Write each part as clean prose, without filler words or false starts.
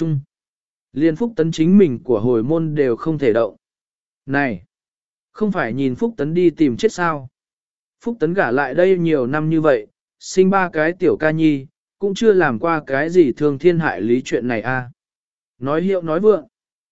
Chung. Liên Phúc Tấn chính mình của hồi môn đều không thể động. Này! Không phải nhìn Phúc Tấn đi tìm chết sao? Phúc Tấn gả lại đây nhiều năm như vậy, sinh 3 cái tiểu ca nhi, cũng chưa làm qua cái gì thương thiên hại lý chuyện này a. Nói hiệu nói vượng.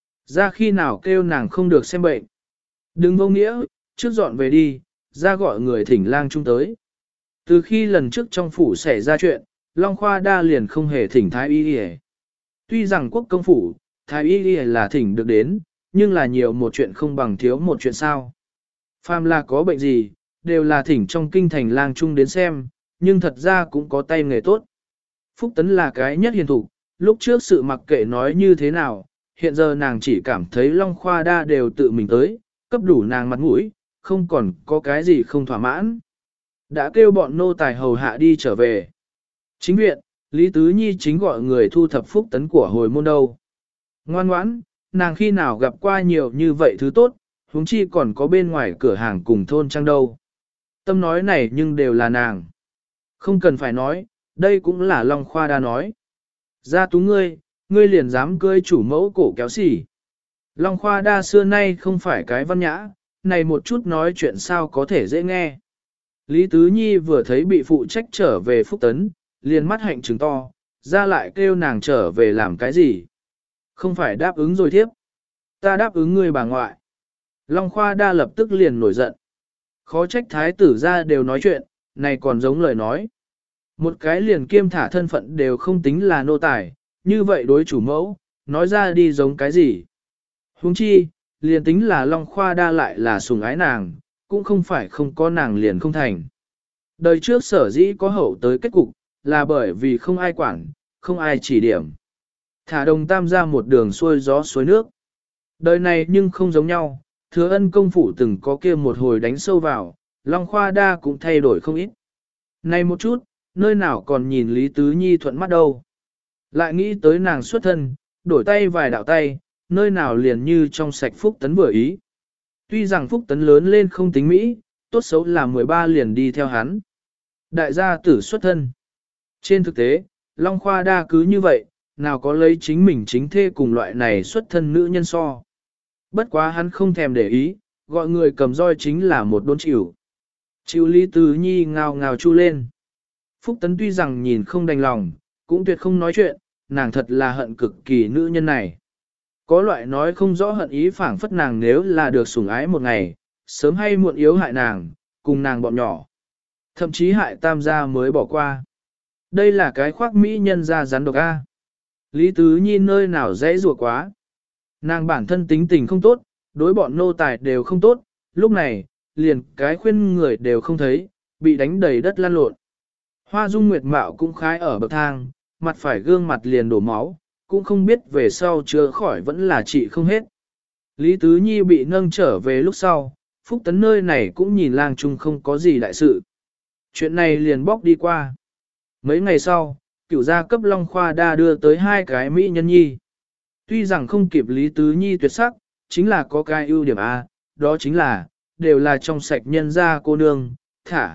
Ra khi nào kêu nàng không được xem bệnh. Đừng vô nghĩa, trước dọn về đi, ra gọi người thỉnh lang trung tới. Từ khi lần trước trong phủ xảy ra chuyện, Long Khoa Đa liền không hề thỉnh Thái Y Y. Tuy rằng quốc công phủ, Thái Y Y là thỉnh được đến, nhưng là nhiều một chuyện không bằng thiếu một chuyện sao. Phàm là có bệnh gì, đều là thỉnh trong kinh thành lang trung đến xem, nhưng thật ra cũng có tay nghề tốt. Phúc Tấn là cái nhất hiền thục, lúc trước sự mặc kệ nói như thế nào, hiện giờ nàng chỉ cảm thấy Long Khoa Đa đều tự mình tới, cấp đủ nàng mặt mũi, không còn có cái gì không thỏa mãn. Đã kêu bọn nô tài hầu hạ đi trở về. Chính viện, Lý Tứ Nhi chính gọi người thu thập Phúc Tấn của hồi môn đâu. Ngoan ngoãn, nàng khi nào gặp qua nhiều như vậy thứ tốt, huống chi còn có bên ngoài cửa hàng cùng thôn trang đâu. Tâm nói này nhưng đều là nàng. Không cần phải nói, đây cũng là Long Khoa Đa nói. Ra tú ngươi liền dám cưỡi chủ mẫu cổ kéo xỉ. Long Khoa Đa xưa nay không phải cái văn nhã, này một chút nói chuyện sao có thể dễ nghe. Lý Tứ Nhi vừa thấy bị phụ trách trở về Phúc Tấn, liền mắt hạnh trừng to, ra lại kêu nàng trở về làm cái gì. Không phải đáp ứng rồi thiếp. Ta đáp ứng ngươi bà ngoại. Long Khoa Đa lập tức liền nổi giận. Khó trách thái tử ra đều nói chuyện, này còn giống lời nói. Một cái liền kiêm thả thân phận đều không tính là nô tài, như vậy đối chủ mẫu, nói ra đi giống cái gì. Huống chi, liền tính là Long Khoa Đa lại là sủng ái nàng, cũng không phải không có nàng liền không thành. Đời trước sở dĩ có hậu tới kết cục, là bởi vì không ai quản, không ai chỉ điểm. Thả đồng tam ra một đường xuôi gió suối nước. Đời này nhưng không giống nhau, Thừa Ân công phủ từng có kia một hồi đánh sâu vào, Long Khoa Đa cũng thay đổi không ít. Này một chút, nơi nào còn nhìn Lý Tứ Nhi thuận mắt đâu. Lại nghĩ tới nàng xuất thân, đổi tay vài đạo tay, nơi nào liền như trong sạch Phúc Tấn vừa ý. Tuy rằng Phúc Tấn lớn lên không tính Mỹ, tốt xấu là 13 liền đi theo hắn. Đại gia tử xuất thân. Trên thực tế, Long Khoa Đa cứ như vậy, nào có lấy chính mình chính thê cùng loại này xuất thân nữ nhân so. Bất quá hắn không thèm để ý, gọi người cầm roi chính là một đốn chịu. Chịu Lý Tứ Nhi ngào ngào chu lên. Phúc Tấn tuy rằng nhìn không đành lòng, cũng tuyệt không nói chuyện, nàng thật là hận cực kỳ nữ nhân này. Có loại nói không rõ hận ý phảng phất nàng nếu là được sủng ái một ngày, sớm hay muộn yếu hại nàng, cùng nàng bọn nhỏ. Thậm chí hại tam gia mới bỏ qua. Đây là cái khoác mỹ nhân ra rắn độc A. Lý Tứ Nhi nơi nào dễ rùa quá. Nàng bản thân tính tình không tốt, đối bọn nô tài đều không tốt, lúc này, liền cái khuyên người đều không thấy, bị đánh đầy đất lăn lộn. Hoa Dung Nguyệt Mạo cũng khái ở bậc thang, mặt phải gương mặt liền đổ máu, cũng không biết về sau chữa khỏi vẫn là trị không hết. Lý Tứ Nhi bị nâng trở về lúc sau, Phúc Tấn nơi này cũng nhìn lang trung không có gì đại sự. Chuyện này liền bóc đi qua. Mấy ngày sau, cửu gia cấp Long Khoa Đa đưa tới 2 cái mỹ nhân nhi. Tuy rằng không kịp Lý Tứ Nhi tuyệt sắc, chính là có cái ưu điểm A, đó chính là, đều là trong sạch nhân gia cô nương, thả,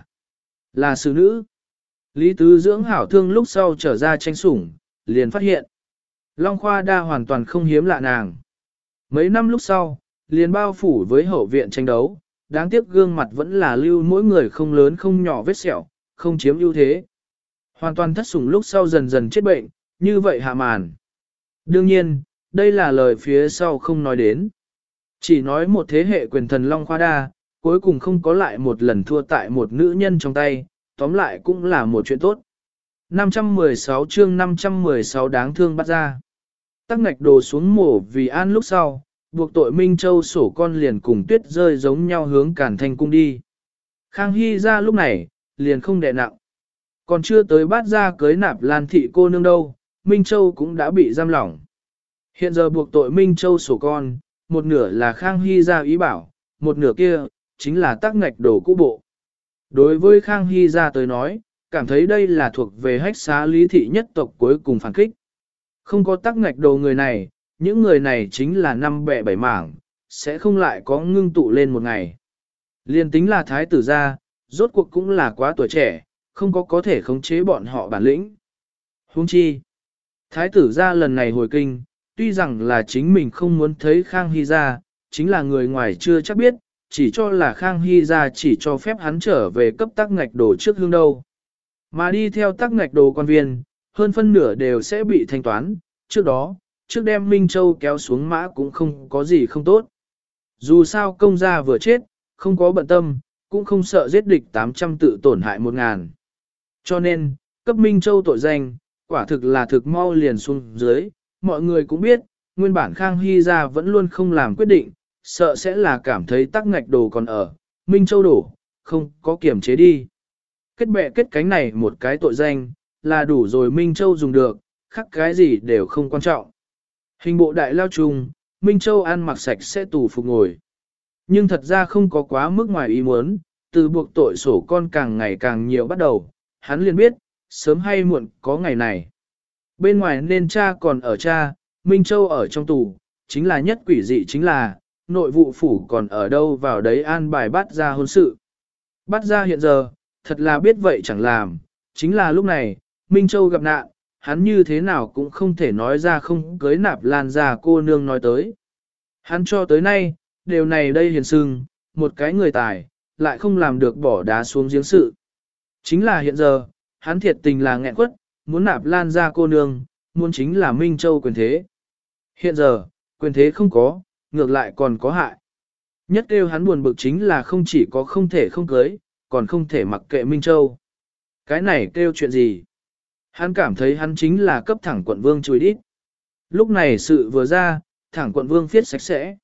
là xử nữ. Lý Tứ dưỡng hảo thương lúc sau trở ra tranh sủng, liền phát hiện. Long Khoa Đa hoàn toàn không hiếm lạ nàng. Mấy năm lúc sau, liền bao phủ với hậu viện tranh đấu, đáng tiếc gương mặt vẫn là lưu mỗi người không lớn không nhỏ vết sẹo, không chiếm ưu thế. Hoàn toàn thất sủng lúc sau dần dần chết bệnh, như vậy hạ màn. Đương nhiên, đây là lời phía sau không nói đến. Chỉ nói một thế hệ quyền thần Long Khoa Đa, cuối cùng không có lại một lần thua tại một nữ nhân trong tay, tóm lại cũng là một chuyện tốt. 516 chương 516 đáng thương bắt ra. Tắc ngạch đồ xuống mổ vì an lúc sau, buộc tội Minh Châu sổ con liền cùng tuyết rơi giống nhau hướng Càn Thanh cung đi. Khang Hy ra lúc này, liền không đè nặng. Còn chưa tới bát ra cưới nạp Lan thị cô nương đâu, Minh Châu cũng đã bị giam lỏng. Hiện giờ buộc tội Minh Châu sổ con, một nửa là Khang Hy ra ý bảo, một nửa kia, chính là tắc ngạch đồ cũ bộ. Đối với Khang Hy ra tới nói, cảm thấy đây là thuộc về hách xá lý thị nhất tộc cuối cùng phản kích. Không có tắc ngạch đồ người này, những người này chính là 5 bẹ 7 mảng, sẽ không lại có ngưng tụ lên một ngày. Liên tính là thái tử gia, rốt cuộc cũng là quá tuổi trẻ, không có thể khống chế bọn họ bản lĩnh. Huống chi, Thái tử ra lần này hồi kinh, tuy rằng là chính mình không muốn thấy Khang Hy ra, chính là người ngoài chưa chắc biết, chỉ cho là Khang Hy ra chỉ cho phép hắn trở về cấp tắc ngạch đồ trước hương đâu. Mà đi theo tắc ngạch đồ quan viên, hơn phân nửa đều sẽ bị thanh toán, trước đó, trước đem Minh Châu kéo xuống mã cũng không có gì không tốt. Dù sao công gia vừa chết, không có bận tâm, cũng không sợ giết địch 800 tự tổn hại 1000. Cho nên, cấp Minh Châu tội danh, quả thực là thực mau liền xuống dưới, mọi người cũng biết, nguyên bản Khang Hy ra vẫn luôn không làm quyết định, sợ sẽ là cảm thấy tắc ngạch đồ còn ở, Minh Châu đổ, không có kiểm chế đi. Kết bè kết cánh này một cái tội danh, là đủ rồi Minh Châu dùng được, khác cái gì đều không quan trọng. Hình bộ đại lao trùng, Minh Châu ăn mặc sạch sẽ tù phục ngồi. Nhưng thật ra không có quá mức ngoài ý muốn, từ buộc tội sổ con càng ngày càng nhiều bắt đầu, hắn liền biết, sớm hay muộn có ngày này. Bên ngoài nên cha còn ở cha, Minh Châu ở trong tù, chính là nhất quỷ dị chính là, nội vụ phủ còn ở đâu vào đấy an bài bắt ra hôn sự. Bắt ra hiện giờ, thật là biết vậy chẳng làm, chính là lúc này, Minh Châu gặp nạn, hắn như thế nào cũng không thể nói ra không cưới nạp lan ra cô nương nói tới. Hắn cho tới nay, điều này đây hiền sưng, một cái người tài, lại không làm được bỏ đá xuống giếng sự. Chính là hiện giờ, hắn thiệt tình là nghẹn quất, muốn nạp lan ra cô nương, muốn chính là Minh Châu quyền thế. Hiện giờ, quyền thế không có, ngược lại còn có hại. Nhất kêu hắn buồn bực chính là không chỉ có không thể không cưới, còn không thể mặc kệ Minh Châu. Cái này kêu chuyện gì? Hắn cảm thấy hắn chính là cấp thẳng quận vương chùi đít. Lúc này sự vừa ra, thẳng quận vương viết sạch sẽ.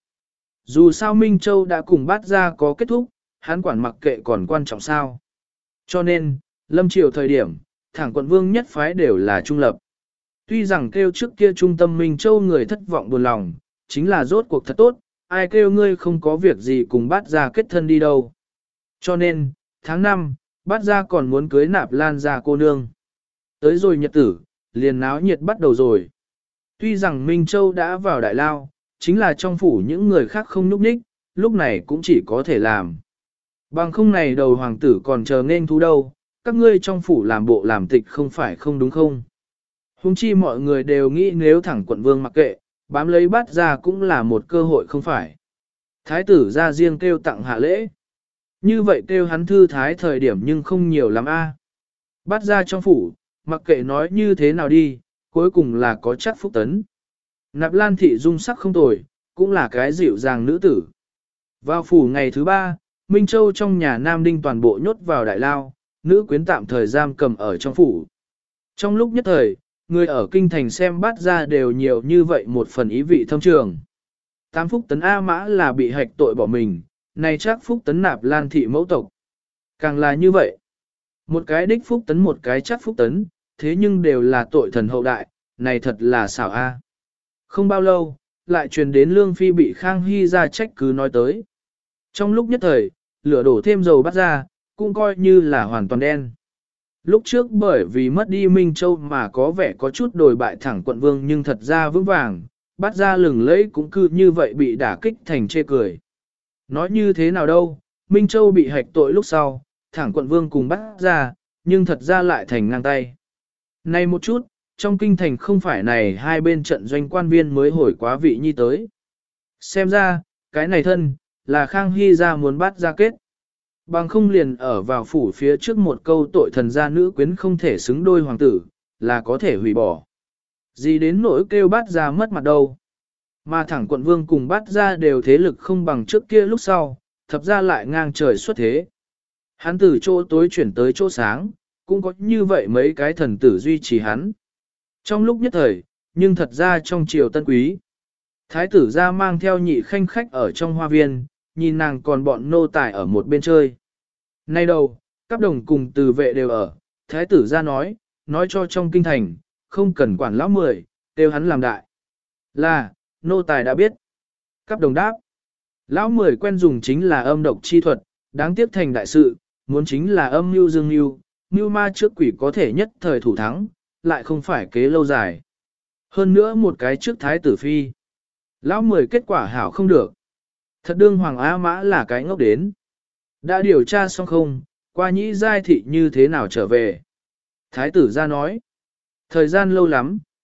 Dù sao Minh Châu đã cùng bắt ra có kết thúc, hắn quản mặc kệ còn quan trọng sao. Cho nên, lâm triều thời điểm, thẳng quận vương nhất phái đều là trung lập. Tuy rằng kêu trước kia trung tâm Minh Châu người thất vọng buồn lòng, chính là rốt cuộc thật tốt, ai kêu ngươi không có việc gì cùng bắt ra kết thân đi đâu. Cho nên, tháng 5, bắt ra còn muốn cưới nạp lan ra cô nương. Tới rồi nhật tử, liền náo nhiệt bắt đầu rồi. Tuy rằng Minh Châu đã vào đại lao, chính là trong phủ những người khác không núp ních, lúc này cũng chỉ có thể làm. Bằng không này đầu hoàng tử còn chờ nên thú đâu, các ngươi trong phủ làm bộ làm tịch không phải không đúng không? Hùng chi mọi người đều nghĩ nếu thẳng quận vương mặc kệ, bám lấy bắt ra cũng là một cơ hội không phải. Thái tử ra riêng kêu tặng hạ lễ. Như vậy kêu hắn thư thái thời điểm nhưng không nhiều lắm a. Bắt ra trong phủ, mặc kệ nói như thế nào đi, cuối cùng là có chắc phúc tấn. Nạp Lan thị dung sắc không tồi, cũng là cái dịu dàng nữ tử. Vào phủ ngày thứ 3, Minh Châu trong nhà Nam Đinh toàn bộ nhốt vào đại lao, nữ quyến tạm thời giam cầm ở trong phủ. Trong lúc nhất thời, người ở kinh thành xem bắt ra đều nhiều như vậy một phần ý vị thâm trường. Tam Phúc Tấn A Mã là bị hạch tội bỏ mình, này chắc Phúc Tấn Nạp Lan thị mẫu tộc. Càng là như vậy. Một cái đích Phúc Tấn một cái chắc Phúc Tấn, thế nhưng đều là tội thần hậu đại, này thật là xảo A. Không bao lâu, lại truyền đến Lương Phi bị Khang Hy ra trách cứ nói tới. Trong lúc nhất thời, lửa đổ thêm dầu bắt ra, cũng coi như là hoàn toàn đen. Lúc trước bởi vì mất đi Minh Châu mà có vẻ có chút đồi bại thẳng quận vương nhưng thật ra vững vàng, bắt ra lừng lẫy cũng cứ như vậy bị đả kích thành chê cười. Nói như thế nào đâu, Minh Châu bị hạch tội lúc sau, thẳng quận vương cùng bắt ra, nhưng thật ra lại thành ngang tay. Này một chút, trong kinh thành không phải này hai bên trận doanh quan viên mới hồi quá vị nhi tới. Xem ra, cái này thân, là Khang Hy ra muốn bắt ra kết. Bằng không liền ở vào phủ phía trước một câu tội thần gia nữ quyến không thể xứng đôi hoàng tử, là có thể hủy bỏ. Gì đến nỗi kêu bắt ra mất mặt đâu. Mà thẳng quận vương cùng bắt ra đều thế lực không bằng trước kia lúc sau, thập ra lại ngang trời xuất thế. Hắn từ chỗ tối chuyển tới chỗ sáng, cũng có như vậy mấy cái thần tử duy trì hắn. Trong lúc nhất thời, nhưng thật ra trong triều tân quý, thái tử ra mang theo nhị khanh khách ở trong hoa viên, nhìn nàng còn bọn nô tài ở một bên chơi. Nay đâu, các đồng cùng từ vệ đều ở, thái tử ra nói cho trong kinh thành, không cần quản lão 10, kêu hắn làm đại. Là, nô tài đã biết. Các đồng đáp, lão 10 quen dùng chính là âm độc chi thuật, đáng tiếc thành đại sự, muốn chính là âm mưu dương mưu ma trước quỷ có thể nhất thời thủ thắng, lại không phải kế lâu dài. Hơn nữa một cái trước thái tử phi. Lão 10 kết quả hảo không được. Thật đương Hoàng Á Mã là cái ngốc đến. Đã điều tra xong không, qua nhĩ giai thị như thế nào trở về. Thái tử ra nói. Thời gian lâu lắm,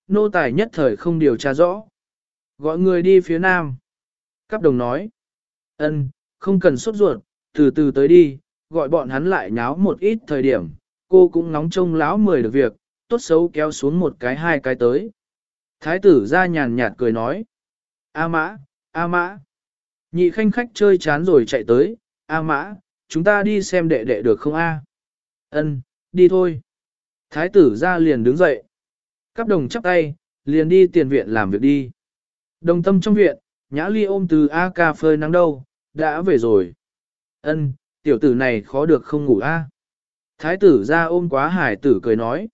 nô tài nhất thời không điều tra rõ. Gọi người đi phía nam. Cáp đồng nói. Ân, không cần sốt ruột, từ từ tới đi, gọi bọn hắn lại nháo một ít thời điểm, cô cũng nóng trông lão 10 được việc, tốt xấu kéo xuống một cái hai cái tới. Thái tử ra nhàn nhạt cười nói. A mã, A mã. Nhị khanh khách chơi chán rồi chạy tới. A mã, chúng ta đi xem đệ đệ được không a? Ân, đi thôi. Thái tử ra liền đứng dậy. Cáp đồng chắp tay, liền đi tiền viện làm việc đi. Đồng tâm trong viện, Nhã Ly ôm từ A ca phơi nắng đâu, đã về rồi. Ân, tiểu tử này khó được không ngủ a. Thái tử ra ôm quá hải tử cười nói.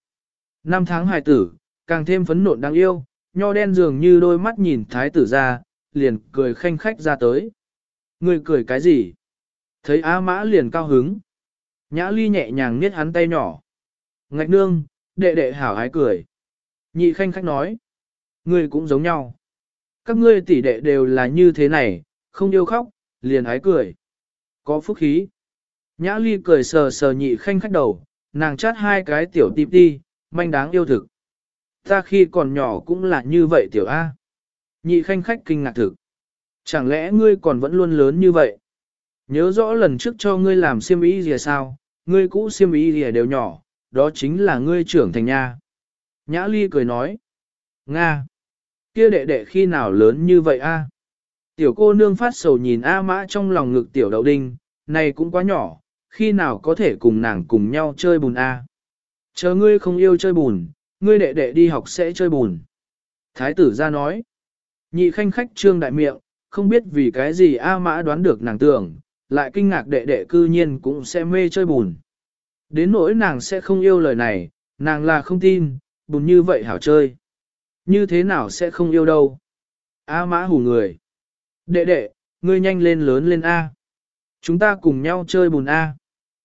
5 tháng hải tử, càng thêm phấn nộn đáng yêu, nho đen dường như đôi mắt nhìn thái tử ra, liền cười khanh khách ra tới. Người cười cái gì? Thấy A mã liền cao hứng. Nhã Ly nhẹ nhàng niết hắn tay nhỏ. Ngạch nương, đệ đệ hảo hái cười. Nhị khanh khách nói. Ngươi cũng giống nhau. Các ngươi tỷ đệ đều là như thế này, không yêu khóc, liền hái cười. Có phúc khí. Nhã Ly cười sờ sờ nhị khanh khách đầu, nàng chát hai cái tiểu tịp đi, manh đáng yêu thực. Ta khi còn nhỏ cũng là như vậy tiểu A. Nhị khanh khách kinh ngạc thực. Chẳng lẽ ngươi còn vẫn luôn lớn như vậy? Nhớ rõ lần trước cho ngươi làm xiêm y gì sao, ngươi cũ xiêm y gì đều nhỏ, đó chính là ngươi trưởng thành nha. Nhã Ly cười nói. Nga! Kia đệ đệ khi nào lớn như vậy a? Tiểu cô nương phát sầu nhìn A mã trong lòng ngực tiểu đậu đinh, này cũng quá nhỏ, khi nào có thể cùng nàng cùng nhau chơi bùn a? Chờ ngươi không yêu chơi bùn, ngươi đệ đệ đi học sẽ chơi bùn. Thái tử ra nói. Nhị khanh khách trương đại miệng, không biết vì cái gì A mã đoán được nàng tưởng, lại kinh ngạc đệ đệ cư nhiên cũng sẽ mê chơi bùn. Đến nỗi nàng sẽ không yêu lời này, nàng là không tin, bùn như vậy hảo chơi. Như thế nào sẽ không yêu đâu. A mã hù người. Đệ đệ, ngươi nhanh lên lớn lên A. Chúng ta cùng nhau chơi bùn A.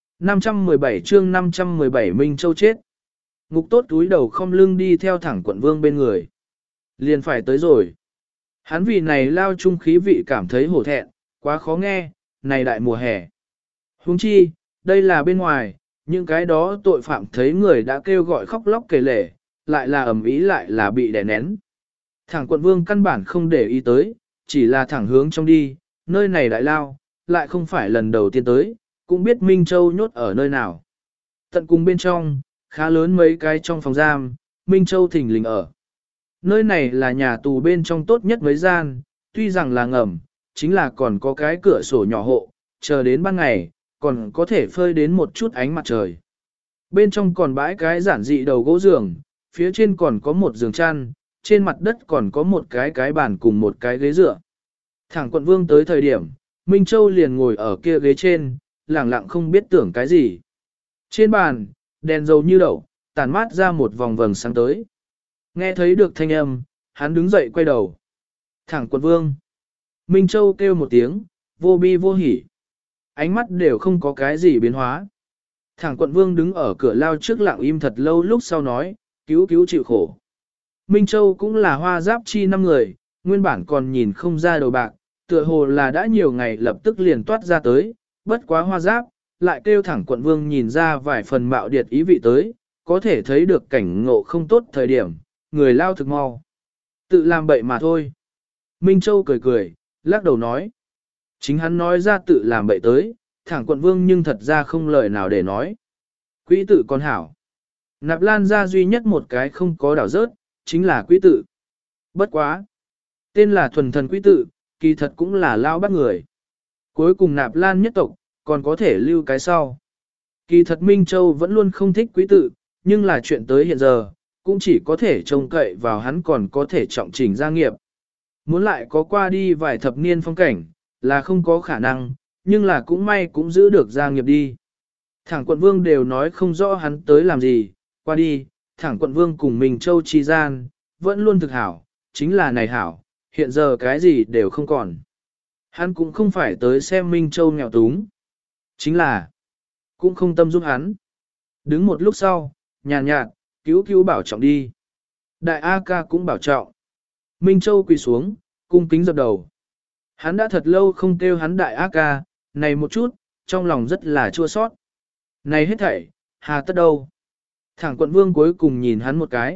517 chương 517 Minh Châu chết. Ngục tốt túi đầu không lưng đi theo thẳng quận vương bên người. Liền phải tới rồi. Hắn vì này lao chung khí vị cảm thấy hổ thẹn, quá khó nghe, này đại mùa hè. Huống chi, đây là bên ngoài, những cái đó tội phạm thấy người đã kêu gọi khóc lóc kể lể, lại là ầm ĩ lại là bị đè nén. Thẳng quận vương căn bản không để ý tới, chỉ là thẳng hướng trong đi, nơi này đại lao, lại không phải lần đầu tiên tới, cũng biết Minh Châu nhốt ở nơi nào. Tận cùng bên trong, khá lớn mấy cái trong phòng giam, Minh Châu thỉnh lình ở. Nơi này là nhà tù bên trong tốt nhất mấy gian, tuy rằng là ngầm, chính là còn có cái cửa sổ nhỏ hộ, chờ đến ban ngày, còn có thể phơi đến một chút ánh mặt trời. Bên trong còn bãi cái giản dị đầu gỗ giường, phía trên còn có một giường chăn, trên mặt đất còn có một cái bàn cùng một cái ghế dựa. Thẳng quận vương tới thời điểm, Minh Châu liền ngồi ở kia ghế trên, lẳng lặng không biết tưởng cái gì. Trên bàn, đèn dầu như đậu, tàn mát ra một vòng vầng sáng tới. Nghe thấy được thanh âm, hắn đứng dậy quay đầu. Thẳng quận vương. Minh Châu kêu một tiếng, vô bi vô hỉ. Ánh mắt đều không có cái gì biến hóa. Thẳng quận vương đứng ở cửa lao trước lặng im thật lâu lúc sau nói, cứu cứu chịu khổ. Minh Châu cũng là hoa giáp chi 5 người, nguyên bản còn nhìn không ra đầu bạc, tựa hồ là đã nhiều ngày lập tức liền toát ra tới, bất quá hoa giáp, lại kêu thẳng quận vương nhìn ra vài phần mạo điệt ý vị tới, có thể thấy được cảnh ngộ không tốt thời điểm, người lao thực mau. Tự làm bậy mà thôi. Minh Châu cười cười, lắc đầu nói. Chính hắn nói ra tự làm bậy tới, thẳng quận vương nhưng thật ra không lời nào để nói. Quỹ tự con hảo. Nạp Lan ra duy nhất một cái không có đảo rớt, chính là quỹ tự. Bất quá. Tên là thuần thần quỹ tự, kỳ thật cũng là lao bắt người. Cuối cùng Nạp Lan nhất tộc, còn có thể lưu cái sau. Kỳ thật Minh Châu vẫn luôn không thích quỹ tự, nhưng là chuyện tới hiện giờ, cũng chỉ có thể trông cậy vào hắn còn có thể trọng trình gia nghiệp. Muốn lại có qua đi vài thập niên phong cảnh, là không có khả năng, nhưng là cũng may cũng giữ được gia nghiệp đi. Thẳng quận vương đều nói không rõ hắn tới làm gì, qua đi, thẳng quận vương cùng Minh Châu chi gian, vẫn luôn thực hảo, chính là này hảo, hiện giờ cái gì đều không còn. Hắn cũng không phải tới xem Minh Châu nghèo túng, chính là, cũng không tâm giúp hắn. Đứng một lúc sau, nhàn nhạt, cứu cứu bảo trọng đi. Đại A ca cũng bảo trọng. Minh Châu quỳ xuống, cung kính dập đầu. Hắn đã thật lâu không kêu hắn đại A ca, này một chút, trong lòng rất là chua sót. Này hết thảy, hà tất đâu. Thẳng quận vương cuối cùng nhìn hắn một cái,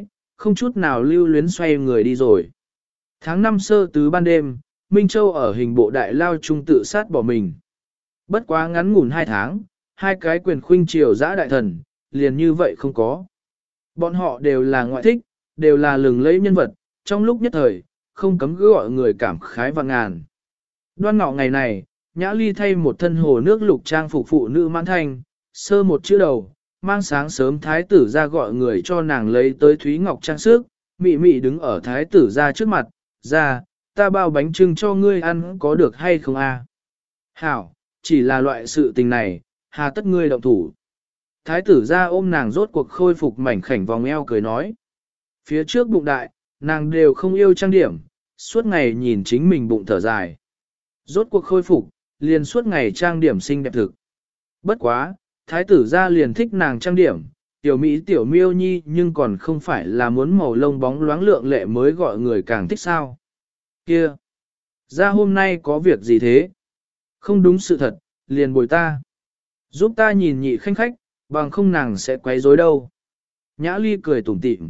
không chút nào lưu luyến xoay người đi rồi. Tháng 5 sơ tứ ban đêm, Minh Châu ở hình bộ đại lao trung tự sát bỏ mình. Bất quá ngắn ngủn 2 tháng, hai cái quyền khuynh triều dã đại thần, liền như vậy không có. Bọn họ đều là ngoại thích, đều là lừng lẫy nhân vật, trong lúc nhất thời, không cấm cứ gọi người cảm khái và ngàn. Đoan ngọ ngày này, Nhã Ly thay một thân hồ nước lục trang phục phụ nữ mãn thanh, sơ một chữ đầu, mang sáng sớm thái tử ra gọi người cho nàng lấy tới Thúy Ngọc trang sức, mị mị đứng ở thái tử ra trước mặt, ra, ta bao bánh trưng cho ngươi ăn có được hay không a? Hảo, chỉ là loại sự tình này, hà tất ngươi động thủ. Thái tử ra ôm nàng rốt cuộc khôi phục mảnh khảnh vòng eo cười nói. Phía trước bụng đại, nàng đều không yêu trang điểm, suốt ngày nhìn chính mình bụng thở dài. Rốt cuộc khôi phục, liền suốt ngày trang điểm xinh đẹp thực. Bất quá, thái tử ra liền thích nàng trang điểm, tiểu Mỹ tiểu miêu nhi nhưng còn không phải là muốn màu lông bóng loáng lượng lệ mới gọi người càng thích sao. Kia! Ra hôm nay có việc gì thế? Không đúng sự thật, liền bồi ta. Giúp ta nhìn nhị khanh khách, bằng không nàng sẽ quấy rối đâu. Nhã Ly cười tủm tỉm.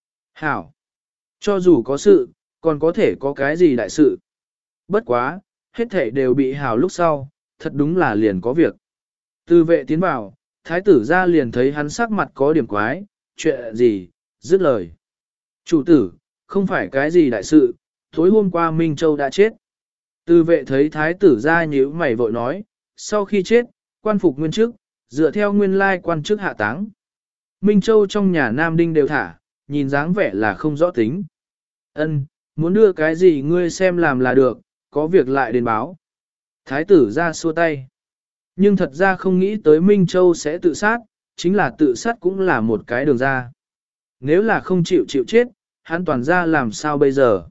Hảo! Cho dù có sự, còn có thể có cái gì đại sự. Bất quá, hết thảy đều bị hảo lúc sau, thật đúng là liền có việc. Từ vệ tiến vào, thái tử ra liền thấy hắn sắc mặt có điểm quái, chuyện gì, dứt lời. Chủ tử, không phải cái gì đại sự, tối hôm qua Minh Châu đã chết. Từ vệ thấy thái tử ra nhíu mày vội nói, sau khi chết, quan phục nguyên chức, dựa theo nguyên lai quan chức hạ táng. Minh Châu trong nhà Nam Đinh đều thả, nhìn dáng vẻ là không rõ tính. Ân, muốn đưa cái gì ngươi xem làm là được, có việc lại đến báo. Thái tử ra xua tay. Nhưng thật ra không nghĩ tới Minh Châu sẽ tự sát, chính là tự sát cũng là một cái đường ra. Nếu là không chịu chết, hắn toàn ra làm sao bây giờ?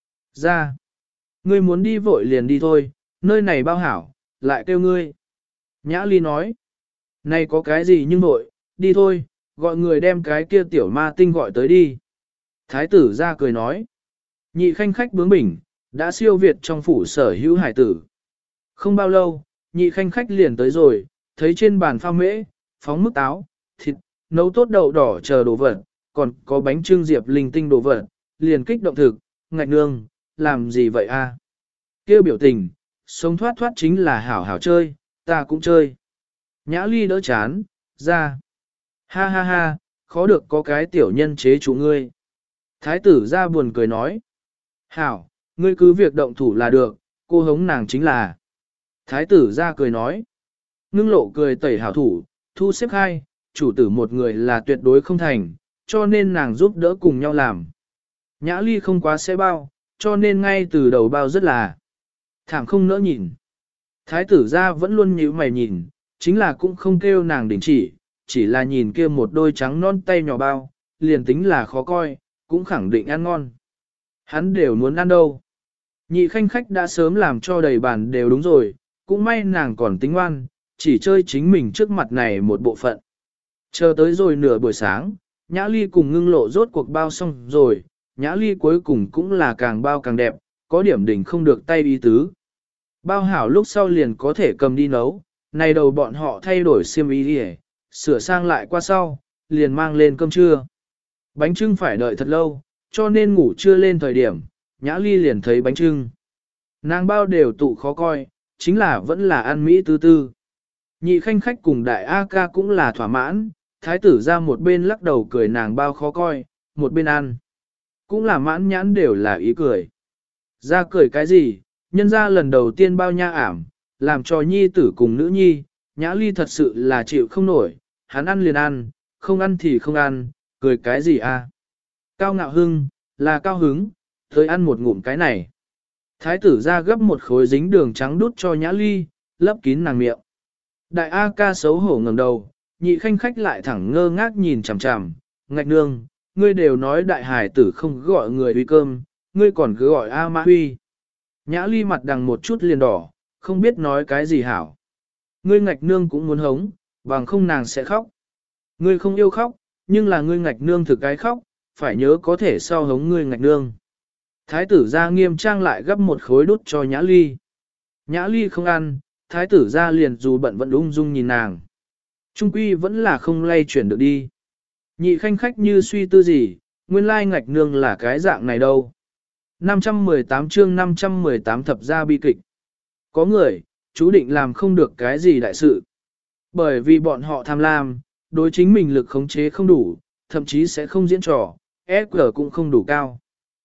Ra. Ngươi muốn đi vội liền đi thôi, nơi này bao hảo, lại kêu ngươi. Nhã Ly nói. Này có cái gì nhưng vội, đi thôi, gọi người đem cái kia tiểu ma tinh gọi tới đi. Thái tử ra cười nói. Nhị khanh khách bướng bỉnh, đã siêu việt trong phủ sở hữu hải tử. Không bao lâu, nhị khanh khách liền tới rồi, thấy trên bàn pha mễ, phóng mức táo, thịt, nấu tốt đậu đỏ chờ đồ vật, còn có bánh trưng diệp linh tinh đồ vật, liền kích động thực, ngạch nương, làm gì vậy a? Kêu biểu tình, sống thoát thoát chính là hảo hảo chơi, ta cũng chơi. Nhã Ly đỡ chán, ra. Ha ha ha, khó được có cái tiểu nhân chế chủ ngươi. Thái tử ra buồn cười nói. Hảo, ngươi cứ việc động thủ là được, cô hống nàng chính là. Thái tử ra cười nói. Ngưng lộ cười tẩy hảo thủ, thu xếp khai, chủ tử một người là tuyệt đối không thành, cho nên nàng giúp đỡ cùng nhau làm. Nhã Ly không quá sẽ bao, cho nên ngay từ đầu bao rất là thảm không nỡ nhìn. Thái tử ra vẫn luôn nhíu mày nhìn, chính là cũng không kêu nàng đình chỉ là nhìn kia một đôi trắng non tay nhỏ bao, liền tính là khó coi, cũng khẳng định ăn ngon. Hắn đều muốn ăn đâu. Nhị khanh khách đã sớm làm cho đầy bàn đều đúng rồi, cũng may nàng còn tính ngoan, chỉ chơi chính mình trước mặt này một bộ phận. Chờ tới rồi nửa buổi sáng, Nhã Ly cùng Ngưng Lộ rốt cuộc bao xong rồi, Nhã Ly cuối cùng cũng là càng bao càng đẹp, có điểm đỉnh không được tay ý tứ. Bao hảo lúc sau liền có thể cầm đi nấu, này đầu bọn họ thay đổi xiêm y đi, sửa sang lại qua sau, liền mang lên cơm trưa. Bánh trưng phải đợi thật lâu, cho nên ngủ trưa lên thời điểm, Nhã Ly liền thấy bánh trưng. Nàng bao đều tụ khó coi, chính là vẫn là ăn mỹ tư tư. Nhị khanh khách cùng đại A ca cũng là thỏa mãn, thái tử ra một bên lắc đầu cười nàng bao khó coi, một bên ăn. Cũng là mãn nhãn đều là ý cười. Ra cười cái gì, nhân ra lần đầu tiên bao nha ảm, làm cho nhi tử cùng nữ nhi, Nhã Ly thật sự là chịu không nổi, hắn ăn liền ăn, không ăn thì không ăn, cười cái gì à. Cao ngạo hưng, là cao hứng, tới ăn một ngụm cái này. Thái tử ra gấp một khối dính đường trắng đút cho Nhã Ly, lấp kín nàng miệng. Đại A ca xấu hổ ngẩng đầu, nhị khanh khách lại thẳng ngơ ngác nhìn chằm chằm, ngạch nương, ngươi đều nói đại hải tử không gọi người uy cơm, ngươi còn cứ gọi A Mã Huy. Nhã Ly mặt đằng một chút liền đỏ, không biết nói cái gì hảo. Ngươi ngạch nương cũng muốn hống, bằng không nàng sẽ khóc. Ngươi không yêu khóc, nhưng là ngươi ngạch nương thực cái khóc, phải nhớ có thể sau hống ngươi ngạch nương. Thái tử ra nghiêm trang lại gấp một khối đút cho Nhã Ly. Nhã Ly không ăn, thái tử ra liền dù bận vẫn ung dung nhìn nàng. Trung quy vẫn là không lay chuyển được đi. Nhị khanh khách như suy tư gì, nguyên lai ngạch nương là cái dạng này đâu. 518 chương 518 thập gia bi kịch. Có người, chú định làm không được cái gì đại sự. Bởi vì bọn họ tham lam, đối chính mình lực khống chế không đủ, thậm chí sẽ không diễn trò, EQ cũng không đủ cao.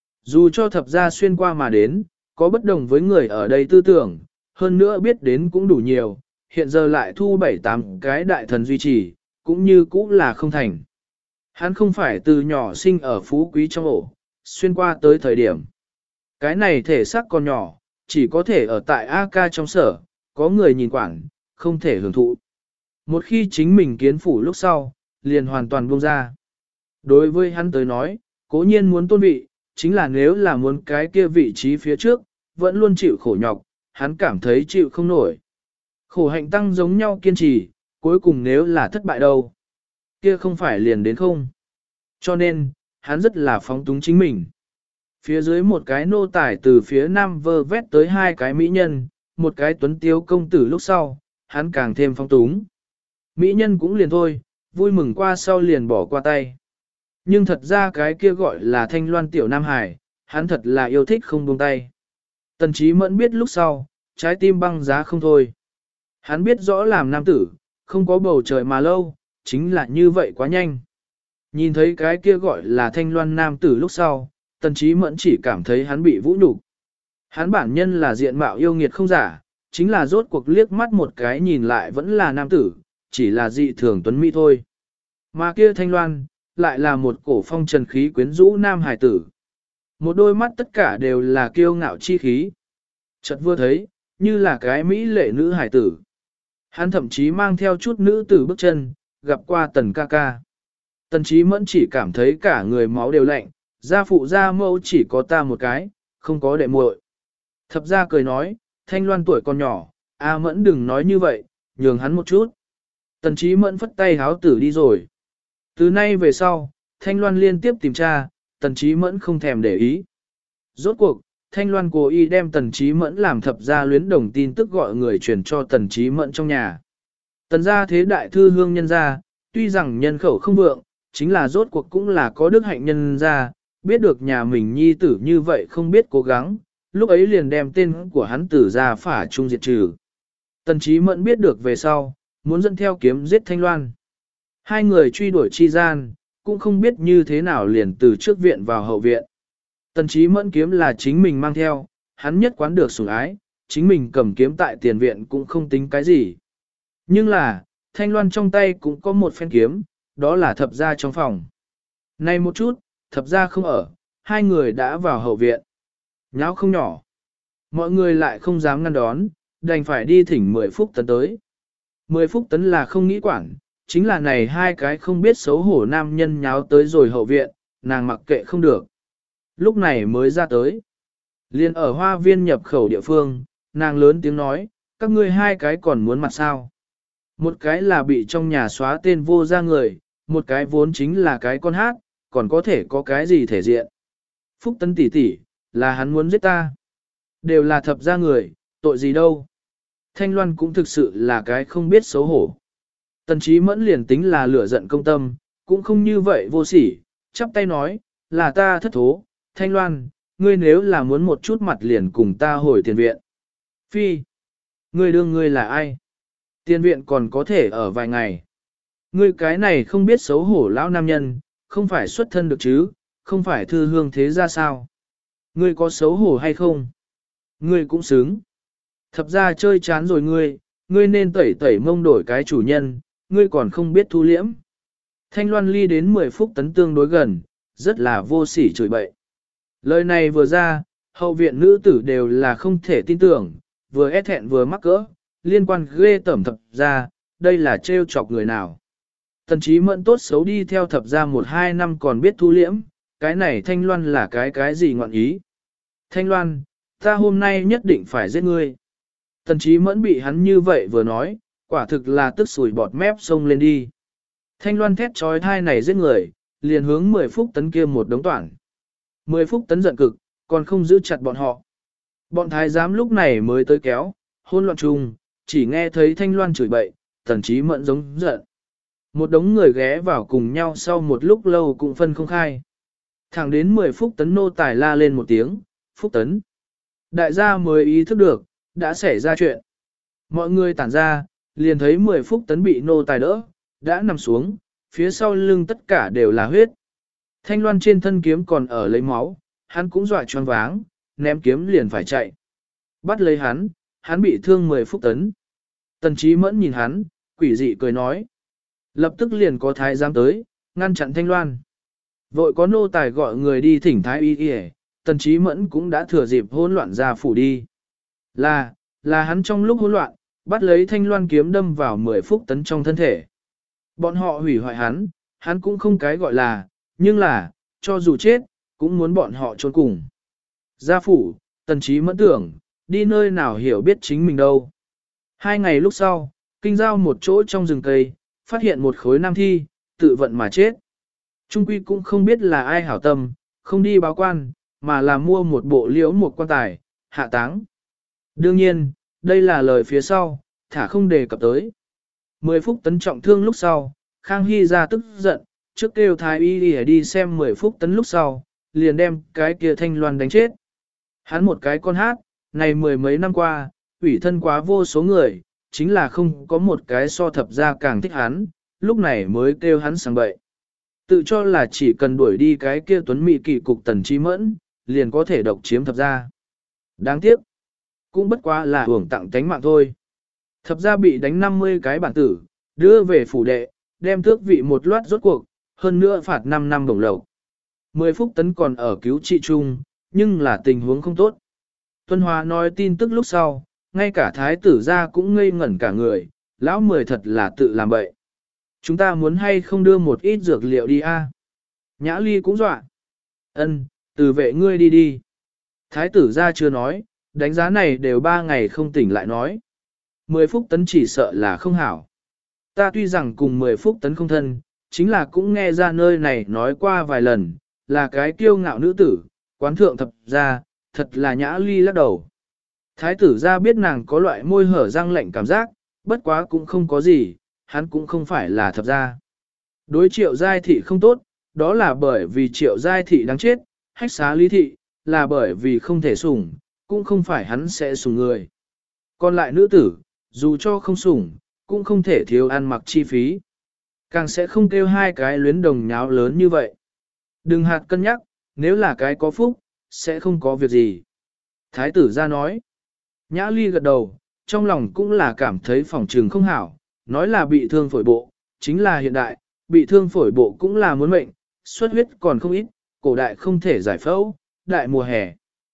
Dù cho thập gia xuyên qua mà đến, có bất đồng với người ở đây tư tưởng, hơn nữa biết đến cũng đủ nhiều, hiện giờ lại thu 7-8 cái đại thần duy trì, cũng như cũng là không thành. Hắn không phải từ nhỏ sinh ở phú quý trong ổ, xuyên qua tới thời điểm. Cái này thể xác còn nhỏ, chỉ có thể ở tại AK trong sở, có người nhìn quản, không thể hưởng thụ. Một khi chính mình kiến phủ lúc sau, liền hoàn toàn buông ra. Đối với hắn tới nói, cố nhiên muốn tôn vị, chính là nếu là muốn cái kia vị trí phía trước, vẫn luôn chịu khổ nhọc, hắn cảm thấy chịu không nổi. Khổ hạnh tăng giống nhau kiên trì, cuối cùng nếu là thất bại đâu, kia không phải liền đến không. Cho nên, hắn rất là phóng túng chính mình. Phía dưới một cái nô tài từ phía nam vơ vét tới hai cái mỹ nhân, một cái tuấn tiếu công tử lúc sau, hắn càng thêm phóng túng. Mỹ nhân cũng liền thôi, vui mừng qua sau liền bỏ qua tay. Nhưng thật ra cái kia gọi là Thanh Loan tiểu Nam Hải, hắn thật là yêu thích không buông tay. Tần Chí Mẫn biết lúc sau, trái tim băng giá không thôi. Hắn biết rõ làm nam tử, không có bầu trời mà lâu, chính là như vậy quá nhanh. Nhìn thấy cái kia gọi là Thanh Loan nam tử lúc sau, Tần Chí Mẫn chỉ cảm thấy hắn bị vũ nhục. Hắn bản nhân là diện mạo yêu nghiệt không giả, chính là rốt cuộc liếc mắt một cái nhìn lại vẫn là nam tử, chỉ là dị thường tuấn mỹ thôi. Mà kia Thanh Loan, lại là một cổ phong trần khí quyến rũ nam hải tử. Một đôi mắt tất cả đều là kiêu ngạo chi khí. Chợt vừa thấy, như là cái mỹ lệ nữ hải tử. Hắn thậm chí mang theo chút nữ tử bước chân, gặp qua Tần ca ca. Tần Chí Mẫn chỉ cảm thấy cả người máu đều lạnh, gia phụ gia mẫu chỉ có ta một cái, không có đệ muội. Thập gia cười nói, Thanh Loan tuổi còn nhỏ, A Mẫn đừng nói như vậy, nhường hắn một chút. Tần Chí Mẫn phất tay háo tử đi rồi. Từ nay về sau, Thanh Loan liên tiếp tìm tra, Tần Chí Mẫn không thèm để ý. Rốt cuộc, Thanh Loan cố ý đem Tần Chí Mẫn làm thập gia luyến đồng tin tức gọi người truyền cho Tần Chí Mẫn trong nhà. Tần gia thế đại thư hương nhân gia, tuy rằng nhân khẩu không vượng, chính là rốt cuộc cũng là có đức hạnh nhân gia, biết được nhà mình nhi tử như vậy không biết cố gắng, lúc ấy liền đem tên của hắn tử ra phả trung diệt trừ. Tần Chí Mẫn biết được về sau, muốn dẫn theo kiếm giết Thanh Loan. Hai người truy đuổi chi gian, cũng không biết như thế nào liền từ trước viện vào hậu viện. Tần Chí Mẫn kiếm là chính mình mang theo, hắn nhất quán được sủng ái, chính mình cầm kiếm tại tiền viện cũng không tính cái gì. Nhưng là, Thanh Loan trong tay cũng có một phen kiếm, đó là thập gia trong phòng. Nay một chút, thập gia không ở, hai người đã vào hậu viện. Nháo không nhỏ. Mọi người lại không dám ngăn đón, đành phải đi thỉnh 10 phúc tấn tới. 10 phúc tấn là không nghĩ quản, chính là này hai cái không biết xấu hổ nam nhân nháo tới rồi hậu viện, nàng mặc kệ không được. Lúc này mới ra tới. Liên ở hoa viên nhập khẩu địa phương, nàng lớn tiếng nói, các ngươi hai cái còn muốn mặt sao. Một cái là bị trong nhà xóa tên vô ra người, một cái vốn chính là cái con hát, còn có thể có cái gì thể diện. Phúc tấn tỷ tỷ, là hắn muốn giết ta. Đều là thập gia người, tội gì đâu. Thanh Loan cũng thực sự là cái không biết xấu hổ. Tần Chí Mẫn liền tính là lửa giận công tâm, cũng không như vậy vô sỉ, chắp tay nói, là ta thất thố, Thanh Loan, ngươi nếu là muốn một chút mặt liền cùng ta hồi tiền viện. Phi, ngươi đương ngươi là ai? Tiền viện còn có thể ở vài ngày. Ngươi cái này không biết xấu hổ lão nam nhân, không phải xuất thân được chứ, không phải thư hương thế ra sao? Ngươi có xấu hổ hay không? Ngươi cũng xứng. Thập ra chơi chán rồi ngươi nên tẩy tẩy mông đổi cái chủ nhân, ngươi còn không biết thu liễm. Thanh Loan ly đến 10 phút tấn tương đối gần, rất là vô sỉ chửi bậy. Lời này vừa ra, hậu viện nữ tử đều là không thể tin tưởng, vừa e thẹn vừa mắc cỡ, liên quan ghê tẩm thập ra, đây là trêu chọc người nào. Tần Chí Mẫn tốt xấu đi theo thập ra 1-2 năm còn biết thu liễm, cái này Thanh Loan là cái gì ngọn ý. Thanh Loan, ta hôm nay nhất định phải giết ngươi. Tần Chí Mẫn bị hắn như vậy vừa nói, quả thực là tức sùi bọt mép xông lên đi. Thanh Loan thét trói thai này giết người, liền hướng 10 phút tấn kia một đống toản. 10 phút tấn giận cực, còn không giữ chặt bọn họ. Bọn thái giám lúc này mới tới kéo, hôn loạn chung, chỉ nghe thấy Thanh Loan chửi bậy, Tần Chí Mẫn giống giận. Một đống người ghé vào cùng nhau sau một lúc lâu cũng phân không khai. Thẳng đến 10 phút tấn nô tài la lên một tiếng, Phúc Tấn. Đại gia mới ý thức được, đã xảy ra chuyện. Mọi người tản ra, liền thấy 10 Phúc Tấn bị nô tài đỡ, đã nằm xuống, phía sau lưng tất cả đều là huyết. Thanh loan trên thân kiếm còn ở lấy máu, hắn cũng dọa choáng váng, ném kiếm liền phải chạy. Bắt lấy hắn bị thương 10 Phúc Tấn. Tần Chí Mẫn nhìn hắn, quỷ dị cười nói. Lập tức liền có thái giám tới, ngăn chặn Thanh Loan. Vội có nô tài gọi người đi thỉnh thái y y, Tần Chí Mẫn cũng đã thừa dịp hỗn loạn ra phủ đi. Là hắn trong lúc hỗn loạn, bắt lấy Thanh Loan kiếm đâm vào 10 Phúc Tấn trong thân thể. Bọn họ hủy hoại hắn cũng không cái gọi là, nhưng là, cho dù chết, cũng muốn bọn họ trốn cùng. Ra phủ, Tần Chí Mẫn tưởng, đi nơi nào hiểu biết chính mình đâu. 2 ngày lúc sau, kinh giao một chỗ trong rừng cây, phát hiện một khối nam thi, tự vận mà chết. Trung quy cũng không biết là ai hảo tâm, không đi báo quan, mà là mua một bộ liễu một quan tài, hạ táng. Đương nhiên, đây là lời phía sau, thả không đề cập tới. 10 Phúc Tấn trọng thương lúc sau, Khang Hy ra tức giận, trước kêu thái y đi xem 10 Phúc Tấn lúc sau, liền đem cái kia Thanh Loan đánh chết. Hắn một cái con hát, này 10 mấy năm qua, ủy thân quá vô số người, chính là không có một cái so thập gia càng thích hắn, lúc này mới kêu hắn sang bậy. Tự cho là chỉ cần đuổi đi cái kia tuấn mỹ kỳ cục Tần Chí Mẫn, liền có thể độc chiếm thập gia. Đáng tiếc, cũng bất quá là hưởng tặng tánh mạng thôi. Thập gia bị đánh 50 cái bản tử, đưa về phủ đệ, đem tước vị một loạt rốt cuộc, hơn nữa phạt 5 năm bổng lộc. 10 Phúc Tấn còn ở cứu trị chung, nhưng là tình huống không tốt. Tuân Hoa nói tin tức lúc sau, ngay cả thái tử gia cũng ngây ngẩn cả người, lão 10 thật là tự làm bậy. Chúng ta muốn hay không đưa một ít dược liệu đi a? Nhã Ly cũng dọa. Ân, từ vệ ngươi đi đi. Thái tử gia chưa nói, đánh giá này đều 3 ngày không tỉnh lại nói. 10 Phúc Tấn chỉ sợ là không hảo. Ta tuy rằng cùng 10 Phúc Tấn không thân, chính là cũng nghe ra nơi này nói qua vài lần, là cái kiêu ngạo nữ tử, quán thượng thập gia, thật là Nhã Ly lắc đầu. Thái tử gia biết nàng có loại môi hở răng lạnh cảm giác, bất quá cũng không có gì, hắn cũng không phải là thập gia. Đối Triệu Giai Thị không tốt, đó là bởi vì Triệu Giai Thị đáng chết, hách xá Lý Thị, là bởi vì không thể sủng, cũng không phải hắn sẽ sủng người. Còn lại nữ tử, dù cho không sủng, cũng không thể thiếu ăn mặc chi phí. Càng sẽ không kêu hai cái luyến đồng nháo lớn như vậy. Đừng hạt cân nhắc, nếu là cái có phúc, sẽ không có việc gì. Thái tử ra nói. Nhã Ly gật đầu, trong lòng cũng là cảm thấy phòng trường không hảo, nói là bị thương phổi bộ, chính là hiện đại, bị thương phổi bộ cũng là muốn mệnh, xuất huyết còn không ít, cổ đại không thể giải phẫu, đại mùa hè.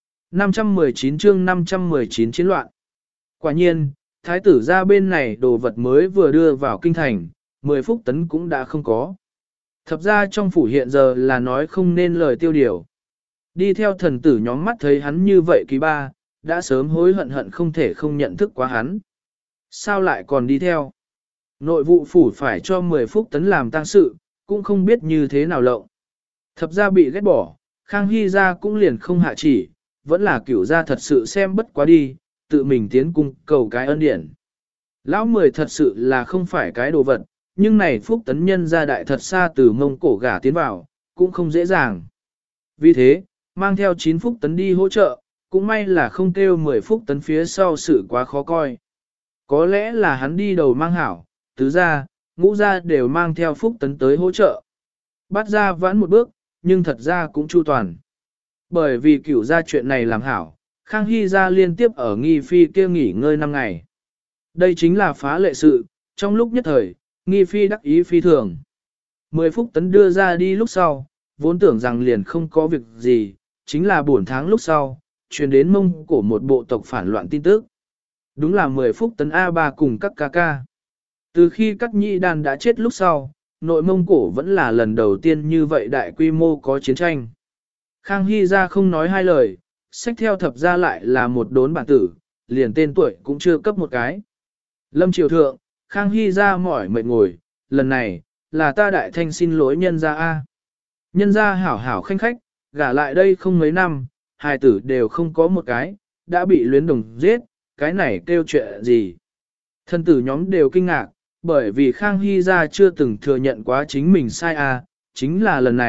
519 chương 519 chiến loạn. Quả nhiên, thái tử ra bên này đồ vật mới vừa đưa vào kinh thành, 10 Phúc Tấn cũng đã không có. Thập ra trong phủ hiện giờ là nói không nên lời tiêu điều. Đi theo thần tử nhóm mắt thấy hắn như vậy kỳ ba, đã sớm hối hận hận không thể không nhận thức quá hắn. Sao lại còn đi theo? Nội vụ phủ phải cho 10 Phúc Tấn làm tang sự, cũng không biết như thế nào lộng. Thập ra bị ghét bỏ, Khang Hy ra cũng liền không hạ chỉ, vẫn là cửu ra thật sự xem bất quá đi, tự mình tiến cung cầu cái ân điển. Lão 10 thật sự là không phải cái đồ vật, nhưng này Phúc Tấn nhân ra đại thật xa từ Mông Cổ gả tiến vào, cũng không dễ dàng. Vì thế, mang theo 9 Phúc Tấn đi hỗ trợ, cũng may là không kêu 10 Phúc Tấn phía sau sự quá khó coi. Có lẽ là hắn đi đầu mang hảo, tứ gia, ngũ gia đều mang theo Phúc Tấn tới hỗ trợ. Bắt ra vãn một bước, nhưng thật ra cũng chu toàn. Bởi vì cửu gia chuyện này làm hảo, Khang Hy gia liên tiếp ở Nghi Phi kia nghỉ ngơi 5 ngày. Đây chính là phá lệ sự, trong lúc nhất thời, Nghi Phi đắc ý phi thường. 10 Phúc Tấn đưa ra đi lúc sau, vốn tưởng rằng liền không có việc gì, chính là buổi tháng lúc sau, truyền đến Mông Cổ một bộ tộc phản loạn tin tức. Đúng là 10 Phúc Tấn A3 cùng các ca ca. Từ khi các nhị đàn đã chết lúc sau, nội Mông Cổ vẫn là lần đầu tiên như vậy đại quy mô có chiến tranh. Khang Hy ra không nói hai lời, sách theo thập ra lại là một đốn bản tử, liền tên tuổi cũng chưa cấp một cái. Lâm Triều Thượng, Khang Hy ra mỏi mệt ngồi, lần này, là ta đại thanh xin lỗi nhân gia A. Nhân gia hảo hảo khanh khách, gả lại đây không mấy năm, hài tử đều không có một cái, đã bị luyến đồng giết, cái này kêu chuyện gì. Thân tử nhóm đều kinh ngạc, bởi vì Khang Hy ra chưa từng thừa nhận quá chính mình sai A, chính là lần này,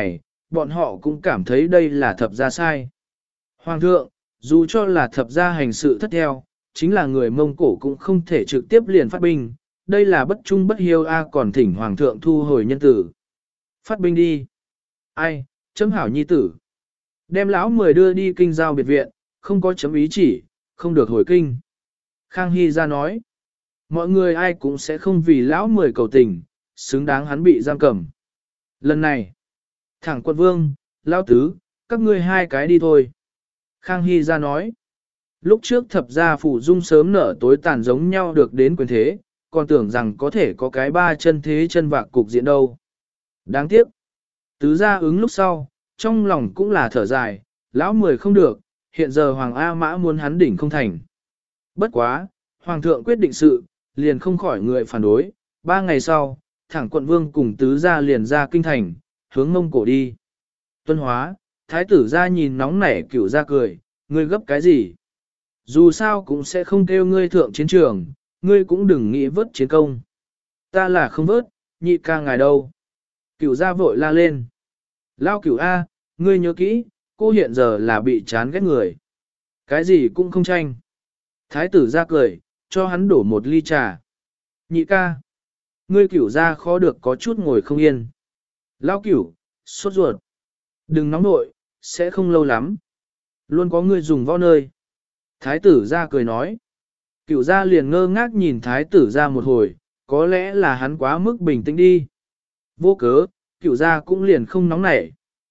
bọn họ cũng cảm thấy đây là thập gia sai. Hoàng thượng, dù cho là thập gia hành sự thất theo, chính là người Mông Cổ cũng không thể trực tiếp liền phát binh, đây là bất trung bất hiếu còn thỉnh Hoàng thượng thu hồi nhân tử. Phát binh đi. Ai, chấm hảo nhi tử. Đem lão 10 đưa đi kinh giao biệt viện, không có chấm ý chỉ, không được hồi kinh. Khang Hy ra nói, mọi người ai cũng sẽ không vì lão 10 cầu tình, xứng đáng hắn bị giam cầm. Lần này, thẳng quận vương, lão tứ, các ngươi hai cái đi thôi. Khang Hy ra nói, lúc trước thập gia phủ dung sớm nở tối tàn giống nhau được đến quyền thế, còn tưởng rằng có thể có cái ba chân thế chân vạc cục diện đâu. Đáng tiếc, tứ gia ứng lúc sau, trong lòng cũng là thở dài, lão 10 không được, hiện giờ Hoàng A Mã muốn hắn đỉnh không thành. Bất quá, Hoàng thượng quyết định sự, liền không khỏi người phản đối, 3 ngày sau, thẳng quận vương cùng tứ gia liền ra kinh thành, hướng Mông Cổ đi. Tuân hóa, thái tử gia nhìn nóng nảy cửu gia cười, ngươi gấp cái gì? Dù sao cũng sẽ không kêu ngươi thượng chiến trường, ngươi cũng đừng nghĩ vớt chiến công. Ta là không vớt, nhị ca ngài đâu. Cửu gia vội la lên. Lao cửu A, ngươi nhớ kỹ, cô hiện giờ là bị chán ghét người. Cái gì cũng không tranh. Thái tử ra cười, cho hắn đổ một ly trà. Nhị ca. Ngươi cửu gia khó được có chút ngồi không yên. Lao cửu, sốt ruột. Đừng nóng nội, sẽ không lâu lắm. Luôn có người dùng võ nơi. Thái tử ra cười nói. Cửu gia liền ngơ ngác nhìn thái tử ra một hồi, có lẽ là hắn quá mức bình tĩnh đi. Vô cớ, cửu gia cũng liền không nóng nảy.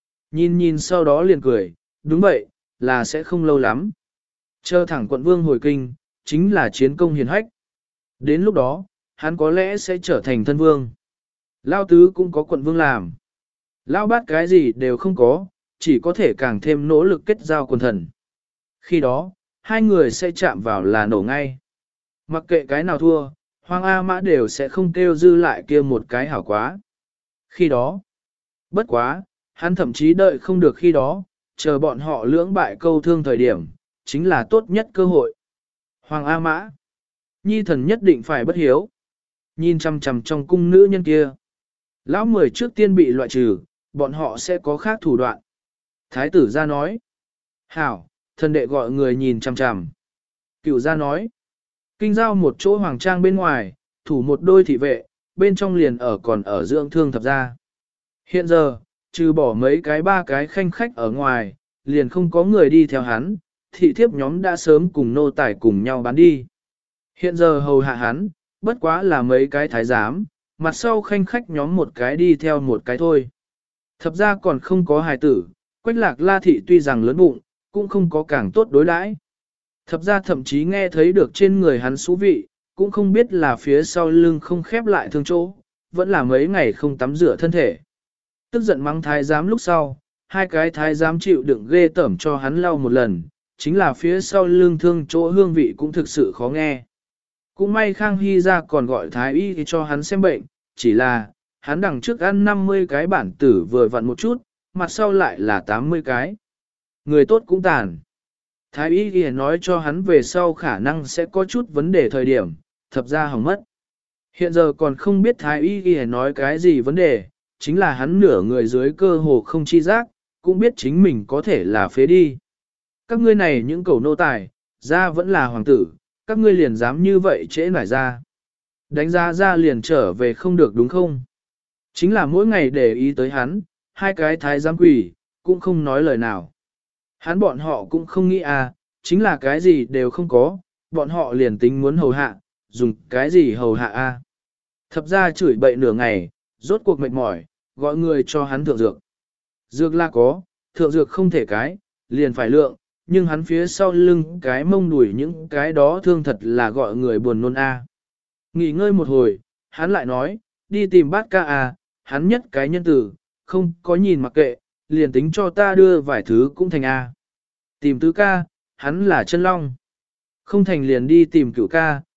Nhìn sau đó liền cười, đúng vậy, là sẽ không lâu lắm. Chờ thẳng quận vương hồi kinh, chính là chiến công hiền hách. Đến lúc đó, hắn có lẽ sẽ trở thành thân vương. Lao tứ cũng có quận vương làm. Lao bát cái gì đều không có, chỉ có thể càng thêm nỗ lực kết giao quần thần. Khi đó, hai người sẽ chạm vào là nổ ngay. Mặc kệ cái nào thua, Hoàng A Mã đều sẽ không kêu dư lại kia một cái hảo quá. Khi đó, bất quá, hắn thậm chí đợi không được khi đó, chờ bọn họ lưỡng bại câu thương thời điểm, chính là tốt nhất cơ hội. Hoàng A Mã, nhi thần nhất định phải bất hiếu. Nhìn chằm chằm trong cung nữ nhân kia. Lão 10 trước tiên bị loại trừ, bọn họ sẽ có khác thủ đoạn. Thái tử ra nói. Hảo, thần đệ gọi người nhìn chằm chằm. Cửu ra nói. Kinh giao một chỗ hoàng trang bên ngoài, thủ một đôi thị vệ, bên trong liền còn ở dưỡng thương thập gia. Hiện giờ, trừ bỏ mấy cái ba cái khanh khách ở ngoài, liền không có người đi theo hắn, thị thiếp nhóm đã sớm cùng nô tài cùng nhau bán đi. Hiện giờ hầu hạ hắn, bất quá là mấy cái thái giám, mặt sau khanh khách nhóm một cái đi theo một cái thôi. Thập ra còn không có hài tử, Quách Lạc La thị tuy rằng lớn bụng, cũng không có càng tốt đối đãi. Thập ra thậm chí nghe thấy được trên người hắn xú vị, cũng không biết là phía sau lưng không khép lại thương chỗ, vẫn là mấy ngày không tắm rửa thân thể. Tức giận mắng thái giám lúc sau, hai cái thái giám chịu đựng ghê tởm cho hắn lau một lần, chính là phía sau lưng thương chỗ hương vị cũng thực sự khó nghe. Cũng may Khang Hy ra còn gọi thái y cho hắn xem bệnh, chỉ là, hắn đằng trước ăn 50 cái bản tử vừa vặn một chút, mặt sau lại là 80 cái. Người tốt cũng tàn. Thái y ghi nói cho hắn về sau khả năng sẽ có chút vấn đề thời điểm, thập ra hỏng mất. Hiện giờ còn không biết thái y ghi nói cái gì vấn đề, chính là hắn nửa người dưới cơ hồ không chi giác, cũng biết chính mình có thể là phế đi. Các ngươi này những cầu nô tài, ra vẫn là hoàng tử, các ngươi liền dám như vậy trễ nải ra. Đánh ra liền trở về không được đúng không? Chính là mỗi ngày để ý tới hắn, hai cái thái giám quỷ, cũng không nói lời nào. Hắn bọn họ cũng không nghĩ chính là cái gì đều không có, bọn họ liền tính muốn hầu hạ, dùng cái gì hầu hạ Thập ra chửi bậy nửa ngày, rốt cuộc mệt mỏi, gọi người cho hắn thượng dược. Dược là có, thượng dược không thể cái, liền phải lượng, nhưng hắn phía sau lưng cái mông đuổi những cái đó thương thật là gọi người buồn nôn Nghỉ ngơi một hồi, hắn lại nói, đi tìm bát ca hắn nhất cái nhân tử, không có nhìn mặc kệ, liền tính cho ta đưa vài thứ cũng thành Tìm tứ ca, hắn là chân long. Không thành liền đi tìm cửu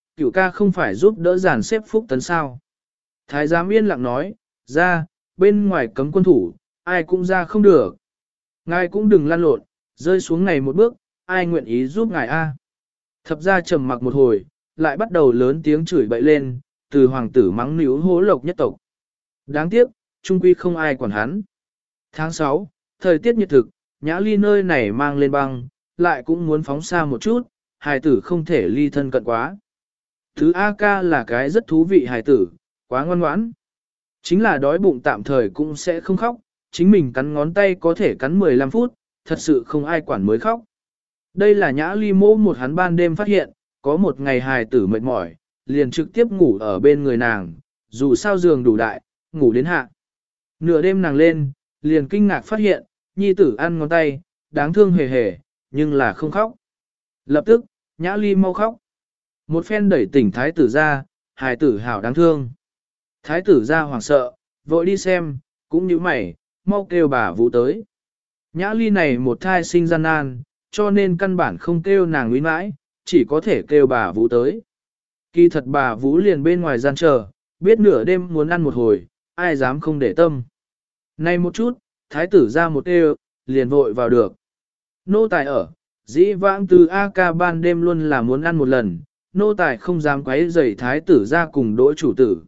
ca không phải giúp đỡ giàn xếp phúc tấn sao. Thái giám yên lặng nói, ra, bên ngoài cấm quân thủ, ai cũng ra không được. Ngài cũng đừng lăn lộn, rơi xuống này một bước, ai nguyện ý giúp ngài Thập ra trầm mặc một hồi, lại bắt đầu lớn tiếng chửi bậy lên, từ hoàng tử mắng níu hố lộc nhất tộc. Đáng tiếc, trung quy không ai quản hắn. Tháng 6, thời tiết nhiệt thực, Nhã Ly nơi này mang lên băng, lại cũng muốn phóng xa một chút, hài tử không thể ly thân cận quá. Thứ A ca là cái rất thú vị hài tử, quá ngoan ngoãn. Chính là đói bụng tạm thời cũng sẽ không khóc, chính mình cắn ngón tay có thể cắn 15 phút, thật sự không ai quản mới khóc. Đây là Nhã Ly mô một hắn ban đêm phát hiện, có một ngày hài tử mệt mỏi, liền trực tiếp ngủ ở bên người nàng, dù sao giường đủ đại, ngủ đến hạ. Nửa đêm nàng lên, liền kinh ngạc phát hiện, nhi tử ăn ngón tay, đáng thương hề hề, nhưng là không khóc. Lập tức, Nhã Ly mau khóc. Một phen đẩy tỉnh thái tử ra, hài tử hảo đáng thương. Thái tử ra hoảng sợ, vội đi xem, cũng như mày, mau kêu bà Vũ tới. Nhã Ly này một thai sinh gian nan, cho nên căn bản không kêu nàng uy mãi, chỉ có thể kêu bà Vũ tới. Kỳ thật bà Vũ liền bên ngoài gian chờ, biết nửa đêm muốn ăn một hồi, ai dám không để tâm. Này một chút, thái tử ra một kêu, liền vội vào được. Nô tài ở, dĩ vãng từ A ca ban đêm luôn là muốn ăn một lần, nô tài không dám quấy rầy thái tử ra cùng đỗ chủ tử.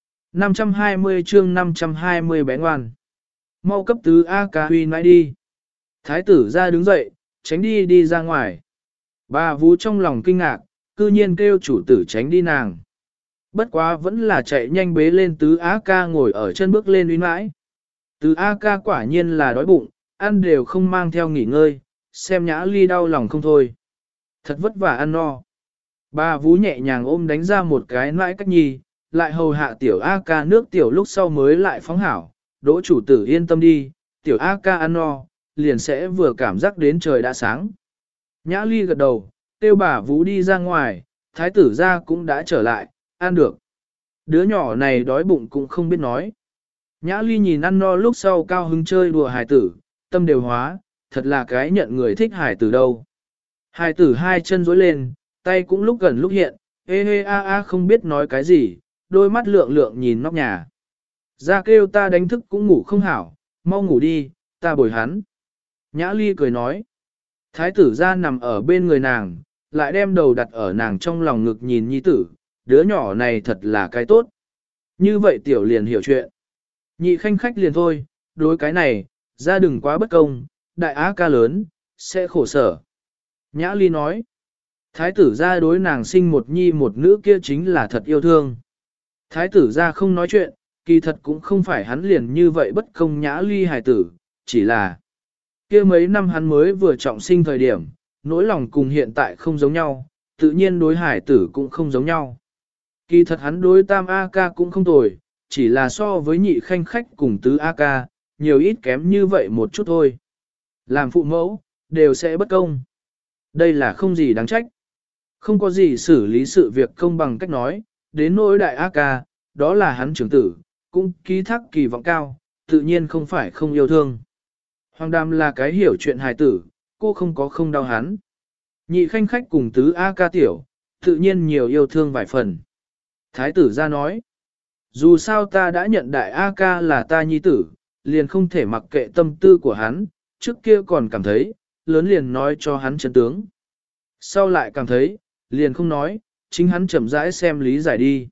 520 chương 520 bé ngoan. Mau cấp tứ A ca huy nãi đi. Thái tử ra đứng dậy, tránh đi ra ngoài. Bà Vũ trong lòng kinh ngạc, cư nhiên kêu chủ tử tránh đi nàng. Bất quá vẫn là chạy nhanh bế lên tứ A ca ngồi ở chân bước lên uy mãi. Tứ A ca quả nhiên là đói bụng, ăn đều không mang theo nghỉ ngơi, xem Nhã Ly đau lòng không thôi. Thật vất vả ăn no. Bà Vũ nhẹ nhàng ôm đánh ra một cái nãi cách nhi, lại hầu hạ tiểu A ca nước tiểu lúc sau mới lại phóng hảo, đỗ chủ tử yên tâm đi, tiểu A ca ăn no, liền sẽ vừa cảm giác đến trời đã sáng. Nhã Ly gật đầu, kêu bà Vũ đi ra ngoài, thái tử ra cũng đã trở lại, ăn được. Đứa nhỏ này đói bụng cũng không biết nói. Nhã Ly nhìn ăn no lúc sau cao hứng chơi đùa hài tử, tâm đều hóa, thật là cái nhận người thích hài tử đâu. Hài tử hai chân duỗi lên, tay cũng lúc gần lúc hiện, ê a không biết nói cái gì, đôi mắt lượng lượng nhìn nóc nhà. Ra kêu ta đánh thức cũng ngủ không hảo, mau ngủ đi, ta bồi hắn. Nhã Ly cười nói. Thái tử ra nằm ở bên người nàng, lại đem đầu đặt ở nàng trong lòng ngực nhìn nhi tử, đứa nhỏ này thật là cái tốt. Như vậy tiểu liền hiểu chuyện. Nhị khanh khách liền thôi, đối cái này, ra đừng quá bất công, đại á ca lớn, sẽ khổ sở. Nhã Ly nói. Thái tử ra đối nàng sinh một nhi một nữ kia chính là thật yêu thương. Thái tử ra không nói chuyện, kỳ thật cũng không phải hắn liền như vậy bất công Nhã Ly hài tử, chỉ là kia mấy năm hắn mới vừa trọng sinh thời điểm, nỗi lòng cùng hiện tại không giống nhau, tự nhiên đối hải tử cũng không giống nhau. Kỳ thật hắn đối tam A ca cũng không tồi, chỉ là so với nhị khanh khách cùng tứ A ca, nhiều ít kém như vậy một chút thôi. Làm phụ mẫu, đều sẽ bất công. Đây là không gì đáng trách. Không có gì xử lý sự việc công bằng cách nói, đến nỗi đại A ca, đó là hắn trưởng tử, cũng ký thác kỳ vọng cao, tự nhiên không phải không yêu thương. Hoàng Đàm là cái hiểu chuyện hài tử, cô không có không đau hắn. Nhị khanh khách cùng tứ A ca tiểu, tự nhiên nhiều yêu thương vài phần. Thái tử ra nói, dù sao ta đã nhận đại A ca là ta nhi tử, liền không thể mặc kệ tâm tư của hắn, trước kia còn cảm thấy, lớn liền nói cho hắn chân tướng. Sau lại cảm thấy, liền không nói, chính hắn chậm rãi xem lý giải đi.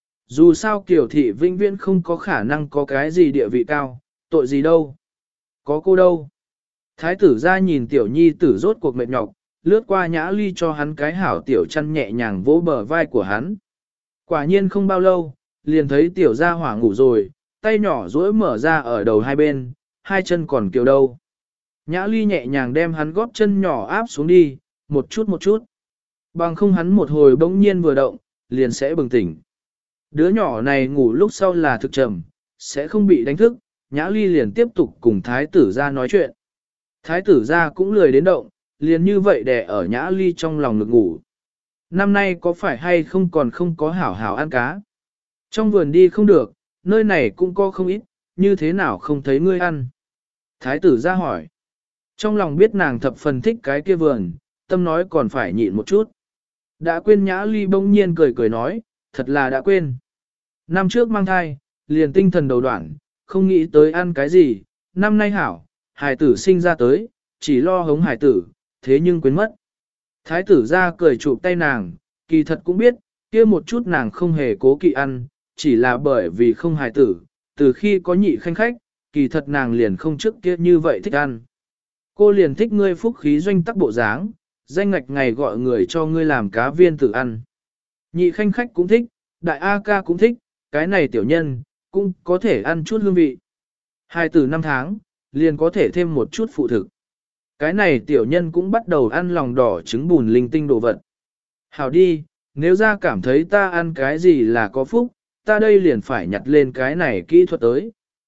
Dù sao Kiều thị vĩnh viễn không có khả năng có cái gì địa vị cao, tội gì đâu. Có cô đâu. Thái tử ra nhìn tiểu nhi tử rốt cuộc mệt nhọc, lướt qua Nhã Ly cho hắn cái hảo tiểu chăn nhẹ nhàng vỗ bờ vai của hắn. Quả nhiên không bao lâu, liền thấy tiểu gia hỏa ngủ rồi, tay nhỏ duỗi mở ra ở đầu hai bên, hai chân còn kiều đâu. Nhã Ly nhẹ nhàng đem hắn góp chân nhỏ áp xuống đi, một chút một chút. Bằng không hắn một hồi bỗng nhiên vừa động, liền sẽ bừng tỉnh. Đứa nhỏ này ngủ lúc sau là thực trầm, sẽ không bị đánh thức, Nhã Ly liền tiếp tục cùng thái tử ra nói chuyện. Thái tử ra cũng lười đến động, liền như vậy đè ở Nhã Ly trong lòng ngực ngủ. Năm nay có phải hay không còn không có hảo hảo ăn cá? Trong vườn đi không được, nơi này cũng có không ít, như thế nào không thấy ngươi ăn? Thái tử ra hỏi. Trong lòng biết nàng thập phần thích cái kia vườn, tâm nói còn phải nhịn một chút. Đã quên Nhã Ly bỗng nhiên cười cười nói, thật là đã quên. Năm trước mang thai, liền tinh thần đầu đoạn, không nghĩ tới ăn cái gì, năm nay hảo, hải tử sinh ra tới, chỉ lo hống hải tử, thế nhưng quên mất. Thái tử ra cười chụp tay nàng, kỳ thật cũng biết, kia một chút nàng không hề cố kỵ ăn, chỉ là bởi vì không hải tử, từ khi có nhị khanh khách, kỳ thật nàng liền không trước kia như vậy thích ăn. Cô liền thích ngươi phúc khí doanh tắc bộ dáng, danh ngạch ngày gọi người cho ngươi làm cá viên tự ăn. Nhị khanh khách cũng thích, đại A ca cũng thích, cái này tiểu nhân, cũng có thể ăn chút hương vị. Hai từ 5 tháng, liền có thể thêm một chút phụ thực. Cái này tiểu nhân cũng bắt đầu ăn lòng đỏ trứng bùn linh tinh đồ vật. Hảo đi, nếu ra cảm thấy ta ăn cái gì là có phúc, ta đây liền phải nhặt lên cái này kỹ thuật tới.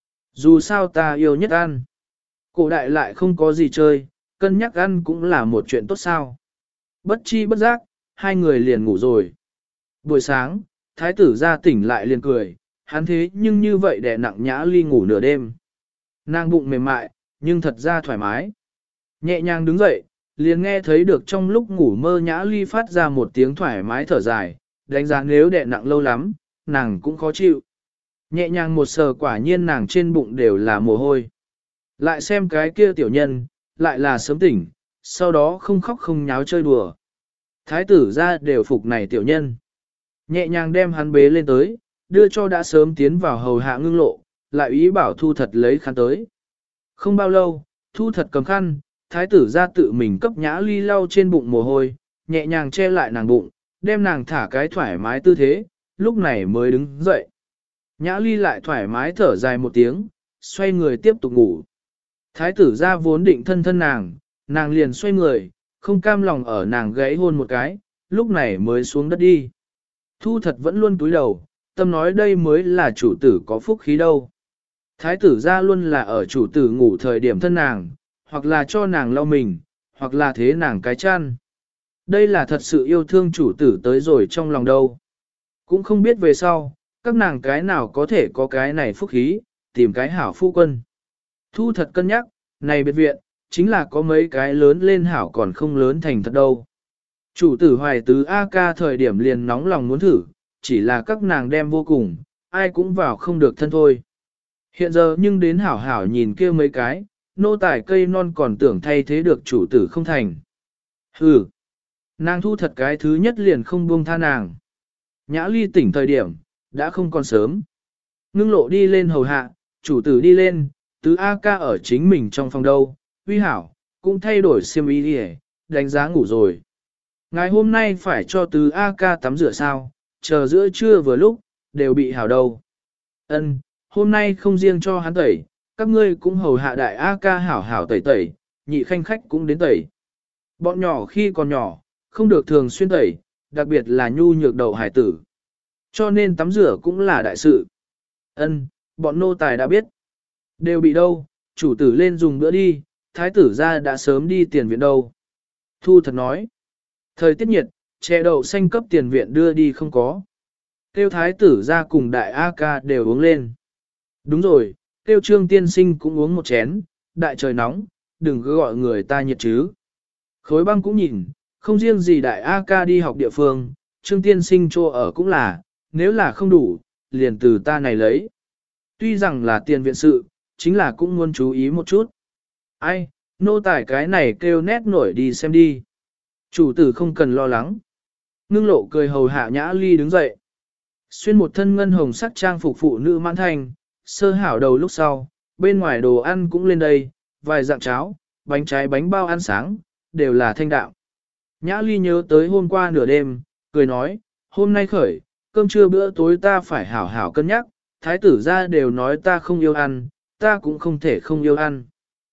Dù sao ta yêu nhất ăn. Cổ đại lại không có gì chơi, cân nhắc ăn cũng là một chuyện tốt sao. Bất chi bất giác, hai người liền ngủ rồi. Buổi sáng, thái tử ra tỉnh lại liền cười, hắn thế nhưng như vậy đè nặng Nhã Ly ngủ nửa đêm. Nàng bụng mềm mại, nhưng thật ra thoải mái. Nhẹ nhàng đứng dậy, liền nghe thấy được trong lúc ngủ mơ Nhã Ly phát ra một tiếng thoải mái thở dài, đánh giá nếu đè nặng lâu lắm, nàng cũng khó chịu. Nhẹ nhàng một sờ quả nhiên nàng trên bụng đều là mồ hôi. Lại xem cái kia tiểu nhân, lại là sớm tỉnh, sau đó không khóc không nháo chơi đùa. Thái tử ra đều phục này tiểu nhân. Nhẹ nhàng đem hắn bế lên tới, đưa cho đã sớm tiến vào hầu hạ Ngưng Lộ, lại ý bảo Thu Thật lấy khăn tới. Không bao lâu, Thu Thật cầm khăn, thái tử ra tự mình cấp Nhã Ly lau trên bụng mồ hôi, nhẹ nhàng che lại nàng bụng, đem nàng thả cái thoải mái tư thế, lúc này mới đứng dậy. Nhã Ly lại thoải mái thở dài một tiếng, xoay người tiếp tục ngủ. Thái tử ra vốn định thân thân nàng liền xoay người, không cam lòng ở nàng gãy hôn một cái, lúc này mới xuống đất đi. Thu Thật vẫn luôn cúi đầu, tâm nói đây mới là chủ tử có phúc khí đâu. Thái tử ra luôn là ở chủ tử ngủ thời điểm thân nàng, hoặc là cho nàng lau mình, hoặc là thế nàng cái chăn. Đây là thật sự yêu thương chủ tử tới rồi trong lòng đâu. Cũng không biết về sau, các nàng cái nào có thể có cái này phúc khí, tìm cái hảo phu quân. Thu Thật cân nhắc, này biệt viện, chính là có mấy cái lớn lên hảo còn không lớn thành thật đâu. Chủ tử hoài tứ A ca thời điểm liền nóng lòng muốn thử, chỉ là các nàng đem vô cùng, ai cũng vào không được thân thôi. Hiện giờ nhưng đến hảo hảo nhìn kia mấy cái, nô tài cây non còn tưởng thay thế được chủ tử không thành. Hừ, nàng Thu Thật cái thứ nhất liền không buông tha nàng. Nhã Ly tỉnh thời điểm, đã không còn sớm. Ngưng Lộ đi lên hầu hạ, chủ tử đi lên, tứ A ca ở chính mình trong phòng đâu, uy hảo, cũng thay đổi xiêm y đi đánh giá ngủ rồi. Ngày hôm nay phải cho tứ A ca tắm rửa sao, chờ giữa trưa vừa lúc, đều bị hảo đâu. Ân, hôm nay không riêng cho hắn tẩy, các ngươi cũng hầu hạ đại A ca hảo hảo tẩy tẩy, nhị khanh khách cũng đến tẩy. Bọn nhỏ khi còn nhỏ, không được thường xuyên tẩy, đặc biệt là nhu nhược đầu hải tử. Cho nên tắm rửa cũng là đại sự. Ân, bọn nô tài đã biết. Đều bị đâu, chủ tử lên dùng bữa đi, thái tử ra đã sớm đi tiền viện đâu. Thu Thật nói. Thời tiết nhiệt, chè đậu xanh cấp tiền viện đưa đi không có. Tiêu thái tử ra cùng đại A ca đều uống lên. Đúng rồi, tiêu trương tiên sinh cũng uống một chén, đại trời nóng, đừng cứ gọi người ta nhiệt chứ. Khối băng cũng nhìn, không riêng gì đại A ca đi học địa phương, trương tiên sinh cho ở cũng là, nếu là không đủ, liền từ ta này lấy. Tuy rằng là tiền viện sự, chính là cũng muốn chú ý một chút. Ai, nô tài cái này kêu nét nổi đi xem đi. Chủ tử không cần lo lắng. Ngưng Lộ cười hầu hạ Nhã Ly đứng dậy. Xuyên một thân ngân hồng sắc trang phục phụ nữ mãn thành, sơ hảo đầu lúc sau, bên ngoài đồ ăn cũng lên đây, vài dạng cháo, bánh trái bánh bao ăn sáng, đều là thanh đạm. Nhã Ly nhớ tới hôm qua nửa đêm, cười nói, hôm nay khởi, cơm trưa bữa tối ta phải hảo hảo cân nhắc, thái tử ra đều nói ta không yêu ăn, ta cũng không thể không yêu ăn.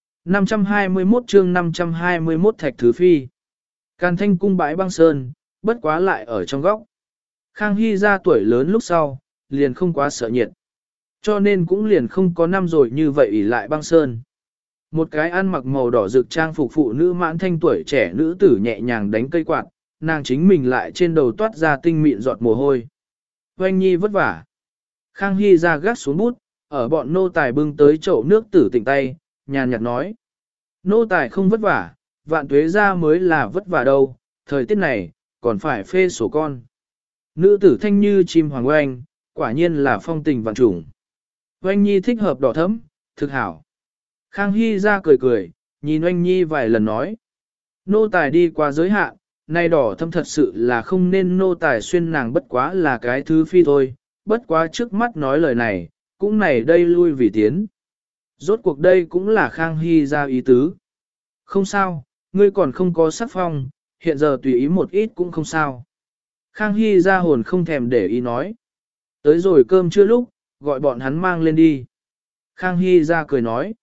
521 chương 521 Thạch Thứ Phi. Càn Thanh cung bãi băng sơn, bất quá lại ở trong góc. Khang Hy ra tuổi lớn lúc sau, liền không quá sợ nhiệt. Cho nên cũng liền không có năm rồi như vậy ỷ lại băng sơn. Một cái ăn mặc màu đỏ rực trang phục phụ nữ mãn thanh tuổi trẻ nữ tử nhẹ nhàng đánh cây quạt, nàng chính mình lại trên đầu toát ra tinh mịn giọt mồ hôi. Oanh Nhi vất vả. Khang Hy ra gác xuống bút, ở bọn nô tài bưng tới chậu nước tử tỉnh tay, nhàn nhạt nói. Nô tài không vất vả, vạn tuế ra mới là vất vả đâu, thời tiết này, còn phải phê sổ con. Nữ tử thanh như chim hoàng oanh, quả nhiên là phong tình vạn trùng. Oanh Nhi thích hợp đỏ thấm, thực hảo. Khang Hy ra cười cười, nhìn Oanh Nhi vài lần nói. Nô tài đi qua giới hạn, nay đỏ thâm thật sự là không nên nô tài xuyên nàng bất quá là cái thứ phi thôi, bất quá trước mắt nói lời này, cũng này đây lui vì tiến. Rốt cuộc đây cũng là Khang Hy ra ý tứ. Không sao, ngươi còn không có sắc phong, hiện giờ tùy ý một ít cũng không sao. Khang Hy ra hồn không thèm để ý nói. Tới rồi cơm chưa lúc, gọi bọn hắn mang lên đi. Khang Hy ra cười nói.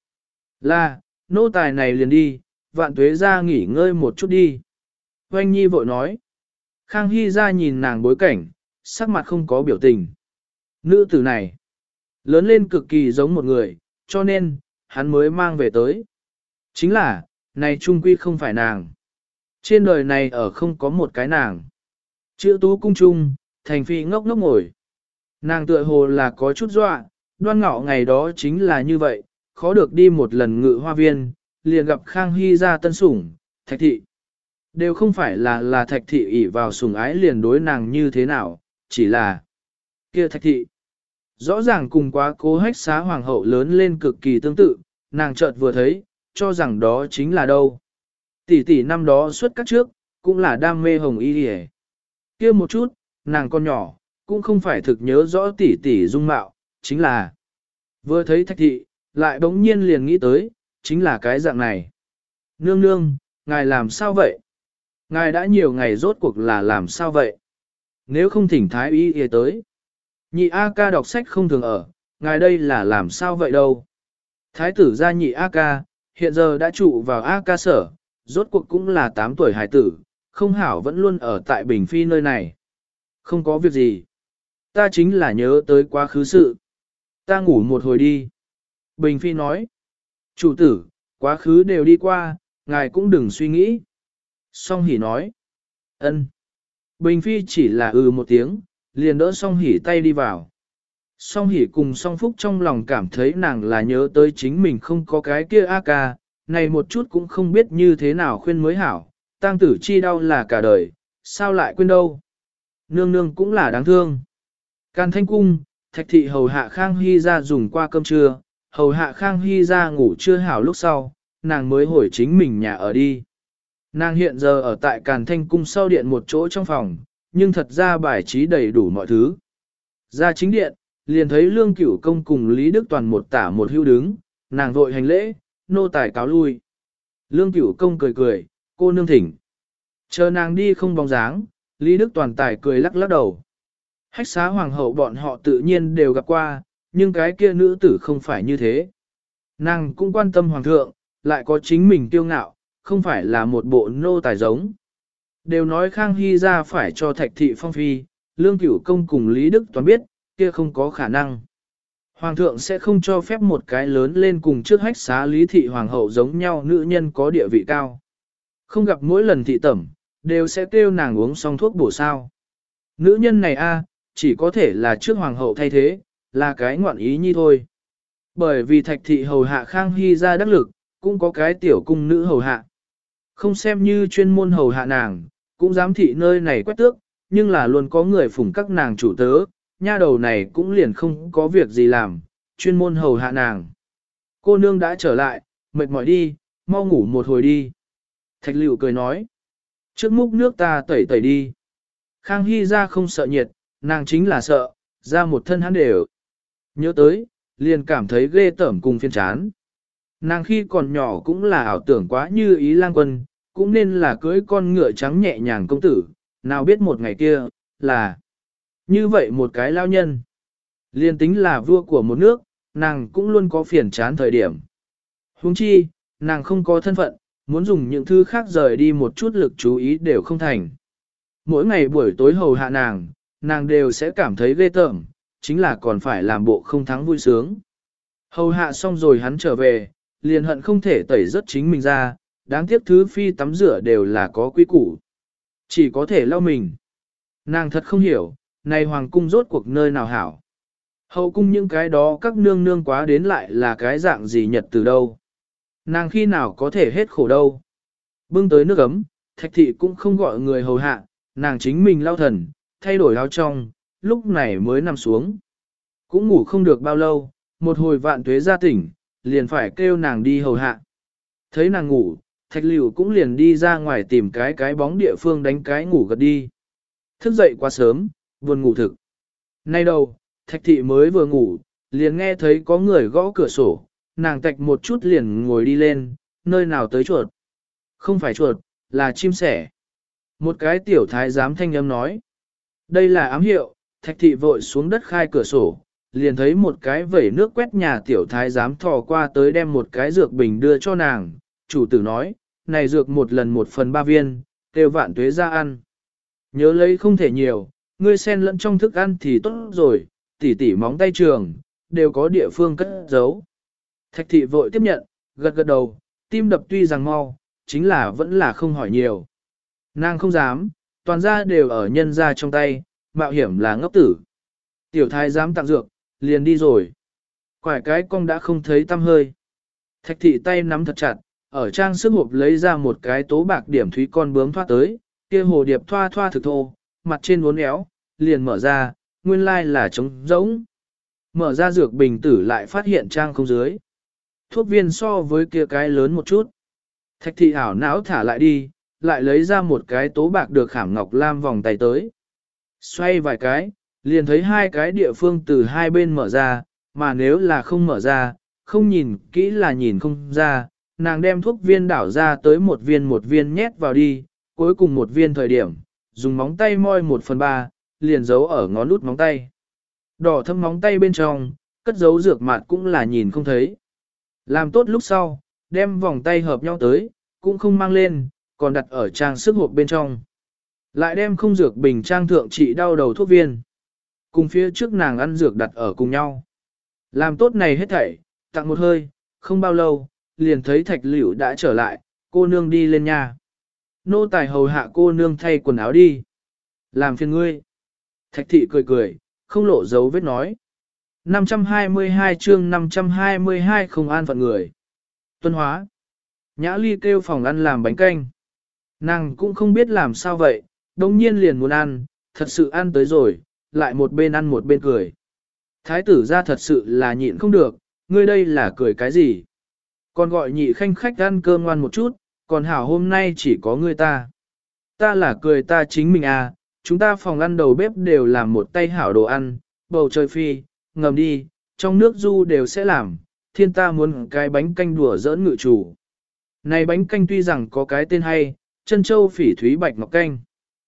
Là, nô tài này liền đi, Vạn Tuế ra nghỉ ngơi một chút đi. Oanh Nhi vội nói. Khang Hy ra nhìn nàng bối cảnh, sắc mặt không có biểu tình. Nữ tử này, lớn lên cực kỳ giống một người, cho nên, hắn mới mang về tới. Chính là, này trung quy không phải nàng. Trên đời này ở không có một cái nàng. Chữ tú cung trung, thành phi ngốc ngốc ngồi. Nàng tựa hồ là có chút dọa, đoan ngọ ngày đó chính là như vậy, khó được đi một lần ngự hoa viên, liền gặp Khang Hy ra tân sủng, Thạch thị. Đều không phải là Thạch thị ỷ vào sủng ái liền đối nàng như thế nào, chỉ là kia Thạch thị. Rõ ràng cùng quá cố hách xá hoàng hậu lớn lên cực kỳ tương tự, nàng chợt vừa thấy, cho rằng đó chính là đâu. Tỷ tỷ năm đó xuất các trước, cũng là đam mê hồng y hề. Kia một chút, nàng con nhỏ, cũng không phải thực nhớ rõ tỷ tỷ dung mạo, chính là vừa thấy Thạch thị, lại bỗng nhiên liền nghĩ tới, chính là cái dạng này. Nương nương, ngài làm sao vậy? Ngài đã nhiều ngày rốt cuộc là làm sao vậy? Nếu không thỉnh thái y y tới. Nhị A ca đọc sách không thường ở, ngài đây là làm sao vậy đâu? Thái tử gia nhị A ca, hiện giờ đã trụ vào A ca sở, rốt cuộc cũng là 8 tuổi hải tử, không hảo vẫn luôn ở tại Bình Phi nơi này. Không có việc gì. Ta chính là nhớ tới quá khứ sự. Ta ngủ một hồi đi. Bình Phi nói. Chủ tử, quá khứ đều đi qua, ngài cũng đừng suy nghĩ. Song Hỷ nói. Ân. Bình Phi chỉ là một tiếng, liền đỡ Song Hỷ tay đi vào. Song Hỷ cùng Song Phúc trong lòng cảm thấy nàng là nhớ tới chính mình không có cái kia A ca, này một chút cũng không biết như thế nào khuyên mới hảo, tang tử chi đau là cả đời, sao lại quên đâu. Nương nương cũng là đáng thương. Càn Thanh Cung, Thạch thị hầu hạ Khang Hy ra dùng qua cơm trưa, hầu hạ Khang Hy ra ngủ trưa hảo lúc sau, nàng mới hồi chính mình nhà ở đi. Nàng hiện giờ ở tại Càn Thanh Cung sau điện một chỗ trong phòng, nhưng thật ra bài trí đầy đủ mọi thứ. Ra chính điện, liền thấy Lương Cửu Công cùng Lý Đức Toàn một tả một hữu đứng, nàng vội hành lễ, nô tài cáo lui. Lương Cửu Công cười cười, cô nương thỉnh. Chờ nàng đi không bóng dáng, Lý Đức Toàn tài cười lắc lắc đầu. Hách xá hoàng hậu bọn họ tự nhiên đều gặp qua, nhưng cái kia nữ tử không phải như thế. Nàng cũng quan tâm hoàng thượng, lại có chính mình kiêu ngạo, không phải là một bộ nô tài giống. Đều nói Khang Hy ra phải cho Thạch thị phong phi, Lương Cửu Công cùng Lý Đức Toàn biết, kia không có khả năng. Hoàng thượng sẽ không cho phép một cái lớn lên cùng trước hách xá Lý thị hoàng hậu giống nhau nữ nhân có địa vị cao. Không gặp mỗi lần thị tẩm, đều sẽ kêu nàng uống xong thuốc bổ sao. Nữ nhân này chỉ có thể là trước hoàng hậu thay thế, là cái ngoạn ý nhi thôi. Bởi vì Thạch thị hầu hạ Khang Hy ra đắc lực, cũng có cái tiểu cung nữ hầu hạ. Không xem như chuyên môn hầu hạ nàng, cũng dám thị nơi này quét tước, nhưng là luôn có người phủng các nàng chủ tớ, nha đầu này cũng liền không có việc gì làm, chuyên môn hầu hạ nàng. Cô nương đã trở lại, mệt mỏi đi, mau ngủ một hồi đi. Thạch Liệu cười nói, trước múc nước ta tẩy tẩy đi. Khang Hy ra không sợ nhiệt, nàng chính là sợ, ra một thân hắn đều. Nhớ tới, liền cảm thấy ghê tởm cùng phiên chán. Nàng khi còn nhỏ cũng là ảo tưởng quá như ý lang quân, cũng nên là cưới con ngựa trắng nhẹ nhàng công tử, nào biết một ngày kia, là như vậy một cái lao nhân. Liên tính là vua của một nước, nàng cũng luôn có phiền chán thời điểm. Huống chi, nàng không có thân phận, muốn dùng những thứ khác rời đi một chút lực chú ý đều không thành. Mỗi ngày buổi tối hầu hạ nàng đều sẽ cảm thấy ghê tởm, chính là còn phải làm bộ không thắng vui sướng. Hầu hạ xong rồi hắn trở về, liền hận không thể tẩy rất chính mình ra, đáng tiếc thứ phi tắm rửa đều là có quy củ. Chỉ có thể lau mình. Nàng thật không hiểu, này hoàng cung rốt cuộc nơi nào hảo. Hậu cung những cái đó các nương nương quá đến lại là cái dạng gì nhật từ đâu. Nàng khi nào có thể hết khổ đâu. Bưng tới nước ấm, Thạch thị cũng không gọi người hầu hạ, nàng chính mình lau thần, thay đổi áo trong, lúc này mới nằm xuống. Cũng ngủ không được bao lâu, một hồi Vạn Tuế ra tỉnh, liền phải kêu nàng đi hầu hạ. Thấy nàng ngủ, Thạch Liệu cũng liền đi ra ngoài tìm cái bóng địa phương đánh cái ngủ gật đi. Thức dậy quá sớm, buồn ngủ thực. Nay đâu, Thạch thị mới vừa ngủ, liền nghe thấy có người gõ cửa sổ, nàng tạch một chút liền ngồi đi lên, nơi nào tới chuột. Không phải chuột, là chim sẻ. Một cái tiểu thái giám thanh âm nói. Đây là ám hiệu, thạch thị vội xuống đất khai cửa sổ, liền thấy một cái vẩy nước quét nhà tiểu thái giám thò qua tới đem một cái dược bình đưa cho nàng. Chủ tử nói, này dược một lần 1/3 viên, kêu vạn tuế ra ăn. Nhớ lấy không thể nhiều, ngươi xen lẫn trong thức ăn thì tốt rồi, tỉ tỉ móng tay trường, đều có địa phương cất giấu. Thạch thị vội tiếp nhận, gật gật đầu, tim đập tuy rằng mau, chính là vẫn là không hỏi nhiều. Nàng không dám, toàn ra đều ở nhân ra trong tay, mạo hiểm là ngốc tử. Tiểu thái dám tặng dược, liền đi rồi. Quải cái cong đã không thấy tăm hơi. Thạch thị tay nắm thật chặt, ở trang sức hộp lấy ra một cái tố bạc điểm thúy con bướm thoát tới, kia hồ điệp thoa thoa thực thô, mặt trên uốn éo, liền mở ra, nguyên lai là trống rỗng. Mở ra dược bình tử lại phát hiện trang không dưới. Thuốc viên so với kia cái lớn một chút. Thạch thị ảo não thả lại đi, lại lấy ra một cái tố bạc được khảm ngọc lam vòng tay tới. Xoay vài cái, liền thấy hai cái địa phương từ hai bên mở ra, mà nếu là không mở ra, không nhìn kỹ là nhìn không ra, nàng đem thuốc viên đảo ra tới một viên nhét vào đi, cuối cùng một viên thời điểm, dùng móng tay moi 1/3, liền giấu ở ngón út móng tay. Đỏ thâm móng tay bên trong, cất giấu dược mạt cũng là nhìn không thấy. Làm tốt lúc sau, đem vòng tay hợp nhau tới, cũng không mang lên, còn đặt ở trang sức hộp bên trong. Lại đem không dược bình trang thượng trị đau đầu thuốc viên. Cùng phía trước nàng ăn dược đặt ở cùng nhau. Làm tốt này hết thảy, tặng một hơi, không bao lâu, liền thấy thạch liễu đã trở lại, cô nương đi lên nhà. Nô tài hầu hạ cô nương thay quần áo đi. Làm phiền ngươi. Thạch thị cười cười, không lộ dấu vết nói. 522 chương 522 không an phận người. Tuân hóa. Nhã Ly kêu phòng ăn làm bánh canh. Nàng cũng không biết làm sao vậy, đồng nhiên liền muốn ăn, thật sự ăn tới rồi, lại một bên ăn một bên cười. Thái tử ra thật sự là nhịn không được, ngươi đây là cười cái gì? Còn gọi nhị khanh khách ăn cơm ngoan một chút, còn hảo hôm nay chỉ có ngươi ta. Ta là cười ta chính mình à, chúng ta phòng ăn đầu bếp đều làm một tay hảo đồ ăn, bầu trời phi, ngầm đi, trong nước du đều sẽ làm, thiên ta muốn cái bánh canh đùa giỡn ngự chủ. Này bánh canh tuy rằng có cái tên hay, chân châu phỉ thúy bạch ngọc canh.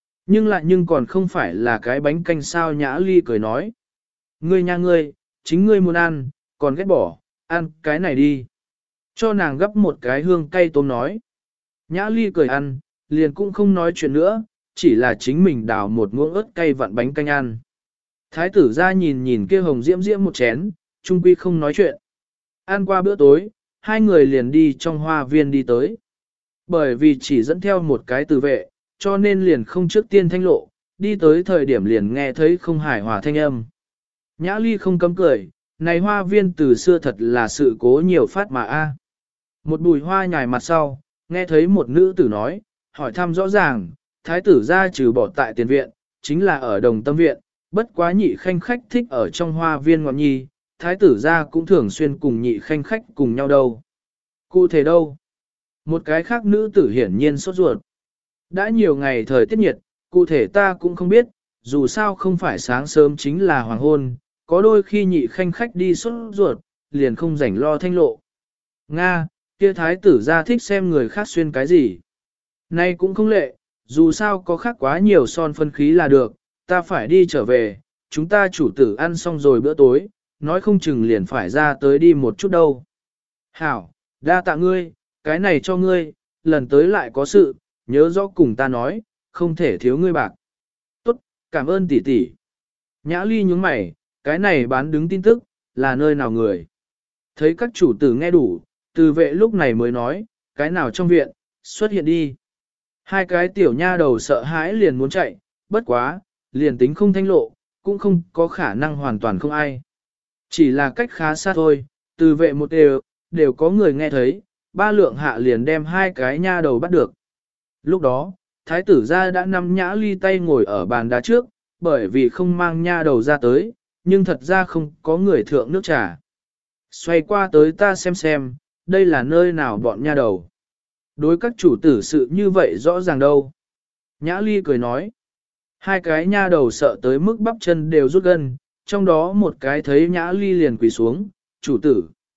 Nhưng còn không phải là cái bánh canh sao. Nhã Ly cười nói. Ngươi nha ngươi, chính ngươi muốn ăn, còn ghét bỏ, ăn cái này đi. Cho nàng gấp một cái hương cay tôm nói. Nhã Ly cười ăn, liền cũng không nói chuyện nữa, chỉ là chính mình đào một muỗng ớt cay vặn bánh canh ăn. Thái tử ra nhìn nhìn kia hồng diễm diễm một chén, trung quy không nói chuyện. Ăn qua bữa tối, hai người liền đi trong hoa viên đi tới. Bởi vì chỉ dẫn theo một cái tử vệ, cho nên liền không trước tiên thanh lộ, đi tới thời điểm liền nghe thấy không hài hòa thanh âm. Nhã Ly không cấm cười, này hoa viên từ xưa thật là sự cố nhiều phát mà a. Một bùi hoa nhài mặt sau, nghe thấy một nữ tử nói, hỏi thăm rõ ràng, thái tử ra trừ bỏ tại tiền viện, chính là ở đồng tâm viện, bất quá nhị khanh khách thích ở trong hoa viên ngọn nhi, thái tử ra cũng thường xuyên cùng nhị khanh khách cùng nhau đâu. Cụ thể đâu? Một cái khác nữ tử hiển nhiên sốt ruột. Đã nhiều ngày thời tiết nhiệt, cụ thể ta cũng không biết, dù sao không phải sáng sớm chính là hoàng hôn, có đôi khi nhị khanh khách đi sốt ruột, liền không rảnh lo thanh lộ. Nga, kia thái tử ra thích xem người khác xuyên cái gì. Nay cũng không lệ, dù sao có khác quá nhiều son phân khí là được, ta phải đi trở về, chúng ta chủ tử ăn xong rồi bữa tối, nói không chừng liền phải ra tới đi một chút đâu. Hảo, đa tạ ngươi, cái này cho ngươi, lần tới lại có sự, nhớ rõ cùng ta nói, không thể thiếu ngươi bạc. Tốt, cảm ơn tỷ tỷ. Nhã Ly nhướng mày, cái này bán đứng tin tức, là nơi nào người. Thấy các chủ tử nghe đủ, từ vệ lúc này mới nói, cái nào trong viện, xuất hiện đi. Hai cái tiểu nha đầu sợ hãi liền muốn chạy, bất quá, liền tính không thanh lộ, cũng không có khả năng hoàn toàn không ai. Chỉ là cách khá xa thôi, từ vệ một đều có người nghe thấy, ba lượng hạ liền đem hai cái nha đầu bắt được. Lúc đó, thái tử gia đã nắm Nhã Ly tay ngồi ở bàn đá trước, bởi vì không mang nha đầu ra tới, nhưng thật ra không có người thượng nước trà. Xoay qua tới ta xem, đây là nơi nào bọn nha đầu. Đối các chủ tử sự như vậy rõ ràng đâu. Nhã Ly cười nói. Hai cái nha đầu sợ tới mức bắp chân đều rút gân, trong đó một cái thấy Nhã Ly liền quỳ xuống, chủ tử.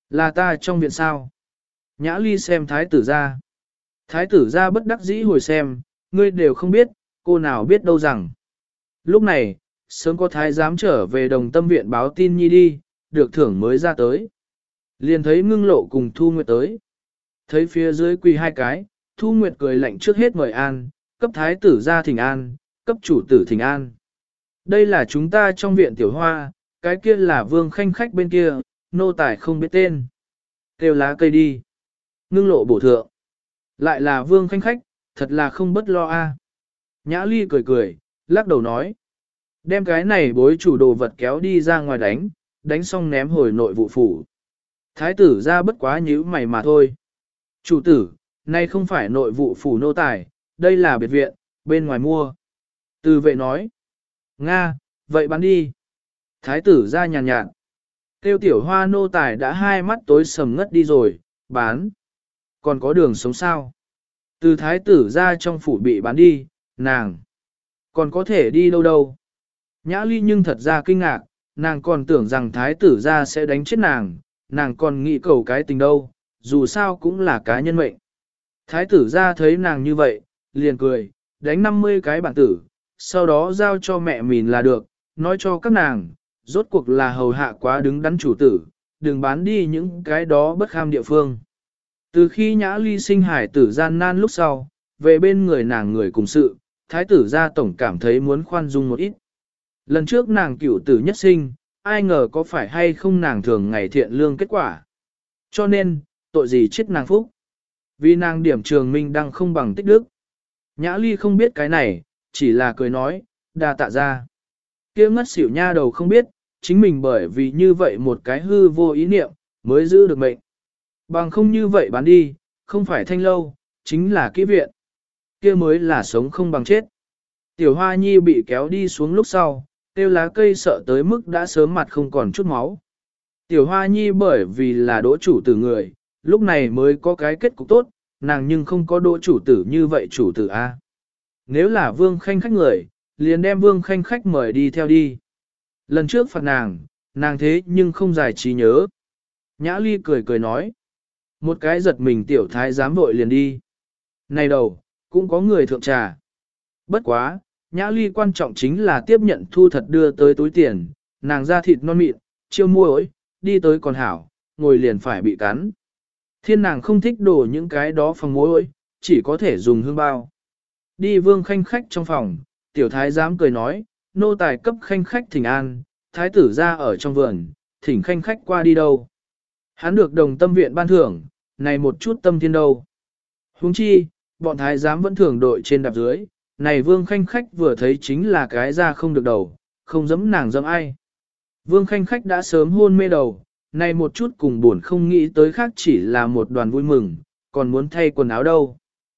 Là ta trong viện sao? Nhã ly xem thái tử ra. Thái tử ra bất đắc dĩ hồi xem, ngươi đều không biết, cô nào biết đâu rằng. Lúc này, sớm có thái giám trở về Đồng Tâm viện báo tin nhi đi, được thưởng mới ra tới. Liền thấy Ngưng Lộ cùng Thu Nguyệt tới. Thấy phía dưới quỳ hai cái, Thu Nguyệt cười lạnh trước hết mời an, cấp thái tử ra thỉnh an, cấp chủ tử thỉnh an. Đây là chúng ta trong viện tiểu hoa, cái kia là Vương Khanh khách bên kia, nô tài không biết tên. Kêu lá cây đi. Ngưng Lộ bổ thượng. Lại là Vương Khanh khách, thật là không bất lo a. Nhã Ly cười cười, lắc đầu nói. Đem cái này bối chủ đồ vật kéo đi ra ngoài đánh xong ném hồi nội vụ phủ. Thái tử ra bất quá nhíu mày mà thôi. Chủ tử, nay không phải nội vụ phủ nô tài, đây là biệt viện, bên ngoài mua. Từ vệ nói. Nga, vậy bán đi. Thái tử ra nhàn nhạt. Tiêu tiểu hoa nô tài đã hai mắt tối sầm ngất đi rồi, bán. Còn có đường sống sao? Từ thái tử ra trong phủ bị bán đi, nàng. Còn có thể đi đâu đâu? Nhã Ly nhưng thật ra kinh ngạc, nàng còn tưởng rằng thái tử ra sẽ đánh chết nàng còn nghĩ cầu cái tình đâu, dù sao cũng là cá nhân mệnh. Thái tử ra thấy nàng như vậy, liền cười, đánh 50 cái bản tử, sau đó giao cho mẹ mình là được, nói cho các nàng, rốt cuộc là hầu hạ quá đứng đắn chủ tử, đừng bán đi những cái đó bất kham địa phương. Từ khi Nhã Ly sinh hải tử gian nan lúc sau, về bên người nàng người cùng sự, thái tử ra tổng cảm thấy muốn khoan dung một ít. Lần trước nàng cựu tử nhất sinh, ai ngờ có phải hay không nàng thường ngày thiện lương kết quả. Cho nên, tội gì chết nàng phúc. Vì nàng điểm trường minh đang không bằng tích đức. Nhã Ly không biết cái này, chỉ là cười nói, đa tạ ra. Kia ngất xỉu nha đầu không biết, chính mình bởi vì như vậy một cái hư vô ý niệm, mới giữ được mệnh. Bằng không như vậy bán đi, không phải thanh lâu, chính là kỹ viện. Kia mới là sống không bằng chết. Tiểu Hoa Nhi bị kéo đi xuống lúc sau, tiêu lá cây sợ tới mức đã sớm mặt không còn chút máu. Tiểu Hoa Nhi bởi vì là đỗ chủ tử người, lúc này mới có cái kết cục tốt, nàng nhưng không có đỗ chủ tử như vậy chủ tử A. Nếu là Vương Khanh khách người, liền đem Vương Khanh khách mời đi theo đi. Lần trước phạt nàng thế nhưng không giải trí nhớ. Nhã Ly cười cười nói. Một cái giật mình tiểu thái dám vội liền đi. Này đầu, cũng có người thượng trà. Bất quá, Nhã Ly quan trọng chính là tiếp nhận thu thật đưa tới túi tiền, nàng ra thịt non mịn, chiêu muối, đi tới còn hảo, ngồi liền phải bị cắn. Thiên nàng không thích đổ những cái đó phòng muối, chỉ có thể dùng hương bao. Đi Vương Khanh khách trong phòng, tiểu thái giám cười nói, nô tài cấp Khanh khách thỉnh an, thái tử ra ở trong vườn, thỉnh Khanh khách qua đi đâu. Hắn được Đồng Tâm viện ban thưởng, này một chút tâm thiên đâu. Huống chi, bọn thái giám vẫn thường đội trên đạp dưới, này Vương Khanh khách vừa thấy chính là cái ra không được đầu, không dẫm nàng dẫm ai. Vương Khanh khách đã sớm hôn mê đầu, này một chút cùng buồn không nghĩ tới khác chỉ là một đoàn vui mừng, còn muốn thay quần áo đâu.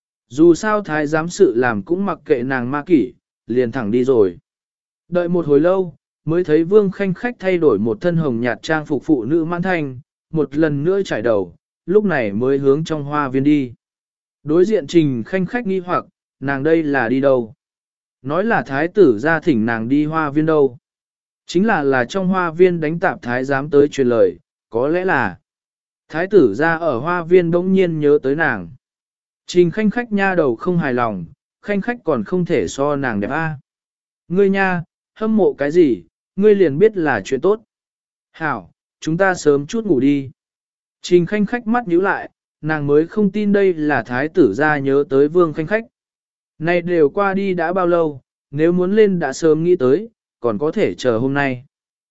Dù sao thái giám sự làm cũng mặc kệ nàng ma kỷ, liền thẳng đi rồi. Đợi một hồi lâu, mới thấy Vương Khanh khách thay đổi một thân hồng nhạt trang phục phụ nữ mãn thanh, một lần nữa trải đầu, lúc này mới hướng trong hoa viên đi. Đối diện Trình Khanh khách nghi hoặc, nàng đây là đi đâu? Nói là thái tử ra thỉnh nàng đi hoa viên đâu? Chính là trong hoa viên đánh tạp thái giám tới truyền lời, có lẽ là thái tử ra ở hoa viên bỗng nhiên nhớ tới nàng. Trình Khanh khách nha đầu không hài lòng, Khanh khách còn không thể so nàng đẹp a. Ngươi nha, hâm mộ cái gì, ngươi liền biết là chuyện tốt. Hảo, chúng ta sớm chút ngủ đi. Trình Khanh khách mắt nhíu lại, nàng mới không tin đây là thái tử ra nhớ tới Vương Khanh khách. Này đều qua đi đã bao lâu, nếu muốn lên đã sớm nghĩ tới, còn có thể chờ hôm nay.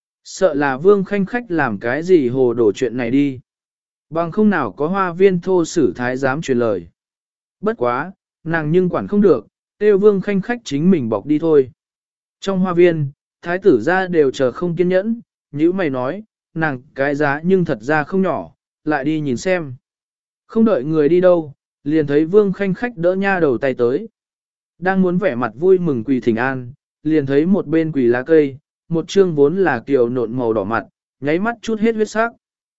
Sợ là Vương Khanh khách làm cái gì hồ đổ chuyện này đi. Bằng không nào có hoa viên thô sử thái dám truyền lời. Bất quá, nàng nhưng quản không được, tiêu Vương Khanh khách chính mình bọc đi thôi. Trong hoa viên, thái tử ra đều chờ không kiên nhẫn, như mày nói, nàng cái giá nhưng thật ra không nhỏ, lại đi nhìn xem. Không đợi người đi đâu, liền thấy Vương Khanh khách đỡ nha đầu tay tới. Đang muốn vẻ mặt vui mừng quỳ thỉnh an, liền thấy một bên quỳ lá cây, một chương vốn là kiều nộn màu đỏ mặt, nháy mắt chút hết huyết sắc.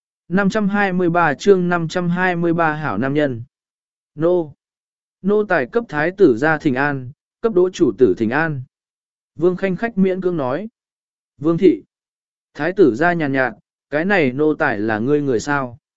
523 chương 523 hảo nam nhân. Nô tài cấp thái tử ra thỉnh an, cấp đỗ chủ tử thỉnh an. Vương Khanh khách miễn cưỡng nói. Vương thị. Thái tử ra nhàn nhạt, cái này nô tài là ngươi người sao?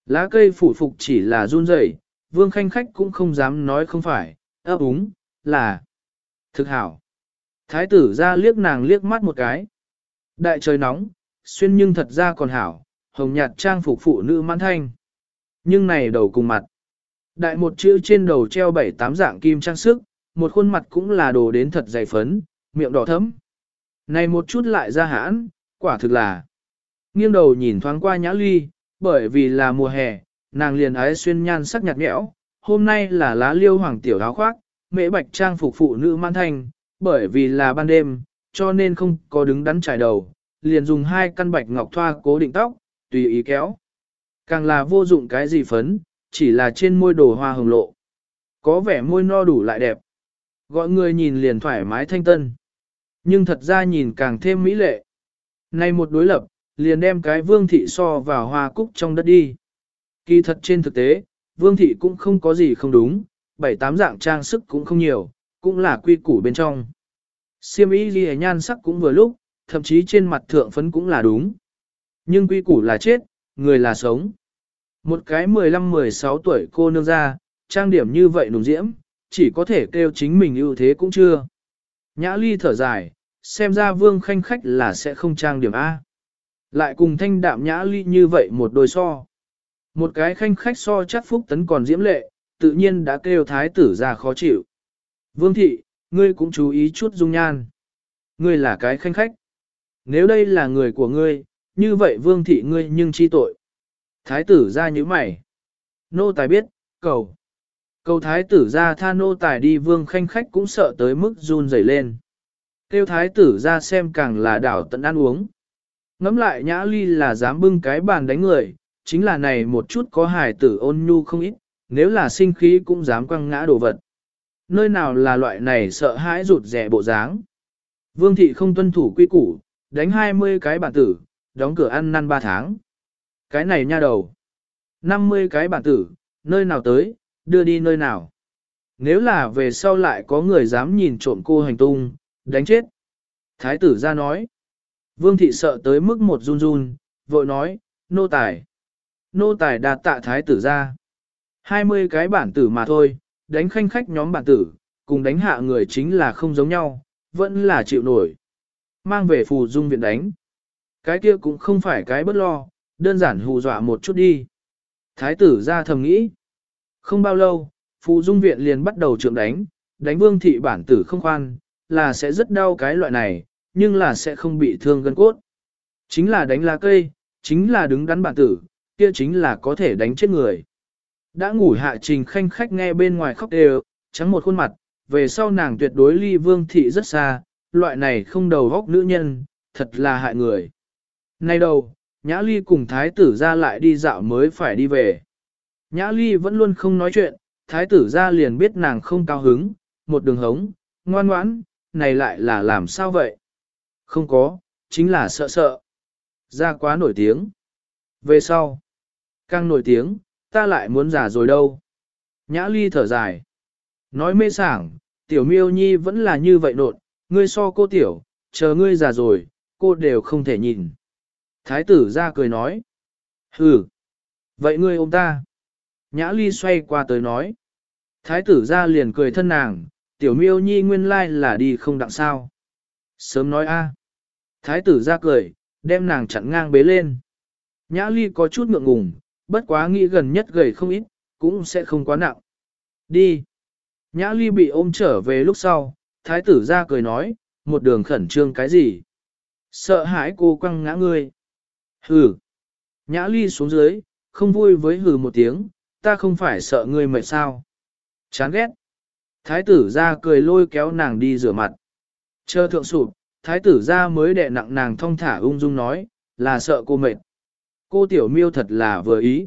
Lá cây phủ phục chỉ là run rẩy, Vương Khanh Khách cũng không dám nói không phải, ấp úng, là thực hảo. Thái tử ra liếc nàng liếc mắt một cái. Đại trời nóng, xuyên nhưng thật ra còn hảo, hồng nhạt trang phục phụ nữ mãn thanh. Nhưng này đầu cùng mặt. Đại một chữ trên đầu treo 7-8 dạng kim trang sức, một khuôn mặt cũng là đồ đến thật dày phấn, miệng đỏ thấm. Này một chút lại ra hãn, quả thực là. Nghiêng đầu nhìn thoáng qua Nhã Ly, bởi vì là mùa hè, nàng liền ái xuyên nhan sắc nhạt nhẽo. Hôm nay là lá liêu hoàng tiểu áo khoác, mễ bạch trang phục phụ nữ mãn thanh, bởi vì là ban đêm, cho nên không có đứng đắn trải đầu, liền dùng 2 căn bạch ngọc thoa cố định tóc, tùy ý kéo. Càng là vô dụng cái gì phấn, chỉ là trên môi đồ hoa hồng lộ. Có vẻ môi no đủ lại đẹp. Gọi người nhìn liền thoải mái thanh tân. Nhưng thật ra nhìn càng thêm mỹ lệ. Nay một đối lập, liền đem cái vương thị so vào hoa cúc trong đất đi. Kỳ thật trên thực tế, vương thị cũng không có gì không đúng, 7-8 dạng trang sức cũng không nhiều, cũng là quy củ bên trong. Xiêm y ghi nhan sắc cũng vừa lúc, thậm chí trên mặt thượng phấn cũng là đúng. Nhưng quy củ là chết, người là sống. Một cái 15-16 tuổi cô nương ra, trang điểm như vậy nùng diễm, chỉ có thể kêu chính mình ưu thế cũng chưa. Nhã Ly thở dài, xem ra Vương Khanh Khách là sẽ không trang điểm A. Lại cùng thanh đạm Nhã Ly như vậy một đôi so. Một cái Khanh Khách so chắc Phúc Tấn còn diễm lệ, tự nhiên đã kêu thái tử ra khó chịu. Vương thị, ngươi cũng chú ý chút dung nhan. Ngươi là cái Khanh Khách. Nếu đây là người của ngươi, như vậy Vương thị ngươi nhưng chi tội. Thái tử ra như mày. Nô tài biết, cầu. Cầu thái tử ra tha nô tài đi. Vương Khanh Khách cũng sợ tới mức run rẩy lên. Kêu thái tử ra xem càng là đảo tận ăn uống. Ngắm lại Nhã Ly là dám bưng cái bàn đánh người, chính là này một chút có hài tử ôn nhu không ít, nếu là sinh khí cũng dám quăng ngã đồ vật. Nơi nào là loại này sợ hãi rụt rẻ bộ dáng. Vương thị không tuân thủ quy củ, đánh 20 cái bản tử, đóng cửa ăn năn 3 tháng. Cái này nha đầu. 50 cái bản tử, nơi nào tới, đưa đi nơi nào. Nếu là về sau lại có người dám nhìn trộm cô hành tung, đánh chết. Thái tử ra nói. Vương thị sợ tới mức một run run, vội nói, nô tài. Nô tài đạt tạ thái tử ra. 20 cái bản tử mà thôi, đánh Khanh Khách nhóm bản tử, cùng đánh hạ người chính là không giống nhau, vẫn là chịu nổi. Mang về phù dung viện đánh. Cái kia cũng không phải cái bất lo, đơn giản hù dọa một chút đi. Thái tử ra thầm nghĩ. Không bao lâu, phù dung viện liền bắt đầu trượng đánh, đánh Vương thị bản tử không khoan, là sẽ rất đau cái loại này, nhưng là sẽ không bị thương gân cốt. Chính là đánh lá cây, chính là đứng đắn bản tử, kia chính là có thể đánh chết người. Đã ngủ hạ Trình Khanh Khách nghe bên ngoài khóc đều, trắng một khuôn mặt, về sau nàng tuyệt đối ly Vương thị rất xa, loại này không đầu góc nữ nhân, thật là hại người. Nay đầu, Nhã Ly cùng thái tử ra lại đi dạo mới phải đi về. Nhã Ly vẫn luôn không nói chuyện, thái tử ra liền biết nàng không cao hứng, một đường hống, ngoan ngoãn, này lại là làm sao vậy? Không có, chính là sợ sợ. Ra quá nổi tiếng. Về sau, càng nổi tiếng, ta lại muốn già rồi đâu. Nhã Ly thở dài. Nói mê sảng, tiểu miêu nhi vẫn là như vậy nột, ngươi so cô tiểu, chờ ngươi già rồi, cô đều không thể nhìn. Thái tử ra cười nói. Hừ, vậy ngươi ôm ta. Nhã Ly xoay qua tới nói. Thái tử ra liền cười thân nàng, tiểu miêu nhi nguyên lai là đi không đặng sao. Sớm nói a. Thái tử ra cười, đem nàng chặn ngang bế lên. Nhã Ly có chút ngượng ngùng, bất quá nghĩ gần nhất gầy không ít, cũng sẽ không quá nặng. Đi. Nhã Ly bị ôm trở về lúc sau, thái tử ra cười nói, một đường khẩn trương cái gì. Sợ hãi cô quăng ngã ngươi. Hừ. Nhã Ly xuống dưới, không vui với hừ một tiếng, ta không phải sợ ngươi mệt sao. Chán ghét. Thái tử ra cười lôi kéo nàng đi rửa mặt. Chờ thượng sụp, thái tử ra mới đè nặng nàng thong thả ung dung nói, là sợ cô mệt. Cô tiểu miêu thật là vừa ý.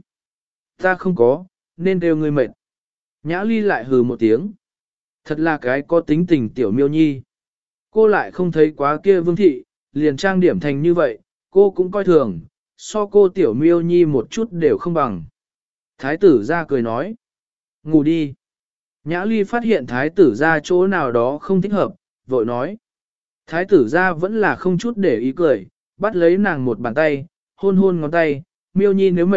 Ta không có, nên kêu ngươi mệt. Nhã Ly lại hừ một tiếng. Thật là cái có tính tình tiểu miêu nhi. Cô lại không thấy quá kia Vương thị, liền trang điểm thành như vậy, cô cũng coi thường, so cô tiểu miêu nhi một chút đều không bằng. Thái tử ra cười nói. Ngủ đi. Nhã Ly phát hiện thái tử ra chỗ nào đó không thích hợp, vội nói. Thái tử ra vẫn là không chút để ý cười, bắt lấy nàng một bàn tay, hôn hôn ngón tay, miêu nhi nếu mệt,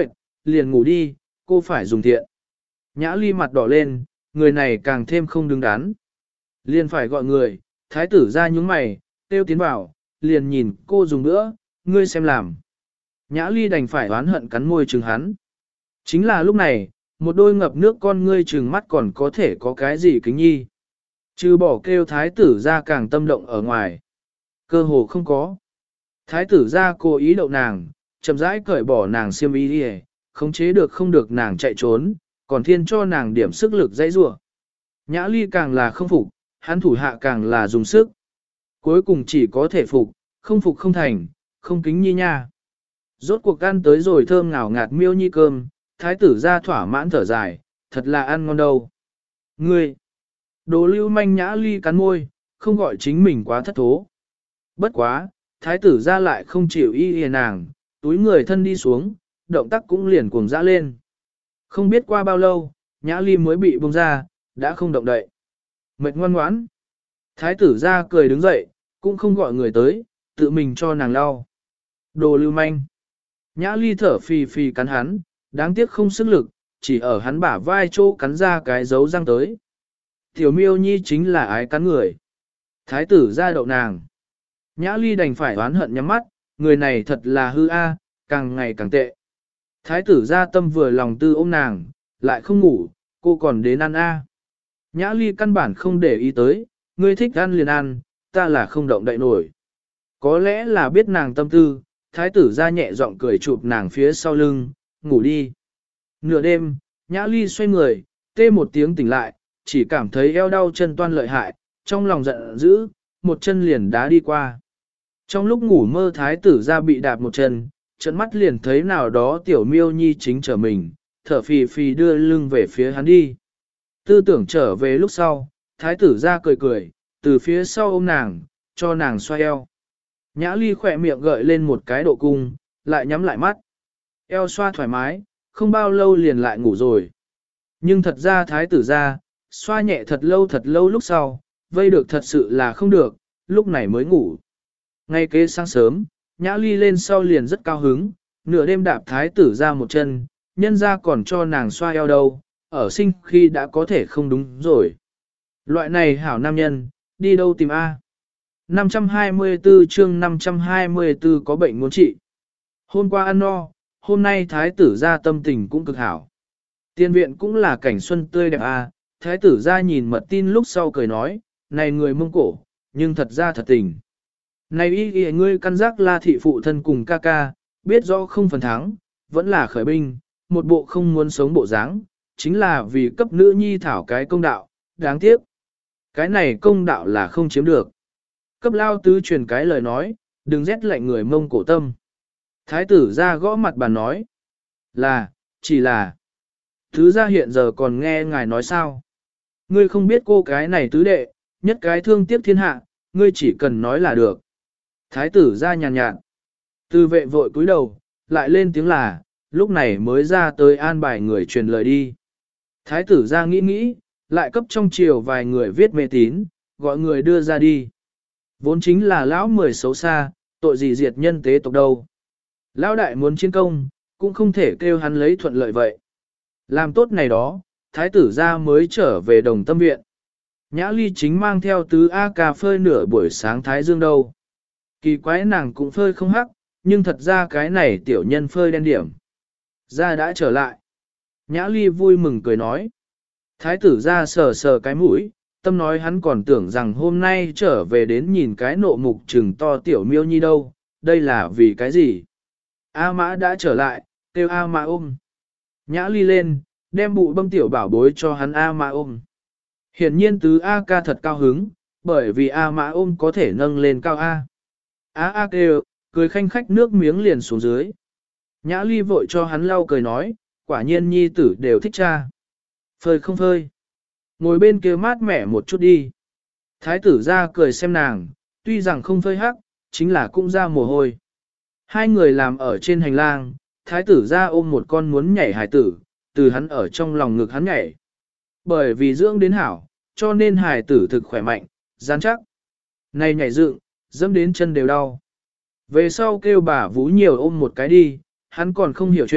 liền ngủ đi, cô phải dùng thiện. Nhã Ly mặt đỏ lên, người này càng thêm không đứng đắn. Liền phải gọi người, thái tử ra nhúng mày, tiêu tiến vào, liền nhìn cô dùng nữa, ngươi xem làm. Nhã Ly đành phải oán hận cắn môi chừng hắn. Chính là lúc này, một đôi ngập nước con ngươi trừng mắt còn có thể có cái gì kính nhi. Chứ bỏ kêu thái tử ra càng tâm động ở ngoài. Cơ hồ không có. Thái tử ra cố ý đậu nàng, chậm rãi cởi bỏ nàng xiêm y đi, khống chế được không được nàng chạy trốn, còn thiên cho nàng điểm sức lực dãy rủa. Nhã Ly càng là không phục, hắn thủ hạ càng là dùng sức. Cuối cùng chỉ có thể phục không thành, không kính nhi nha. Rốt cuộc ăn tới rồi thơm ngào ngạt miêu nhi cơm, thái tử ra thỏa mãn thở dài, thật là ăn ngon đâu. Ngươi, đồ lưu manh. Nhã Ly cắn môi, không gọi chính mình quá thất thố. Bất quá, thái tử ra lại không chịu y nàng, túi người thân đi xuống, động tác cũng liền cuồng dã lên. Không biết qua bao lâu, Nhã Ly mới bị buông ra, đã không động đậy. Mệt ngoan ngoãn. Thái tử ra cười đứng dậy, cũng không gọi người tới, tự mình cho nàng lau. Đồ lưu manh. Nhã Ly thở phì phì cắn hắn, đáng tiếc không sức lực, chỉ ở hắn bả vai chỗ cắn ra cái dấu răng tới. Tiểu miêu nhi chính là ái cắn người. Thái tử ra đậu nàng. Nhã Ly đành phải oán hận nhắm mắt, người này thật là hư a, càng ngày càng tệ. Thái tử ra tâm vừa lòng tư ôm nàng, lại không ngủ, cô còn đến ăn a. Nhã Ly căn bản không để ý tới, ngươi thích ăn liền ăn, ta là không động đậy nổi. Có lẽ là biết nàng tâm tư, thái tử ra nhẹ giọng cười chụp nàng phía sau lưng, ngủ đi. Nửa đêm, Nhã Ly xoay người, tê một tiếng tỉnh lại, chỉ cảm thấy eo đau chân toan lợi hại, trong lòng giận dữ, một chân liền đá đi qua. Trong lúc ngủ mơ thái tử ra bị đạp một chân, trận mắt liền thấy nào đó tiểu miêu nhi chính trở mình, thở phì phì đưa lưng về phía hắn đi. Tư tưởng trở về lúc sau, thái tử ra cười cười, từ phía sau ôm nàng, cho nàng xoay eo. Nhã Ly khỏe miệng gợi lên một cái độ cung, lại nhắm lại mắt. Eo xoa thoải mái, không bao lâu liền lại ngủ rồi. Nhưng thật ra thái tử ra, xoa nhẹ thật lâu lúc sau, vây được thật sự là không được, lúc này mới ngủ. Ngay kế sáng sớm, Nhã Ly lên sau liền rất cao hứng, nửa đêm đạp thái tử ra một chân, nhân ra còn cho nàng xoa eo đâu, ở sinh khi đã có thể không đúng rồi. Loại này hảo nam nhân, đi đâu tìm A. 524 chương 524 có bệnh muốn trị. Hôm qua ăn no, hôm nay thái tử ra tâm tình cũng cực hảo. Tiên viện cũng là cảnh xuân tươi đẹp A, thái tử ra nhìn mật tin lúc sau cười nói, này người Mông Cổ, nhưng thật ra thật tình. Này y ngươi căn giác La thị phụ thân cùng ca ca, biết rõ không phần thắng, vẫn là khởi binh, một bộ không muốn sống bộ dáng, chính là vì cấp nữ nhi thảo cái công đạo, đáng tiếc. Cái này công đạo là không chiếm được. Cấp lao tứ truyền cái lời nói, đừng rét lạnh người Mông Cổ tâm. Thái tử ra gõ mặt bàn nói, chỉ là, thứ ra hiện giờ còn nghe ngài nói sao. Ngươi không biết cô cái này tứ đệ, nhất cái thương tiếc thiên hạ, ngươi chỉ cần nói là được. Thái tử ra nhàn nhạt. Tư vệ vội cúi đầu, lại lên tiếng là, lúc này mới ra tới an bài người truyền lời đi. Thái tử ra nghĩ, lại cấp trong triều vài người viết mê tín, gọi người đưa ra đi. Vốn chính là lão mười xấu xa, tội gì diệt nhân tế tộc đâu. Lão đại muốn chiến công, cũng không thể kêu hắn lấy thuận lợi vậy. Làm tốt này đó, thái tử ra mới trở về Đồng Tâm Viện. Nhã Ly chính mang theo tứ A ca phơi nửa buổi sáng thái dương đâu. Kỳ quái nàng cũng phơi không hắc, nhưng thật ra cái này tiểu nhân phơi đen điểm. Ra đã trở lại. Nhã Ly vui mừng cười nói. Thái tử ra sờ sờ cái mũi, tâm nói hắn còn tưởng rằng hôm nay trở về đến nhìn cái nộ mục trừng to tiểu miêu nhi đâu, đây là vì cái gì? A Mã đã trở lại, kêu A Mã ôm. Nhã Ly lên, đem bụ bâm tiểu bảo bối cho hắn A Mã ôm. Hiển nhiên tứ A ca thật cao hứng, bởi vì A Mã ôm có thể nâng lên cao A. A kêu, cười khanh khách nước miếng liền xuống dưới. Nhã Ly vội cho hắn lau cười nói, quả nhiên nhi tử đều thích cha. Phơi không phơi. Ngồi bên kia mát mẻ một chút đi. Thái tử ra cười xem nàng, tuy rằng không phơi hắc, chính là cũng ra mồ hôi. Hai người làm ở trên hành lang, thái tử ra ôm một con muốn nhảy hài tử, từ hắn ở trong lòng ngực hắn nhảy. Bởi vì dưỡng đến hảo, cho nên hài tử thực khỏe mạnh, rắn chắc. Này nhảy dựng, dẫm đến chân đều đau. Về sau kêu bà Vú nhiều ôm một cái đi, hắn còn không hiểu chuyện,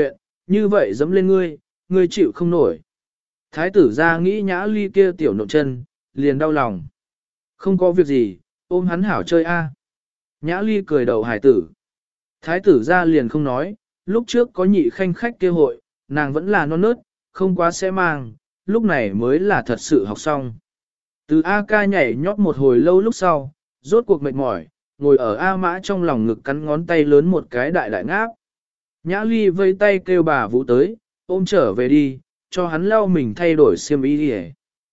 như vậy dẫm lên ngươi chịu không nổi. Thái tử ra nghĩ Nhã Ly kia tiểu nộn chân, liền đau lòng. Không có việc gì, ôm hắn hảo chơi a. Nhã Ly cười đầu hải tử. Thái tử ra liền không nói, lúc trước có nhị khanh khách kia hội, nàng vẫn là non nớt, không quá sẽ mang, lúc này mới là thật sự học xong. Từ A ca nhảy nhót một hồi lâu lúc sau, rốt cuộc mệt mỏi, ngồi ở A mã trong lòng ngực cắn ngón tay lớn một cái đại đại ngáp. Nhã Ly vây tay kêu bà Vũ tới, ôm trở về đi, cho hắn lau mình thay đổi xiêm y đi.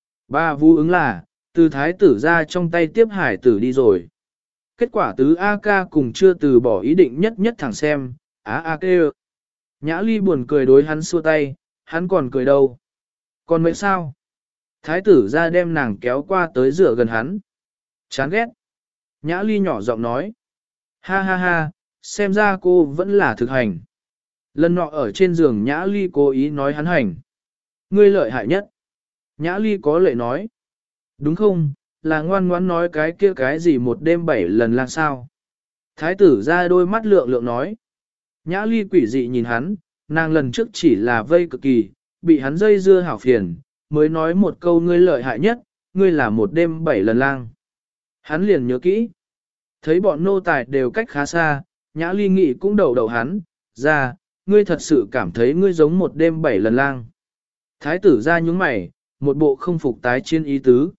Bà Vũ ứng là, từ thái tử ra trong tay tiếp hải tử đi rồi. Kết quả tứ A ca cùng chưa từ bỏ ý định nhất nhất thẳng xem, A kêu. Nhã Ly buồn cười đối hắn xua tay, hắn còn cười đâu. Còn mệt sao? Thái tử ra đem nàng kéo qua tới rửa gần hắn. Chán ghét. Nhã Ly nhỏ giọng nói. Ha ha ha, xem ra cô vẫn là thực hành. Lần nọ ở trên giường Nhã Ly cố ý nói hắn hành. Ngươi lợi hại nhất. Nhã Ly có lệ nói. Đúng không, là ngoan ngoãn nói cái kia cái gì một đêm 7 lần là sao. Thái tử ra đôi mắt lượng lượng nói. Nhã Ly quỷ dị nhìn hắn, nàng lần trước chỉ là vây cực kỳ, bị hắn dây dưa hảo phiền, mới nói một câu ngươi lợi hại nhất, ngươi là một đêm 7 lần lang. Hắn liền nhớ kỹ. Thấy bọn nô tài đều cách khá xa, Nhã Ly nghĩ cũng đầu đầu hắn, ra, ngươi thật sự cảm thấy ngươi giống một đêm 7 lần lang. Thái tử ra nhúng mày, một bộ không phục tái chiến ý tứ.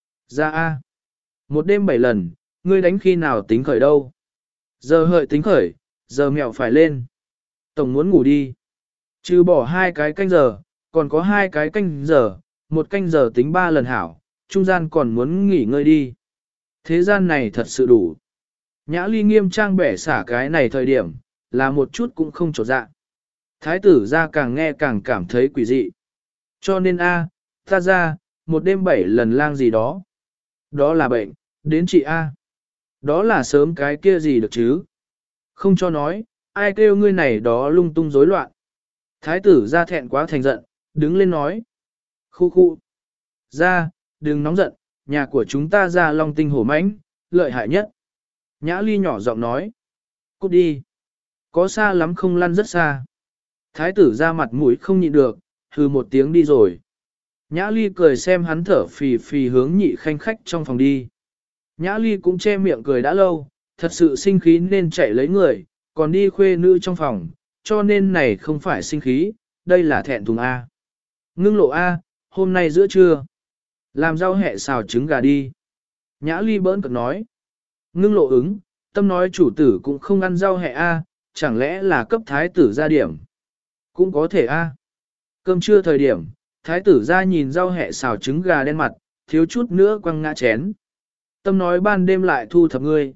Ra a, một đêm 7 lần, ngươi đánh khi nào tính khởi đâu? Giờ hợi tính khởi, giờ mẹo phải lên. Tổng muốn ngủ đi. Trừ bỏ 2 cái canh giờ, còn có 2 cái canh giờ, 1 canh giờ tính 3 lần hảo, trung gian còn muốn nghỉ ngơi đi. Thế gian này thật sự đủ. Nhã Ly nghiêm trang bẻ xả cái này thời điểm, là một chút cũng không trột dạ. Thái tử ra càng nghe càng cảm thấy quỷ dị. Cho nên ta ra, một đêm 7 lần lang gì đó. Đó là bệnh, đến chị A. Đó là sớm cái kia gì được chứ. Không cho nói, ai kêu ngươi này đó lung tung rối loạn. Thái tử ra thẹn quá thành giận, đứng lên nói. Khu khu. Ra, đừng nóng giận, nhà của chúng ta ra long tinh hổ mãnh, lợi hại nhất. Nhã Ly nhỏ giọng nói. Cút đi. Có xa lắm không lăn rất xa. Thái tử ra mặt mũi không nhịn được, hừ một tiếng đi rồi. Nhã Ly cười xem hắn thở phì phì hướng nhị khanh khách trong phòng đi. Nhã Ly cũng che miệng cười đã lâu, thật sự sinh khí nên chạy lấy người, còn đi khuê nữ trong phòng, cho nên này không phải sinh khí, đây là thẹn thùng A. Ngưng lộ A, hôm nay giữa trưa, làm rau hẹ xào trứng gà đi. Nhã Ly bỡn cợt nói. Ngưng lộ ứng, tâm nói chủ tử cũng không ăn rau hẹ A, chẳng lẽ là cấp thái tử ra điểm. Cũng có thể A. Cơm trưa thời điểm, thái tử ra nhìn rau hẹ xào trứng gà đen mặt, thiếu chút nữa quăng ngã chén. Tâm nói ban đêm lại thu thập ngươi.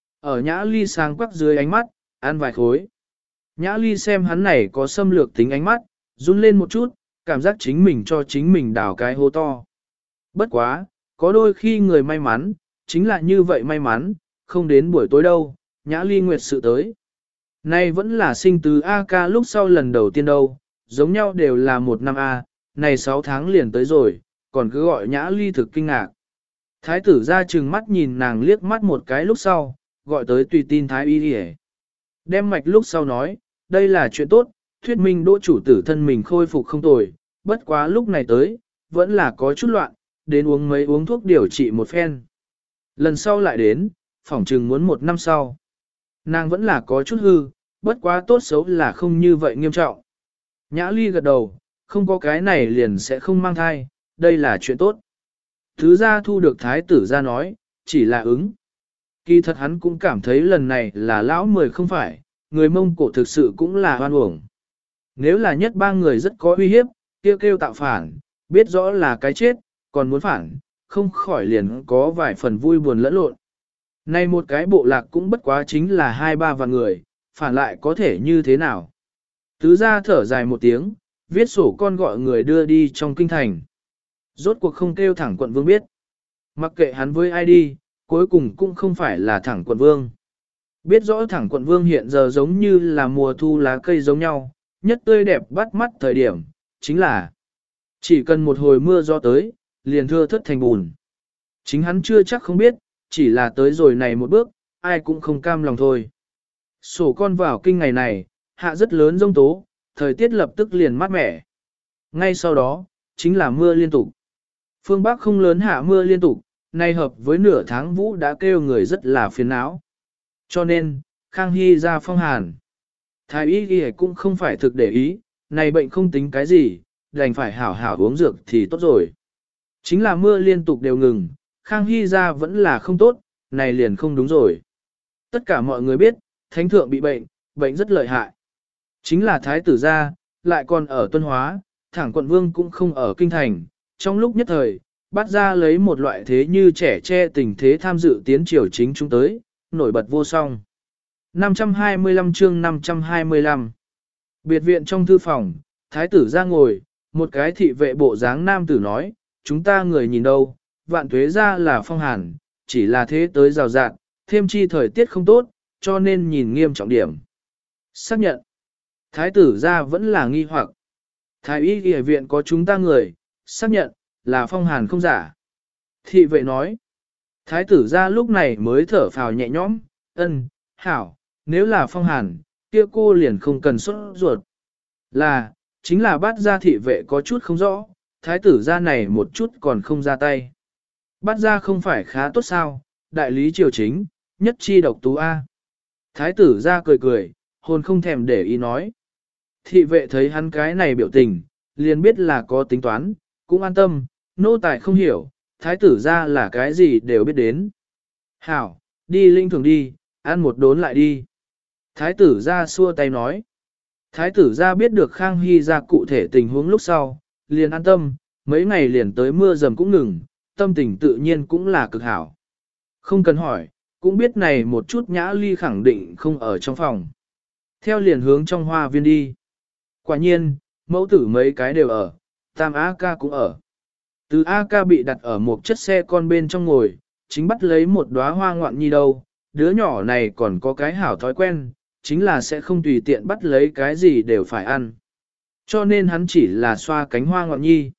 Ở Nhã Ly sáng quắc dưới ánh mắt, ăn vài khối. Nhã Ly xem hắn này có xâm lược tính ánh mắt, run lên một chút, cảm giác chính mình cho chính mình đào cái hố to. Bất quá, có đôi khi người may mắn, chính là như vậy may mắn, không đến buổi tối đâu, Nhã Ly nguyệt sự tới. Nay vẫn là sinh từ A ca lúc sau lần đầu tiên đâu, giống nhau đều là 1 năm A, này 6 tháng liền tới rồi, còn cứ gọi Nhã Ly thực kinh ngạc. Thái tử ra trừng mắt nhìn nàng liếc mắt một cái lúc sau, gọi tới tùy tin thái y đi. Đem mạch lúc sau nói, đây là chuyện tốt, thuyết minh đỗ chủ tử thân mình khôi phục không tồi, bất quá lúc này tới, vẫn là có chút loạn, đến uống thuốc điều trị một phen. Lần sau lại đến, phỏng chừng muốn 1 năm sau. Nàng vẫn là có chút hư, bất quá tốt xấu là không như vậy nghiêm trọng. Nhã Ly gật đầu, không có cái này liền sẽ không mang thai, đây là chuyện tốt. Thứ ra thu được thái tử ra nói, chỉ là ứng. Kỳ thật hắn cũng cảm thấy lần này là lão 10 không phải, người Mông Cổ thực sự cũng là hoan uổng. Nếu là nhất ba người rất có uy hiếp, kêu tạo phản, biết rõ là cái chết, còn muốn phản, không khỏi liền có vài phần vui buồn lẫn lộn. Nay một cái bộ lạc cũng bất quá chính là 2-3 vạn người, phản lại có thể như thế nào. Tứ ra thở dài một tiếng, viết sổ con gọi người đưa đi trong kinh thành. Rốt cuộc không kêu thẳng quận vương biết. Mặc kệ hắn với ai đi, cuối cùng cũng không phải là thẳng quận vương. Biết rõ thẳng quận vương hiện giờ giống như là mùa thu lá cây giống nhau, nhất tươi đẹp bắt mắt thời điểm, chính là chỉ cần một hồi mưa gió tới, liền thưa thất thành bùn. Chính hắn chưa chắc không biết, chỉ là tới rồi này một bước, ai cũng không cam lòng thôi. Sổ con vào kinh ngày này, hạ rất lớn giông tố, thời tiết lập tức liền mát mẻ. Ngay sau đó, chính là mưa liên tục. Phương Bắc không lớn hạ mưa liên tục, nay hợp với nửa tháng vũ đã kêu người rất là phiền não. Cho nên, Khang Hy ra phong hàn. Thái y ghi cũng không phải thực để ý, này bệnh không tính cái gì, đành phải hảo hảo uống dược thì tốt rồi. Chính là mưa liên tục đều ngừng, Khang Hy ra vẫn là không tốt, này liền không đúng rồi. Tất cả mọi người biết, thánh thượng bị bệnh, bệnh rất lợi hại. Chính là thái tử gia, lại còn ở Tuân Hóa, thẳng quận vương cũng không ở kinh thành. Trong lúc nhất thời, bắt ra lấy một loại thế như trẻ che tình thế tham dự tiến triều chính chúng tới, nổi bật vô song. 525 chương 525 Biệt viện trong thư phòng, thái tử ra ngồi, một cái thị vệ bộ dáng nam tử nói, chúng ta người nhìn đâu, vạn tuế ra là phong hàn, chỉ là thế tới rào rạt, thêm chi thời tiết không tốt, cho nên nhìn nghiêm trọng điểm. Xác nhận, thái tử ra vẫn là nghi hoặc. Thái y y viện có chúng ta người, xác nhận, là phong hàn không giả. Thị vệ nói, thái tử ra lúc này mới thở phào nhẹ nhõm, ân, hảo, nếu là phong hàn, kia cô liền không cần sốt ruột. Là, chính là bắt ra thị vệ có chút không rõ, thái tử ra này một chút còn không ra tay. Bắt ra không phải khá tốt sao, đại lý triều chính, nhất chi độc tú A. Thái tử ra cười cười, hồn không thèm để ý nói. Thị vệ thấy hắn cái này biểu tình, liền biết là có tính toán, cũng an tâm, nô tài không hiểu, thái tử ra là cái gì đều biết đến. Hảo, đi linh thường đi, ăn một đốn lại đi. Thái tử ra xua tay nói. Thái tử ra biết được Khang Hy ra cụ thể tình huống lúc sau, liền an tâm, mấy ngày liền tới mưa dầm cũng ngừng, tâm tình tự nhiên cũng là cực hảo. Không cần hỏi, cũng biết này một chút Nhã Ly khẳng định không ở trong phòng. Theo liền hướng trong hoa viên đi. Quả nhiên, mẫu tử mấy cái đều ở, Tam A Ca cũng ở. Từ A Ca bị đặt ở một chiếc xe con bên trong ngồi, chính bắt lấy một đóa hoa ngoạn nhi đâu, đứa nhỏ này còn có cái hảo thói quen, chính là sẽ không tùy tiện bắt lấy cái gì đều phải ăn. Cho nên hắn chỉ là xoa cánh hoa ngoạn nhi.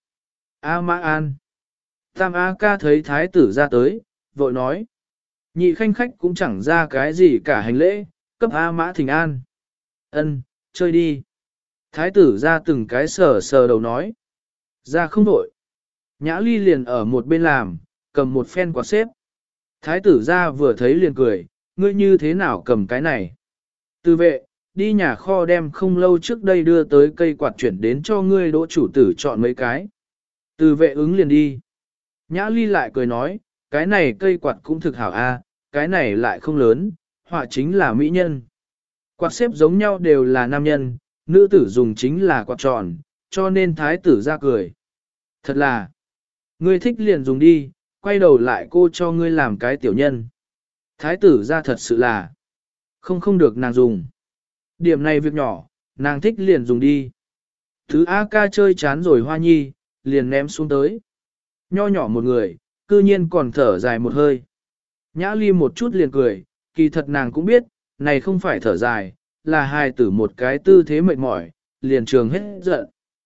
A Mã An. Tam A Ca thấy thái tử ra tới, vội nói. Nhị khanh khách cũng chẳng ra cái gì cả hành lễ, cấp A Mã thỉnh an. Ân, chơi đi. Thái tử ra từng cái sờ sờ đầu nói. Ra không vội. Nhã Ly liền ở một bên làm, cầm một phen quạt xếp. Thái tử ra vừa thấy liền cười, ngươi như thế nào cầm cái này. Từ vệ, đi nhà kho đem không lâu trước đây đưa tới cây quạt chuyển đến cho ngươi đỗ chủ tử chọn mấy cái. Từ vệ ứng liền đi. Nhã Ly lại cười nói, cái này cây quạt cũng thực hảo a, cái này lại không lớn, họa chính là mỹ nhân. Quạt xếp giống nhau đều là nam nhân, nữ tử dùng chính là quạt tròn, cho nên thái tử ra cười. Thật là, ngươi thích liền dùng đi, quay đầu lại cô cho ngươi làm cái tiểu nhân. Thái tử ra thật sự là, không được nàng dùng. Điểm này việc nhỏ, nàng thích liền dùng đi. Thứ A Ca chơi chán rồi hoa nhi, liền ném xuống tới. Nho nhỏ một người, cư nhiên còn thở dài một hơi. Nhã Ly một chút liền cười, kỳ thật nàng cũng biết, này không phải thở dài, là hài tử một cái tư thế mệt mỏi, liền trường hết giận.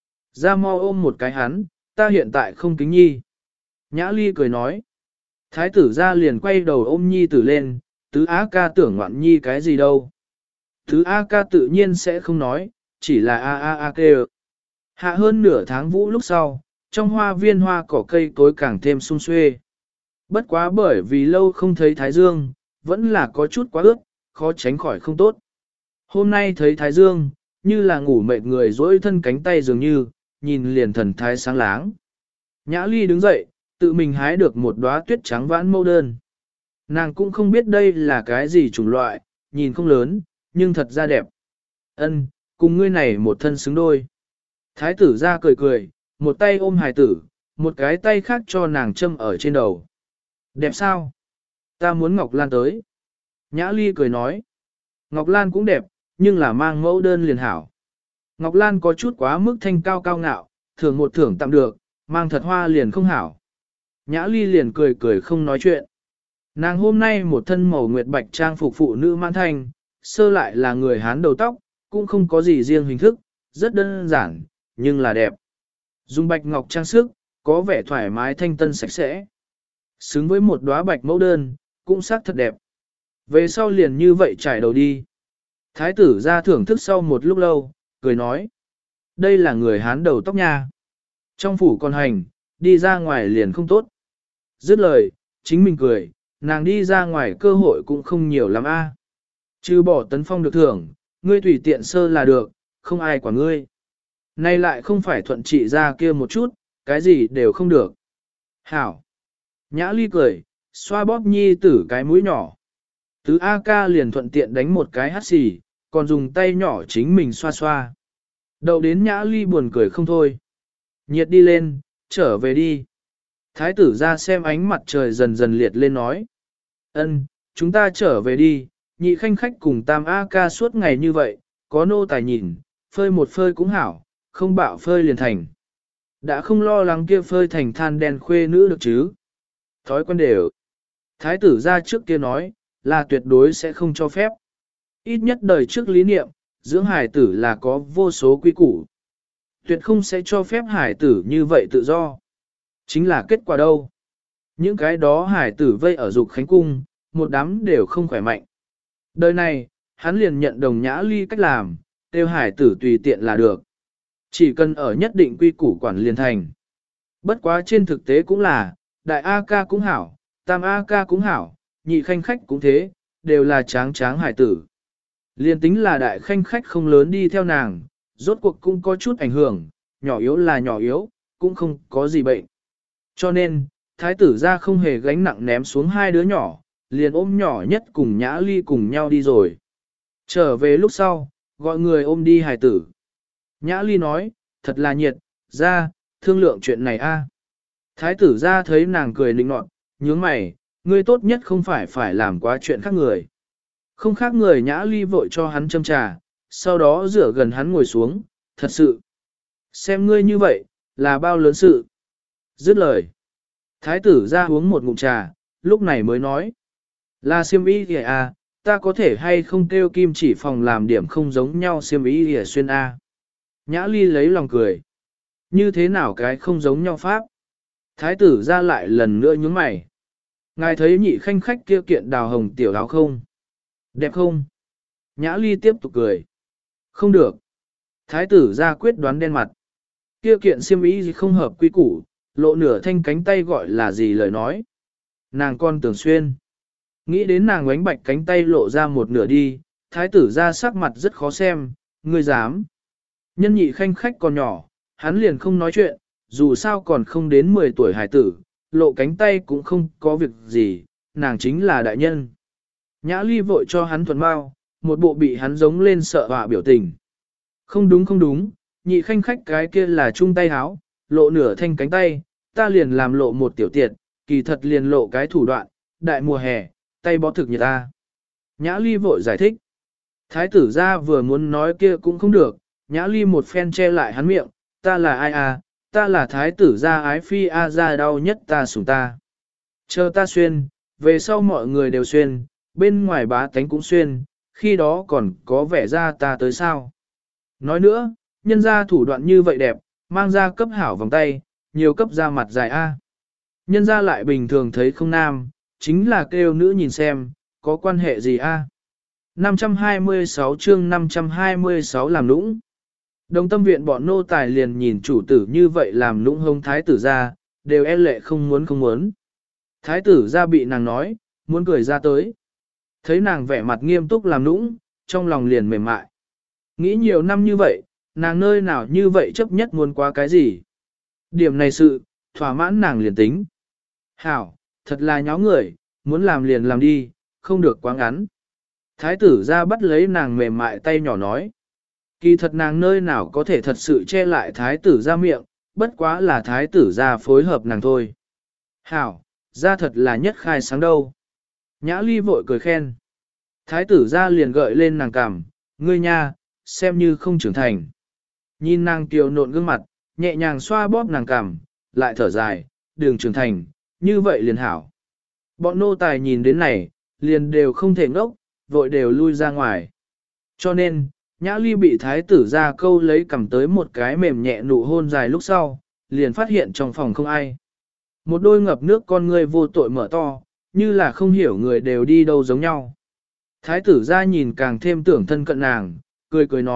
Ra mau ôm một cái hắn, ta hiện tại không kính nhi. Nhã Ly cười nói. Thái tử ra liền quay đầu ôm nhi tử lên, tứ Á Ca tưởng ngoạn nhi cái gì đâu. Tứ A Ca tự nhiên sẽ không nói, chỉ là a kêu. Hạ hơn nửa tháng vũ lúc sau, trong hoa viên hoa cỏ cây cối càng thêm sung xuê. Bất quá bởi vì lâu không thấy Thái Dương, vẫn là có chút quá ướt, khó tránh khỏi không tốt. Hôm nay thấy Thái Dương, như là ngủ mệt người dỗi thân cánh tay dường như, nhìn liền thần thái sáng láng. Nhã Ly đứng dậy, tự mình hái được một đóa tuyết trắng vãn mẫu đơn. Nàng cũng không biết đây là cái gì chủng loại, nhìn không lớn, nhưng thật ra đẹp. Ân, cùng ngươi này một thân xứng đôi. Thái tử ra cười cười, một tay ôm hài tử, một cái tay khác cho nàng châm ở trên đầu. Đẹp sao? Ta muốn Ngọc Lan tới. Nhã Ly cười nói. Ngọc Lan cũng đẹp, nhưng là mang mẫu đơn liền hảo. Ngọc Lan có chút quá mức thanh cao cao ngạo, thưởng một thưởng tạm được, mang thật hoa liền không hảo. Nhã Ly liền cười cười không nói chuyện. Nàng hôm nay một thân màu nguyệt bạch trang phục phụ nữ mãn thanh, sơ lại là người Hán đầu tóc, cũng không có gì riêng hình thức, rất đơn giản, nhưng là đẹp. Dùng bạch ngọc trang sức, có vẻ thoải mái thanh tân sạch sẽ. Xứng với một đóa bạch mẫu đơn, cũng sắc thật đẹp. Về sau liền như vậy trải đầu đi. Thái tử ra thưởng thức sau một lúc lâu, cười nói. Đây là người Hán đầu tóc nha. Trong phủ còn hành, đi ra ngoài liền không tốt. Dứt lời, chính mình cười, nàng đi ra ngoài cơ hội cũng không nhiều lắm a. Chứ bỏ Tấn Phong được thưởng, ngươi tùy tiện sơ là được, không ai quản ngươi. Nay lại không phải thuận trị ra kia một chút, cái gì đều không được. Hảo. Nhã Ly cười, xoa bóp nhi tử cái mũi nhỏ. Tứ A ca liền thuận tiện đánh một cái hắt xì, còn dùng tay nhỏ chính mình xoa xoa. Đậu đến Nhã Ly buồn cười không thôi. Nhiệt đi lên, trở về đi. Thái tử ra xem ánh mặt trời dần dần liệt lên nói. Ân, chúng ta trở về đi, nhị khanh khách cùng tam A ca suốt ngày như vậy, có nô tài nhìn, phơi một phơi cũng hảo, không bạo phơi liền thành. Đã không lo lắng kia phơi thành than đen khuê nữ được chứ. Thói quen đều. Thái tử ra trước kia nói, là tuyệt đối sẽ không cho phép. Ít nhất đời trước lý niệm, dưỡng hải tử là có vô số quy củ. Tuyệt không sẽ cho phép hải tử như vậy tự do. Chính là kết quả đâu. Những cái đó hải tử vây ở dục khánh cung, một đám đều không khỏe mạnh. Đời này, hắn liền nhận đồng Nhã Ly cách làm, tiêu hải tử tùy tiện là được. Chỉ cần ở nhất định quy củ quản liền thành. Bất quá trên thực tế cũng là, đại A ca cũng hảo, tam A ca cũng hảo, nhị khanh khách cũng thế, đều là tráng tráng hải tử. Liền tính là đại khanh khách không lớn đi theo nàng, rốt cuộc cũng có chút ảnh hưởng, nhỏ yếu là nhỏ yếu, cũng không có gì bệnh. Cho nên, thái tử ra không hề gánh nặng ném xuống hai đứa nhỏ, liền ôm nhỏ nhất cùng Nhã Ly cùng nhau đi rồi. Trở về lúc sau, gọi người ôm đi hài tử. Nhã Ly nói, thật là nhiệt, ra, thương lượng chuyện này a. Thái tử ra thấy nàng cười nịnh nọt, nhướng mày, ngươi tốt nhất không phải làm quá chuyện khác người. Không khác người. Nhã Ly vội cho hắn châm trà, sau đó rửa gần hắn ngồi xuống, thật sự. Xem ngươi như vậy, là bao lớn sự. Dứt lời. Thái tử ra uống một ngụm trà, lúc này mới nói. Là xiêm y kìa à, ta có thể hay không kêu kim chỉ phòng làm điểm không giống nhau xiêm y kìa xuyên a. Nhã Ly lấy lòng cười. Như thế nào cái không giống nhau pháp? Thái tử ra lại lần nữa nhướng mày. Ngài thấy nhị khanh khách kia kiện đào hồng tiểu áo không? Đẹp không? Nhã Ly tiếp tục cười. Không được. Thái tử ra quyết đoán đen mặt. Kia kiện xiêm y gì không hợp quy củ, lộ nửa thanh cánh tay gọi là gì lời nói. Nàng con tưởng xuyên. Nghĩ đến nàng oánh bạch cánh tay lộ ra một nửa đi, thái tử ra sắc mặt rất khó xem, ngươi dám. Nhân nhị khanh khách còn nhỏ, hắn liền không nói chuyện, dù sao còn không đến 10 tuổi hải tử, lộ cánh tay cũng không có việc gì, nàng chính là đại nhân. Nhã Ly vội cho hắn thuần bao, một bộ bị hắn giống lên sợ họa biểu tình. Không đúng không đúng, nhị khanh khách cái kia là chung tay háo, lộ nửa thanh cánh tay, ta liền làm lộ một tiểu tiệt, kỳ thật liền lộ cái thủ đoạn, đại mùa hè, tay bó thực như ta. Nhã Ly vội giải thích. Thái tử ra vừa muốn nói kia cũng không được, Nhã Ly một phen che lại hắn miệng, ta là ai à, ta là thái tử gia ái phi a ra đau nhất ta sủng ta. Chờ ta xuyên, về sau mọi người đều xuyên, bên ngoài bá tánh cũng xuyên, khi đó còn có vẻ ra ta tới sao. Nói nữa, nhân ra thủ đoạn như vậy đẹp, mang ra cấp hảo vòng tay, nhiều cấp ra mặt dài a. Nhân ra lại bình thường thấy không nam, chính là kêu nữ nhìn xem, có quan hệ gì a? 526 chương 526 làm nũng. Đồng tâm viện bọn nô tài liền nhìn chủ tử như vậy làm nũng hông thái tử ra, đều e lệ không muốn. Thái tử ra bị nàng nói, muốn cười ra tới. Thấy nàng vẻ mặt nghiêm túc làm nũng, trong lòng liền mềm mại. Nghĩ nhiều năm như vậy, nàng nơi nào như vậy chấp nhất muốn qua cái gì. Điểm này sự, thỏa mãn nàng liền tính. Hảo, thật là nháo người, muốn làm liền làm đi, không được quá ngắn. Thái tử ra bắt lấy nàng mềm mại tay nhỏ nói. Kỳ thật nàng nơi nào có thể thật sự che lại thái tử ra miệng, bất quá là thái tử ra phối hợp nàng thôi. Hảo, ra thật là nhất khai sáng đâu. Nhã Ly vội cười khen. Thái tử ra liền gợi lên nàng cằm, ngươi nha, xem như không trưởng thành. Nhìn nàng kiều nộn gương mặt, nhẹ nhàng xoa bóp nàng cằm, lại thở dài, đường trưởng thành, như vậy liền hảo. Bọn nô tài nhìn đến này, liền đều không thể ngốc, vội đều lui ra ngoài. Cho nên, Nhã Ly bị thái tử ra câu lấy cầm tới một cái mềm nhẹ nụ hôn dài lúc sau, liền phát hiện trong phòng không ai. Một đôi ngập nước con ngươi vô tội mở to, như là không hiểu người đều đi đâu giống nhau. Thái tử ra nhìn càng thêm tưởng thân cận nàng, cười nói,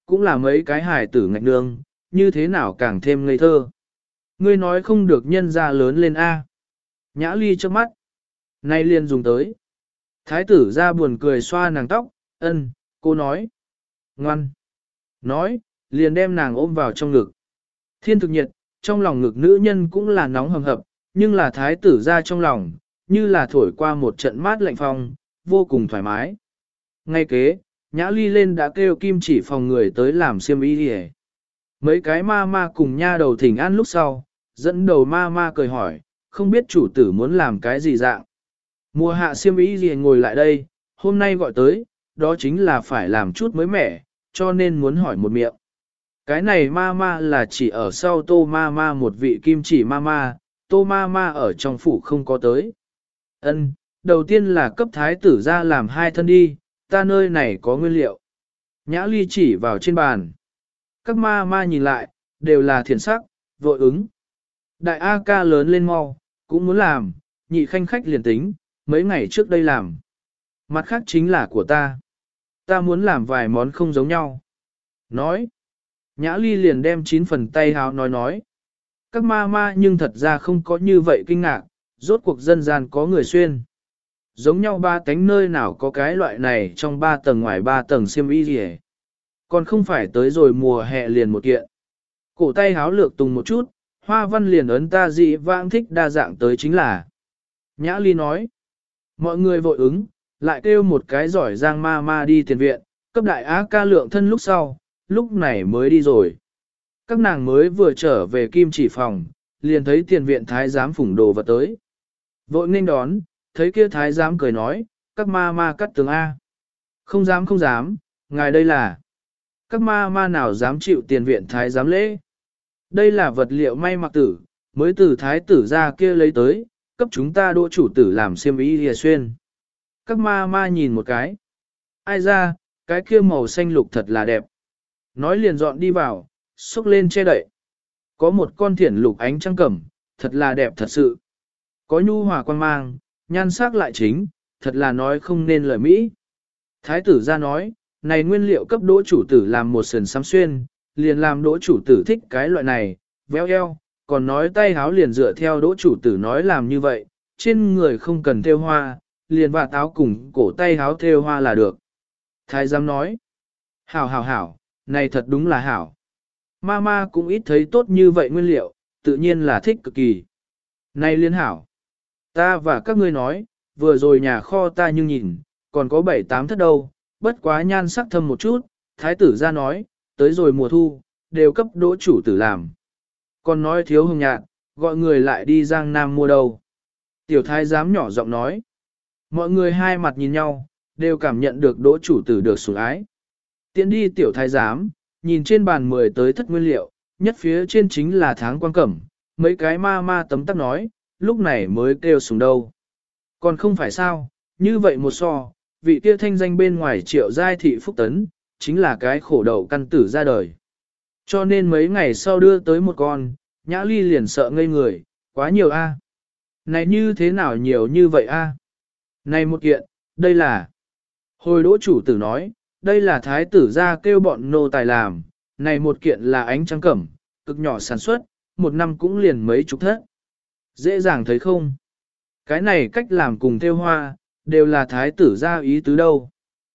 cũng là mấy cái hài tử ngạch nương, như thế nào càng thêm ngây thơ. Ngươi nói không được nhân ra lớn lên A. Nhã ly trước mắt. Nay liền dùng tới. Thái tử ra buồn cười xoa nàng tóc, ân, cô nói. Ngoan. Nói, liền đem nàng ôm vào trong ngực. Thiên thực nhiệt, trong lòng ngực nữ nhân cũng là nóng hầm hập, nhưng là thái tử ra trong lòng, như là thổi qua một trận mát lạnh phong, vô cùng thoải mái. Ngay kế, Nhã Ly lên đã kêu Kim Chỉ phòng người tới làm xiêm y đi. Mấy cái ma ma cùng nha đầu thỉnh an lúc sau, dẫn đầu ma ma cười hỏi, không biết chủ tử muốn làm cái gì dạng. Mùa hạ xiêm y gì ngồi lại đây, hôm nay gọi tới, đó chính là phải làm chút mới mẻ, cho nên muốn hỏi một miệng. Cái này ma ma là chỉ ở sau tô ma ma một vị Kim Chỉ ma ma, tô ma ma ở trong phủ không có tới. Ân, đầu tiên là cấp thái tử ra làm 2 thân đi, ta nơi này có nguyên liệu. Nhã Ly chỉ vào trên bàn. Các ma ma nhìn lại, đều là thiền sắc, vội ứng. Đại A ca lớn lên mau, cũng muốn làm, nhị khanh khách liền tính, mấy ngày trước đây làm. Mặt khác chính là của ta. Ta muốn làm vài món không giống nhau. Nói. Nhã Ly liền đem 9 phần tay háo nói. Các ma ma nhưng thật ra không có như vậy kinh ngạc, rốt cuộc dân gian có người xuyên. Giống nhau 3 tánh nơi nào có cái loại này trong 3 tầng ngoài 3 tầng xiêm y gì hết. Còn không phải tới rồi mùa hè liền một kiện. Cổ tay háo lược tùng một chút, hoa văn liền ấn ta dị vãng thích đa dạng tới chính là. Nhã Ly nói. Mọi người vội ứng, lại kêu một cái giỏi giang ma ma đi tiền viện, cấp đại á ca lượng thân lúc sau, lúc này mới đi rồi. Các nàng mới vừa trở về Kim Chỉ phòng, liền thấy tiền viện thái giám phủng đồ vật tới. Vội nên đón, thấy kia thái giám cười nói, các ma ma cắt tường A. Không dám không dám, ngài đây là. Các ma ma nào dám chịu tiền viện thái giám lễ. Đây là vật liệu may mặc tử, mới từ thái tử ra kia lấy tới, cấp chúng ta đỗ chủ tử làm xiêm y lìa xuyên. Các ma ma nhìn một cái. Ai ra, cái kia màu xanh lục thật là đẹp. Nói liền dọn đi vào, xúc lên che đậy. Có một con thiển lục ánh trăng cẩm, thật là đẹp thật sự. Có nhu hòa quan mang, nhan sắc lại chính, thật là nói không nên lời Mỹ. Thái tử ra nói, này nguyên liệu cấp đỗ chủ tử làm một sườn sắm xuyên, liền làm đỗ chủ tử thích cái loại này, véo eo, còn nói tay háo liền dựa theo đỗ chủ tử nói làm như vậy, trên người không cần thêu hoa, liền và táo cùng cổ tay háo thêu hoa là được. Thái giám nói, hảo hảo hảo, này thật đúng là hảo. Mama cũng ít thấy tốt như vậy nguyên liệu, tự nhiên là thích cực kỳ. Này liên hảo, ta và các ngươi nói, vừa rồi nhà kho ta nhưng nhìn, còn có 7-8 thất đâu, bất quá nhan sắc thâm một chút, thái tử ra nói, tới rồi mùa thu, đều cấp đỗ chủ tử làm. Còn nói thiếu hồng nhạt, gọi người lại đi Giang Nam mua đâu. Tiểu thái giám nhỏ giọng nói, mọi người hai mặt nhìn nhau, đều cảm nhận được đỗ chủ tử được sủng ái. Tiến đi tiểu thái giám, nhìn trên bàn 10 tới thất nguyên liệu, nhất phía trên chính là tháng quan cẩm, mấy cái ma ma tấm tắc nói, lúc này mới kêu sủng đâu. Còn không phải sao, như vậy một so, vị kia thanh danh bên ngoài Triệu giai thị phúc tấn, chính là cái khổ đậu căn tử ra đời. Cho nên mấy ngày sau đưa tới một con, Nhã Ly liền sợ ngây người, quá nhiều a. Này như thế nào nhiều như vậy a? Này một kiện, đây là. Hồi đỗ chủ tử nói, đây là thái tử ra kêu bọn nô tài làm, này một kiện là ánh trăng cẩm, cực nhỏ sản xuất, một năm cũng liền mấy chục thất. Dễ dàng thấy không? Cái này cách làm cùng theo hoa, đều là thái tử ra ý tứ đâu.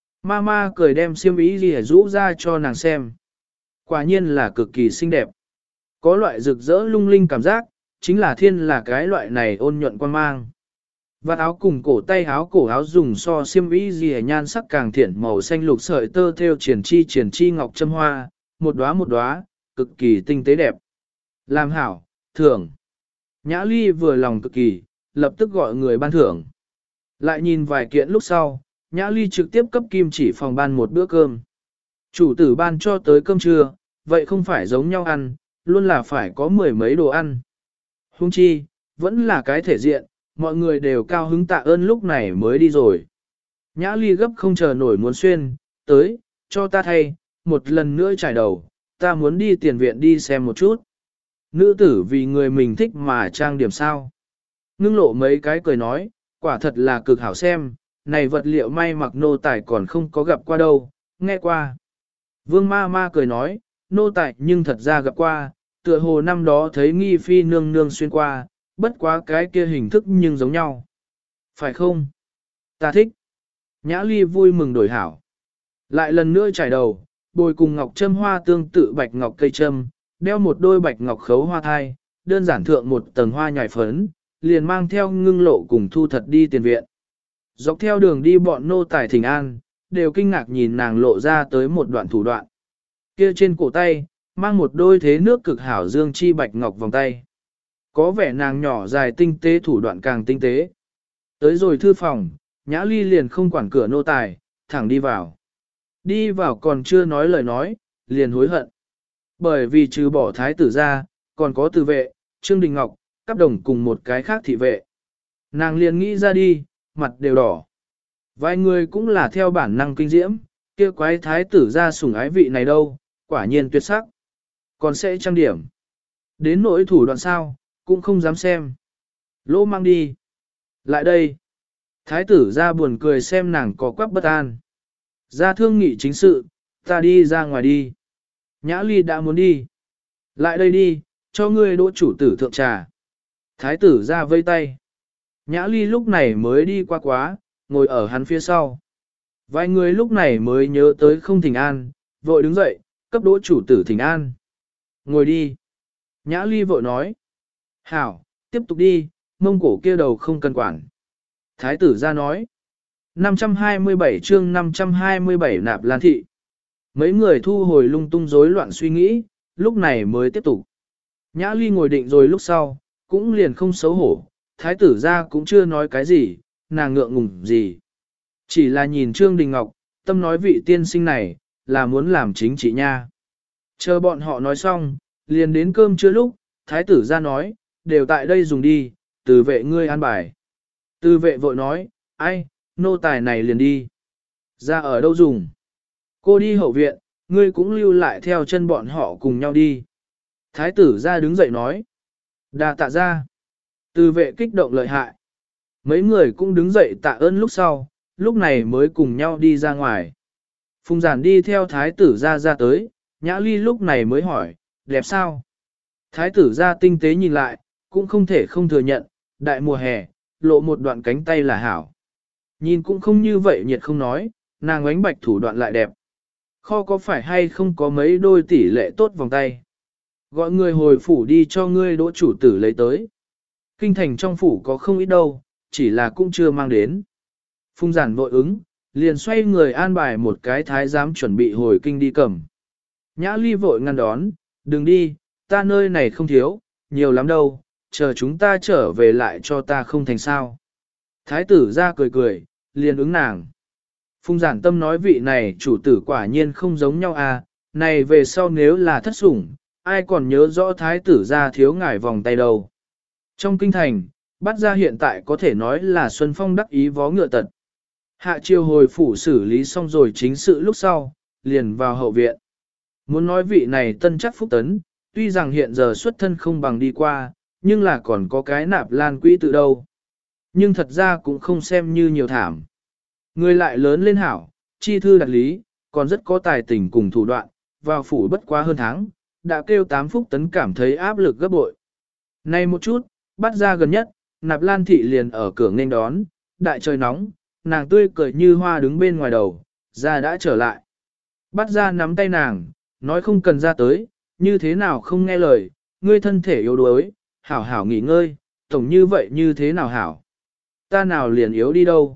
Mama cười đem xiêm ý gì rũ ra cho nàng xem. Quả nhiên là cực kỳ xinh đẹp. Có loại rực rỡ lung linh cảm giác, chính là thiên là cái loại này ôn nhuận quan mang. Vạt áo cùng cổ tay áo cổ áo dùng so xiêm ý gì nhan sắc càng thiện màu xanh lục sợi tơ theo triển chi ngọc châm hoa, một đóa, cực kỳ tinh tế đẹp. Làm hảo, thưởng. Nhã Ly vừa lòng cực kỳ, lập tức gọi người ban thưởng. Lại nhìn vài kiện lúc sau, Nhã Ly trực tiếp cấp Kim Chỉ phòng ban một bữa cơm. Chủ tử ban cho tới cơm trưa, vậy không phải giống nhau ăn, luôn là phải có 10 mấy đồ ăn. Huống chi, vẫn là cái thể diện, mọi người đều cao hứng tạ ơn lúc này mới đi rồi. Nhã Ly gấp không chờ nổi muốn xuyên, tới, cho ta thay, một lần nữa trải đầu, ta muốn đi tiền viện đi xem một chút. Nữ tử vì người mình thích mà trang điểm sao. Ngưng lộ mấy cái cười nói, quả thật là cực hảo xem, này vật liệu may mặc nô tài còn không có gặp qua đâu, nghe qua. Vương ma ma cười nói, nô tài nhưng thật ra gặp qua, tựa hồ năm đó thấy nghi phi nương nương xuyên qua, bất quá cái kia hình thức nhưng giống nhau. Phải không? Ta thích. Nhã Ly vui mừng đổi hảo. Lại lần nữa trải đầu, bồi cùng ngọc châm hoa tương tự bạch ngọc cây châm, đeo một đôi bạch ngọc khấu hoa thai, đơn giản thượng một tầng hoa nhài phấn, liền mang theo ngưng lộ cùng thu thật đi tiền viện. Dọc theo đường đi bọn nô tài thỉnh an, đều kinh ngạc nhìn nàng lộ ra tới một đoạn thủ đoạn. Kia trên cổ tay, mang một đôi thế nước cực hảo dương chi bạch ngọc vòng tay. Có vẻ nàng nhỏ dài tinh tế thủ đoạn càng tinh tế. Tới rồi thư phòng, Nhã Ly liền không quản cửa nô tài, thẳng đi vào. Đi vào còn chưa nói lời nói, liền hối hận. Bởi vì trừ bỏ thái tử ra, còn có tử vệ, Trương Đình Ngọc, cắp đồng cùng một cái khác thị vệ. Nàng liền nghĩ ra đi, mặt đều đỏ. Vài người cũng là theo bản năng kinh diễm, kia quái thái tử ra sủng ái vị này đâu, quả nhiên tuyệt sắc. Còn sẽ trang điểm. Đến nỗi thủ đoạn sao, cũng không dám xem. Lỗ mang đi. Lại đây. Thái tử ra buồn cười xem nàng có quắc bất an. Ra thương nghị chính sự, ta đi ra ngoài đi. Nhã Ly đã muốn đi. Lại đây đi, cho ngươi đỗ chủ tử thượng trà. Thái tử ra vây tay. Nhã Ly lúc này mới đi qua quá, ngồi ở hắn phía sau. Vài người lúc này mới nhớ tới không thỉnh an, vội đứng dậy, cấp đỗ chủ tử thỉnh an. Ngồi đi. Nhã Ly vội nói. Hảo, tiếp tục đi, mông cổ kia đầu không cần quản. Thái tử ra nói. 527 chương 527 nạp lan thị. Mấy người thu hồi lung tung rối loạn suy nghĩ, lúc này mới tiếp tục. Nhã Ly ngồi định rồi lúc sau, cũng liền không xấu hổ, thái tử ra cũng chưa nói cái gì, nàng ngượng ngùng gì. Chỉ là nhìn Trương Đình Ngọc, tâm nói vị tiên sinh này, là muốn làm chính trị nha. Chờ bọn họ nói xong, liền đến cơm trưa lúc, thái tử ra nói, đều tại đây dùng đi, từ vệ ngươi an bài. Từ vệ vội nói, ai, nô tài này liền đi. Ra ở đâu dùng? Cô đi hậu viện, ngươi cũng lưu lại theo chân bọn họ cùng nhau đi. Thái tử ra đứng dậy nói. Đà tạ ra. Từ vệ kích động lợi hại. Mấy người cũng đứng dậy tạ ơn lúc sau, lúc này mới cùng nhau đi ra ngoài. Phùng giản đi theo thái tử ra tới, Nhã Ly lúc này mới hỏi, đẹp sao? Thái tử ra tinh tế nhìn lại, cũng không thể không thừa nhận, đại mùa hè, lộ một đoạn cánh tay là hảo. Nhìn cũng không như vậy nhiệt không nói, nàng ánh bạch thủ đoạn lại đẹp. Kho có phải hay không có mấy đôi tỷ lệ tốt vòng tay. Gọi người hồi phủ đi cho ngươi đỗ chủ tử lấy tới. Kinh thành trong phủ có không ít đâu, chỉ là cũng chưa mang đến. Phùng giản vội ứng, liền xoay người an bài một cái thái giám chuẩn bị hồi kinh đi cầm. Nhã Ly vội ngăn đón, đừng đi, ta nơi này không thiếu, nhiều lắm đâu, chờ chúng ta trở về lại cho ta không thành sao. Thái tử ra cười cười, liền ứng nàng. Phùng giản tâm nói vị này chủ tử quả nhiên không giống nhau à, này về sau nếu là thất sủng, ai còn nhớ rõ thái tử ra thiếu ngải vòng tay đâu. Trong kinh thành, bắt ra hiện tại có thể nói là Xuân Phong đắc ý vó ngựa tật. Hạ chiều hồi phủ xử lý xong rồi chính sự lúc sau, liền vào hậu viện. Muốn nói vị này tân chắc phúc tấn, tuy rằng hiện giờ xuất thân không bằng đi qua, nhưng là còn có cái nạp lan quỹ tự đâu. Nhưng thật ra cũng không xem như nhiều thảm. Người lại lớn lên hảo, chi thư đặt lý, còn rất có tài tình cùng thủ đoạn, vào phủ bất quá hơn tháng, đã kêu 8 phúc tấn cảm thấy áp lực gấp bội. Nay một chút, bắt ra gần nhất, nạp lan thị liền ở cửa nghênh đón, đại trời nóng, nàng tươi cười như hoa đứng bên ngoài đầu, ra đã trở lại. Bắt ra nắm tay nàng, nói không cần ra tới, như thế nào không nghe lời, ngươi thân thể yếu đuối, hảo hảo nghỉ ngơi, tổng như vậy như thế nào hảo. Ta nào liền yếu đi đâu.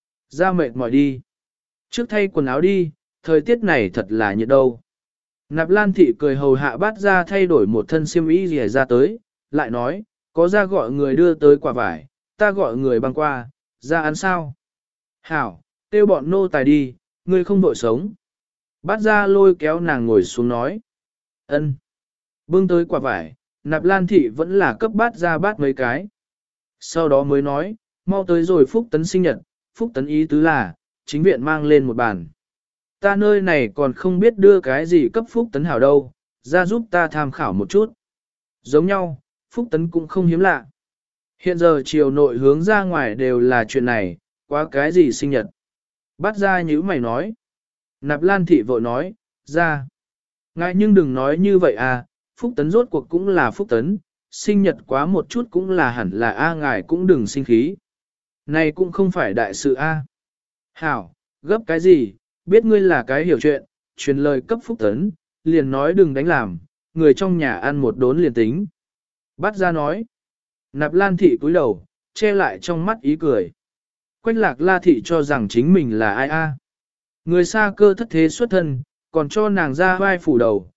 Ra mệt mỏi đi. Trước thay quần áo đi, thời tiết này thật là nhiệt đâu. Nạp Lan thị cười hầu hạ bắt ra thay đổi một thân xiêm y rìa ra tới, lại nói, có ra gọi người đưa tới quả vải, ta gọi người băng qua, ra ăn sao. Hảo, tiêu bọn nô tài đi, ngươi không đội sống. Bắt ra lôi kéo nàng ngồi xuống nói. Ân. Bưng tới quả vải, Nạp Lan thị vẫn là cấp bát ra bát mấy cái. Sau đó mới nói, mau tới rồi Phúc Tấn sinh nhật, Phúc Tấn ý tứ là, chính viện mang lên một bàn. Ta nơi này còn không biết đưa cái gì cấp Phúc Tấn hảo đâu, ra giúp ta tham khảo một chút. Giống nhau, Phúc Tấn cũng không hiếm lạ. Hiện giờ chiều nội hướng ra ngoài đều là chuyện này, quá cái gì sinh nhật. Bắt ra như mày nói. Nạp Lan thị vội nói, ra. Ngài nhưng đừng nói như vậy à, Phúc Tấn rốt cuộc cũng là Phúc Tấn, sinh nhật quá một chút cũng là hẳn là ngài cũng đừng sinh khí. Này cũng không phải đại sự Hảo, gấp cái gì, biết ngươi là cái hiểu chuyện, truyền lời cấp Phúc Tấn, liền nói đừng đánh làm, người trong nhà ăn một đốn liền tính. Bắt ra nói. Nạp Lan Thị cúi đầu, che lại trong mắt ý cười. Quách Lạc La Thị cho rằng chính mình là ai Người xa cơ thất thế xuất thân, còn cho nàng ra vai phủ đầu,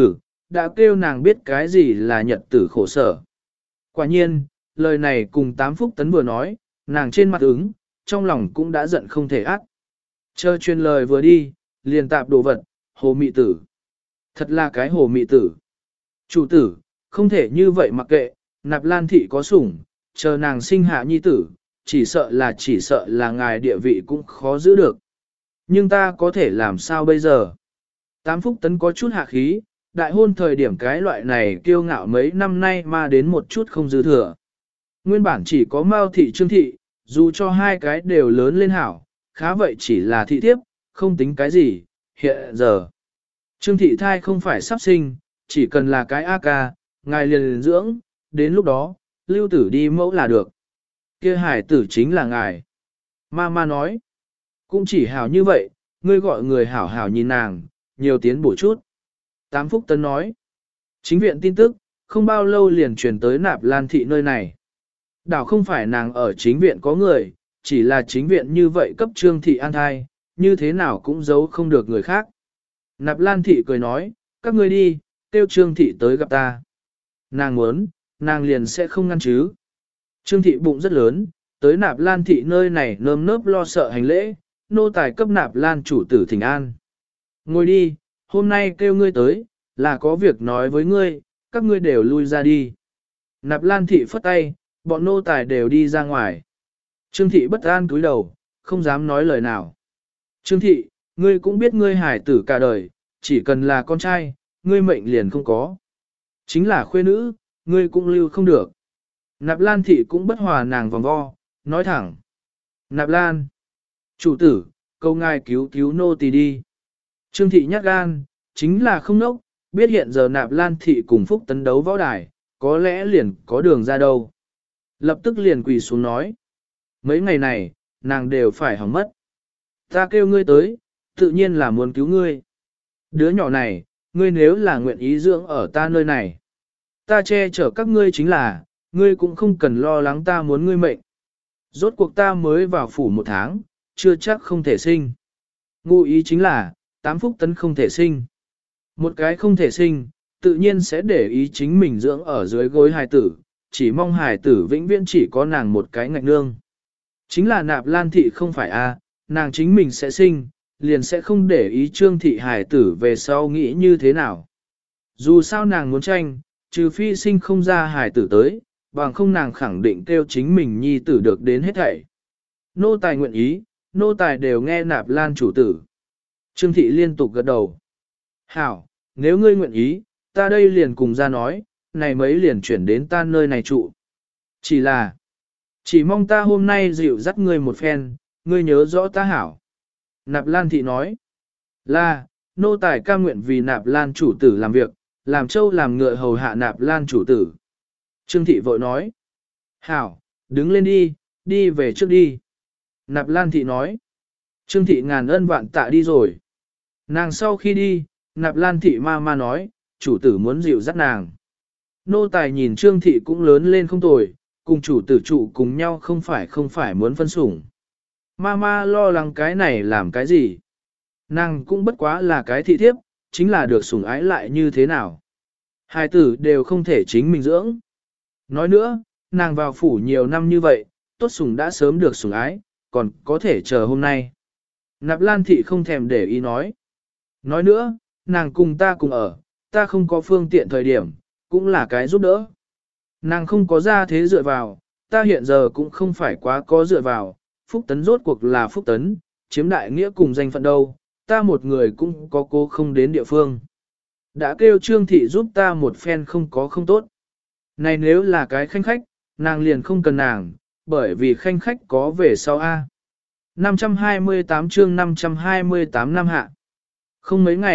đã kêu nàng biết cái gì là nhật tử khổ sở. Quả nhiên, lời này cùng Tám Phúc Tấn vừa nói, nàng trên mặt ứng, trong lòng cũng đã giận không thể ác. Chờ truyền lời vừa đi, liền tạp đồ vật, hồ mị tử. Thật là cái hồ mị tử. Chủ tử, không thể như vậy mặc kệ, Nạp Lan Thị có sủng, chờ nàng sinh hạ nhi tử, chỉ sợ là ngài địa vị cũng khó giữ được. Nhưng ta có thể làm sao bây giờ? Tám Phúc Tấn có chút hạ khí, đại hôn thời điểm cái loại này kiêu ngạo mấy năm nay mà đến một chút không dư thừa. Nguyên bản chỉ có Mao Thị Trương Thị, dù cho hai cái đều lớn lên hảo, khá vậy chỉ là thị thiếp, không tính cái gì, hiện giờ. Trương Thị thai không phải sắp sinh, chỉ cần là cái ca, ngài liền dưỡng, đến lúc đó, lưu tử đi mẫu là được. Kia hải tử chính là ngài. Ma nói, cũng chỉ hảo như vậy, ngươi gọi người hảo hảo nhìn nàng, nhiều tiến bổ chút. Tám Phúc Tấn nói, chính viện tin tức, không bao lâu liền truyền tới Nạp Lan Thị nơi này. Đảo không phải nàng ở chính viện có người, chỉ là chính viện như vậy cấp Trương Thị an thai, như thế nào cũng giấu không được người khác. Nạp Lan Thị cười nói, các ngươi đi, kêu Trương Thị tới gặp ta. Nàng muốn, nàng liền sẽ không ngăn chứ. Trương Thị bụng rất lớn, tới Nạp Lan Thị nơi này nơm nớp lo sợ hành lễ, nô tài cấp Nạp Lan chủ tử thỉnh an. Ngồi đi, hôm nay kêu ngươi tới, là có việc nói với ngươi, các ngươi đều lui ra đi. Nạp Lan Thị phất tay, bọn nô tài đều đi ra ngoài. Trương Thị bất an cúi đầu, không dám nói lời nào. Trương Thị, ngươi cũng biết ngươi hải tử cả đời, chỉ cần là con trai, ngươi mệnh liền không có. Chính là khuê nữ, ngươi cũng lưu không được. Nạp Lan Thị cũng bất hòa nàng vòng vo, nói thẳng. Nạp Lan, chủ tử, cầu ngài cứu cứu nô tỳ đi. Trương Thị nhát gan, chính là không nốc, biết hiện giờ Nạp Lan Thị cùng Phúc Tấn đấu võ đài, có lẽ liền có đường ra đâu. Lập tức liền quỳ xuống nói. Mấy ngày này, nàng đều phải hỏng mất. Ta kêu ngươi tới, tự nhiên là muốn cứu ngươi. Đứa nhỏ này, ngươi nếu là nguyện ý dưỡng ở ta nơi này. Ta che chở các ngươi chính là, ngươi cũng không cần lo lắng ta muốn ngươi mệnh. Rốt cuộc ta mới vào phủ một tháng, chưa chắc không thể sinh. Ngụ ý chính là, 8 Phúc Tấn không thể sinh. Một cái không thể sinh, tự nhiên sẽ để ý chính mình dưỡng ở dưới gối hài tử, chỉ mong hài tử vĩnh viễn chỉ có nàng một cái ngạch nương. Chính là Nạp Lan Thị không phải nàng chính mình sẽ sinh, liền sẽ không để ý Trương Thị hài tử về sau nghĩ như thế nào. Dù sao nàng muốn tranh, trừ phi sinh không ra hài tử tới, bằng không nàng khẳng định kêu chính mình nhi tử được đến hết thảy. Nô tài nguyện ý, nô tài đều nghe Nạp Lan chủ tử. Trương Thị liên tục gật đầu. Hảo, nếu ngươi nguyện ý, ta đây liền cùng ra nói, này mấy liền chuyển đến ta nơi này trụ. Chỉ mong ta hôm nay dịu dắt ngươi một phen, ngươi nhớ rõ ta hảo. Nạp Lan Thị nói, là, nô tài cam nguyện vì Nạp Lan chủ tử làm việc, làm trâu làm ngựa hầu hạ Nạp Lan chủ tử. Trương Thị vội nói, hảo, đứng lên đi, đi về trước đi. Nạp Lan Thị nói, Trương Thị ngàn ân vạn tạ đi rồi. Nàng sau khi đi, Nạp Lan Thị ma nói, chủ tử muốn dịu dắt nàng. Nô tài nhìn Trương Thị cũng lớn lên không tồi, cùng chủ tử trụ cùng nhau không phải muốn phân sủng. Ma lo lắng cái này làm cái gì? Nàng cũng bất quá là cái thị thiếp, chính là được sủng ái lại như thế nào? Hai tử đều không thể chính mình dưỡng. Nói nữa, nàng vào phủ nhiều năm như vậy, tốt sủng đã sớm được sủng ái, còn có thể chờ hôm nay. Nạp Lan Thị không thèm để ý nói. Nói nữa, nàng cùng ta cùng ở, ta không có phương tiện thời điểm, cũng là cái giúp đỡ. Nàng không có ra thế dựa vào, ta hiện giờ cũng không phải quá có dựa vào, Phúc Tấn rốt cuộc là Phúc Tấn, chiếm đại nghĩa cùng danh phận đâu, ta một người cũng có cố không đến địa phương. Đã kêu Trương Thị giúp ta một phen không có không tốt. Này nếu là cái khanh khách, nàng liền không cần nàng, bởi vì khanh khách có về sau A. 528 chương 528 năm hạ. Không mấy ngày,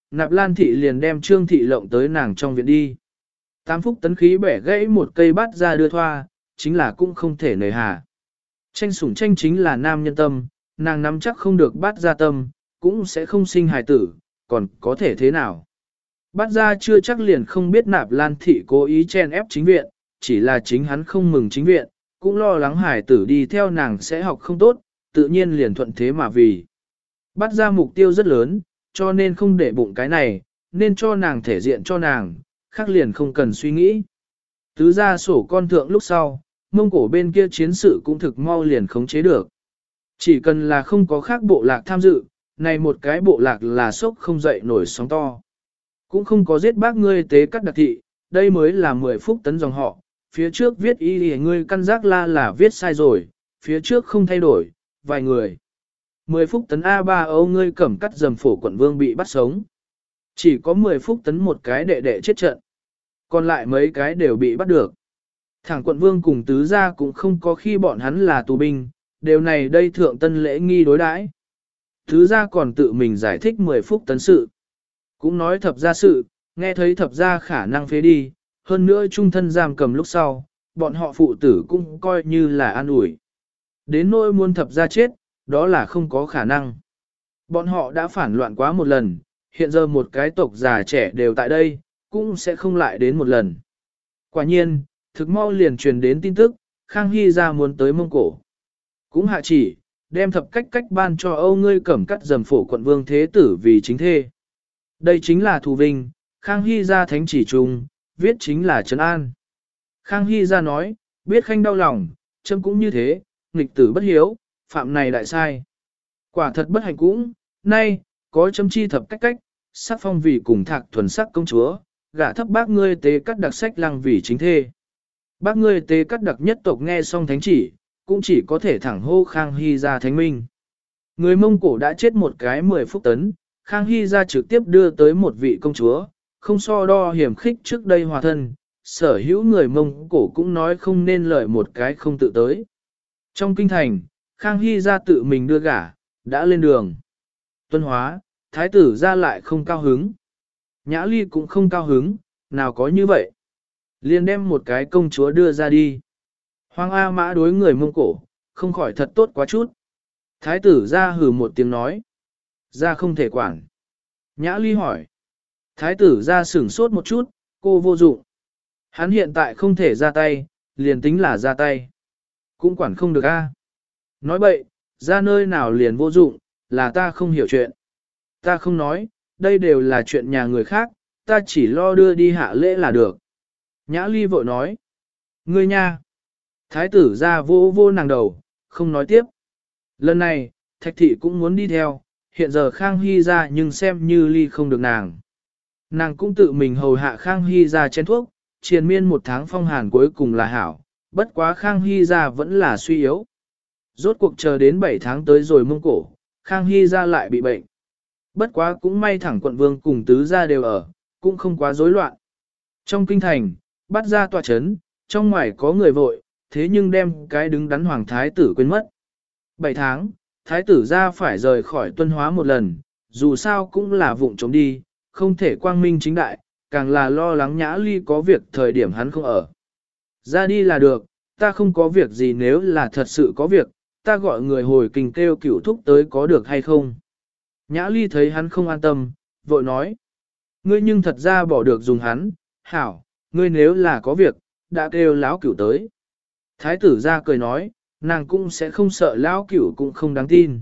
Nạp Lan thị liền đem Trương thị lộng tới nàng trong viện đi. Tám Phúc Tấn khí bẻ gãy một cây bát ra đưa thoa, chính là cũng không thể nề hà. Tranh sủng tranh chính là nam nhân tâm, nàng nắm chắc không được bát ra tâm, cũng sẽ không sinh hài tử, còn có thể thế nào. Bát ra chưa chắc liền không biết Nạp Lan thị cố ý chen ép chính viện, chỉ là chính hắn không mừng chính viện, cũng lo lắng hài tử đi theo nàng sẽ học không tốt, tự nhiên liền thuận thế mà vì. Bát ra mục tiêu rất lớn, cho nên không để bụng cái này, nên cho nàng thể diện cho nàng, khác liền không cần suy nghĩ. Tứ ra sổ con thượng lúc sau, Mông Cổ bên kia chiến sự cũng thực mau liền khống chế được. Chỉ cần là không có khác bộ lạc tham dự, này một cái bộ lạc là sốc không dậy nổi sóng to. Cũng không có giết bác ngươi tế cắt đặc thị, đây mới là 10 Phúc Tấn dòng họ, phía trước viết y ngươi căn giác la là viết sai rồi, phía trước không thay đổi, vài người. 10 Phúc Tấn A3 Âu ngươi cẩm cắt dầm phổ quận vương bị bắt sống. Chỉ có 10 Phúc Tấn một cái đệ đệ chết trận, còn lại mấy cái đều bị bắt được. Thẳng quận vương cùng tứ gia cũng không có khi bọn hắn là tù binh, điều này đây thượng tân lễ nghi đối đãi. Tứ gia còn tự mình giải thích 10 Phúc Tấn sự. Cũng nói thập gia sự, nghe thấy thập gia khả năng phế đi, hơn nữa trung thân giam cầm lúc sau, bọn họ phụ tử cũng coi như là an ủi. Đến nỗi muốn thập gia chết, đó là không có khả năng. Bọn họ đã phản loạn quá một lần, hiện giờ một cái tộc già trẻ đều tại đây, cũng sẽ không lại đến một lần. Quả nhiên, thực mau liền truyền đến tin tức, Khang Hy ra muốn tới Mông Cổ. Cũng hạ chỉ, đem thập cách cách ban cho Âu ngươi cẩm cắt dầm phổ quận vương thế tử vì chính thê. Đây chính là thù vinh, Khang Hy ra thánh chỉ trung, viết chính là trấn an. Khang Hy ra nói, biết khanh đau lòng, châm cũng như thế, nghịch tử bất hiếu, phạm này đại sai. Quả thật bất hạnh cũng, nay, có châm chi thập cách cách, sắc phong vì cùng thạc thuần sắc công chúa, gả thấp bác ngươi tế cắt đặc sách lăng vì chính thê. Bác ngươi tế cắt đặc nhất tộc nghe xong thánh chỉ, cũng chỉ có thể thẳng hô Khang Hy ra thánh minh. Người Mông Cổ đã chết một cái 10 Phúc Tấn, Khang Hy ra trực tiếp đưa tới một vị công chúa, không so đo hiểm khích trước đây hòa thân, sở hữu người Mông Cổ cũng nói không nên lời một cái không tự tới. Trong kinh thành, Khang Hy ra tự mình đưa gả, đã lên đường. Tuân hóa, thái tử ra lại không cao hứng. Nhã Ly cũng không cao hứng, nào có như vậy. Liền đem một cái công chúa đưa ra đi. Hoàng A Mã đối người Mông Cổ, không khỏi thật tốt quá chút. Thái tử ra hừ một tiếng nói. Ra không thể quản. Nhã Ly hỏi. Thái tử ra sửng sốt một chút, cô vô dụng. Hắn hiện tại không thể ra tay, liền tính là ra tay. Cũng quản không được a. Nói bậy, ra nơi nào liền vô dụng, là ta không hiểu chuyện. Ta không nói, đây đều là chuyện nhà người khác, ta chỉ lo đưa đi hạ lễ là được. Nhã Ly vội nói. Ngươi nha. Thái tử ra vô vô nàng đầu, không nói tiếp. Lần này, Thạch thị cũng muốn đi theo, hiện giờ Khang Hy ra nhưng xem như Ly không được nàng. Nàng cũng tự mình hầu hạ Khang Hy ra chén thuốc, triền miên một tháng phong hàn cuối cùng là hảo, bất quá Khang Hy ra vẫn là suy yếu. Rốt cuộc chờ đến 7 tháng tới rồi Mông Cổ, Khang Hy ra lại bị bệnh. Bất quá cũng may thẳng quận vương cùng tứ gia đều ở, cũng không quá rối loạn. Trong kinh thành, bắt ra tòa chấn, trong ngoài có người vội, thế nhưng đem cái đứng đắn hoàng thái tử quên mất. 7 tháng, thái tử ra phải rời khỏi Tuân Hóa một lần, dù sao cũng là vụng trống đi, không thể quang minh chính đại, càng là lo lắng Nhã Ly có việc thời điểm hắn không ở. Ra đi là được, ta không có việc gì, nếu là thật sự có việc, ta gọi người hồi kinh kêu cửu thúc tới có được hay không. Nhã Ly thấy hắn không an tâm, vội nói. Ngươi nhưng thật ra bỏ được dùng hắn, hảo, ngươi nếu là có việc, đã kêu lão cửu tới. Thái tử ra cười nói, nàng cũng sẽ không sợ lão cửu cũng không đáng tin.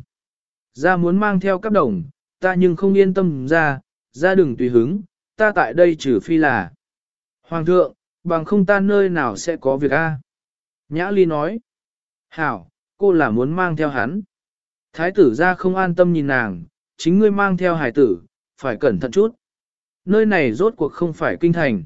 Ra muốn mang theo các đồng, ta nhưng không yên tâm ra đừng tùy hứng, ta tại đây trừ phi là. Hoàng thượng, bằng không ta nơi nào sẽ có việc a? Nhã Ly nói. Hảo, cô là muốn mang theo hắn. Thái tử ra không an tâm nhìn nàng, chính ngươi mang theo hải tử, phải cẩn thận chút. Nơi này rốt cuộc không phải kinh thành.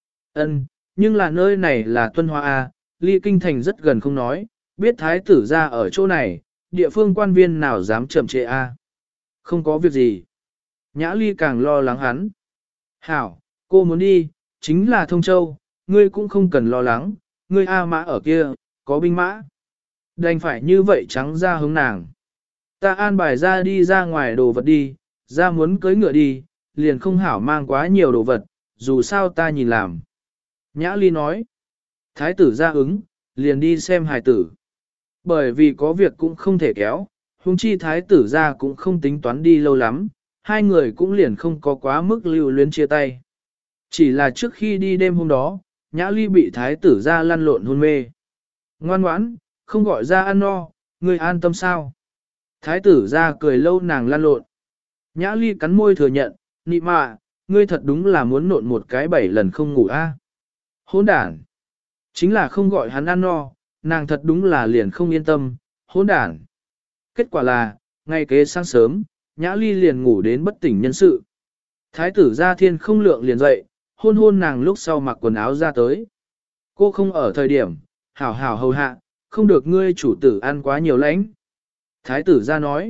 Ân, nhưng là nơi này là Tuân Hóa A, ly kinh thành rất gần không nói, biết thái tử ra ở chỗ này, địa phương quan viên nào dám chậm trễ A. Không có việc gì. Nhã Ly càng lo lắng hắn. Hảo, cô muốn đi, chính là Thông Châu, ngươi cũng không cần lo lắng, ngươi A Mã ở kia, có binh mã. Đành phải như vậy trắng ra hướng nàng. Ta an bài ra đi ra ngoài đồ vật đi, ra muốn cưới ngựa đi, liền không hảo mang quá nhiều đồ vật, dù sao ta nhìn làm. Nhã Ly nói, thái tử ra ứng, liền đi xem hài tử. Bởi vì có việc cũng không thể kéo, huống chi thái tử ra cũng không tính toán đi lâu lắm, hai người cũng liền không có quá mức lưu luyến chia tay. Chỉ là trước khi đi đêm hôm đó, Nhã Ly bị thái tử ra lăn lộn hôn mê. Ngoan ngoãn, không gọi ra ăn no, ngươi an tâm sao? Thái tử ra cười lâu nàng lăn lộn. Nhã Ly cắn môi thừa nhận, nị mạ, ngươi thật đúng là muốn nộn một cái 7 lần không ngủ a. Hỗn đản. Chính là không gọi hắn ăn no, nàng thật đúng là liền không yên tâm, hỗn đản. Kết quả là, ngay kế sáng sớm, Nhã Ly liền ngủ đến bất tỉnh nhân sự. Thái tử gia thiên không lượng liền dậy, hôn hôn nàng lúc sau mặc quần áo ra tới. Cô không ở thời điểm, hảo hảo hầu hạ, không được ngươi chủ tử ăn quá nhiều lãnh. Thái tử gia nói,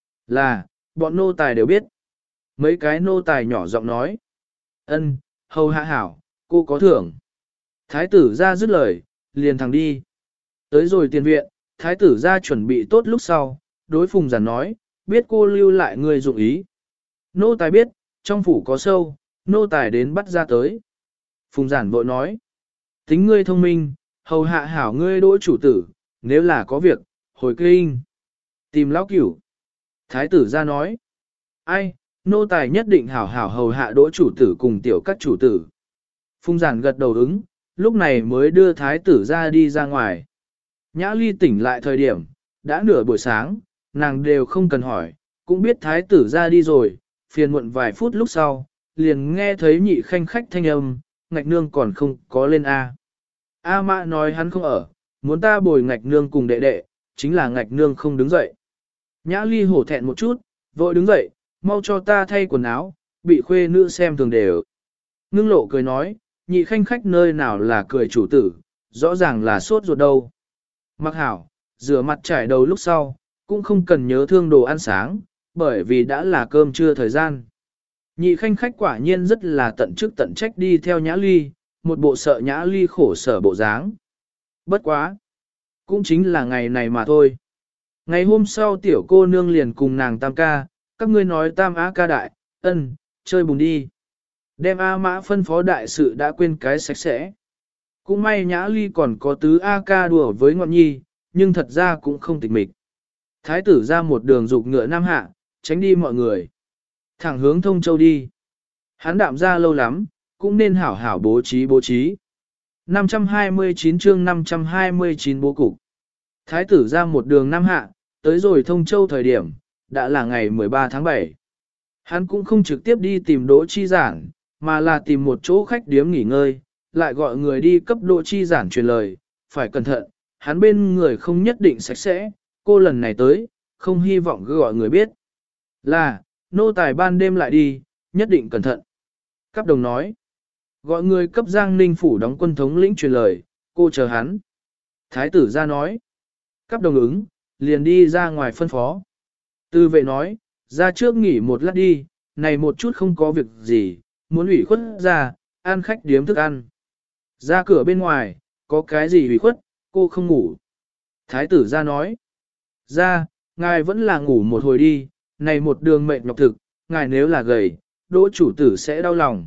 là, bọn nô tài đều biết. Mấy cái nô tài nhỏ giọng nói, ân, hầu hạ hảo, cô có thưởng. Thái tử gia dứt lời, liền thẳng đi. Tới rồi tiền viện, thái tử gia chuẩn bị tốt lúc sau, đối phùng giản nói, biết cô lưu lại người dụng ý. Nô tài biết, trong phủ có sâu, nô tài đến bắt ra tới. Phùng giản vội nói, tính ngươi thông minh, hầu hạ hảo ngươi đỗ chủ tử, nếu là có việc, hồi kinh. Tìm lão cửu. Thái tử gia nói, ai, nô tài nhất định hảo hảo hầu hạ đỗ chủ tử cùng tiểu các chủ tử. Phùng giản gật đầu ứng, lúc này mới đưa thái tử ra đi ra ngoài. Nhã Ly tỉnh lại thời điểm, đã nửa buổi sáng, nàng đều không cần hỏi, cũng biết thái tử ra đi rồi, phiền muộn vài phút lúc sau, liền nghe thấy nhị khanh khách thanh âm, ngạch nương còn không có lên A. A mã nói hắn không ở, muốn ta bồi ngạch nương cùng đệ đệ, chính là ngạch nương không đứng dậy. Nhã Ly hổ thẹn một chút, vội đứng dậy, mau cho ta thay quần áo, bị khuê nữ xem thường đều. Ngưng lộ cười nói, nhị khanh khách nơi nào là cười chủ tử, rõ ràng là sốt ruột đâu. Mặc hảo, rửa mặt trải đầu lúc sau, cũng không cần nhớ thương đồ ăn sáng, bởi vì đã là cơm trưa thời gian. Nhị khanh khách quả nhiên rất là tận chức tận trách đi theo Nhã Ly, một bộ sợ Nhã Ly khổ sở bộ dáng. Bất quá, cũng chính là ngày này mà thôi. Ngày hôm sau tiểu cô nương liền cùng nàng tam ca, các ngươi nói tam á ca đại, ân, chơi bùn đi. Đem A Mã phân phó đại sự đã quên cái sạch sẽ. Cũng may Nhã Ly còn có tứ A ca đùa với ngọn nhi, nhưng thật ra cũng không tịch mịch. Thái tử ra một đường dục ngựa nam hạ, tránh đi mọi người. Thẳng hướng Thông Châu đi. Hắn đạm ra lâu lắm, cũng nên hảo hảo bố trí bố trí. 529 chương 529 bố cục. Thái tử ra một đường nam hạ, tới rồi Thông Châu thời điểm, đã là ngày 13 tháng 7. Hắn cũng không trực tiếp đi tìm Đỗ Chi Giản, mà là tìm một chỗ khách điếm nghỉ ngơi, lại gọi người đi cấp Đỗ Chi Giản truyền lời, phải cẩn thận, hắn bên người không nhất định sạch sẽ, cô lần này tới, không hy vọng gọi người biết. Là, nô tài ban đêm lại đi, nhất định cẩn thận. Cấp đồng nói, gọi người cấp Giang Ninh phủ đóng quân thống lĩnh truyền lời, cô chờ hắn. Thái tử ra nói, cấp đồng ứng, liền đi ra ngoài phân phó. Tư vệ nói, ra trước nghỉ một lát đi, này một chút không có việc gì, muốn ủy khuất ra, ăn khách điếm thức ăn. Ra cửa bên ngoài, có cái gì ủy khuất, cô không ngủ. Thái tử ra nói, ra, ngài vẫn là ngủ một hồi đi, này một đường mệt nhọc thực, ngài nếu là gầy, đỗ chủ tử sẽ đau lòng.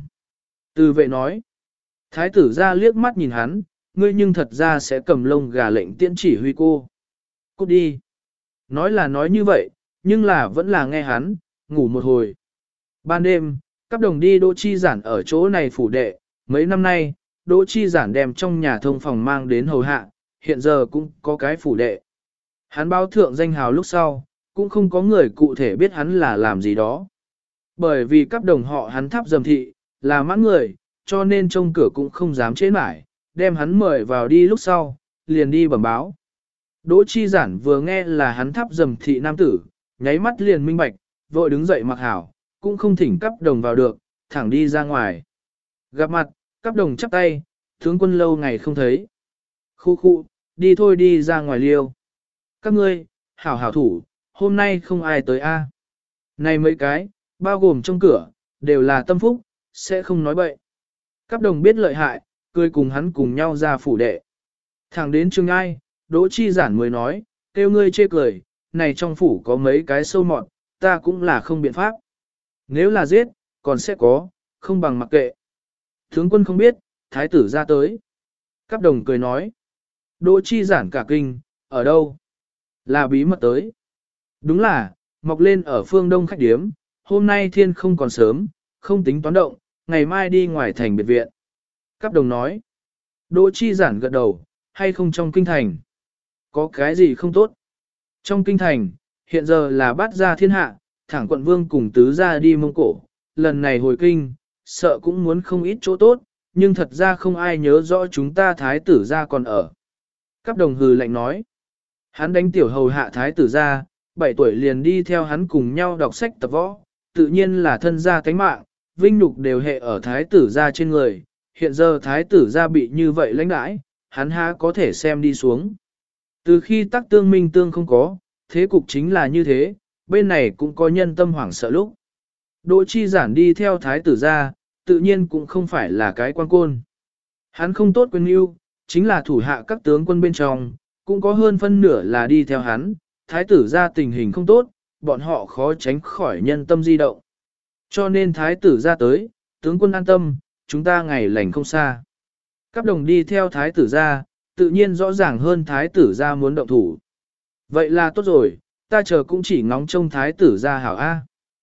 Tư vệ nói, thái tử ra liếc mắt nhìn hắn, ngươi nhưng thật ra sẽ cầm lông gà lệnh tiễn chỉ huy cô. Cút đi. Nói là nói như vậy, nhưng là vẫn là nghe hắn, ngủ một hồi. Ban đêm, các đồng đi Đỗ Chi Giản ở chỗ này phủ đệ, mấy năm nay, Đỗ Chi Giản đem trong nhà thông phòng mang đến hầu hạ, hiện giờ cũng có cái phủ đệ. Hắn báo thượng danh hào lúc sau, cũng không có người cụ thể biết hắn là làm gì đó. Bởi vì các đồng họ hắn tháp dầm thị, là mãn người, cho nên trông cửa cũng không dám chế mãi, đem hắn mời vào đi lúc sau, liền đi bẩm báo. Đỗ Chi Giản vừa nghe là hắn tháp dầm thị nam tử, nháy mắt liền minh bạch, vội đứng dậy mặc hảo, cũng không thỉnh cấp đồng vào được, thẳng đi ra ngoài. Gặp mặt, cấp đồng chắp tay, tướng quân lâu ngày không thấy. Khu khu, đi thôi đi ra ngoài liêu. Các ngươi, hảo hảo thủ, hôm nay không ai tới a. Này mấy cái, bao gồm trong cửa, đều là tâm phúc, sẽ không nói bậy. Cấp đồng biết lợi hại, cười cùng hắn cùng nhau ra phủ đệ. Thẳng đến Trường Ai, Đỗ Chi Giản mới nói, kêu ngươi chê cười, này trong phủ có mấy cái sâu mọt, ta cũng là không biện pháp. Nếu là giết, còn sẽ có, không bằng mặc kệ. Tướng quân không biết, thái tử ra tới. Cáp đồng cười nói. Đỗ Chi Giản cả kinh, ở đâu? Là bí mật tới. Đúng là, mọc lên ở phương đông khách điếm, hôm nay thiên không còn sớm, không tính toán động, ngày mai đi ngoài thành biệt viện. Cáp đồng nói. Đỗ Chi Giản gật đầu, hay không trong kinh thành? Có cái gì không tốt? Trong kinh thành, hiện giờ là bát gia thiên hạ, thẳng quận vương cùng tứ gia đi Mông Cổ, lần này hồi kinh, sợ cũng muốn không ít chỗ tốt, nhưng thật ra không ai nhớ rõ chúng ta thái tử gia còn ở. Cáp đồng hừ lạnh nói, hắn đánh tiểu hầu hạ thái tử gia, 7 tuổi liền đi theo hắn cùng nhau đọc sách tập võ, tự nhiên là thân gia tánh mạng, vinh nhục đều hệ ở thái tử gia trên người, hiện giờ thái tử gia bị như vậy lãnh đãi, hắn há có thể xem đi xuống. Từ khi tác tương minh tương không có, thế cục chính là như thế, bên này cũng có nhân tâm hoảng sợ lúc. Đỗ Chi Giản đi theo thái tử gia, tự nhiên cũng không phải là cái quan côn. Hắn không tốt quyền yêu, chính là thủ hạ các tướng quân bên trong, cũng có hơn phân nửa là đi theo hắn, thái tử gia tình hình không tốt, bọn họ khó tránh khỏi nhân tâm di động. Cho nên thái tử gia tới, tướng quân an tâm, chúng ta ngày lành không xa. Cáp đồng đi theo thái tử gia, tự nhiên rõ ràng hơn thái tử gia muốn động thủ. Vậy là tốt rồi, ta chờ cũng chỉ ngóng trông thái tử gia hảo A.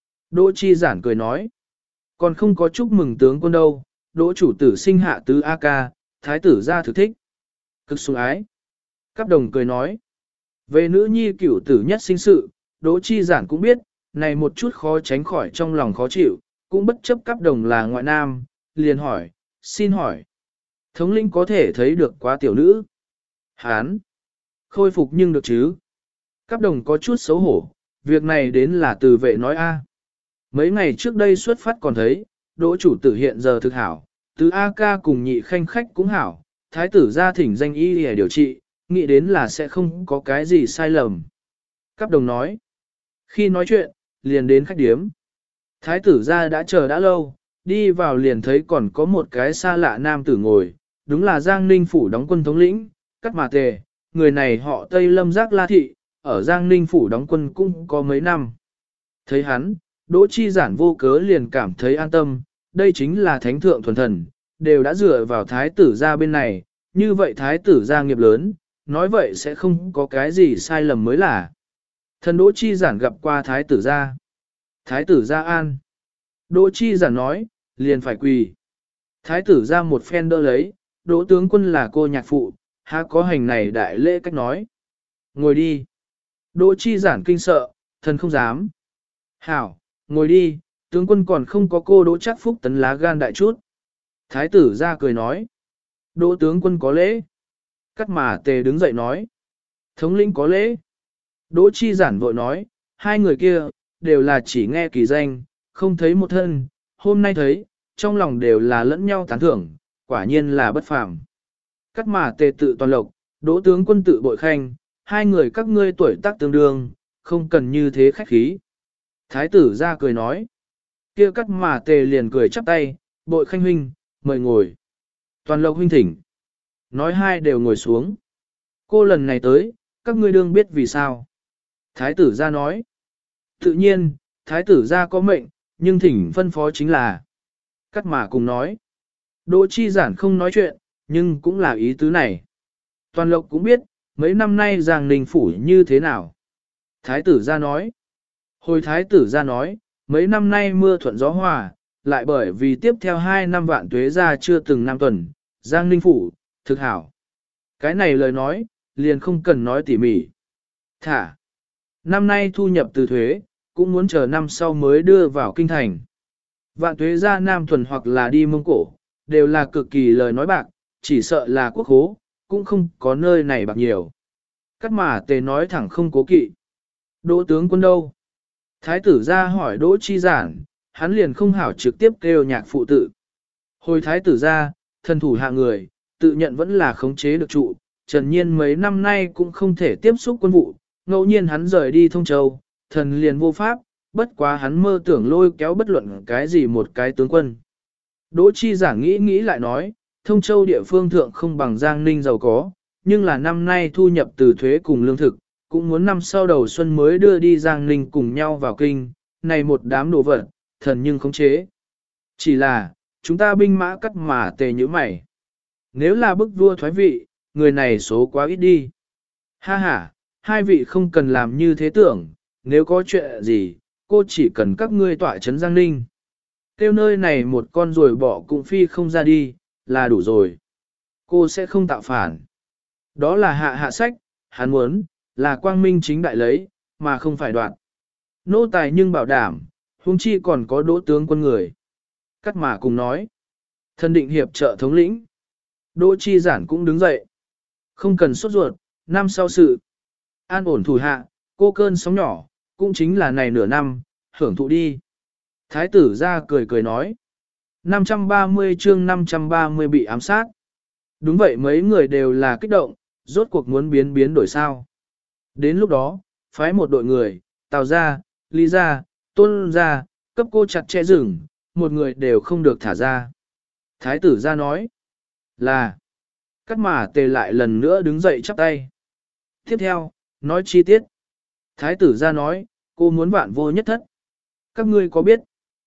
Đỗ Chi Giản cười nói, còn không có chúc mừng tướng quân đâu, Đỗ chủ tử sinh hạ tứ A ca, thái tử gia thực thích. Cực sủng ái. Cáp đồng cười nói, về nữ nhi cửu tử nhất sinh sự, Đỗ Chi Giản cũng biết, này một chút khó tránh khỏi trong lòng khó chịu, cũng bất chấp Cáp đồng là ngoại nam, liền hỏi, xin hỏi. Thống lĩnh có thể thấy được quá tiểu nữ. Hán. Khôi phục nhưng được chứ. Cáp đồng có chút xấu hổ, việc này đến là từ vệ nói A. Mấy ngày trước đây xuất phát còn thấy, Đỗ chủ tử hiện giờ thực hảo, tứ A ca cùng nhị khanh khách cũng hảo, thái tử ra thỉnh danh y để điều trị, nghĩ đến là sẽ không có cái gì sai lầm. Cáp đồng nói. Khi nói chuyện, liền đến khách điếm. Thái tử ra đã chờ đã lâu, đi vào liền thấy còn có một cái xa lạ nam tử ngồi, đúng là Giang Ninh Phủ đóng quân thống lĩnh, Cát Mà Tề, người này họ Tây Lâm Giác La Thị, ở Giang Ninh Phủ đóng quân cũng có mấy năm. Thấy hắn, Đỗ Chi Giản vô cớ liền cảm thấy an tâm, đây chính là thánh thượng thuần thần, đều đã dựa vào thái tử gia bên này, như vậy thái tử gia nghiệp lớn, nói vậy sẽ không có cái gì sai lầm mới là. Thần Đỗ Chi Giản gặp qua thái tử gia. Thái tử gia an. Đỗ Chi Giản nói, liền phải quỳ. Thái tử gia một phen đỡ lấy, Đỗ tướng quân là cô nhạc phụ, há có hành này đại lễ cách nói. Ngồi đi. Đỗ Chi Giản kinh sợ, thần không dám. Hảo, ngồi đi, tướng quân còn không có cô Đỗ Trác Phúc tấn lá gan đại chút. Thái tử gia cười nói. Đỗ tướng quân có lễ. Cát Mà Tề đứng dậy nói. Thống lĩnh có lễ. Đỗ Chi Giản vội nói, hai người kia, đều là chỉ nghe kỳ danh, không thấy một thân, hôm nay thấy, trong lòng đều là lẫn nhau tán thưởng, quả nhiên là bất phàm. Cát Mà Tề tự toàn lộc, Đỗ tướng quân tự bội khanh, hai người các ngươi tuổi tác tương đương, không cần như thế khách khí. Thái tử ra cười nói, kia Cát Mà Tề liền cười chắp tay, bội khanh huynh, mời ngồi. Toàn lộc huynh thỉnh. Nói hai đều ngồi xuống. Cô lần này tới, các ngươi đương biết vì sao. Thái tử ra nói, tự nhiên, thái tử ra có mệnh, nhưng thỉnh phân phó chính là. Cát Mà cùng nói, Đỗ Chi Giản không nói chuyện, nhưng cũng là ý tứ này. Toàn lộc cũng biết, mấy năm nay Giang Ninh Phủ như thế nào. Thái tử ra nói, hồi thái tử ra nói, mấy năm nay mưa thuận gió hòa, lại bởi vì tiếp theo 2 năm vạn tuế ra chưa từng năm tuần, Giang Ninh Phủ, thực hảo. Cái này lời nói, liền không cần nói tỉ mỉ. Thả, năm nay thu nhập từ thuế, cũng muốn chờ năm sau mới đưa vào kinh thành. Vạn tuế ra Nam Thuần hoặc là đi Mông Cổ, đều là cực kỳ lời nói bạc, chỉ sợ là quốc hố, cũng không có nơi này bạc nhiều. Cát Mà Tề nói thẳng không cố kỵ. Đỗ tướng quân đâu? Thái tử ra hỏi Đỗ Chi Giản, hắn liền không hảo trực tiếp kêu nhạc phụ tự. Hồi thái tử ra, thần thủ hạ người, tự nhận vẫn là khống chế được trụ, Trần Nhiên mấy năm nay cũng không thể tiếp xúc quân vụ, ngẫu nhiên hắn rời đi Thông Châu, thần liền vô pháp, bất quá hắn mơ tưởng lôi kéo bất luận cái gì một cái tướng quân. Đỗ Chi Giản nghĩ lại nói, Thông Châu địa phương thượng không bằng Giang Ninh giàu có, nhưng là năm nay thu nhập từ thuế cùng lương thực, cũng muốn năm sau đầu xuân mới đưa đi Giang Ninh cùng nhau vào kinh, này một đám đồ vật, thần nhưng khống chế. Chỉ là, chúng ta binh mã cắt mà tề như mày. Nếu là bức vua thoái vị, người này số quá ít đi. Ha ha, hai vị không cần làm như thế tưởng, nếu có chuyện gì, cô chỉ cần các ngươi tỏa trấn Giang Ninh. Kêu nơi này một con ruồi bỏ cũng phi không ra đi, là đủ rồi. Cô sẽ không tạo phản. Đó là hạ sách, hắn muốn, là quang minh chính đại lấy, mà không phải đoạn. Nô tài nhưng bảo đảm, huống chi còn có đỗ tướng quân người. Cắt mà cùng nói. Thân định hiệp trợ thống lĩnh. Đỗ chi giản cũng đứng dậy. Không cần sốt ruột, năm sau sự. An ổn thủ hạ, cô cơn sóng nhỏ, cũng chính là này nửa năm, hưởng thụ đi. Thái tử ra cười cười nói. 530 chương 530 bị ám sát. Đúng vậy mấy người đều là kích động, rốt cuộc muốn biến đổi sao. Đến lúc đó, phái một đội người, Tào ra, Lý ra, Tôn ra, cấp cô chặt chẽ rừng, một người đều không được thả ra. Thái tử ra nói là, Cắt mà tề lại lần nữa đứng dậy chắp tay. Tiếp theo, nói chi tiết. Thái tử ra nói, cô muốn vạn vô nhất thất. Các ngươi có biết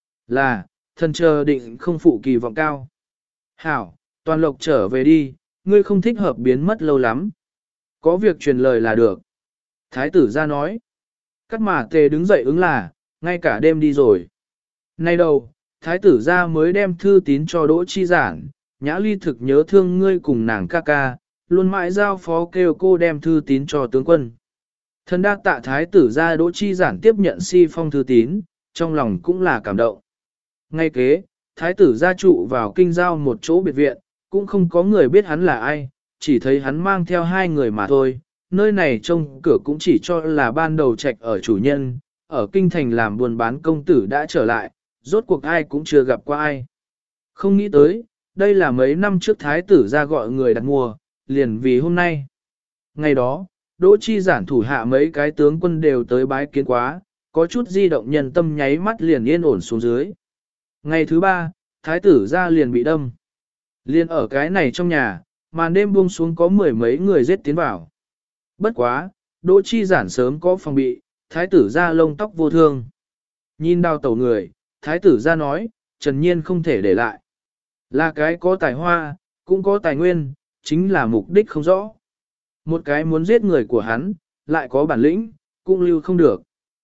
là, thần chờ định không phụ kỳ vọng cao. Hảo, toàn lộc trở về đi, ngươi không thích hợp biến mất lâu lắm. Có việc truyền lời là được. Thái tử ra nói. Cắt mà tề đứng dậy ứng là, ngay cả đêm đi rồi. Nay đầu, thái tử ra mới đem thư tín cho Đỗ Chi Giản, Nhã Ly thực nhớ thương ngươi cùng nàng ca ca, luôn mãi giao phó kêu cô đem thư tín cho tướng quân. Thần đa tạ thái tử ra Đỗ Chi Giản tiếp nhận si phong thư tín, trong lòng cũng là cảm động. Ngay kế, thái tử gia trụ vào kinh giao một chỗ biệt viện, cũng không có người biết hắn là ai, chỉ thấy hắn mang theo hai người mà thôi. Nơi này trông cửa cũng chỉ cho là ban đầu trạch ở chủ nhân, ở kinh thành làm buôn bán công tử đã trở lại, rốt cuộc ai cũng chưa gặp qua ai. Không nghĩ tới, đây là mấy năm trước thái tử ra gọi người đặt mua, liền vì hôm nay. Ngày đó, Đỗ Chi Giản thủ hạ mấy cái tướng quân đều tới bái kiến quá, có chút di động nhân tâm nháy mắt liền yên ổn xuống dưới. Ngày thứ ba, thái tử ra liền bị đâm. Liền ở cái này trong nhà, màn đêm buông xuống có mười mấy người giết tiến vào. Bất quá, Đỗ Chi Giản sớm có phòng bị, thái tử ra lông tóc vô thương. Nhìn đào tẩu người, thái tử ra nói, Trần Nhiên không thể để lại. Là cái có tài hoa, cũng có tài nguyên, chính là mục đích không rõ. Một cái muốn giết người của hắn, lại có bản lĩnh, cũng lưu không được.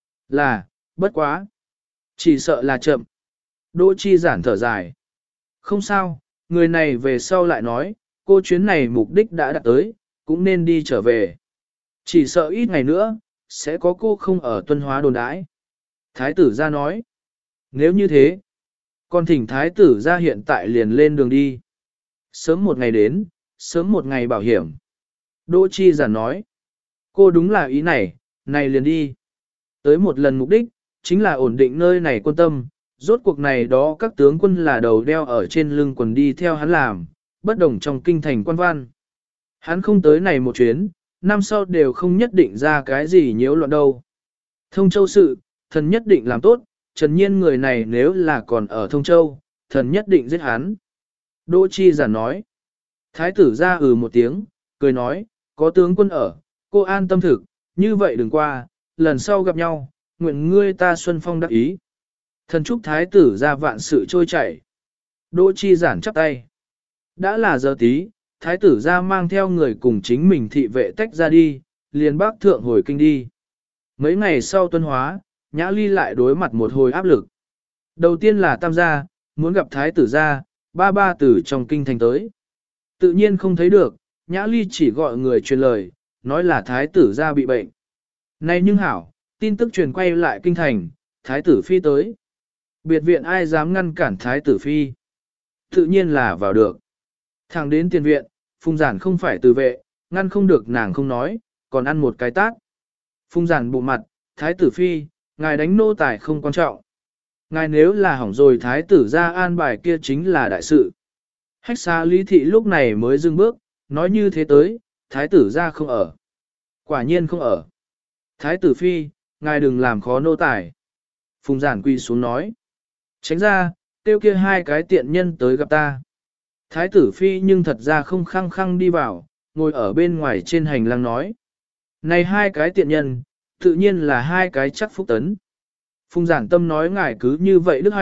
Là, bất quá. Chỉ sợ là chậm. Đỗ Chi Giản thở dài. Không sao, người này về sau lại nói, cô chuyến này mục đích đã đạt tới, cũng nên đi trở về. Chỉ sợ ít ngày nữa, sẽ có cô không ở Tuân Hóa đồn đãi. Thái tử ra nói. Nếu như thế, còn thỉnh thái tử ra hiện tại liền lên đường đi. Sớm một ngày đến, sớm một ngày bảo hiểm. Đỗ Chi Giản nói. Cô đúng là ý này, này liền đi. Tới một lần mục đích, chính là ổn định nơi này quân tâm. Rốt cuộc này đó các tướng quân là đầu đeo ở trên lưng quần đi theo hắn làm, bất đồng trong kinh thành quan văn. Hắn không tới này một chuyến, năm sau đều không nhất định ra cái gì nhiễu loạn đâu. Thông Châu sự, thần nhất định làm tốt, Trần Nhiên người này nếu là còn ở Thông Châu, thần nhất định giết hắn. Đỗ Chi Giản nói. Thái tử ra một tiếng, cười nói, có tướng quân ở, cô an tâm thực, như vậy đừng qua, lần sau gặp nhau, nguyện ngươi ta xuân phong đắc ý. Thần chúc thái tử ra vạn sự trôi chảy. Đỗ Chi Giản chắp tay. Đã là giờ tí, thái tử ra mang theo người cùng chính mình thị vệ tách ra đi, liền bác thượng hồi kinh đi. Mấy ngày sau Tuân Hóa, Nhã Ly lại đối mặt một hồi áp lực. Đầu tiên là Tam gia, muốn gặp thái tử ra, ba tử trong kinh thành tới. Tự nhiên không thấy được, Nhã Ly chỉ gọi người truyền lời, nói là thái tử ra bị bệnh. Nay nhưng hảo, tin tức truyền quay lại kinh thành, thái tử phi tới. Biệt viện ai dám ngăn cản thái tử phi? Tự nhiên là vào được. Thẳng đến tiền viện, Phùng Giản không phải từ vệ, ngăn không được nàng không nói, còn ăn một cái tát. Phùng Giản bụ mặt, thái tử phi, ngài đánh nô tài không quan trọng. Ngài nếu là hỏng rồi thái tử ra an bài kia chính là đại sự. Hách xa lý thị lúc này mới dừng bước, nói như thế tới, thái tử ra không ở. Quả nhiên không ở. Thái tử phi, ngài đừng làm khó nô tài. Phùng Giản quỳ xuống nói. Tránh ra, tiêu kia hai cái tiện nhân tới gặp ta. Thái tử phi nhưng thật ra không khăng khăng đi vào, ngồi ở bên ngoài trên hành lang nói. Này hai cái tiện nhân, tự nhiên là hai cái chắc phúc tấn. Phùng Giản tâm nói ngài cứ như vậy đức hạnh,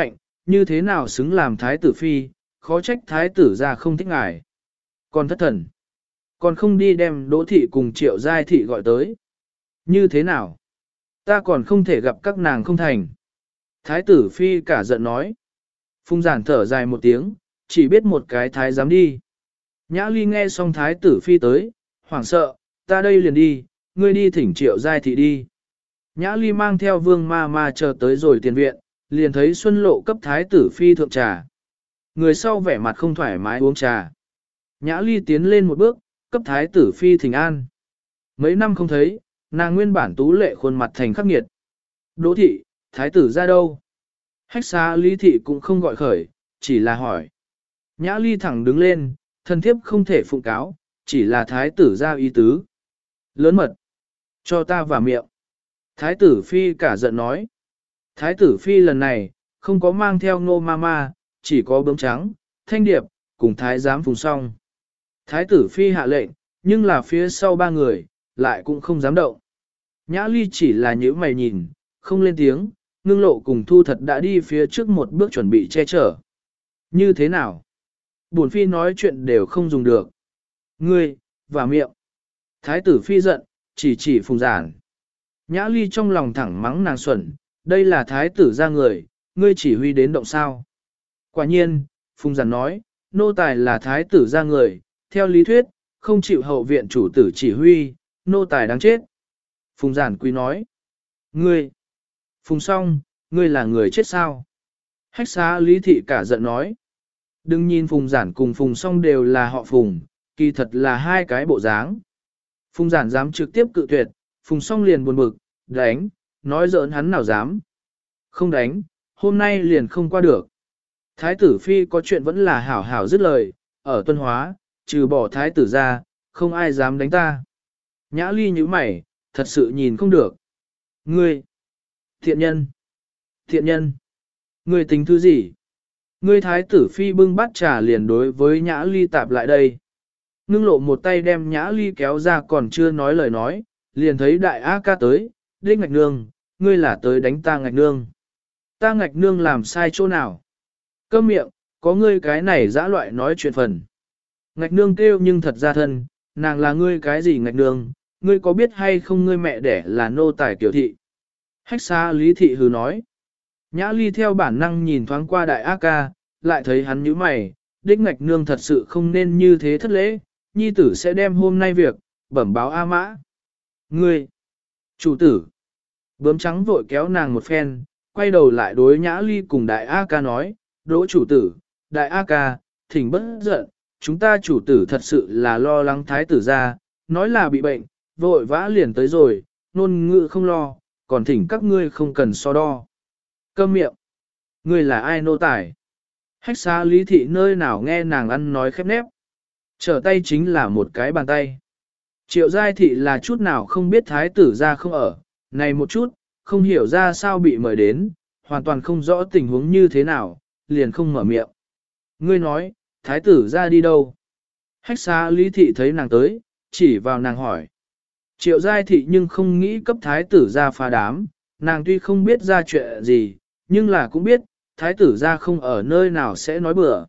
như thế nào xứng làm thái tử phi, khó trách thái tử ra không thích ngài. Còn thất thần, còn không đi đem Đỗ thị cùng Triệu Giai thị gọi tới. Như thế nào? Ta còn không thể gặp các nàng không thành. Thái tử phi cả giận nói. Phùng Giản thở dài một tiếng, chỉ biết một cái thái dám đi. Nhã Ly nghe xong thái tử phi tới, hoảng sợ, ta đây liền đi, ngươi đi thỉnh Triệu Giai thị đi. Nhã Ly mang theo vương ma chờ tới rồi tiền viện, liền thấy Xuân Lộ cấp thái tử phi thượng trà. Người sau vẻ mặt không thoải mái uống trà. Nhã Ly tiến lên một bước, cấp thái tử phi thỉnh an. Mấy năm không thấy, nàng nguyên bản tú lệ khuôn mặt thành khắc nghiệt. Đỗ thị, thái tử ra đâu? Hách xa Lý thị cũng không gọi khởi, chỉ là hỏi. Nhã Ly thẳng đứng lên, thân thiếp không thể phụng cáo, chỉ là thái tử ra ý tứ. Lớn mật, cho ta vào miệng. Thái tử phi cả giận nói. Thái tử phi lần này, không có mang theo Ngô ma, chỉ có bướm trắng, thanh điệp, cùng thái giám Phùng Song. Thái tử phi hạ lệnh, nhưng là phía sau ba người, lại cũng không dám động. Nhã Ly chỉ là nhíu mày nhìn, không lên tiếng, Ngưng Lộ cùng Thu Thật đã đi phía trước một bước chuẩn bị che chở. Như thế nào? Bổn phi nói chuyện đều không dùng được. Ngươi, và miệng. Thái tử phi giận, chỉ Phùng Giản. Nhã Ly trong lòng thẳng mắng nàng xuẩn, đây là thái tử ra người, ngươi chỉ huy đến động sao. Quả nhiên, Phùng Giản nói, nô tài là thái tử ra người, theo lý thuyết, không chịu hậu viện chủ tử chỉ huy, nô tài đáng chết. Phùng Giản quý nói, ngươi, Phùng Song, ngươi là người chết sao? Hách xá Lý thị cả giận nói, đừng nhìn Phùng Giản cùng Phùng Song đều là họ Phùng, kỳ thật là hai cái bộ dáng. Phùng Giản dám trực tiếp cự tuyệt, Phùng Song liền buồn bực, đánh, nói giỡn hắn nào dám. Không đánh, hôm nay liền không qua được. Thái tử phi có chuyện vẫn là hảo hảo dứt lời, ở Tuân Hóa, trừ bỏ thái tử ra, không ai dám đánh ta. Nhã Ly nhíu mày, thật sự nhìn không được. Ngươi, thiện nhân, thiện nhân, ngươi tính thứ gì? Ngươi thái tử phi bưng bát trà liền đối với Nhã Ly tạp lại đây. Ngưng Lộ một tay đem Nhã Ly kéo ra còn chưa nói lời nói, liền thấy đại A ca tới, Đích Ngạch Nương, ngươi là tới đánh ta Ngạch Nương. Ta Ngạch Nương làm sai chỗ nào? Câm miệng, có ngươi cái này dã loại nói chuyện phần. Ngạch Nương kêu nhưng thật ra thân, nàng là ngươi cái gì Ngạch Nương, ngươi có biết hay không ngươi mẹ đẻ là nô tài Kiều thị. Hách xa Lý thị hừ nói. Nhã Ly theo bản năng nhìn thoáng qua đại A ca, lại thấy hắn nhíu mày, Đích Ngạch Nương thật sự không nên như thế thất lễ, nhi tử sẽ đem hôm nay việc, bẩm báo A Mã. Ngươi, chủ tử, bướm trắng vội kéo nàng một phen, quay đầu lại đối Nhã Ly cùng đại A ca nói, Đỗ chủ tử, đại A ca, thỉnh bất giận, chúng ta chủ tử thật sự là lo lắng thái tử ra, nói là bị bệnh, vội vã liền tới rồi, nôn ngự không lo, còn thỉnh các ngươi không cần so đo. Câm miệng, ngươi là ai nô tài? Hách xa Lý thị nơi nào nghe nàng ăn nói khép nép, trở tay chính là một cái bàn tay. Triệu Giai thị là chút nào không biết thái tử ra không ở, này một chút, không hiểu ra sao bị mời đến, hoàn toàn không rõ tình huống như thế nào, liền không mở miệng. Ngươi nói, thái tử ra đi đâu? Hách xa Lý thị thấy nàng tới, chỉ vào nàng hỏi. Triệu Giai thị nhưng không nghĩ cấp thái tử ra phá đám, nàng tuy không biết ra chuyện gì, nhưng là cũng biết, thái tử ra không ở nơi nào sẽ nói bừa.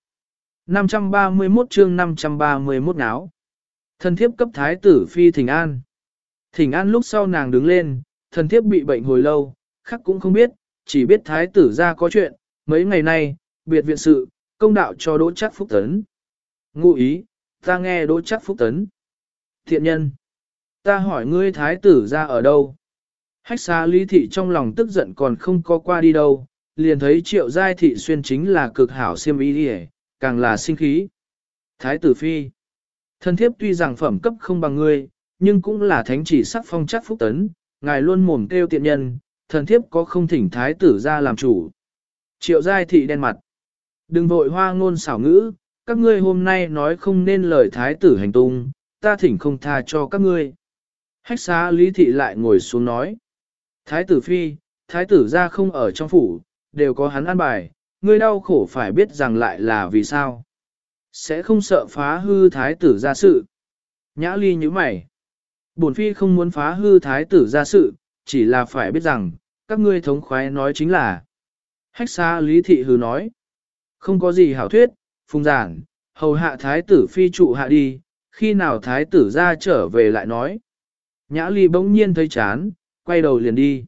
531 chương 531 náo. Thần thiếp cấp thái tử phi thỉnh an. Thỉnh an lúc sau nàng đứng lên, thần thiếp bị bệnh hồi lâu, khác cũng không biết, chỉ biết thái tử ra có chuyện, mấy ngày nay, biệt viện sự, công đạo cho Đỗ Trác Phúc Tấn. Ngụ ý, ta nghe Đỗ Trác Phúc Tấn. Thiện nhân, ta hỏi ngươi thái tử ra ở đâu? Hách xa Lý thị trong lòng tức giận còn không có qua đi đâu, liền thấy Triệu Giai thị xuyên chính là cực hảo xiêm y đi, càng là sinh khí. Thái tử phi, thần thiếp tuy rằng phẩm cấp không bằng ngươi, nhưng cũng là thánh chỉ sắc phong Trác Phúc Tấn, ngài luôn mồm kêu tiện nhân, thần thiếp có không thỉnh thái tử ra làm chủ. Triệu Giai thị đen mặt. Đừng vội hoa ngôn xảo ngữ, các ngươi hôm nay nói không nên lời thái tử hành tung, ta thỉnh không tha cho các ngươi. Hách xá Lý thị lại ngồi xuống nói. Thái tử phi, thái tử ra không ở trong phủ, đều có hắn an bài, ngươi đau khổ phải biết rằng lại là vì sao. Sẽ không sợ phá hư thái tử ra sự. Nhã Ly như mày. Bổn phi không muốn phá hư thái tử ra sự, chỉ là phải biết rằng, các ngươi thống khoái nói chính là. Hách xa Lý Thị hừ nói. Không có gì hảo thuyết, Phùng Giản, hầu hạ thái tử phi trụ hạ đi, khi nào thái tử ra trở về lại nói. Nhã Ly bỗng nhiên thấy chán, quay đầu liền đi.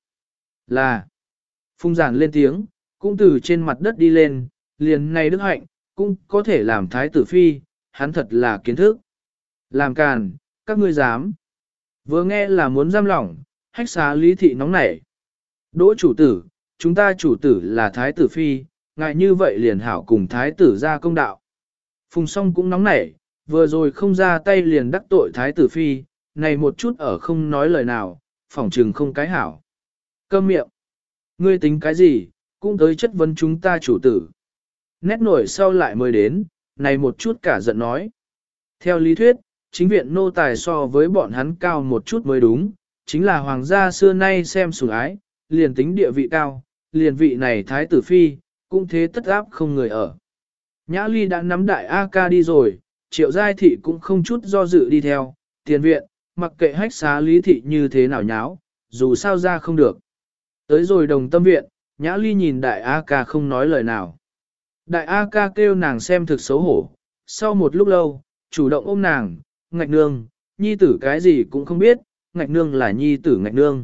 Là, Phùng Giản lên tiếng, cũng từ trên mặt đất đi lên, liền này đức hạnh, cũng có thể làm thái tử phi, hắn thật là kiến thức. Làm càn, các ngươi dám. Vừa nghe là muốn giam lỏng, Hách xá Lý Thị nóng nảy. Đỗ chủ tử, chúng ta chủ tử là thái tử phi, ngại như vậy liền hảo cùng thái tử ra công đạo. Phùng Song cũng nóng nảy, vừa rồi không ra tay liền đắc tội thái tử phi, này một chút ở không nói lời nào, phỏng trừng không cái hảo. Câm miệng. Ngươi tính cái gì, cũng tới chất vấn chúng ta chủ tử. Nét nổi sau lại mới đến, này một chút cả giận nói. Theo lý thuyết, chính viện nô tài so với bọn hắn cao một chút mới đúng, chính là hoàng gia xưa nay xem sủng ái, liền tính địa vị cao, liền vị này thái tử phi, cũng thế tất áp không người ở. Nhã Ly đã nắm đại A ca đi rồi, Triệu Giai Thị cũng không chút do dự đi theo, tiền viện, mặc kệ Hách xá Lý Thị như thế nào nháo, dù sao ra không được. Tới rồi Đồng Tâm viện, Nhã Ly nhìn đại A ca không nói lời nào. Đại A ca kêu nàng xem thực xấu hổ, sau một lúc lâu, chủ động ôm nàng, Ngạch nương, nhi tử cái gì cũng không biết, Ngạch nương là nhi tử Ngạch nương.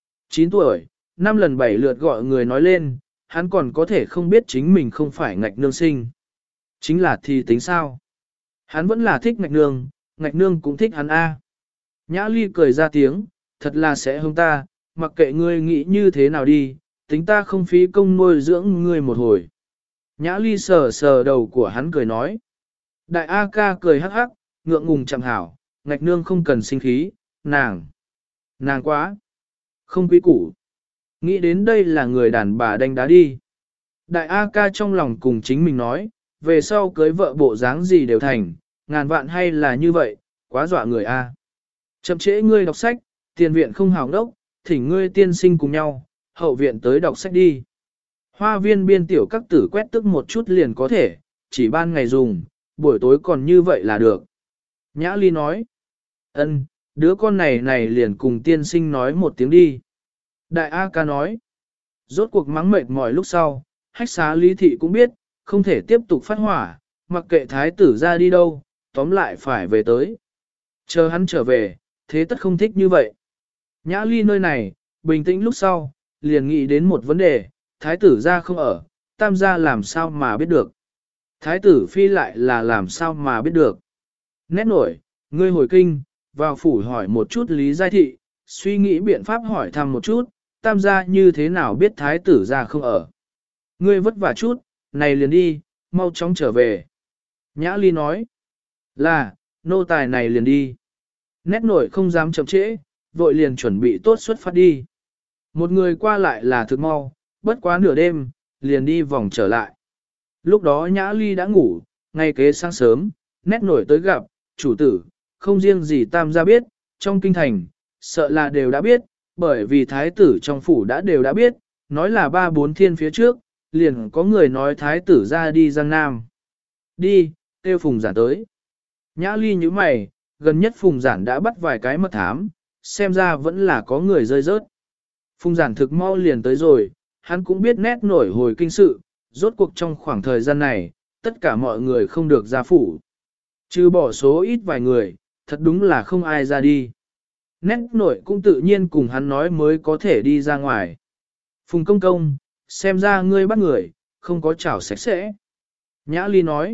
9 tuổi, 5 lần 7 lượt gọi người nói lên, hắn còn có thể không biết chính mình không phải Ngạch nương sinh. Chính là thì tính sao? Hắn vẫn là thích Ngạch nương cũng thích hắn A. Nhã Ly cười ra tiếng, thật là sẽ hông ta, mặc kệ ngươi nghĩ như thế nào đi, tính ta không phí công nuôi dưỡng ngươi một hồi. Nhã Ly sờ sờ đầu của hắn cười nói. Đại A ca cười hắc hắc, ngượng ngùng chẳng hảo, Ngạch nương không cần sinh khí, nàng quá, không quý củ. Nghĩ đến đây là người đàn bà đánh đá đi. Đại A ca trong lòng cùng chính mình nói, về sau cưới vợ bộ dáng gì đều thành, ngàn vạn hay là như vậy, quá dọa người A. Chậm trễ ngươi đọc sách, tiền viện không hào đốc, thỉnh ngươi tiên sinh cùng nhau, hậu viện tới đọc sách đi. Hoa viên biên tiểu các tử quét tức một chút liền có thể, chỉ ban ngày dùng, buổi tối còn như vậy là được. Nhã Ly nói, ân, đứa con này liền cùng tiên sinh nói một tiếng đi. Đại A ca nói, rốt cuộc mắng mệt mỏi lúc sau, Hách xá Lý Thị cũng biết, không thể tiếp tục phát hỏa, mặc kệ thái tử ra đi đâu, tóm lại phải về tới. Chờ hắn trở về, thế tất không thích như vậy. Nhã Ly nơi này, bình tĩnh lúc sau, liền nghĩ đến một vấn đề, thái tử ra không ở, tam gia làm sao mà biết được. Thái tử phi lại là làm sao mà biết được. Nét nổi, ngươi hồi kinh, vào phủ hỏi một chút Lý Giai Thị, suy nghĩ biện pháp hỏi thăm một chút, tam gia như thế nào biết thái tử ra không ở. Ngươi vất vả chút, này liền đi, mau chóng trở về. Nhã Ly nói, là, nô tài này liền đi. Nét nổi không dám chậm trễ, vội liền chuẩn bị tốt xuất phát đi. Một người qua lại là thực mau, bất quá nửa đêm, liền đi vòng trở lại. Lúc đó Nhã Ly đã ngủ, ngay kế sáng sớm, nét nổi tới gặp, chủ tử, không riêng gì tam gia biết, trong kinh thành, sợ là đều đã biết, bởi vì thái tử trong phủ đều đã biết, nói là 3-4 thiên phía trước, liền có người nói thái tử ra đi Giang Nam. Đi, kêu Phùng Giản tới. Nhã Ly như mày, gần nhất Phùng Giản đã bắt vài cái mật thám, xem ra vẫn là có người rơi rớt. Phùng Giản thực mau liền tới rồi, hắn cũng biết nét nổi hồi kinh sự, rốt cuộc trong khoảng thời gian này, tất cả mọi người không được ra phủ. Trừ bỏ số ít vài người, thật đúng là không ai ra đi. Nét nổi cũng tự nhiên cùng hắn nói mới có thể đi ra ngoài. Phùng công công, xem ra ngươi bắt người, không có chảo sạch sẽ. Nhã Ly nói,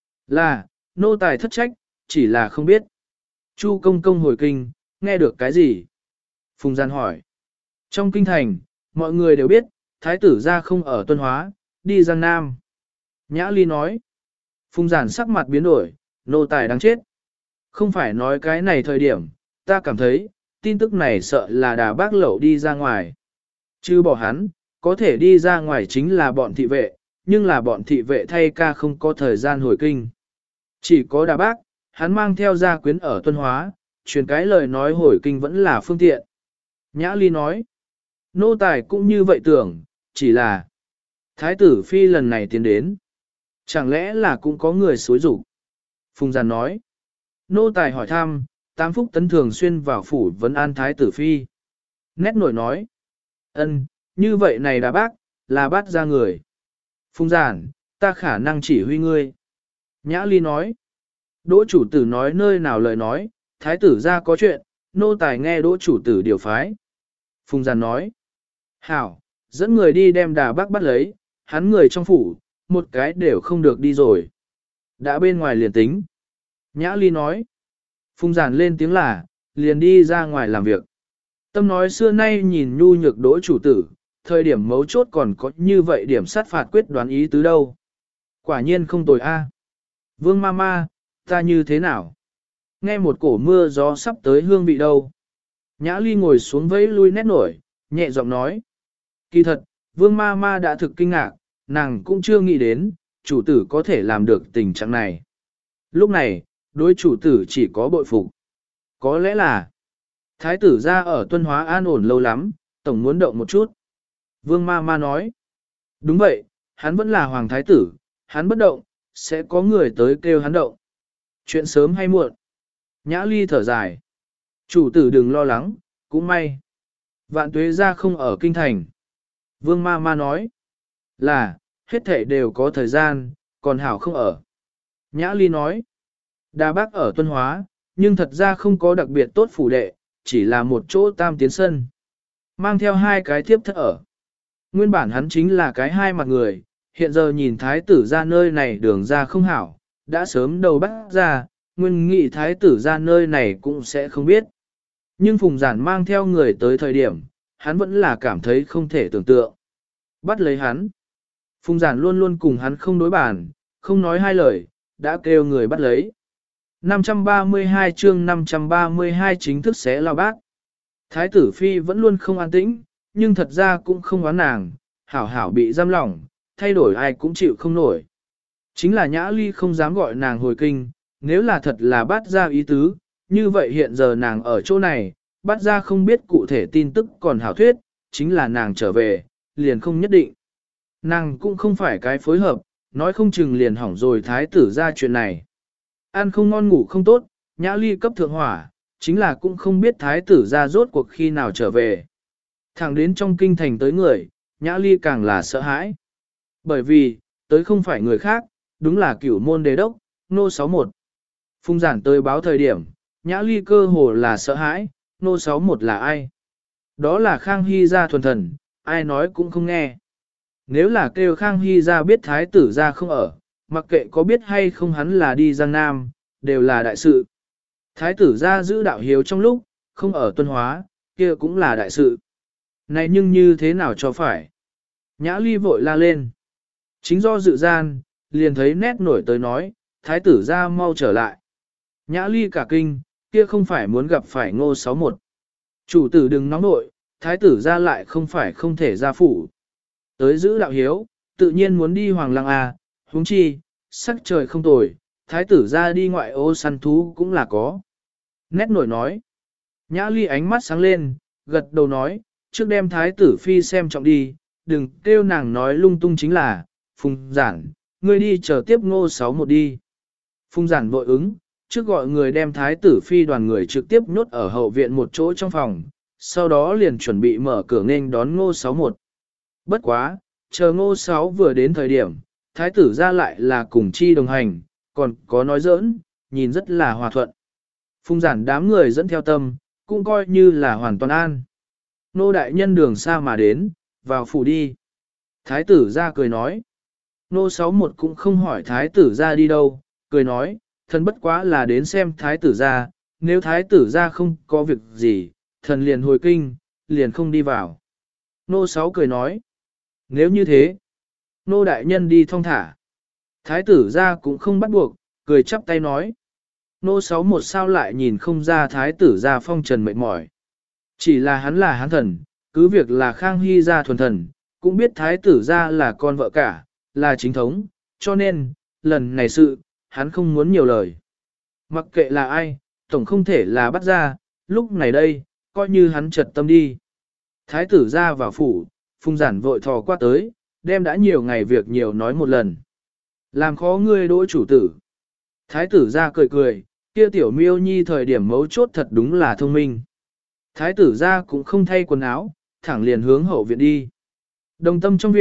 là, nô tài thất trách, chỉ là không biết. Chu công công hồi kinh, nghe được cái gì? Phùng Giản hỏi. Trong kinh thành, mọi người đều biết, thái tử ra không ở Tuân Hóa, đi Giang Nam. Nhã Ly nói. Phùng Giản sắc mặt biến đổi, nô tài đáng chết. Không phải nói cái này thời điểm, ta cảm thấy, tin tức này sợ là đà bác lẩu đi ra ngoài. Chứ bỏ hắn, có thể đi ra ngoài chính là bọn thị vệ, nhưng là bọn thị vệ thay ca không có thời gian hồi kinh. Chỉ có đà bác, hắn mang theo gia quyến ở Tuân Hóa, truyền cái lời nói hồi kinh vẫn là phương tiện. Nhã Ly nói, nô tài cũng như vậy tưởng, chỉ là thái tử phi lần này tiến đến. Chẳng lẽ là cũng có người xối rủ? Phùng Giản nói, nô tài hỏi thăm, Tam Phúc Tấn thường xuyên vào phủ vấn an thái tử phi. Nét nổi nói, ân, như vậy này đà bác, là bắt ra người. Phùng giản, ta khả năng chỉ huy ngươi. Nhã Ly nói. Đỗ chủ tử nói nơi nào lời nói, thái tử ra có chuyện, nô tài nghe đỗ chủ tử điều phái. Phùng giản nói. Hảo, dẫn người đi đem Đà Bác bắt lấy, hắn người trong phủ, một cái đều không được đi rồi. Đã bên ngoài liền tính. Nhã Ly nói. Phùng giản lên tiếng là, liền đi ra ngoài làm việc. Tâm nói xưa nay nhìn nhu nhược đỗ chủ tử, thời điểm mấu chốt còn có như vậy điểm sát phạt quyết đoán ý tứ đâu. Quả nhiên không tồi a. Vương ma ma, ta như thế nào? Nghe một cổ mưa gió sắp tới hương vị đâu. Nhã Ly ngồi xuống vẫy lui nét nổi, nhẹ giọng nói. Kỳ thật, vương ma ma đã thực kinh ngạc, nàng cũng chưa nghĩ đến, chủ tử có thể làm được tình trạng này. Lúc này, đối chủ tử chỉ có bội phục. Có lẽ là, thái tử ra ở Tuân Hóa an ổn lâu lắm, tổng muốn động một chút. Vương ma ma nói. Đúng vậy, hắn vẫn là hoàng thái tử, hắn bất động, sẽ có người tới kêu hắn động. Chuyện sớm hay muộn. Nhã Ly thở dài. Chủ tử đừng lo lắng, cũng may. Vạn tuế ra không ở kinh thành. Vương ma ma nói. Là, hết thể đều có thời gian, còn hảo không ở. Nhã Ly nói. Đà Bác ở Tuân Hóa, nhưng thật ra không có đặc biệt tốt phủ đệ, chỉ là một chỗ tam tiến sân. Mang theo hai cái thiếp thất ở. Nguyên bản hắn chính là cái hai mặt người, hiện giờ nhìn thái tử ra nơi này đường ra không hảo, đã sớm đầu bắt ra, nguyên nghị thái tử ra nơi này cũng sẽ không biết. Nhưng Phùng Giản mang theo người tới thời điểm, hắn vẫn là cảm thấy không thể tưởng tượng. Bắt lấy hắn. Phùng Giản luôn luôn cùng hắn không đối bàn, không nói hai lời, đã kêu người bắt lấy. 532 chương 532 chính thức xé lao bác. Thái tử phi vẫn luôn không an tĩnh, nhưng thật ra cũng không oán nàng, hảo hảo bị giam lỏng, thay đổi ai cũng chịu không nổi. Chính là Nhã Ly không dám gọi nàng hồi kinh, nếu là thật là bắt ra ý tứ, như vậy hiện giờ nàng ở chỗ này, bắt ra không biết cụ thể tin tức còn hảo thuyết, chính là nàng trở về, liền không nhất định. Nàng cũng không phải cái phối hợp, nói không chừng liền hỏng rồi thái tử ra chuyện này. Ăn không ngon ngủ không tốt, Nhã Ly cấp thượng hỏa, chính là cũng không biết thái tử ra rốt cuộc khi nào trở về. Thẳng đến trong kinh thành tới người, Nhã Ly càng là sợ hãi. Bởi vì, tới không phải người khác, đúng là cửu môn đế đốc, nô 61. Phùng Giản tới báo thời điểm, Nhã Ly cơ hồ là sợ hãi, nô 61 là ai? Đó là Khang Hy gia thuần thần, ai nói cũng không nghe. Nếu là kêu Khang Hy gia biết thái tử gia không ở, mặc kệ có biết hay không hắn là đi Giang Nam, đều là đại sự. Thái tử gia giữ đạo hiếu trong lúc, không ở Tuân Hóa, kia cũng là đại sự. Này nhưng như thế nào cho phải? Nhã Ly vội la lên. Chính do dự gian, liền thấy nét nổi tới nói, thái tử gia mau trở lại. Nhã Ly cả kinh, kia không phải muốn gặp phải Ngô 61. Chủ tử đừng nóng nội, thái tử gia lại không phải không thể ra phủ. Tới giữ đạo hiếu, tự nhiên muốn đi Hoàng Lăng A, huống chi, sắc trời không tồi, thái tử gia đi ngoại ô săn thú cũng là có. Nét nổi nói. Nhã Ly ánh mắt sáng lên, gật đầu nói, trước đem thái tử phi xem trọng đi, đừng kêu nàng nói lung tung chính là, Phùng Giản, ngươi đi chờ tiếp Ngô 61 đi. Phùng Giản vội ứng, trước gọi người đem thái tử phi đoàn người trực tiếp nhốt ở hậu viện một chỗ trong phòng, sau đó liền chuẩn bị mở cửa nghênh đón Ngô 61. Bất quá, chờ Ngô 6 vừa đến thời điểm, thái tử ra lại là cùng chi đồng hành, còn có nói giỡn, nhìn rất là hòa thuận. Phùng Giản đám người dẫn theo tâm, cũng coi như là hoàn toàn an. Nô đại nhân đường xa mà đến, vào phủ đi. Thái tử ra cười nói. Nô 61 cũng không hỏi thái tử ra đi đâu, cười nói, thần bất quá là đến xem thái tử ra, nếu thái tử ra không có việc gì, thần liền hồi kinh, liền không đi vào. Nô 6 cười nói, nếu như thế, nô đại nhân đi thong thả. Thái tử ra cũng không bắt buộc, cười chắp tay nói. Nô 61 sao lại nhìn không ra thái tử ra phong trần mệt mỏi. Chỉ là hắn là hán thần, cứ việc là Khang Hy gia thuần thần, cũng biết thái tử ra là con vợ cả, là chính thống, cho nên, lần này sự, hắn không muốn nhiều lời. Mặc kệ là ai, tổng không thể là bắt ra, lúc này đây, coi như hắn trật tâm đi. Thái tử ra vào phủ, Phùng Giản vội thò qua tới, đem đã nhiều ngày việc nhiều nói một lần. Làm khó ngươi đỗ chủ tử. Thái tử ra cười cười, kia tiểu miêu nhi thời điểm mấu chốt thật đúng là thông minh. Thái tử ra cũng không thay quần áo, thẳng liền hướng hậu viện đi. Đồng tâm trong viện,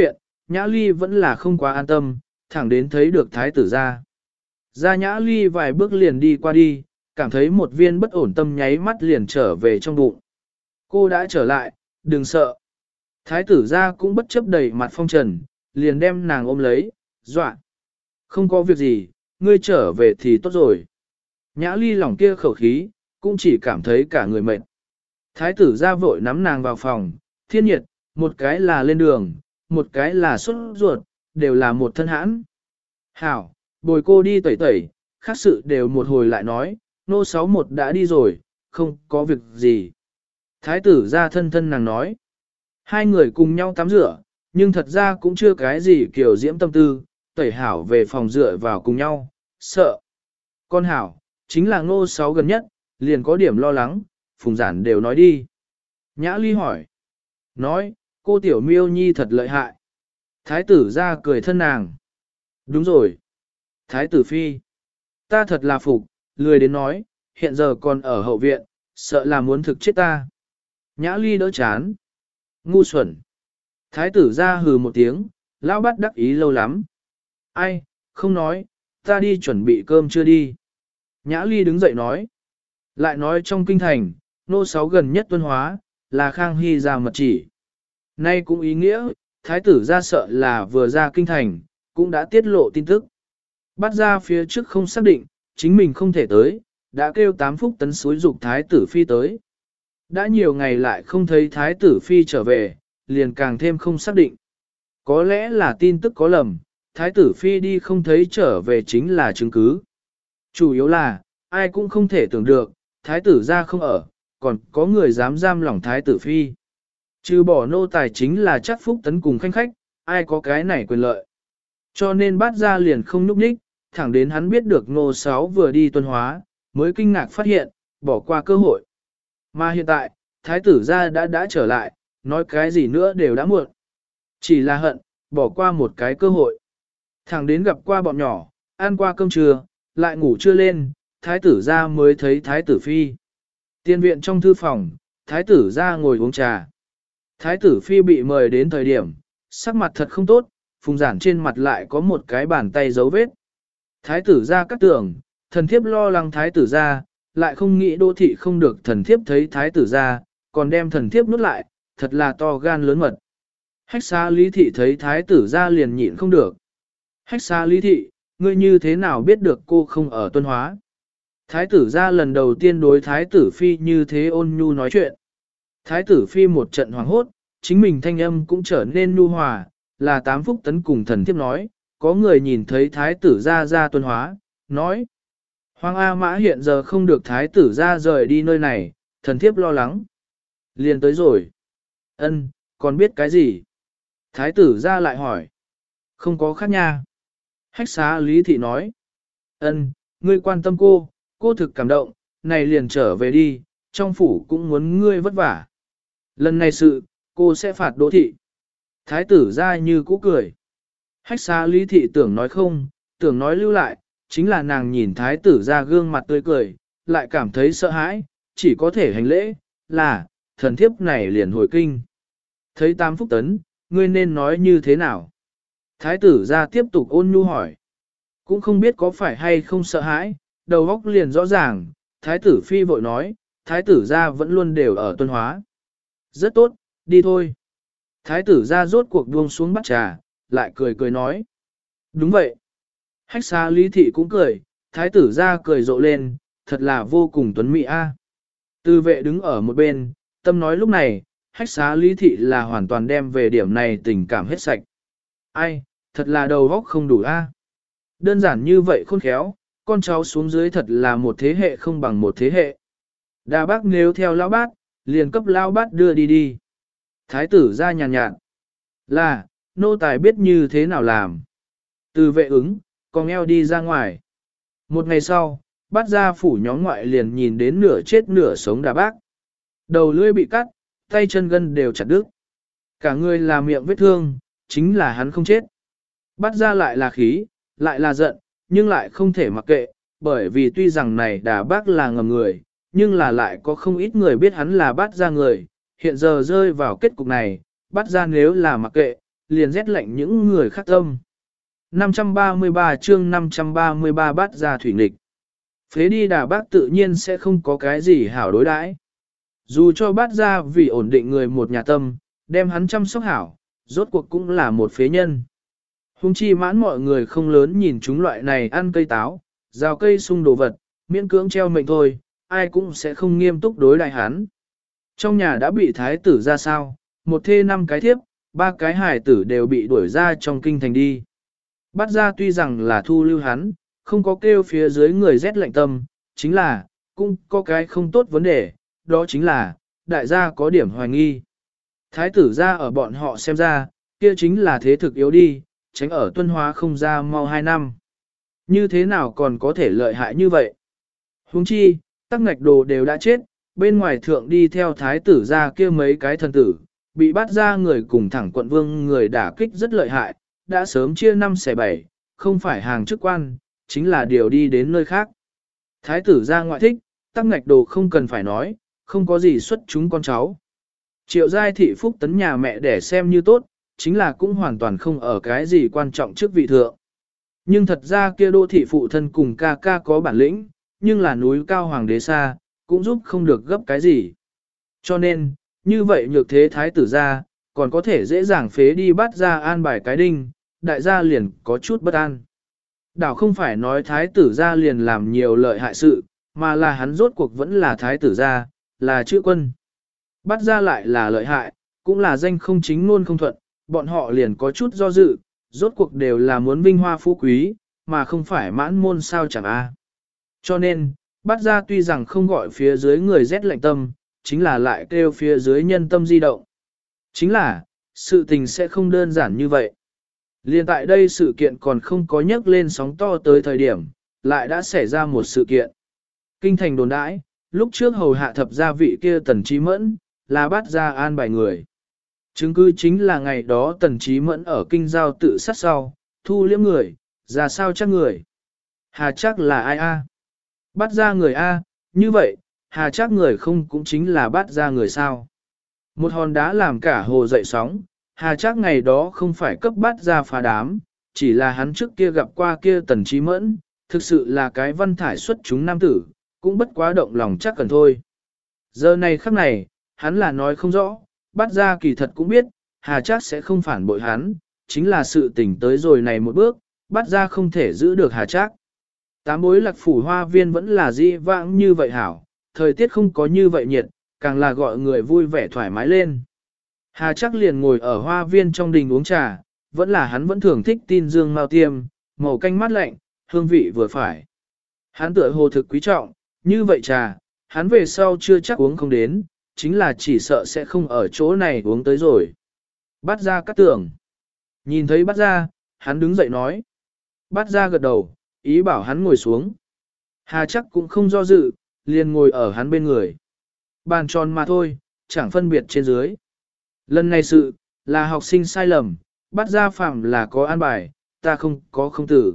Nhã Ly vẫn là không quá an tâm, thẳng đến thấy được thái tử ra. Ra Nhã Ly vài bước liền đi qua đi, cảm thấy một viên bất ổn tâm nháy mắt liền trở về trong bụng. Cô đã trở lại, đừng sợ. Thái tử ra cũng bất chấp đầy mặt phong trần, liền đem nàng ôm lấy, dọa. Không có việc gì, ngươi trở về thì tốt rồi. Nhã Ly lòng kia khẩu khí, cũng chỉ cảm thấy cả người mệt. Thái tử ra vội nắm nàng vào phòng, thiên nhiệt, một cái là lên đường, một cái là xuất ruột, đều là một thân hãn. Hảo, bồi cô đi tẩy tẩy, khác sự đều một hồi lại nói, nô 61 đã đi rồi, không có việc gì. Thái tử ra thân thân nàng nói. Hai người cùng nhau tắm rửa, nhưng thật ra cũng chưa cái gì kiểu diễm tâm tư, tẩy hảo về phòng dựa vào cùng nhau, sợ. Con hảo, chính là ngô 6 gần nhất, liền có điểm lo lắng, phùng giản đều nói đi. Nhã Ly hỏi. Nói, cô tiểu miêu nhi thật lợi hại. Thái tử ra cười thân nàng. Đúng rồi. Thái tử phi. Ta thật là phục, lười đến nói, hiện giờ còn ở hậu viện, sợ là muốn thực chết ta. Nhã Ly đỡ chán. Ngu xuẩn. Thái tử ra hừ một tiếng, lão bắt đắc ý lâu lắm. Ai, không nói, ta đi chuẩn bị cơm chưa đi. Nhã Ly đứng dậy nói. Lại nói trong kinh thành, nô 6 gần nhất tuân hóa, là Khang Hy ra mật chỉ. Nay cũng ý nghĩa, thái tử ra sợ là vừa ra kinh thành, cũng đã tiết lộ tin tức. Bắt ra phía trước không xác định, chính mình không thể tới, đã kêu 8 phúc tấn xúi dục thái tử phi tới. Đã nhiều ngày lại không thấy thái tử phi trở về, liền càng thêm không xác định. Có lẽ là tin tức có lầm, thái tử phi đi không thấy trở về chính là chứng cứ. Chủ yếu là, ai cũng không thể tưởng được, thái tử ra không ở, còn có người dám giam lỏng thái tử phi. Trừ bỏ nô tài chính là chắc phúc tấn cùng khanh khách, ai có cái này quyền lợi. Cho nên bát ra liền không núp ních, thẳng đến hắn biết được Ngô 6 vừa đi tuân hóa, mới kinh ngạc phát hiện, bỏ qua cơ hội. Mà hiện tại, thái tử gia đã trở lại, nói cái gì nữa đều đã muộn. Chỉ là hận, bỏ qua một cái cơ hội. Thẳng đến gặp qua bọn nhỏ, ăn qua cơm trưa, lại ngủ trưa lên, thái tử gia mới thấy thái tử phi. Tiên viện trong thư phòng, thái tử gia ngồi uống trà. Thái tử phi bị mời đến thời điểm, sắc mặt thật không tốt, phùng giản trên mặt lại có một cái bàn tay dấu vết. Thái tử gia cắt tưởng, thần thiếp lo lắng thái tử gia, lại không nghĩ đô thị không được thần thiếp thấy thái tử gia, còn đem thần thiếp nuốt lại, thật là to gan lớn mật. Hách xá lý thị thấy thái tử gia liền nhịn không được. Hách xá lý thị, ngươi như thế nào biết được cô không ở tuân hóa? Thái tử gia lần đầu tiên đối thái tử phi như thế ôn nhu nói chuyện. Thái tử phi một trận hoảng hốt, chính mình thanh âm cũng trở nên nhu hòa, là 8 phúc tấn cùng thần thiếp nói, có người nhìn thấy thái tử ra tuân hóa, nói. Hoàng A Mã hiện giờ không được thái tử ra rời đi nơi này, thần thiếp lo lắng. Liền tới rồi. Ân, còn biết cái gì? Thái tử ra lại hỏi. Không có khác nha. Hách xá lý thị nói. Ân, ngươi quan tâm cô thực cảm động, này liền trở về đi, trong phủ cũng muốn ngươi vất vả. Lần này sự, cô sẽ phạt đỗ thị. Thái tử ra như cũ cười. Hách xá lý thị tưởng nói không, tưởng nói lưu lại, chính là nàng nhìn thái tử ra gương mặt tươi cười, lại cảm thấy sợ hãi, chỉ có thể hành lễ, là, thần thiếp này liền hồi kinh. Thấy 8 phúc tấn, ngươi nên nói như thế nào? Thái tử ra tiếp tục ôn nhu hỏi. Cũng không biết có phải hay không sợ hãi, đầu óc liền rõ ràng, thái tử phi vội nói, thái tử ra vẫn luôn đều ở tuân hóa. Rất tốt, đi thôi. Thái tử ra rốt cuộc buông xuống bắt trà, lại cười cười nói. Đúng vậy. Hách xa lý thị cũng cười, thái tử ra cười rộ lên, thật là vô cùng tuấn mỹ a. Tư vệ đứng ở một bên, tâm nói lúc này, hách xá lý thị là hoàn toàn đem về điểm này tình cảm hết sạch. Ai, thật là đầu óc không đủ a. Đơn giản như vậy khôn khéo, con cháu xuống dưới thật là một thế hệ không bằng một thế hệ. Đà bác nếu theo lão bát, liền cấp lão bát đưa đi đi. Thái tử ra nhàn nhạt. Là, nô tài biết như thế nào làm. Từ vệ ứng, còn eo đi ra ngoài. Một ngày sau, bắt ra phủ nhóm ngoại liền nhìn đến nửa chết nửa sống Đà bác. Đầu lưỡi bị cắt, tay chân gân đều chặt đứt. Cả người là miệng vết thương, chính là hắn không chết. Bắt ra lại là khí, lại là giận, nhưng lại không thể mặc kệ, bởi vì tuy rằng này Đà bác là ngầm người, nhưng là lại có không ít người biết hắn là bắt ra người, hiện giờ rơi vào kết cục này, bắt ra nếu là mặc kệ, liền rét lạnh những người khác tâm. 533 chương 533 bát ra thủy nghịch. Phế đi Đà Bác tự nhiên sẽ không có cái gì hảo đối đãi. Dù cho bát ra vì ổn định người một nhà tâm, đem hắn chăm sóc hảo, rốt cuộc cũng là một phế nhân. Hùng chi mãn mọi người không lớn nhìn chúng loại này ăn cây táo, rào cây sung đồ vật, miễn cưỡng treo mệnh thôi, ai cũng sẽ không nghiêm túc đối đại hắn. Trong nhà đã bị thái tử ra sao, một thê 5 cái thiếp, 3 cái hài tử đều bị đuổi ra trong kinh thành đi. Bắt ra tuy rằng là thu lưu hắn, không có kêu phía dưới người rét lạnh tâm, chính là, cũng có cái không tốt vấn đề, đó chính là, đại gia có điểm hoài nghi. Thái tử ra ở bọn họ xem ra, kia chính là thế thực yếu đi, tránh ở tuân hóa không ra mau 2 năm. Như thế nào còn có thể lợi hại như vậy? Huống chi, tắc ngạch đồ đều đã chết, bên ngoài thượng đi theo thái tử ra kia mấy cái thần tử, bị bắt ra người cùng thẳng quận vương người đả kích rất lợi hại, đã sớm chia 5 xẻ 7, không phải hàng chức quan, chính là điều đi đến nơi khác. Thái tử ra ngoại thích, tắc ngạch đồ không cần phải nói, không có gì xuất chúng con cháu. Triệu giai thị phúc tấn nhà mẹ để xem như tốt, chính là cũng hoàn toàn không ở cái gì quan trọng trước vị thượng. Nhưng thật ra kia đô thị phụ thân cùng ca ca có bản lĩnh, nhưng là núi cao hoàng đế xa, cũng giúp không được gấp cái gì. Cho nên, như vậy nhược thế thái tử ra, còn có thể dễ dàng phế đi bắt ra an bài cái đinh, đại gia liền có chút bất an. Đảo không phải nói thái tử ra liền làm nhiều lợi hại sự, mà là hắn rốt cuộc vẫn là thái tử ra, là chữ quân. Bắt ra lại là lợi hại, cũng là danh không chính luôn không thuận, bọn họ liền có chút do dự, rốt cuộc đều là muốn vinh hoa phú quý, mà không phải mãn môn sao chẳng a. Cho nên, bắt ra tuy rằng không gọi phía dưới người rét lạnh tâm, chính là lại kêu phía dưới nhân tâm di động. Chính là, sự tình sẽ không đơn giản như vậy. Liên tại đây sự kiện còn không có nhấc lên sóng to tới thời điểm, lại đã xảy ra một sự kiện. Kinh thành đồn đãi, lúc trước hầu hạ thập gia vị kia Tần Chí Mẫn, là bắt ra an bài người. Chứng cứ chính là ngày đó Tần Chí Mẫn ở kinh giao tự sát sau, thu liễm người, ra sao chắc người. Hà chắc là ai a? Bắt ra người a, như vậy, hà chắc người không cũng chính là bắt ra người sao. Một hòn đá làm cả hồ dậy sóng, hà chắc ngày đó không phải cấp bắt ra phá đám, chỉ là hắn trước kia gặp qua kia Tần Chí Mẫn, thực sự là cái văn thải xuất chúng nam tử, cũng bất quá động lòng chắc cần thôi. Giờ này khắc này, hắn là nói không rõ, bắt ra kỳ thật cũng biết, hà chắc sẽ không phản bội hắn, chính là sự tình tới rồi này một bước, bắt ra không thể giữ được hà chắc. Tám bối lạc phủ hoa viên vẫn là di vãng như vậy hảo, thời tiết không có như vậy nhiệt, càng là gọi người vui vẻ thoải mái lên. Hà chắc liền ngồi ở hoa viên trong đình uống trà, vẫn là hắn vẫn thường thích tin dương mao tiêm, màu canh mát lạnh, hương vị vừa phải. Hắn tựa hồ thực quý trọng, như vậy trà, hắn về sau chưa chắc uống không đến, chính là chỉ sợ sẽ không ở chỗ này uống tới rồi. Bắt ra cắt tưởng. Nhìn thấy bắt ra, hắn đứng dậy nói. Bắt ra gật đầu, ý bảo hắn ngồi xuống. Hà chắc cũng không do dự, liền ngồi ở hắn bên người. Bàn tròn mà thôi, chẳng phân biệt trên dưới. Lần này sự, là học sinh sai lầm, bắt ra phạm là có an bài, ta không có không tử.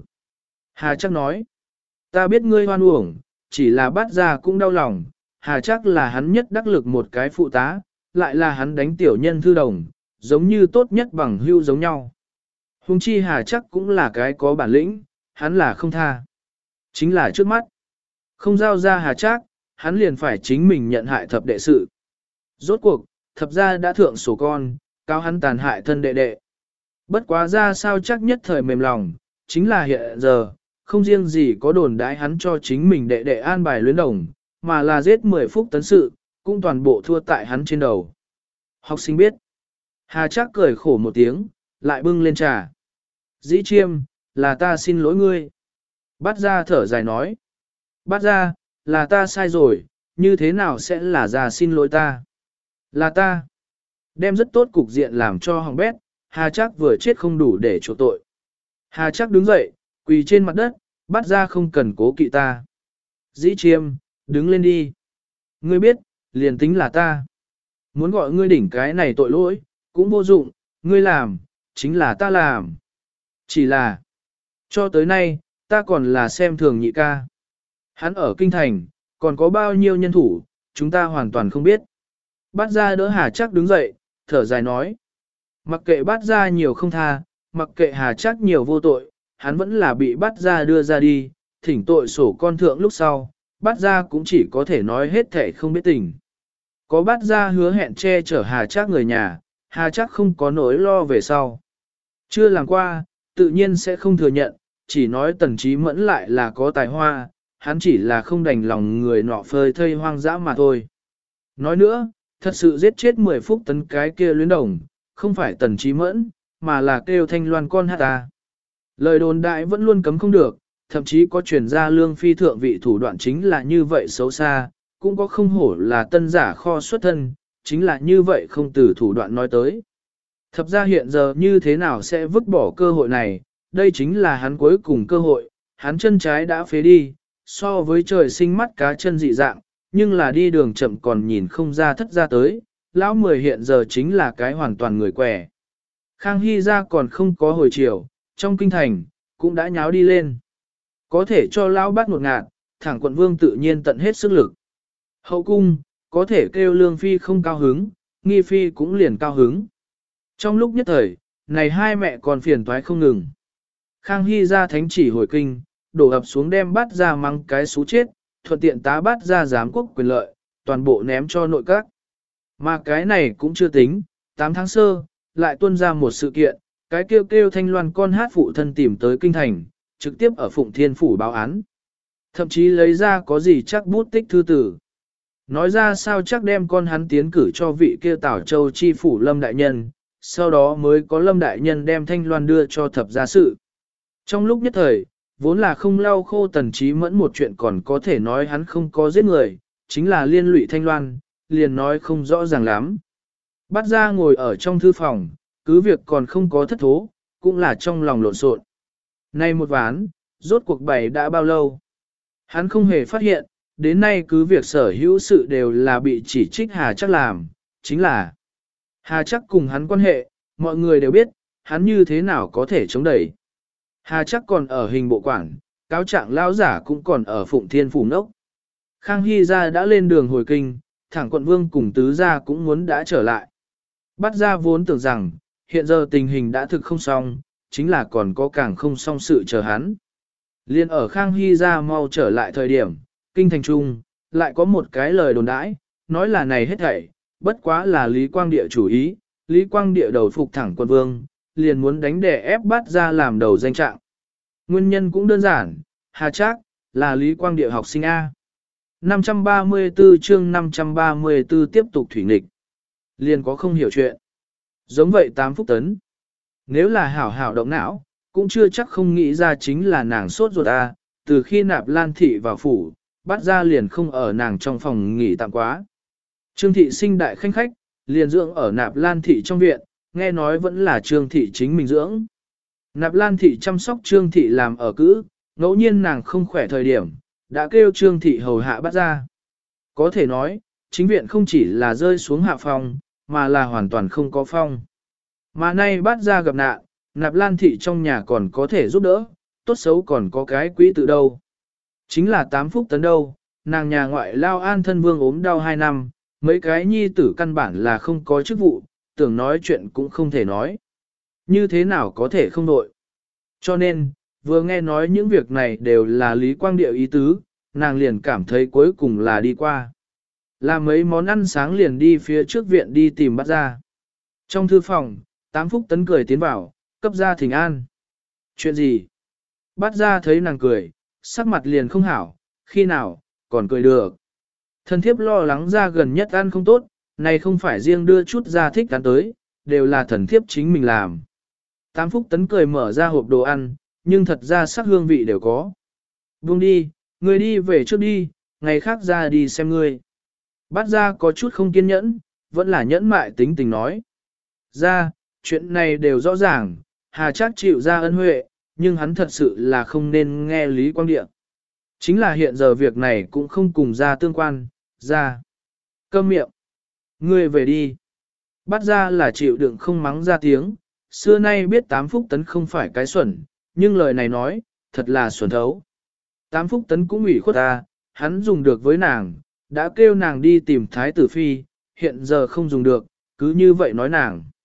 Hà chắc nói, ta biết ngươi hoan uổng, chỉ là bắt ra cũng đau lòng, Hà chắc là hắn nhất đắc lực một cái phụ tá, lại là hắn đánh tiểu nhân thư đồng, giống như tốt nhất bằng hưu giống nhau. Hùng chi Hà chắc cũng là cái có bản lĩnh, hắn là không tha. Chính là trước mắt. Không giao ra Hà chắc, hắn liền phải chính mình nhận hại thập đệ sự. Rốt cuộc, thập gia đã thượng sổ con, cáo hắn tàn hại thân đệ đệ. Bất quá ra sao chắc nhất thời mềm lòng, chính là hiện giờ, không riêng gì có đồn đãi hắn cho chính mình đệ đệ an bài luyến đồng, mà là giết 10 phút tấn sự, cũng toàn bộ thua tại hắn trên đầu. Học sinh biết. Hà chắc cười khổ một tiếng, lại bưng lên trà. Dĩ chiêm, là ta xin lỗi ngươi. Bắt ra thở dài nói. Bắt ra, là ta sai rồi, như thế nào sẽ là ra xin lỗi ta? Là ta. Đem rất tốt cục diện làm cho hỏng bét, Hà chắc vừa chết không đủ để chỗ tội. Hà chắc đứng dậy, quỳ trên mặt đất, bắt ra không cần cố kỵ ta. Dĩ chiêm, đứng lên đi. Ngươi biết, liền tính là ta. Muốn gọi ngươi đỉnh cái này tội lỗi, cũng vô dụng, ngươi làm, chính là ta làm. Chỉ là, cho tới nay, ta còn là xem thường nhị ca. Hắn ở kinh thành, còn có bao nhiêu nhân thủ, chúng ta hoàn toàn không biết. Bắt ra đỡ Hà chắc đứng dậy, thở dài nói. Mặc kệ bắt ra nhiều không tha, mặc kệ Hà Trác nhiều vô tội, hắn vẫn là bị bắt ra đưa ra đi, thỉnh tội sổ con thượng lúc sau, bắt ra cũng chỉ có thể nói hết thể không biết tình. Có bắt ra hứa hẹn che chở Hà Trác người nhà, Hà Trác không có nỗi lo về sau. Chưa làm qua, tự nhiên sẽ không thừa nhận, chỉ nói Tần Chí Mẫn lại là có tài hoa, hắn chỉ là không đành lòng người nọ phơi thây hoang dã mà thôi. Nói nữa, thật sự giết chết 10 Phúc Tấn cái kia luyến đồng, không phải Tần Chí Mẫn, mà là kêu Thanh Loan con hát ta. Lời đồn đại vẫn luôn cấm không được, thậm chí có truyền ra lương phi thượng vị thủ đoạn chính là như vậy xấu xa, cũng có không hổ là tân giả kho xuất thân, chính là như vậy không từ thủ đoạn nói tới. Thập ra hiện giờ như thế nào sẽ vứt bỏ cơ hội này, đây chính là hắn cuối cùng cơ hội, hắn chân trái đã phế đi, so với trời sinh mắt cá chân dị dạng, nhưng là đi đường chậm còn nhìn không ra thất ra tới, lão mười hiện giờ chính là cái hoàn toàn người quẻ. Khang Hy ra còn không có hồi chiều, trong kinh thành, cũng đã nháo đi lên. Có thể cho lão bắt một ngạt, thẳng quận vương tự nhiên tận hết sức lực. Hậu cung, có thể kêu lương phi không cao hứng, nghi phi cũng liền cao hứng. Trong lúc nhất thời, này hai mẹ còn phiền toái không ngừng. Khang Hy ra thánh chỉ hồi kinh, đổ ập xuống đem bắt ra mắng cái xú chết, thuận tiện tá bắt ra giám quốc quyền lợi, toàn bộ ném cho nội các. Mà cái này cũng chưa tính, 8 tháng sơ, lại tuôn ra một sự kiện, cái kêu kêu Thanh Loan con hát phụ thân tìm tới kinh thành, trực tiếp ở Phụng Thiên Phủ báo án. Thậm chí lấy ra có gì chắc bút tích thư tử. Nói ra sao chắc đem con hắn tiến cử cho vị kia Tảo Châu chi phủ Lâm Đại Nhân, sau đó mới có Lâm Đại Nhân đem Thanh Loan đưa cho thập gia sự. Trong lúc nhất thời, vốn là không lau khô Tần Chí Mẫn một chuyện còn có thể nói hắn không có giết người, chính là liên lụy Thanh Loan, liền nói không rõ ràng lắm. Bắt ra ngồi ở trong thư phòng, cứ việc còn không có thất thố, cũng là trong lòng lộn xộn. Nay một ván, rốt cuộc bày đã bao lâu? Hắn không hề phát hiện, đến nay cứ việc sở hữu sự đều là bị chỉ trích Hà Trác làm, chính là Hà Trác cùng hắn quan hệ, mọi người đều biết, hắn như thế nào có thể chống đẩy. Hà Trác còn ở hình bộ quản, cáo trạng lão giả cũng còn ở Phụng Thiên Phủ nốc. Khang Hy gia đã lên đường hồi kinh, thẳng quận vương cùng tứ gia cũng muốn đã trở lại. Bắt ra vốn tưởng rằng, hiện giờ tình hình đã thực không xong, chính là còn có càng không xong sự chờ hắn. Liên ở Khang Hy gia mau trở lại thời điểm, kinh thành trung, lại có một cái lời đồn đãi, nói là này hết thảy, bất quá là Lý Quang Địa chủ ý, Lý Quang Địa đầu phục thẳng quận vương, liền muốn đánh đè ép bắt ra làm đầu danh trạng. Nguyên nhân cũng đơn giản, Hà Trác là Lý Quang Địa học sinh A. 534 chương 534 tiếp tục thủy nghịch. Liền có không hiểu chuyện. Giống vậy 8 Phúc Tấn. Nếu là hảo hảo động não, cũng chưa chắc không nghĩ ra chính là nàng sốt ruột A, từ khi nạp Lan Thị vào phủ, bắt ra liền không ở nàng trong phòng nghỉ tạm quá. Trương Thị sinh đại khanh khách, liền dưỡng ở nạp Lan Thị trong viện, nghe nói vẫn là Trương Thị chính mình dưỡng. Nạp Lan Thị chăm sóc Trương Thị làm ở cữ, ngẫu nhiên nàng không khỏe thời điểm, đã kêu Trương Thị hầu hạ bắt ra. Có thể nói, chính viện không chỉ là rơi xuống hạ phong, mà là hoàn toàn không có phong. Mà nay bắt ra gặp nạn, Nạp Lan Thị trong nhà còn có thể giúp đỡ, tốt xấu còn có cái quỹ tự đâu. Chính là 8 Phúc Tấn đâu, nàng nhà ngoại lao an thân vương ốm đau 2 năm, mấy cái nhi tử căn bản là không có chức vụ, tưởng nói chuyện cũng không thể nói. Như thế nào có thể không đội. Cho nên, vừa nghe nói những việc này đều là Lý Quang Điệu ý tứ, nàng liền cảm thấy cuối cùng là đi qua. Làm mấy món ăn sáng liền đi phía trước viện đi tìm bắt ra. Trong thư phòng, 8 Phúc Tấn cười tiến vào, cấp ra thỉnh an. Chuyện gì? Bắt ra thấy nàng cười, sắc mặt liền không hảo, khi nào, còn cười được. Thần thiếp lo lắng ra gần nhất ăn không tốt, này không phải riêng đưa chút ra thích ăn tới, đều là thần thiếp chính mình làm. 8 Phúc Tấn cười mở ra hộp đồ ăn, nhưng thật ra sắc hương vị đều có. Buông đi, người đi về trước đi, ngày khác ra đi xem ngươi. Bắt ra có chút không kiên nhẫn, vẫn là nhẫn mại tính tình nói. Ra, chuyện này đều rõ ràng, Hà Trác chịu ra ân huệ, nhưng hắn thật sự là không nên nghe Lý Quang Địa. Chính là hiện giờ việc này cũng không cùng ra tương quan, ra. Câm miệng. Ngươi về đi. Bắt ra là chịu đựng không mắng ra tiếng, xưa nay biết 8 Phúc Tấn không phải cái xuẩn, nhưng lời này nói, thật là xuẩn thấu. 8 Phúc Tấn cũng ủy khuất ta, hắn dùng được với nàng, đã kêu nàng đi tìm Thái Tử Phi, hiện giờ không dùng được, cứ như vậy nói nàng.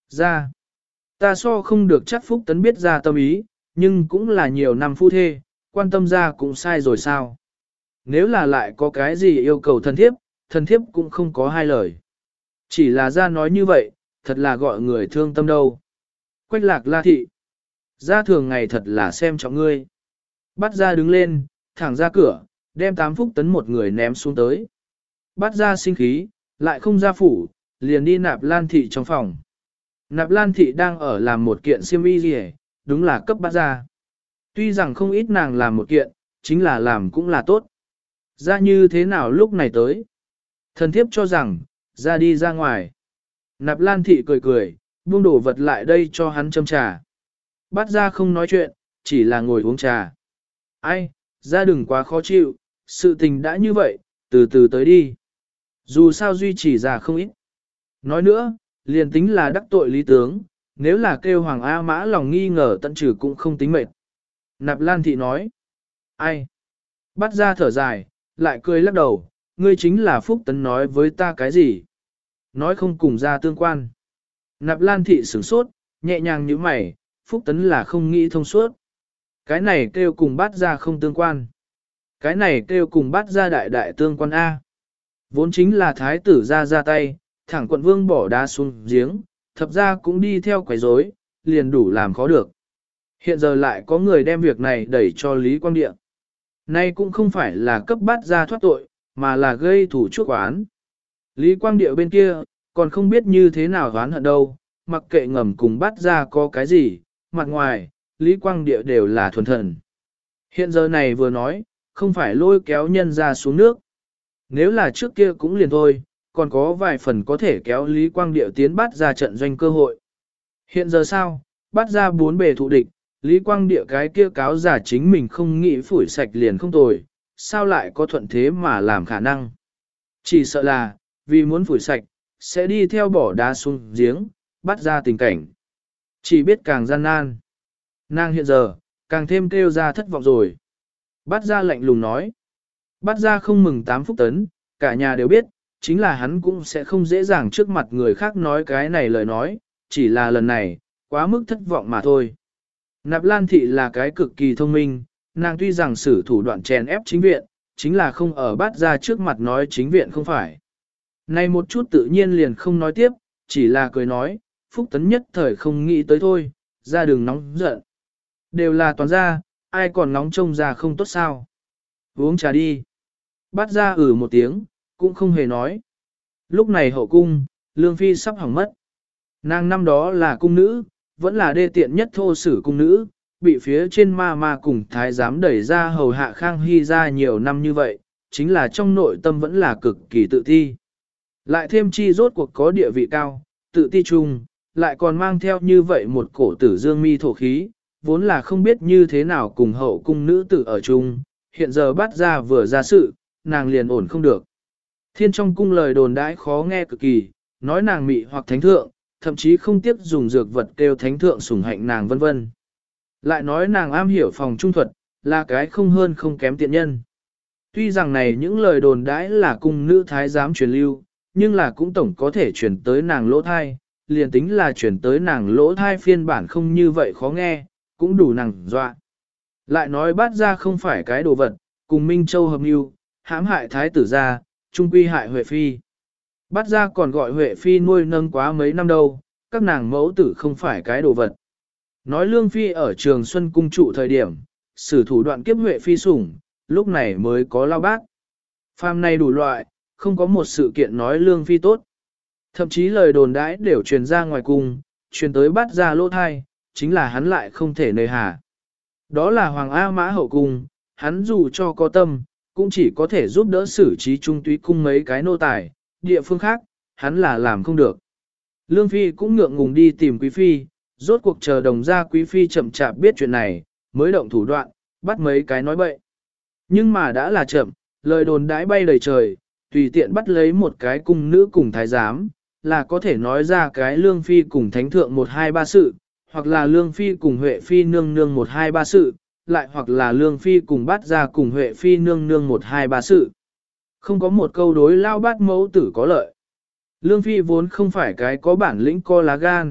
Ra, ta so không được chắc Phúc Tấn biết ra tâm ý, nhưng cũng là nhiều năm phu thê, quan tâm ra cũng sai rồi sao. Nếu là lại có cái gì yêu cầu thần thiếp cũng không có hai lời. Chỉ là ra nói như vậy, thật là gọi người thương tâm đâu. Quách Lạc La thị, ra thường ngày thật là xem trọng ngươi. Bắt ra đứng lên, thẳng ra cửa, đem 8 Phúc Tấn một người ném xuống tới. Bắt ra sinh khí, lại không ra phủ, liền đi Nạp Lan thị trong phòng. Nạp Lan thị đang ở làm một kiện xiêm y gì, đúng là cấp bắt ra. Tuy rằng không ít nàng làm một kiện, chính là làm cũng là tốt. Ra như thế nào lúc này tới? Thần thiếp cho rằng, ra đi ra ngoài. Nạp Lan thị cười cười, buông đổ vật lại đây cho hắn châm trà. Bắt ra không nói chuyện, chỉ là ngồi uống trà. Ai, ra đừng quá khó chịu, sự tình đã như vậy, từ từ tới đi. Dù sao duy trì ra không ít. Nói nữa, liền tính là đắc tội lý tướng, nếu là kêu Hoàng A Mã lòng nghi ngờ tận trừ cũng không tính mệt. Nạp Lan thị nói. Ai? Bắt ra thở dài, lại cười lắc đầu, ngươi chính là Phúc Tấn nói với ta cái gì? Nói không cùng ra tương quan. Nạp Lan thị sửng sốt, nhẹ nhàng như mày, Phúc Tấn là không nghĩ thông suốt. Cái này kêu cùng bắt ra không tương quan. Cái này kêu cùng bắt ra đại đại tương quan A. Vốn chính là thái tử ra tay, thẳng quận vương bỏ đá xuống giếng, thập ra cũng đi theo quấy rối, liền đủ làm khó được. Hiện giờ lại có người đem việc này đẩy cho Lý Quang Địa. Nay cũng không phải là cấp bắt ra thoát tội, mà là gây thủ chuốc oán. Lý Quang Địa bên kia, còn không biết như thế nào oán hận đâu, mặc kệ ngầm cùng bắt ra có cái gì, mặt ngoài, Lý Quang Địa đều là thuần thần. Hiện giờ này vừa nói, không phải lôi kéo nhân ra xuống nước. Nếu là trước kia cũng liền thôi, còn có vài phần có thể kéo Lý Quang Địa tiến bắt ra trận doanh cơ hội. Hiện giờ sao, bắt ra 4 bề thụ địch, Lý Quang Địa cái kia cáo giả chính mình không nghĩ phủi sạch liền không tồi, sao lại có thuận thế mà làm khả năng. Chỉ sợ là, vì muốn phủi sạch, sẽ đi theo bỏ đá xuống giếng, bắt ra tình cảnh. Chỉ biết càng gian nan. Nàng hiện giờ, càng thêm kêu ra thất vọng rồi. Bắt ra lạnh lùng nói. Bắt ra không mừng 8 Phúc Tấn, cả nhà đều biết, chính là hắn cũng sẽ không dễ dàng trước mặt người khác nói cái này lời nói, chỉ là lần này, quá mức thất vọng mà thôi. Nạp Lan thị là cái cực kỳ thông minh, nàng tuy rằng sử thủ đoạn chèn ép chính viện, chính là không ở bắt ra trước mặt nói chính viện không phải. Này một chút tự nhiên liền không nói tiếp, chỉ là cười nói, Phúc Tấn nhất thời không nghĩ tới thôi, ra đường nóng giận. Đều là toàn ra, ai còn nóng trông ra không tốt sao. Uống trà đi. Bắt ra một tiếng, cũng không hề nói. Lúc này hậu cung, Lương Phi sắp hỏng mất. Nàng năm đó là cung nữ, vẫn là đê tiện nhất thô sử cung nữ, bị phía trên ma cùng thái giám đẩy ra hầu hạ Khang Hy ra nhiều năm như vậy, chính là trong nội tâm vẫn là cực kỳ tự ti. Lại thêm chi rốt cuộc có địa vị cao, tự ti chung, lại còn mang theo như vậy một cổ tử dương mi thổ khí, vốn là không biết như thế nào cùng hậu cung nữ tử ở chung, hiện giờ bắt ra vừa ra sự, nàng liền ổn không được. Thiên trong cung lời đồn đãi khó nghe cực kỳ, nói nàng mị hoặc thánh thượng, thậm chí không tiếc dùng dược vật kêu thánh thượng sủng hạnh nàng vân vân. Lại nói nàng am hiểu phòng trung thuật, là cái không hơn không kém tiện nhân. Tuy rằng này những lời đồn đãi là cung nữ thái giám truyền lưu, nhưng là cũng tổng có thể chuyển tới nàng lỗ thai, liền tính là chuyển tới nàng lỗ thai phiên bản không như vậy khó nghe, cũng đủ nàng dọa. Lại nói bắt ra không phải cái đồ vật, cùng Minh Châu hợp mưu, hãm hại thái tử gia, trung quy hại Huệ Phi. Bắt ra còn gọi Huệ Phi nuôi nâng quá mấy năm đâu, các nàng mẫu tử không phải cái đồ vật. Nói Lương Phi ở Trường Xuân cung trụ thời điểm, sử thủ đoạn kiếp Huệ Phi sủng, lúc này mới có lao bác. Phàm này đủ loại, không có một sự kiện nói Lương Phi tốt. Thậm chí lời đồn đãi đều truyền ra ngoài cung, truyền tới bắt ra lỗ thai, chính là hắn lại không thể nơi hà. Đó là Hoàng A Mã hậu cung, hắn dù cho có tâm, cũng chỉ có thể giúp đỡ xử trí trung túy cung mấy cái nô tài, địa phương khác, hắn là làm không được. Lương Phi cũng ngượng ngùng đi tìm Quý Phi, rốt cuộc chờ đồng ra Quý Phi chậm chạp biết chuyện này, mới động thủ đoạn, bắt mấy cái nói bậy. Nhưng mà đã là chậm, lời đồn đãi bay đầy trời, tùy tiện bắt lấy một cái cung nữ cùng thái giám, là có thể nói ra cái Lương Phi cùng Thánh Thượng 1-2-3 sự, hoặc là Lương Phi cùng Huệ Phi nương nương 1-2-3 sự, lại hoặc là Lương Phi cùng bắt ra cùng Huệ Phi nương nương 1-2-3 sự. Không có một câu đối lao bát mẫu tử có lợi. Lương Phi vốn không phải cái có bản lĩnh co lá gan,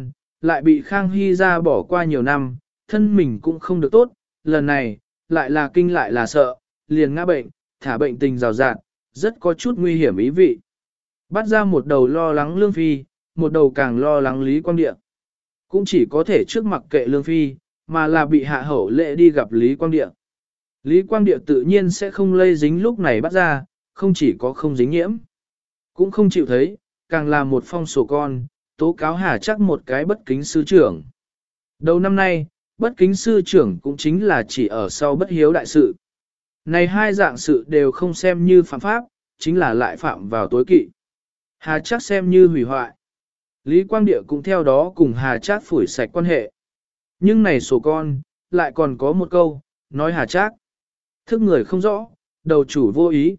lại bị Khang Hy ra bỏ qua nhiều năm, thân mình cũng không được tốt, lần này, lại là kinh lại là sợ, liền ngã bệnh, thả bệnh tình rào rạt, rất có chút nguy hiểm ý vị. Bắt ra một đầu lo lắng Lương Phi, một đầu càng lo lắng Lý Quang Địa. Cũng chỉ có thể trước mặc kệ Lương Phi, mà là bị hạ hậu lệ đi gặp Lý Quang Địa. Lý Quang Địa tự nhiên sẽ không lây dính lúc này bắt ra, không chỉ có không dính nhiễm, cũng không chịu thấy, càng là một phong sổ con, tố cáo Hà Trác một cái bất kính sư trưởng. Đầu năm nay, bất kính sư trưởng cũng chính là chỉ ở sau bất hiếu đại sự. Này hai dạng sự đều không xem như phạm pháp, chính là lại phạm vào tối kỵ. Hà Trác xem như hủy hoại. Lý Quang Địa cũng theo đó cùng Hà Trác phủi sạch quan hệ. Nhưng này sổ con, lại còn có một câu, nói Hà Trác thức người không rõ, đầu chủ vô ý.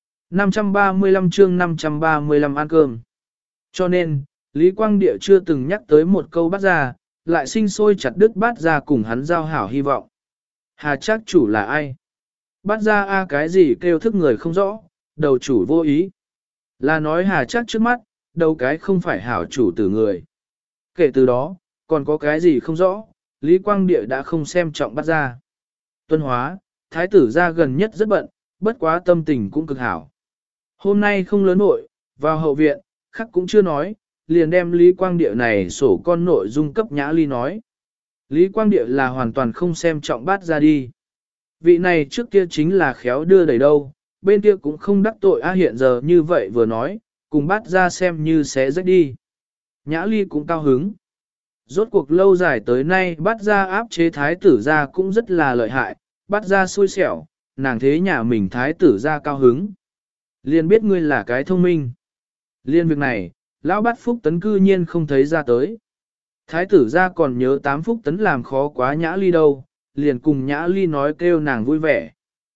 535 chương 535 ăn cơm. Cho nên, Lý Quang Địa chưa từng nhắc tới một câu bắt ra, lại sinh sôi chặt đứt bắt ra cùng hắn giao hảo hy vọng. Hà Trác chủ là ai? Bắt ra a cái gì kêu thức người không rõ, đầu chủ vô ý. Là nói Hà Trác trước mắt, đầu cái không phải hảo chủ tử người. Kể từ đó, còn có cái gì không rõ, Lý Quang Địa đã không xem trọng bắt ra. Tuân hóa, thái tử ra gần nhất rất bận, bất quá tâm tình cũng cực hảo. Hôm nay không lớn nội, vào hậu viện, khắc cũng chưa nói, liền đem Lý Quang Địa này sổ con nội dung cấp Nhã Ly nói. Lý Quang Địa là hoàn toàn không xem trọng bát ra đi. Vị này trước kia chính là khéo đưa đẩy đâu, bên kia cũng không đắc tội hiện giờ như vậy vừa nói, cùng bát ra xem như xé rách đi. Nhã Ly cũng cao hứng. Rốt cuộc lâu dài tới nay bát ra áp chế thái tử ra cũng rất là lợi hại, bát ra xui xẻo, nàng thế nhà mình thái tử ra cao hứng. Liên biết ngươi là cái thông minh. Liên việc này, lão bát Phúc Tấn cư nhiên không thấy ra tới. Thái tử ra còn nhớ 8 Phúc Tấn làm khó quá Nhã Ly đâu, liền cùng Nhã Ly nói kêu nàng vui vẻ.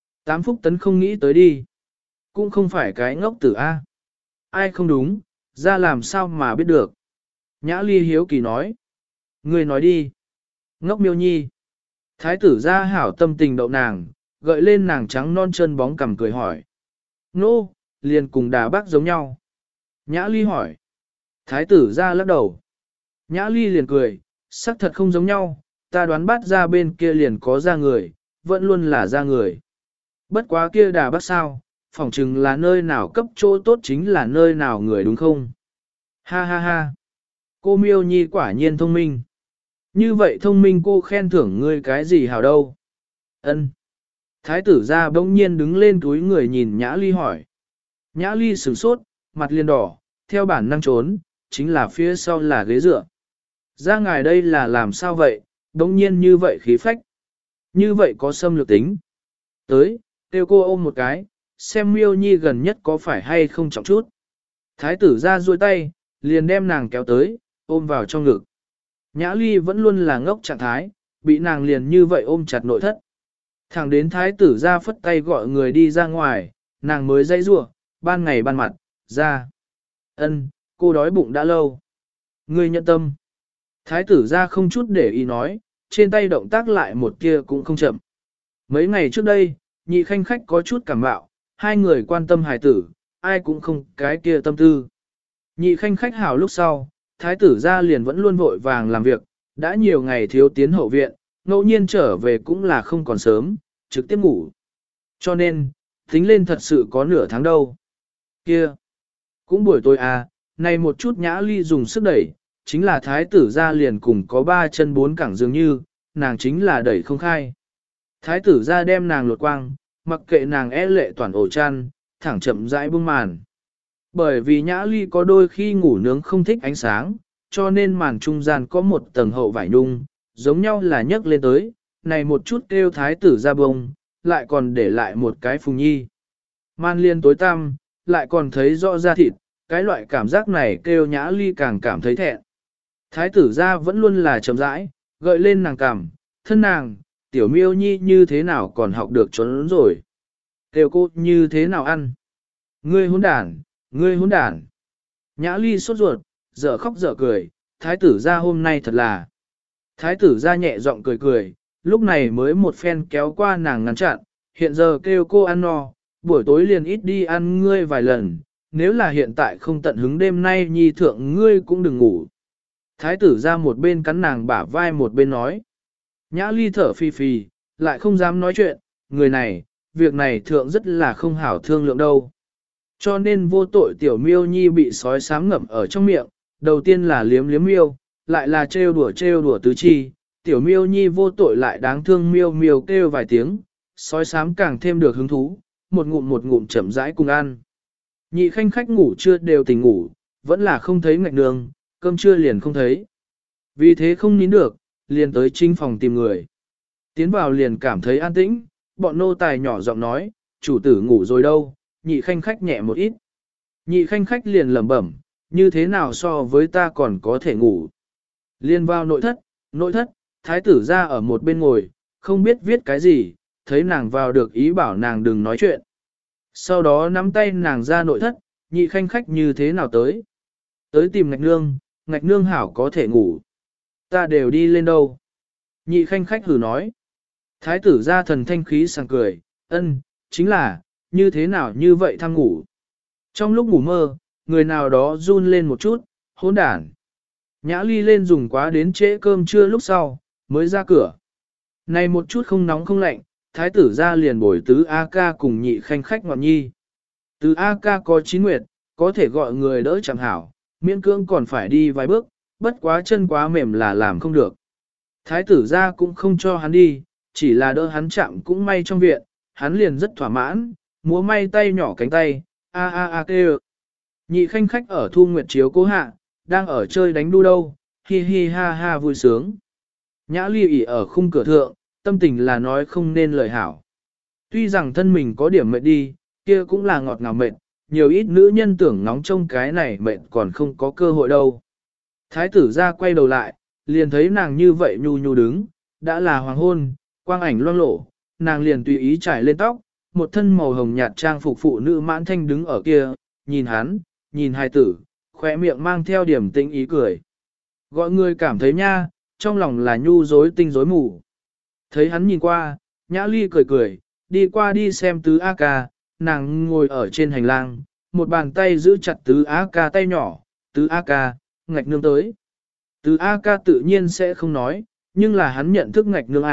8 Phúc Tấn không nghĩ tới đi. Cũng không phải cái ngốc tử A. Ai không đúng, ra làm sao mà biết được. Nhã Ly hiếu kỳ nói. Ngươi nói đi. Ngốc miêu nhi. Thái tử ra hảo tâm tình đậu nàng, gợi lên nàng trắng non chân bóng cằm cười hỏi. Nô, liền cùng đà bác giống nhau. Nhã Ly hỏi. Thái tử ra lắc đầu. Nhã Ly liền cười, sắc thật không giống nhau, ta đoán bắt ra bên kia liền có ra người, vẫn luôn là ra người. Bất quá kia đà bác sao, phỏng chừng là nơi nào cấp chỗ tốt chính là nơi nào người đúng không? Ha ha ha. Cô miêu nhi quả nhiên thông minh. Như vậy thông minh cô khen thưởng ngươi cái gì hảo đâu? Ân. Thái tử ra bỗng nhiên đứng lên túi người nhìn Nhã Ly hỏi. Nhã Ly sửng sốt, mặt liền đỏ, theo bản năng trốn, chính là phía sau là ghế dựa. Ra ngài đây là làm sao vậy, bỗng nhiên như vậy khí phách. Như vậy có xâm lược tính. Tới, kêu cô ôm một cái, xem miêu nhi gần nhất có phải hay không trọng chút. Thái tử ra duỗi tay, liền đem nàng kéo tới, ôm vào trong ngực. Nhã Ly vẫn luôn là ngốc trạng thái, bị nàng liền như vậy ôm chặt nội thất. Thẳng đến thái tử ra phất tay gọi người đi ra ngoài, nàng mới dây rủa, ban ngày ban mặt, ra. Ân, cô đói bụng đã lâu. Ngươi nhận tâm. Thái tử ra không chút để ý nói, trên tay động tác lại một kia cũng không chậm. Mấy ngày trước đây, nhị khanh khách có chút cảm bạo, hai người quan tâm hài tử, ai cũng không cái kia tâm tư. Nhị khanh khách hảo lúc sau, thái tử ra liền vẫn luôn vội vàng làm việc, đã nhiều ngày thiếu tiến hậu viện, ngẫu nhiên trở về cũng là không còn sớm, trực tiếp ngủ. Cho nên, tính lên thật sự có nửa tháng đâu. Kia, cũng buổi tối à, này một chút Nhã Ly dùng sức đẩy, chính là thái tử ra liền cùng có 3 chân 4 cẳng dường như, nàng chính là đẩy không khai. Thái tử ra đem nàng lột quang, mặc kệ nàng lệ toàn ổ chăn, thẳng chậm rãi buông màn. Bởi vì Nhã Ly có đôi khi ngủ nướng không thích ánh sáng, cho nên màn trung gian có một tầng hậu vải nhung, giống nhau là nhấc lên tới, này một chút kêu thái tử ra bông, lại còn để lại một cái phùng nhi. Màn liên tối tăm, lại còn thấy rõ da thịt, cái loại cảm giác này kêu Nhã Ly càng cảm thấy thẹn. Thái tử ra vẫn luôn là chậm rãi, gợi lên nàng cảm, thân nàng, tiểu miêu nhi như thế nào còn học được trốn rồi. Kêu cô như thế nào ăn. Ngươi hỗn đản, ngươi hỗn đản. Nhã Ly sốt ruột, dở khóc dở cười, thái tử ra hôm nay thật là. Thái tử ra nhẹ giọng cười cười, lúc này mới một phen kéo qua nàng ngăn chặn, hiện giờ kêu cô ăn no, buổi tối liền ít đi ăn ngươi vài lần, nếu là hiện tại không tận hứng đêm nay nhi thượng ngươi cũng đừng ngủ. Thái tử ra một bên cắn nàng bả vai một bên nói. Nhã ly thở phì phì, lại không dám nói chuyện, người này, việc này thượng rất là không hảo thương lượng đâu. Cho nên vô tội tiểu miêu nhi bị sói sám ngậm ở trong miệng, đầu tiên là liếm liếm miêu, lại là trêu đùa tứ chi, tiểu miêu nhi vô tội lại đáng thương miêu miêu kêu vài tiếng, sói sám càng thêm được hứng thú, một ngụm chậm rãi cùng ăn. Nhị khanh khách ngủ chưa đều tỉnh ngủ, vẫn là không thấy ngạch nương, cơm trưa liền không thấy. Vì thế không nín được, liền tới trinh phòng tìm người. Tiến vào liền cảm thấy an tĩnh, bọn nô tài nhỏ giọng nói, chủ tử ngủ rồi đâu, nhị khanh khách nhẹ một ít. Nhị khanh khách liền lẩm bẩm, như thế nào so với ta còn có thể ngủ. Liền vào nội thất, thái tử ra ở một bên ngồi, không biết viết cái gì, thấy nàng vào được ý bảo nàng đừng nói chuyện. Sau đó nắm tay nàng ra nội thất, nhị khanh khách như thế nào tới. Tới tìm ngạch nương hảo có thể ngủ. Ta đều đi lên đâu. Nhị khanh khách hử nói. Thái tử ra thần thanh khí sảng cười, ân, chính là, như thế nào như vậy tham ngủ. Trong lúc ngủ mơ, người nào đó run lên một chút, hỗn đản. Nhã ly lên dùng quá đến trễ cơm trưa lúc sau, mới ra cửa. Này một chút không nóng không lạnh, thái tử ra liền bồi tứ A ca cùng nhị khanh khách ngọn nhi. Tứ A ca có chín nguyệt, có thể gọi người đỡ chẳng hảo, miễn cưỡng còn phải đi vài bước, bất quá chân quá mềm là làm không được. Thái tử ra cũng không cho hắn đi, chỉ là đỡ hắn chạm cũng may trong viện, hắn liền rất thỏa mãn, múa may tay nhỏ cánh tay, a kêu. Nhị khanh khách ở thu nguyệt chiếu cố hạ, đang ở chơi đánh đu đâu, hi hi ha ha vui sướng. Nhã ly ỉ ở khung cửa thượng, tâm tình là nói không nên lời hảo. Tuy rằng thân mình có điểm mệt đi, kia cũng là ngọt ngào mệt, nhiều ít nữ nhân tưởng nóng trông cái này mệt còn không có cơ hội đâu. Thái tử ra quay đầu lại, liền thấy nàng như vậy nhu nhu đứng, đã là hoàng hôn, quang ảnh loang lổ, nàng liền tùy ý trải lên tóc, một thân màu hồng nhạt trang phục phụ nữ mãn thanh đứng ở kia, nhìn hắn, nhìn hai tử, khỏe miệng mang theo điểm tĩnh ý cười. Gọi người cảm thấy nha, trong lòng là nhu dối tinh dối mù. Thấy hắn nhìn qua, nhã ly cười cười, đi qua đi xem tứ A ca, nàng ngồi ở trên hành lang, một bàn tay giữ chặt tứ A ca tay nhỏ, tứ A ca, ngạch nương tới. Tứ A ca tự nhiên sẽ không nói, nhưng là hắn nhận thức ngạch nương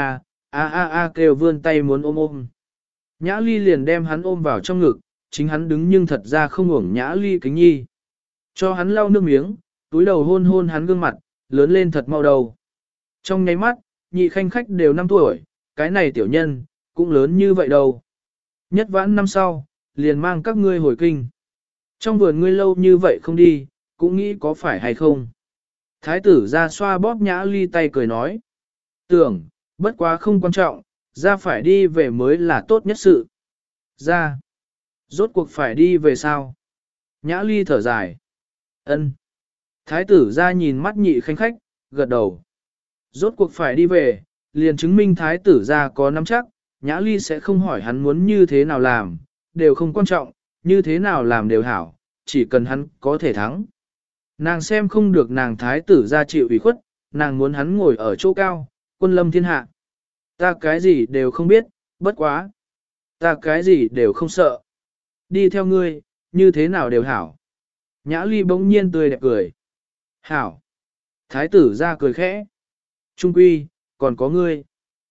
A kêu vươn tay muốn ôm. Nhã ly liền đem hắn ôm vào trong ngực, chính hắn đứng nhưng thật ra không uổng nhã ly kính nhi. Cho hắn lau nước miếng, túi đầu hôn hôn hắn gương mặt, lớn lên thật mau đầu. Trong nháy mắt, nhị khanh khách đều 5 tuổi, cái này tiểu nhân, cũng lớn như vậy đâu. Nhất vãn năm sau, liền mang các ngươi hồi kinh. Trong vườn ngươi lâu như vậy không đi, cũng nghĩ có phải hay không. Thái tử ra xoa bóp nhã ly tay cười nói. Tưởng, bất quá không quan trọng, ra phải đi về mới là tốt nhất sự. Ra, rốt cuộc phải đi về sao? Nhã ly thở dài. Ân. Thái tử ra nhìn mắt nhị khanh khách, gật đầu. Rốt cuộc phải đi về, liền chứng minh thái tử ra có nắm chắc, nhã ly sẽ không hỏi hắn muốn như thế nào làm, đều không quan trọng, như thế nào làm đều hảo, chỉ cần hắn có thể thắng. Nàng xem không được nàng thái tử ra chịu ủy khuất, nàng muốn hắn ngồi ở chỗ cao, quân lâm thiên hạ. Ta cái gì đều không biết, bất quá. Ta cái gì đều không sợ. Đi theo ngươi, như thế nào đều hảo. Nhã ly bỗng nhiên tươi đẹp cười. Hảo. Thái tử ra cười khẽ. Trung quy, còn có ngươi.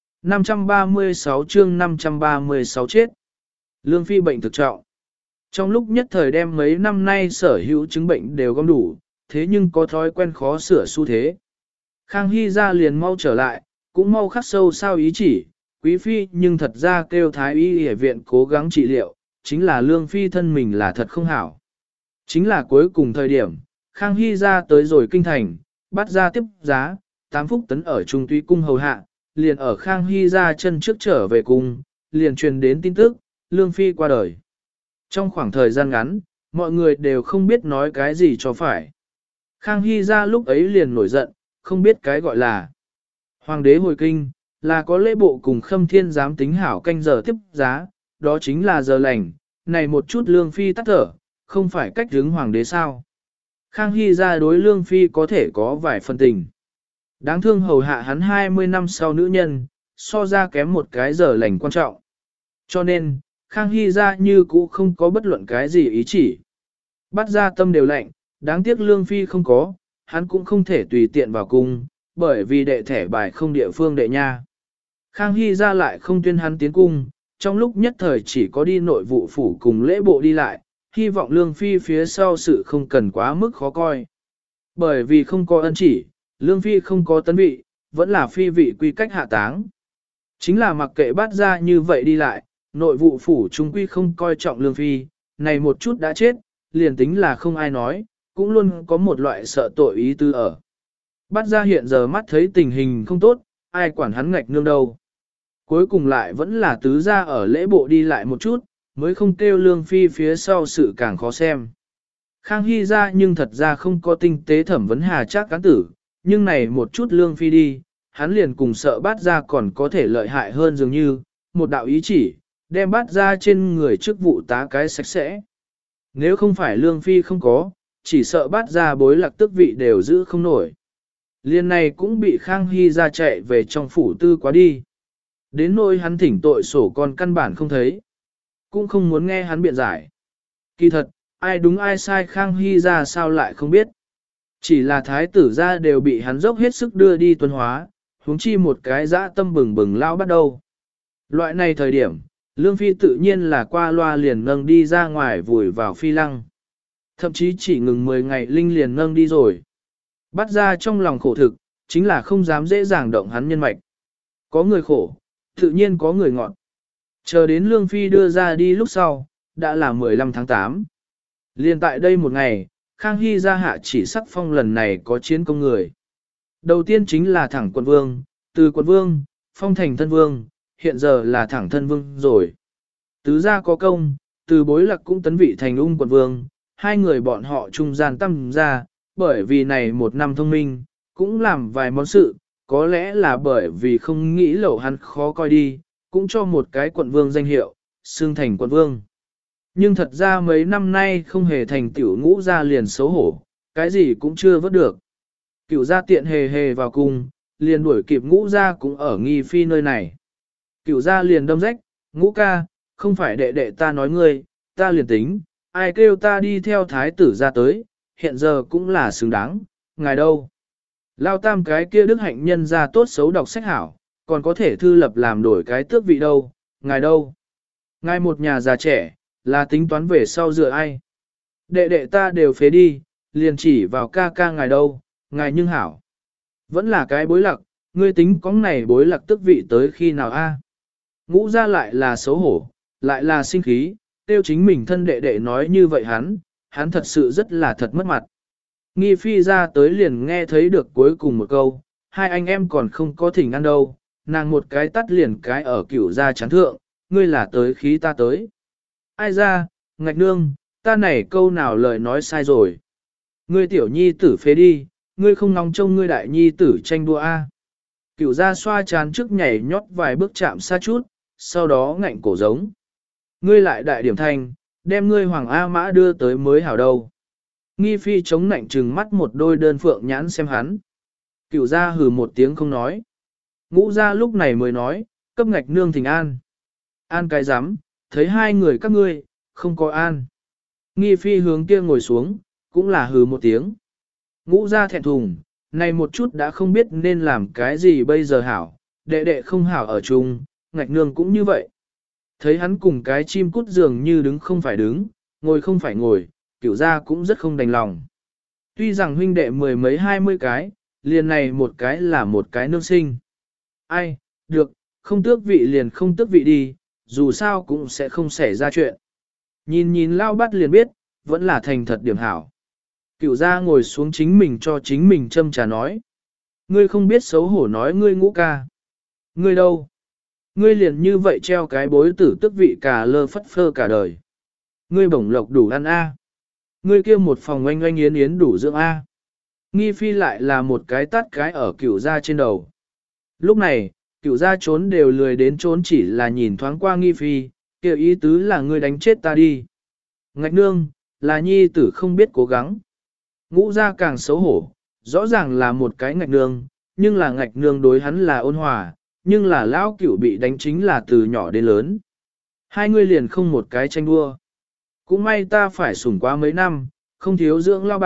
536 chương 536 chết. Lương Phi bệnh thực trọng. Trong lúc nhất thời đem mấy năm nay sở hữu chứng bệnh đều gom đủ, thế nhưng có thói quen khó sửa xu thế. Khang Hy ra liền mau trở lại, cũng mau khắc sâu sao ý chỉ, quý phi nhưng thật ra kêu thái y y viện cố gắng trị liệu, chính là Lương Phi thân mình là thật không hảo. Chính là cuối cùng thời điểm, Khang Hy ra tới rồi kinh thành, bắt ra tiếp giá, 8 phúc tấn ở trung túy cung hầu hạ, liền ở Khang Hy ra chân trước trở về cung, liền truyền đến tin tức, Lương Phi qua đời. Trong khoảng thời gian ngắn, mọi người đều không biết nói cái gì cho phải. Khang Hy ra lúc ấy liền nổi giận, không biết cái gọi là Hoàng đế hồi kinh, là có lễ bộ cùng Khâm Thiên giám tính hảo canh giờ tiếp giá, đó chính là giờ lành, này một chút Lương Phi tắt thở, không phải cách hướng Hoàng đế sao. Khang Hy ra đối Lương Phi có thể có vài phần tình. Đáng thương hầu hạ hắn 20 năm sau nữ nhân, so ra kém một cái giờ lành quan trọng. Cho nên, Khang Hy ra như cũ không có bất luận cái gì ý chỉ. Bắt ra tâm đều lạnh, đáng tiếc Lương Phi không có, hắn cũng không thể tùy tiện vào cung, bởi vì đệ thẻ bài không địa phương đệ nha. Khang Hy ra lại không tuyên hắn tiến cung, trong lúc nhất thời chỉ có đi nội vụ phủ cùng lễ bộ đi lại, hy vọng Lương Phi phía sau sự không cần quá mức khó coi. Bởi vì không có ân chỉ, Lương Phi không có tấn vị, vẫn là phi vị quy cách hạ táng. Chính là mặc kệ bắt ra như vậy đi lại, nội vụ phủ trung quy không coi trọng Lương Phi, này một chút đã chết, liền tính là không ai nói, cũng luôn có một loại sợ tội ý tư ở. Bắt ra hiện giờ mắt thấy tình hình không tốt, ai quản hắn ngạch nương đâu. Cuối cùng lại vẫn là tứ gia ở lễ bộ đi lại một chút, mới không kêu Lương Phi phía sau sự càng khó xem. Khang Hy ra nhưng thật ra không có tinh tế thẩm vấn Hà Trác cán tử, nhưng này một chút Lương Phi đi, hắn liền cùng sợ bắt ra còn có thể lợi hại hơn dường như, một đạo ý chỉ, đem bắt ra trên người chức vụ tá cái sạch sẽ. Nếu không phải Lương Phi không có, chỉ sợ bắt ra bối lạc tước vị đều giữ không nổi. Liên này cũng bị Khang Hy ra chạy về trong phủ tư quá đi. Đến nỗi hắn thỉnh tội sổ con căn bản không thấy. Cũng không muốn nghe hắn biện giải. Kỳ thật, ai đúng ai sai Khang Hy ra sao lại không biết. Chỉ là thái tử ra đều bị hắn dốc hết sức đưa đi tuân hóa, huống chi một cái dã tâm bừng bừng lao bắt đầu. Loại này thời điểm, Lương Phi tự nhiên là qua loa liền nâng đi ra ngoài vùi vào phi lăng. Thậm chí chỉ ngừng 10 ngày Linh liền nâng đi rồi. Bắt ra trong lòng khổ thực, chính là không dám dễ dàng động hắn nhân mạch. Có người khổ, tự nhiên có người ngọn. Chờ đến Lương Phi đưa ra đi lúc sau, đã là 15 tháng 8. Liên tại đây một ngày, Khang Hy ra hạ chỉ sắc phong lần này có chiến công người. Đầu tiên chính là thẳng quận vương, từ quận vương, phong thành thân vương, hiện giờ là thẳng thân vương rồi. Tứ gia có công, từ bối lạc cũng tấn vị thành ung quận vương, hai người bọn họ trung gian tâm ra, bởi vì này một năm thông minh, cũng làm vài món sự, có lẽ là bởi vì không nghĩ lẩu hắn khó coi đi, cũng cho một cái quận vương danh hiệu, xương thành quận vương. Nhưng thật ra mấy năm nay không hề thành tiểu ngũ gia liền xấu hổ, cái gì cũng chưa vớt được. Cửu gia tiện hề hề vào cung, liền đuổi kịp ngũ gia cũng ở nghi phi nơi này. Cửu gia liền đâm rách, ngũ ca, không phải đệ đệ ta nói ngươi, ta liền tính, ai kêu ta đi theo thái tử ra tới, hiện giờ cũng là xứng đáng, ngài đâu. Lao tam cái kia đức hạnh nhân ra tốt xấu đọc sách hảo, còn có thể thư lập làm đổi cái tước vị đâu, ngài đâu. Ngài một nhà già trẻ, là tính toán về sau dựa ai. Đệ đệ ta đều phế đi, liền chỉ vào ca ca ngài đâu, ngài nhưng hảo. Vẫn là cái bối lạc, ngươi tính có này bối lạc tước vị tới khi nào a? Ngũ ra lại là xấu hổ, lại là sinh khí, tiêu chính mình thân đệ đệ nói như vậy hắn thật sự rất là thật mất mặt. Nghi phi ra tới liền nghe thấy được cuối cùng một câu, hai anh em còn không có thỉnh ăn đâu, nàng một cái tắt liền cái ở cửu ra chán thượng, ngươi là tới khí ta tới. Ai ra, ngạch nương, ta này câu nào lời nói sai rồi. Ngươi tiểu nhi tử phế đi, ngươi không nóng trông ngươi đại nhi tử tranh đua a. Cửu ra xoa chán trước nhảy nhót vài bước chạm xa chút, sau đó ngạnh cổ giống. Ngươi lại đại điểm thanh, đem ngươi hoàng A mã đưa tới mới hảo đâu. Nghi phi chống nạnh trừng mắt một đôi đơn phượng nhãn xem hắn. Cửu ra hừ một tiếng không nói. Ngũ ra lúc này mới nói, cấp ngạch nương thỉnh an. An cái rắm thấy hai người các ngươi, không có an. Nghi phi hướng kia ngồi xuống, cũng là hừ một tiếng. Ngũ ra thẹn thùng, này một chút đã không biết nên làm cái gì bây giờ hảo, đệ đệ không hảo ở chung, ngạch nương cũng như vậy. Thấy hắn cùng cái chim cút dường như đứng không phải đứng, ngồi không phải ngồi, cửu ra cũng rất không đành lòng. Tuy rằng huynh đệ mười mấy 20 cái, liền này một cái là một cái nương sinh. Ai, được, không tước vị liền không tước vị đi, dù sao cũng sẽ không xảy ra chuyện. Nhìn nhìn lao bắt liền biết, vẫn là thành thật điểm hảo. Cửu ra ngồi xuống chính mình cho chính mình châm trà nói. Ngươi không biết xấu hổ nói ngươi ngũ ca. Ngươi đâu? Ngươi liền như vậy treo cái bối tử tước vị cả lơ phất phơ cả đời. Ngươi bổng lộc đủ ăn a. Ngươi kia một phòng oanh oanh yến yến đủ dưỡng a. Nghi phi lại là một cái tát cái ở cửu gia trên đầu. Lúc này, cửu gia trốn đều lười đến trốn chỉ là nhìn thoáng qua nghi phi, kêu ý tứ là ngươi đánh chết ta đi. Ngạch nương, là nhi tử không biết cố gắng. Ngũ gia càng xấu hổ, rõ ràng là một cái ngạch nương, nhưng là ngạch nương đối hắn là ôn hòa, nhưng là lão cửu bị đánh chính là từ nhỏ đến lớn. Hai người liền không một cái tranh đua. Cũng may ta phải sủng quá mấy năm, không thiếu dưỡng lao bạc,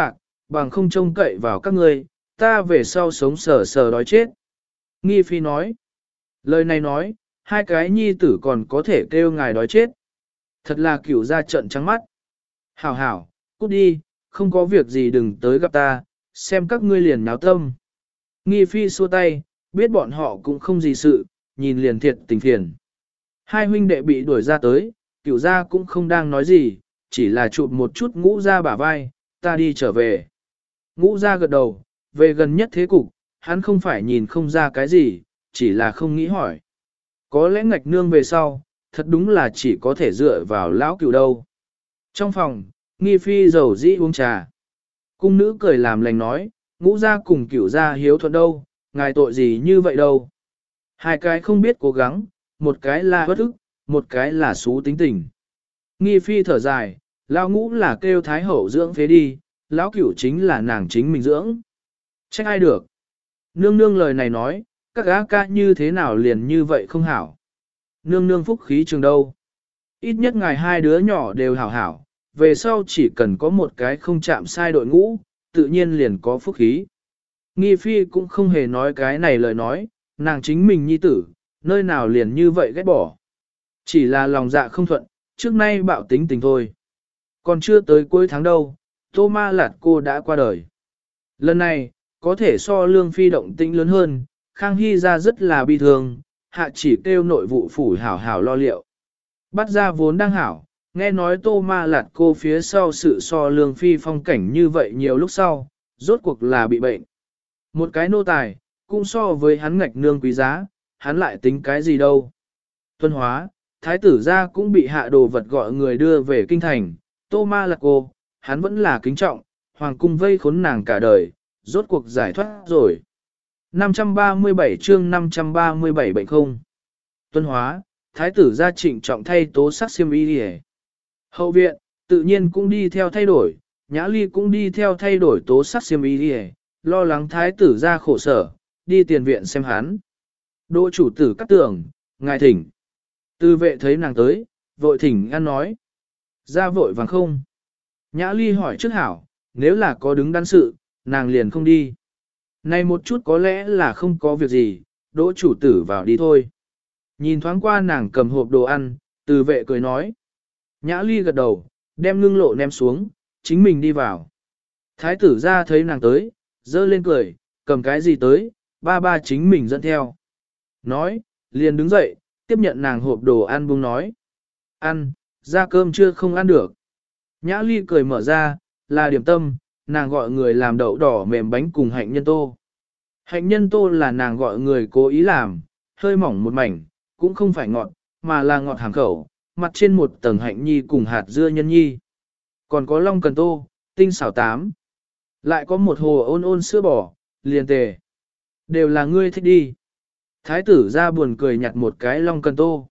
bằng không trông cậy vào các ngươi, ta về sau sống sờ sờ đói chết. Nghi phi nói, lời này nói, hai cái nhi tử còn có thể kêu ngài đói chết. Thật là cửu ra trận trắng mắt. Hảo hảo, cút đi, không có việc gì đừng tới gặp ta, xem các ngươi liền náo tâm. Nghi phi xua tay, biết bọn họ cũng không gì sự, nhìn liền thiệt tình phiền. Hai huynh đệ bị đuổi ra tới, cửu gia cũng không đang nói gì, chỉ là chụp một chút ngũ ra bả vai, ta đi trở về. Ngũ ra gật đầu, về gần nhất thế cục, hắn không phải nhìn không ra cái gì, chỉ là không nghĩ hỏi. Có lẽ ngạch nương về sau, thật đúng là chỉ có thể dựa vào lão cửu đâu. Trong phòng, Nghi phi dầu dĩ uống trà. Cung nữ cười làm lành nói, ngũ ra cùng cửu ra hiếu thuận đâu, ngài tội gì như vậy đâu. Hai cái không biết cố gắng, một cái là bất ức, một cái là xú tính tình. Nghi phi thở dài, lão ngũ là kêu thái hậu dưỡng phế đi, lão cửu chính là nàng chính mình dưỡng. Trách ai được. Nương nương lời này nói, các gã ca như thế nào liền như vậy không hảo. Nương nương phúc khí trường đâu. Ít nhất ngài hai đứa nhỏ đều hảo hảo, về sau chỉ cần có một cái không chạm sai đội ngũ, tự nhiên liền có phúc khí. Nghi phi cũng không hề nói cái này lời nói, nàng chính mình nhi tử, nơi nào liền như vậy ghét bỏ. Chỉ là lòng dạ không thuận, trước nay bạo tính tình thôi. Còn chưa tới cuối tháng đâu, Tô Ma Lạt cô đã qua đời. Lần này, có thể so lương phi động tĩnh lớn hơn, Khang Hy ra rất là bi thương, hạ chỉ kêu nội vụ phủ hảo hảo lo liệu. Bắt ra vốn đang hảo, nghe nói Tô Ma Lạt cô phía sau sự so lương phi phong cảnh như vậy nhiều lúc sau, rốt cuộc là bị bệnh. Một cái nô tài, cũng so với hắn ngạch nương quý giá, hắn lại tính cái gì đâu. Tuân hóa, thái tử gia cũng bị hạ đồ vật gọi người đưa về kinh thành, Tô Ma Lạt cô, hắn vẫn là kính trọng, hoàng cung vây khốn nàng cả đời, rốt cuộc giải thoát rồi. 537 chương 537 bệnh không. Tuân hóa, thái tử gia trịnh trọng thay tố sắc xiêm y đi. Hậu viện, tự nhiên cũng đi theo thay đổi, Nhã Ly cũng đi theo thay đổi tố sắc xiêm y đi, lo lắng thái tử gia khổ sở, đi tiền viện xem hắn. Đỗ chủ tử cắt tường, ngài thỉnh. Tư vệ thấy nàng tới, vội thỉnh ăn nói. Ra vội vàng không. Nhã Ly hỏi trước hảo, nếu là có đứng đắn sự, nàng liền không đi. Này một chút có lẽ là không có việc gì, đỗ chủ tử vào đi thôi. Nhìn thoáng qua nàng cầm hộp đồ ăn, từ vệ cười nói. Nhã Ly gật đầu, đem ngưng lộ ném xuống, chính mình đi vào. Thái tử ra thấy nàng tới, dơ lên cười, cầm cái gì tới, ba ba chính mình dẫn theo. Nói, liền đứng dậy, tiếp nhận nàng hộp đồ ăn buông nói. Ăn, ra cơm chưa không ăn được. Nhã Ly cười mở ra, là điểm tâm, nàng gọi người làm đậu đỏ mềm bánh cùng hạnh nhân tô. Hạnh nhân tô là nàng gọi người cố ý làm, hơi mỏng một mảnh, cũng không phải ngọt, mà là ngọt hàng khẩu, mặt trên một tầng hạnh nhi cùng hạt dưa nhân nhi. Còn có long cần tô, tinh xảo tám. Lại có một hồ ôn ôn sữa bò, liền tề. Đều là ngươi thích đi. Thái tử ra buồn cười nhặt một cái long cần tô.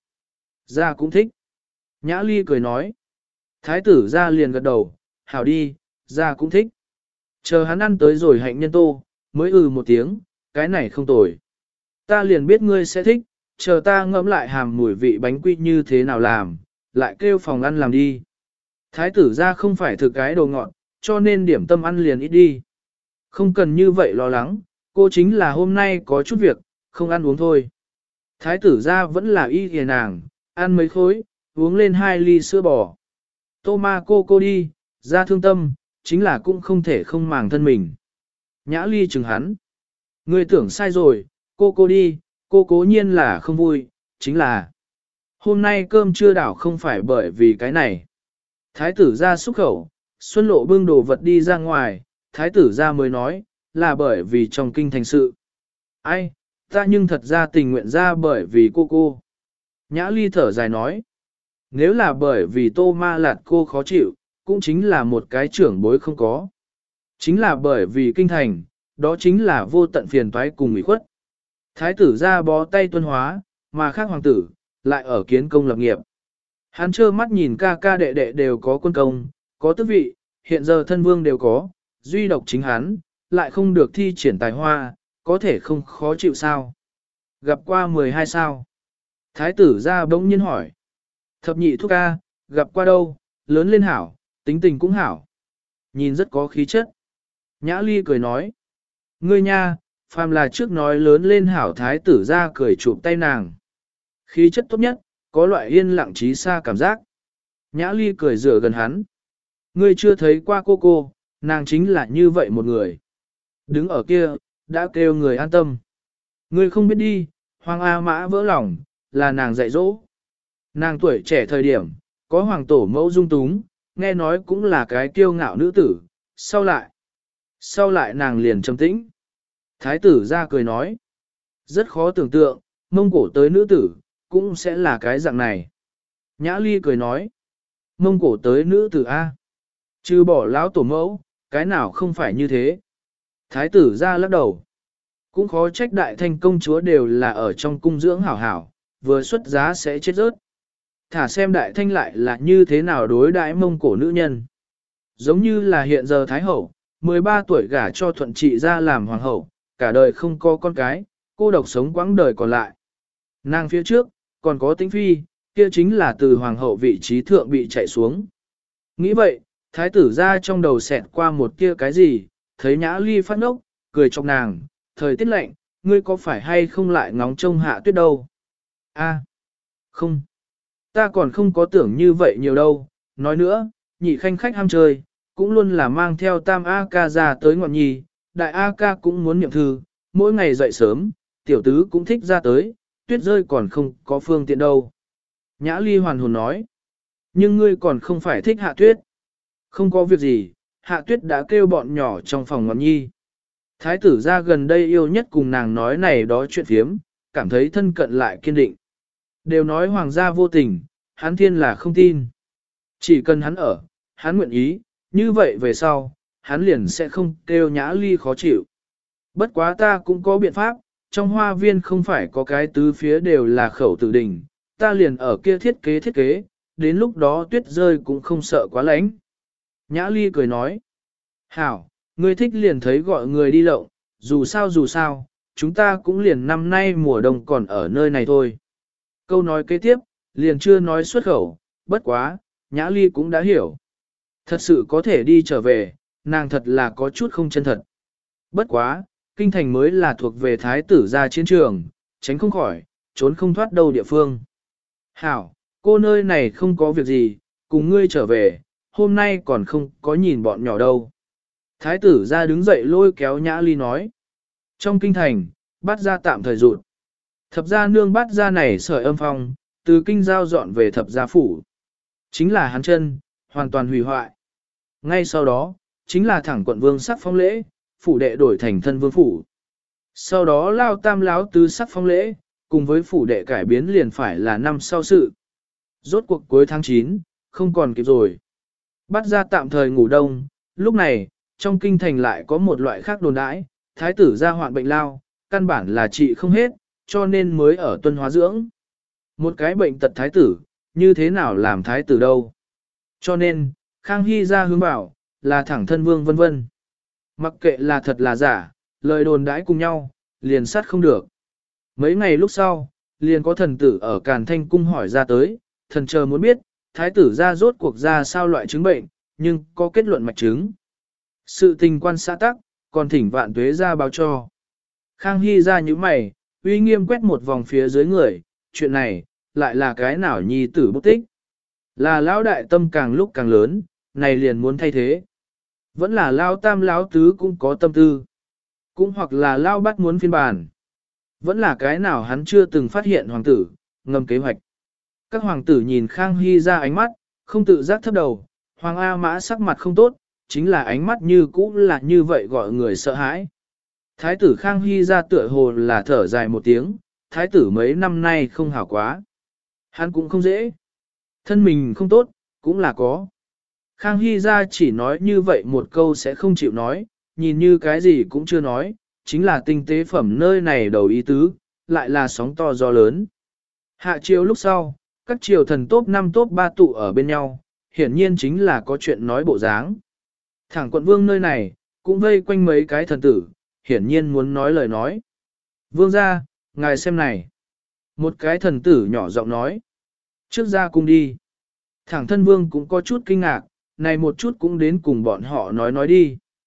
Ra cũng thích. Nhã Ly cười nói. Thái tử ra liền gật đầu, hảo đi, ra cũng thích. Chờ hắn ăn tới rồi hạnh nhân tô, mới một tiếng, cái này không tồi. Ta liền biết ngươi sẽ thích, chờ ta ngẫm lại hàm mùi vị bánh quy như thế nào làm, lại kêu phòng ăn làm đi. Thái tử ra không phải thực cái đồ ngọt, cho nên điểm tâm ăn liền ít đi. Không cần như vậy lo lắng, cô chính là hôm nay có chút việc, không ăn uống thôi. Thái tử ra vẫn là y kìa nàng, ăn mấy khối, uống lên 2 ly sữa bò. Tô ma cô đi, ra thương tâm, chính là cũng không thể không màng thân mình. Nhã Ly chừng hắn. Ngươi tưởng sai rồi, cô đi, cô cố nhiên là không vui, chính là hôm nay cơm chưa đảo không phải bởi vì cái này. Thái tử ra xúc khẩu, Xuân Lộ bưng đồ vật đi ra ngoài, thái tử ra mới nói, là bởi vì trong kinh thành sự. Ai, ta nhưng thật ra tình nguyện ra bởi vì cô. Nhã Ly thở dài nói, nếu là bởi vì Tô Ma Lạt cô khó chịu, cũng chính là một cái trưởng bối không có. Chính là bởi vì kinh thành, đó chính là vô tận phiền toái cùng ủy khuất. Thái tử ra bó tay tuân hóa, mà khác hoàng tử, lại ở kiến công lập nghiệp. Hắn trơ mắt nhìn ca ca đệ đệ đều có quân công, có tước vị, hiện giờ thân vương đều có, duy độc chính hắn, lại không được thi triển tài hoa, có thể không khó chịu sao. Gặp qua 12 sao. Thái tử ra bỗng nhiên hỏi. Thập nhị thúc ca, gặp qua đâu, lớn lên hảo, tính tình cũng hảo. Nhìn rất có khí chất. Nhã Ly cười nói. Ngươi nha, phàm là trước nói lớn lên hảo thái tử ra cười chụp tay nàng. Khí chất tốt nhất, có loại yên lặng trí xa cảm giác. Nhã Ly cười rửa gần hắn. Ngươi chưa thấy qua cô, nàng chính là như vậy một người. Đứng ở kia, đã kêu người an tâm. Ngươi không biết đi, Hoàng A Mã vỡ lòng, là nàng dạy dỗ. Nàng tuổi trẻ thời điểm, có hoàng tổ mẫu dung túng, nghe nói cũng là cái kiêu ngạo nữ tử, sau lại nàng liền trầm tĩnh. Thái tử ra cười nói, rất khó tưởng tượng, Mông Cổ tới nữ tử, cũng sẽ là cái dạng này. Nhã Ly cười nói, Mông Cổ tới nữ tử A. Trừ bỏ lão tổ mẫu, cái nào không phải như thế. Thái tử ra lắc đầu. Cũng khó trách đại thanh công chúa đều là ở trong cung dưỡng hảo hảo, vừa xuất giá sẽ chết rớt. Thả xem đại thanh lại là như thế nào đối đãi Mông Cổ nữ nhân. Giống như là hiện giờ Thái Hậu, 13 tuổi gả cho thuận trị ra làm hoàng hậu, cả đời không có con cái, cô độc sống quãng đời còn lại. Nàng phía trước, còn có Tĩnh Phi, kia chính là từ hoàng hậu vị trí thượng bị chạy xuống. Nghĩ vậy, thái tử ra trong đầu xẹt qua một kia cái gì, thấy Nhã Ly phát ngốc, cười chọc nàng, thời tiết lạnh, ngươi có phải hay không lại ngóng trông Hạ Tuyết đâu? A, không, ta còn không có tưởng như vậy nhiều đâu, nói nữa, nhị khanh khách ham chơi, cũng luôn là mang theo tam A ca ra tới ngọn nhi, đại A ca cũng muốn niệm thư, mỗi ngày dậy sớm, tiểu tứ cũng thích ra tới, tuyết rơi còn không có phương tiện đâu. Nhã Ly hoàn hồn nói, nhưng ngươi còn không phải thích Hạ Tuyết. Không có việc gì, Hạ Tuyết đã kêu bọn nhỏ trong phòng ngọn nhi. Thái tử ra gần đây yêu nhất cùng nàng nói này đó chuyện phiếm, cảm thấy thân cận lại kiên định. Đều nói hoàng gia vô tình, hắn thiên là không tin. Chỉ cần hắn ở, hắn nguyện ý, như vậy về sau, hắn liền sẽ không kêu Nhã Ly khó chịu. Bất quá ta cũng có biện pháp, trong hoa viên không phải có cái tứ phía đều là khẩu tử đỉnh, ta liền ở kia thiết kế, đến lúc đó tuyết rơi cũng không sợ quá lạnh. Nhã Ly cười nói, hảo, ngươi thích liền thấy gọi người đi lộng, dù sao, chúng ta cũng liền năm nay mùa đông còn ở nơi này thôi. Câu nói kế tiếp, liền chưa nói xuất khẩu, bất quá, Nhã Ly cũng đã hiểu. Thật sự có thể đi trở về, nàng thật là có chút không chân thật. Bất quá, kinh thành mới là thuộc về thái tử ra chiến trường, tránh không khỏi, trốn không thoát đâu địa phương. Hảo, cô nơi này không có việc gì, cùng ngươi trở về, hôm nay còn không có nhìn bọn nhỏ đâu. Thái tử ra đứng dậy lôi kéo Nhã Ly nói. Trong kinh thành, bát gia tạm thời rụt. Thập gia nương bát gia này sợi âm phong, từ kinh giao dọn về thập gia phủ. Chính là hắn chân, hoàn toàn hủy hoại. Ngay sau đó, chính là thẳng quận vương sắc phong lễ, phủ đệ đổi thành thân vương phủ. Sau đó lao tam láo tứ sắc phong lễ, cùng với phủ đệ cải biến liền phải là năm sau sự. Rốt cuộc cuối tháng 9, không còn kịp rồi. Bắt ra tạm thời ngủ đông, lúc này, trong kinh thành lại có một loại khác đồn đãi, thái tử ra hoạn bệnh lao, căn bản là trị không hết, cho nên mới ở tuân hóa dưỡng. Một cái bệnh tật thái tử, như thế nào làm thái tử đâu. Cho nên, Khang Hy ra hướng bảo, là thẳng thân vương vân vân. Mặc kệ là thật là giả, lời đồn đãi cùng nhau, liền sát không được. Mấy ngày lúc sau, liền có thần tử ở Càn Thanh Cung hỏi ra tới, thần chờ muốn biết, thái tử ra rốt cuộc ra sao loại chứng bệnh, nhưng có kết luận mạch chứng. Sự tình quan xã tắc, còn thỉnh vạn tuế ra báo cho. Khang Hy ra như mày, uy nghiêm quét một vòng phía dưới người, chuyện này, lại là cái nào nhi tử bút tích. Là lão đại tâm càng lúc càng lớn, này liền muốn thay thế. Vẫn là lao tam lão tứ cũng có tâm tư. Cũng hoặc là lao bắt muốn phiên bản. Vẫn là cái nào hắn chưa từng phát hiện hoàng tử, ngầm kế hoạch. Các hoàng tử nhìn Khang Hy ra ánh mắt, không tự giác thấp đầu, Hoàng A Mã sắc mặt không tốt, chính là ánh mắt như cũ là như vậy gọi người sợ hãi. Thái tử Khang Hy ra tựa hồ là thở dài một tiếng, thái tử mấy năm nay không hảo quá. Hắn cũng không dễ. Thân mình không tốt, cũng là có. Khang Hy ra chỉ nói như vậy một câu sẽ không chịu nói, nhìn như cái gì cũng chưa nói, chính là tinh tế phẩm nơi này đầu ý tứ, lại là sóng to gió lớn. Hạ chiều lúc sau, các triều thần top 5 top 3 tụ ở bên nhau, hiển nhiên chính là có chuyện nói bộ dáng. Thẳng quận vương nơi này, cũng vây quanh mấy cái thần tử, hiển nhiên muốn nói lời nói. Vương ra, ngài xem này. Một cái thần tử nhỏ giọng nói. Trước ra cung đi. Thẳng thân vương cũng có chút kinh ngạc, này một chút cũng đến cùng bọn họ nói đi.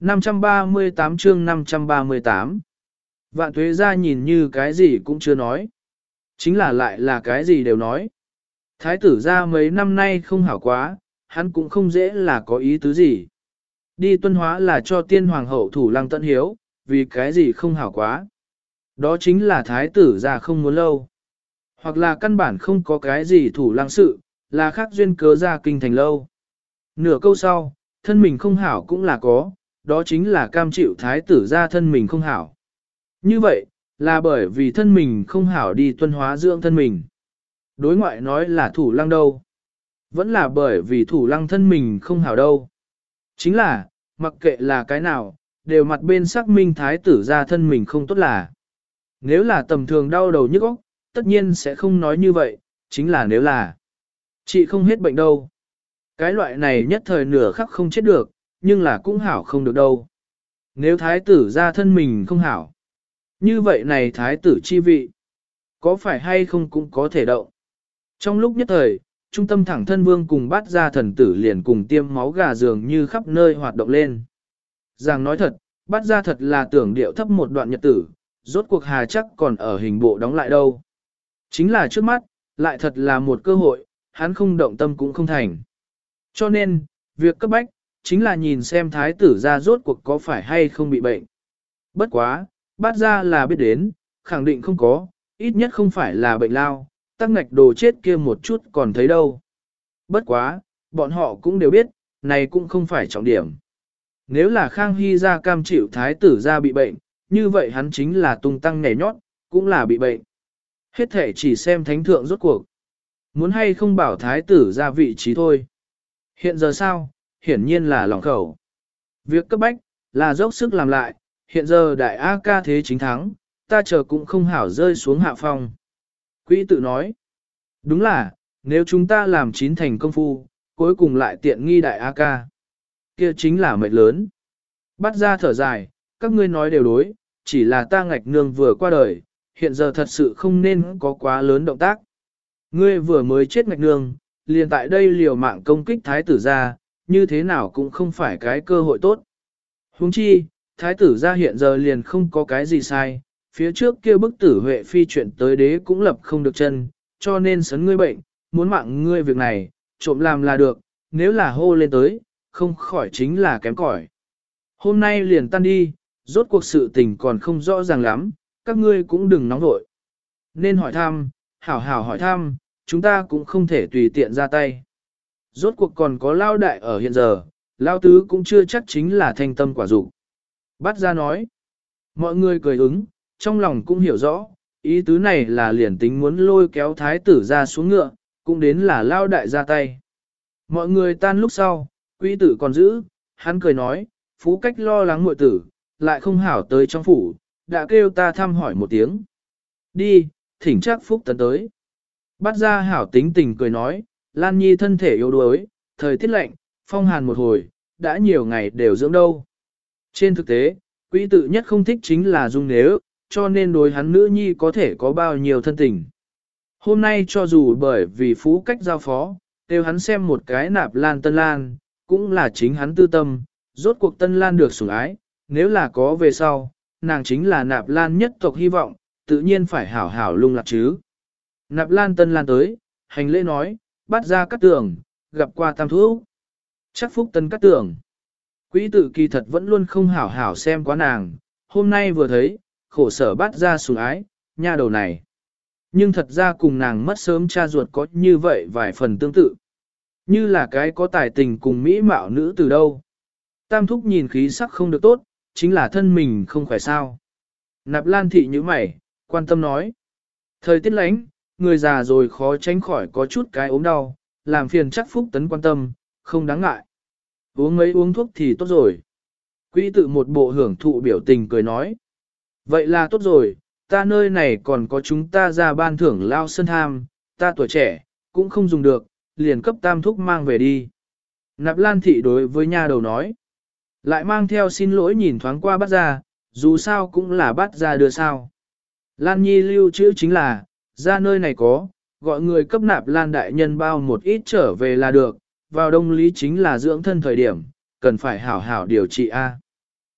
538 chương 538. Vạn Tuế ra nhìn như cái gì cũng chưa nói. Chính là lại là cái gì đều nói. Thái tử ra mấy năm nay không hảo quá, hắn cũng không dễ là có ý tứ gì. Đi tuân hóa là cho tiên hoàng hậu thủ lăng tận hiếu, vì cái gì không hảo quá. Đó chính là thái tử ra không muốn lâu. Hoặc là căn bản không có cái gì thủ lăng sự, là khác duyên cớ ra kinh thành lâu. Nửa câu sau, thân mình không hảo cũng là có, đó chính là cam chịu thái tử ra thân mình không hảo. Như vậy, là bởi vì thân mình không hảo đi tuân hóa dưỡng thân mình. Đối ngoại nói là thủ lăng đâu. Vẫn là bởi vì thủ lăng thân mình không hảo đâu. Chính là, mặc kệ là cái nào, đều mặt bên xác minh thái tử ra thân mình không tốt là. Nếu là tầm thường đau đầu nhức óc, tất nhiên sẽ không nói như vậy, chính là nếu là chị không hết bệnh đâu. Cái loại này nhất thời nửa khắc không chết được, nhưng là cũng hảo không được đâu. Nếu thái tử ra thân mình không hảo, như vậy này thái tử chi vị, có phải hay không cũng có thể động. Trong lúc nhất thời, trung tâm thẳng thân vương cùng bắt ra thần tử liền cùng tiêm máu gà dường như khắp nơi hoạt động lên. Giang nói thật, bắt ra thật là tưởng điệu thấp một đoạn nhật tử, rốt cuộc hà chắc còn ở hình bộ đóng lại đâu. Chính là trước mắt, lại thật là một cơ hội, hắn không động tâm cũng không thành. Cho nên, việc cấp bách, chính là nhìn xem thái tử ra rốt cuộc có phải hay không bị bệnh. Bất quá, bắt ra là biết đến, khẳng định không có, ít nhất không phải là bệnh lao, tắc ngạch đồ chết kia một chút còn thấy đâu. Bất quá, bọn họ cũng đều biết, này cũng không phải trọng điểm. Nếu là Khang Hy ra cam chịu thái tử ra bị bệnh, như vậy hắn chính là tung tăng nhảy nhót, cũng là bị bệnh. Hết thể chỉ xem thánh thượng rốt cuộc. Muốn hay không bảo thái tử ra vị trí thôi. Hiện giờ sao? Hiển nhiên là lòng khẩu. Việc cấp bách, là dốc sức làm lại, hiện giờ đại A ca thế chính thắng, ta chờ cũng không hảo rơi xuống hạ phong. Quỹ tự nói, đúng là, nếu chúng ta làm chín thành công phu, cuối cùng lại tiện nghi đại A ca. Kia chính là mệnh lớn. Bắt ra thở dài, các ngươi nói đều đối, chỉ là ta ngạch nương vừa qua đời, hiện giờ thật sự không nên có quá lớn động tác. Ngươi vừa mới chết ngạch nương, liền tại đây liều mạng công kích thái tử ra, như thế nào cũng không phải cái cơ hội tốt. Huống chi, thái tử ra hiện giờ liền không có cái gì sai, phía trước kia bức tử Huệ phi chuyện tới đế cũng lập không được chân, cho nên sấn ngươi bệnh, muốn mạng ngươi việc này, trộm làm là được, nếu là hô lên tới, không khỏi chính là kém cỏi. Hôm nay liền tan đi, rốt cuộc sự tình còn không rõ ràng lắm, các ngươi cũng đừng nóng vội. Nên hỏi thăm, hảo hảo hỏi thăm, chúng ta cũng không thể tùy tiện ra tay. Rốt cuộc còn có lao đại ở hiện giờ, lao tứ cũng chưa chắc chính là thanh tâm quả dục. Bắt ra nói, mọi người cười ứng, trong lòng cũng hiểu rõ, ý tứ này là liền tính muốn lôi kéo thái tử ra xuống ngựa, cũng đến là lao đại ra tay. Mọi người tan lúc sau, quý tử còn giữ, hắn cười nói, phú cách lo lắng muội tử, lại không hảo tới trong phủ, đã kêu ta thăm hỏi một tiếng. Đi, thỉnh chắc phúc tấn tới. Bắt ra hảo tính tình cười nói, Lan Nhi thân thể yếu đuối, thời tiết lạnh, phong hàn một hồi, đã nhiều ngày đều dưỡng đâu. Trên thực tế, quý tử nhất không thích chính là dung nếu, cho nên đối hắn nữ nhi có thể có bao nhiêu thân tình. Hôm nay cho dù bởi vì phú cách giao phó, đều hắn xem một cái nạp lan tân lan, cũng là chính hắn tư tâm, rốt cuộc tân lan được sủng ái, nếu là có về sau, nàng chính là nạp lan nhất tộc hy vọng, tự nhiên phải hảo hảo lung lạc chứ. Nạp lan tân lan tới, hành lễ nói, bắt ra cắt tường, gặp qua tam thuốc. Chắc phúc tân cắt tường. Quỹ tử kỳ thật vẫn luôn không hảo hảo xem quá nàng, hôm nay vừa thấy, khổ sở bắt ra sủng ái, nha đầu này. Nhưng thật ra cùng nàng mất sớm cha ruột có như vậy vài phần tương tự. Như là cái có tài tình cùng mỹ mạo nữ từ đâu. Tam thúc nhìn khí sắc không được tốt, chính là thân mình không khỏe sao. Nạp lan thị như mày, quan tâm nói. Thời tiết lánh, người già rồi khó tránh khỏi có chút cái ốm đau, làm phiền chắc phúc tấn quan tâm, không đáng ngại. Uống mấy uống thuốc thì tốt rồi. Quỹ tự một bộ hưởng thụ biểu tình cười nói. Vậy là tốt rồi, ta nơi này còn có chúng ta ra ban thưởng lao sân tham, ta tuổi trẻ, cũng không dùng được, liền cấp tam thúc mang về đi. Nạp lan thị đối với nha đầu nói. Lại mang theo xin lỗi nhìn thoáng qua bắt ra, dù sao cũng là bắt ra đưa sao. Lan Nhi lưu trữ chính là, ra nơi này có, gọi người cấp nạp Lan đại nhân bao một ít trở về là được, vào đông lý chính là dưỡng thân thời điểm, cần phải hảo hảo điều trị A.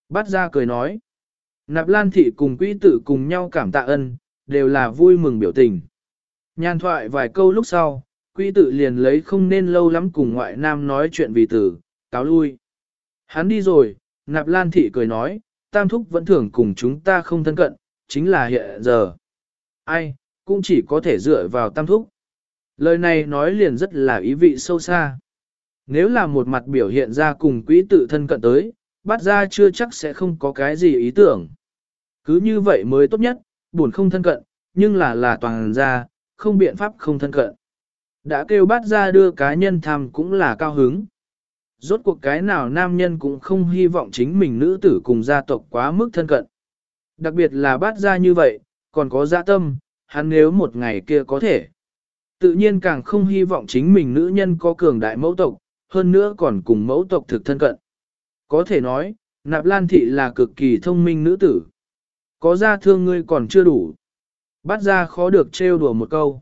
Bát Gia cười nói. Nạp Lan Thị cùng Quý Tử cùng nhau cảm tạ ân, đều là vui mừng biểu tình. Nhàn thoại vài câu lúc sau, Quý Tử liền lấy không nên lâu lắm cùng ngoại nam nói chuyện vì tử, cáo lui. Hắn đi rồi, Nạp Lan Thị cười nói, Tam Thúc vẫn thường cùng chúng ta không thân cận, chính là hiện giờ. Ai, cũng chỉ có thể dựa vào Tam Thúc. Lời này nói liền rất là ý vị sâu xa. Nếu là một mặt biểu hiện ra cùng Quý Tử thân cận tới, Bát Gia chưa chắc sẽ không có cái gì ý tưởng. Cứ như vậy mới tốt nhất, buồn không thân cận, nhưng là toàn gia, không biện pháp không thân cận. Đã kêu Bát Gia đưa cá nhân thăm cũng là cao hứng. Rốt cuộc cái nào nam nhân cũng không hy vọng chính mình nữ tử cùng gia tộc quá mức thân cận. Đặc biệt là Bát Gia như vậy, còn có dạ tâm, hắn nếu một ngày kia có thể. Tự nhiên càng không hy vọng chính mình nữ nhân có cường đại mẫu tộc, hơn nữa còn cùng mẫu tộc thực thân cận. Có thể nói, Nạp Lan Thị là cực kỳ thông minh nữ tử. Có ra thương ngươi còn chưa đủ. Bát Gia khó được trêu đùa một câu.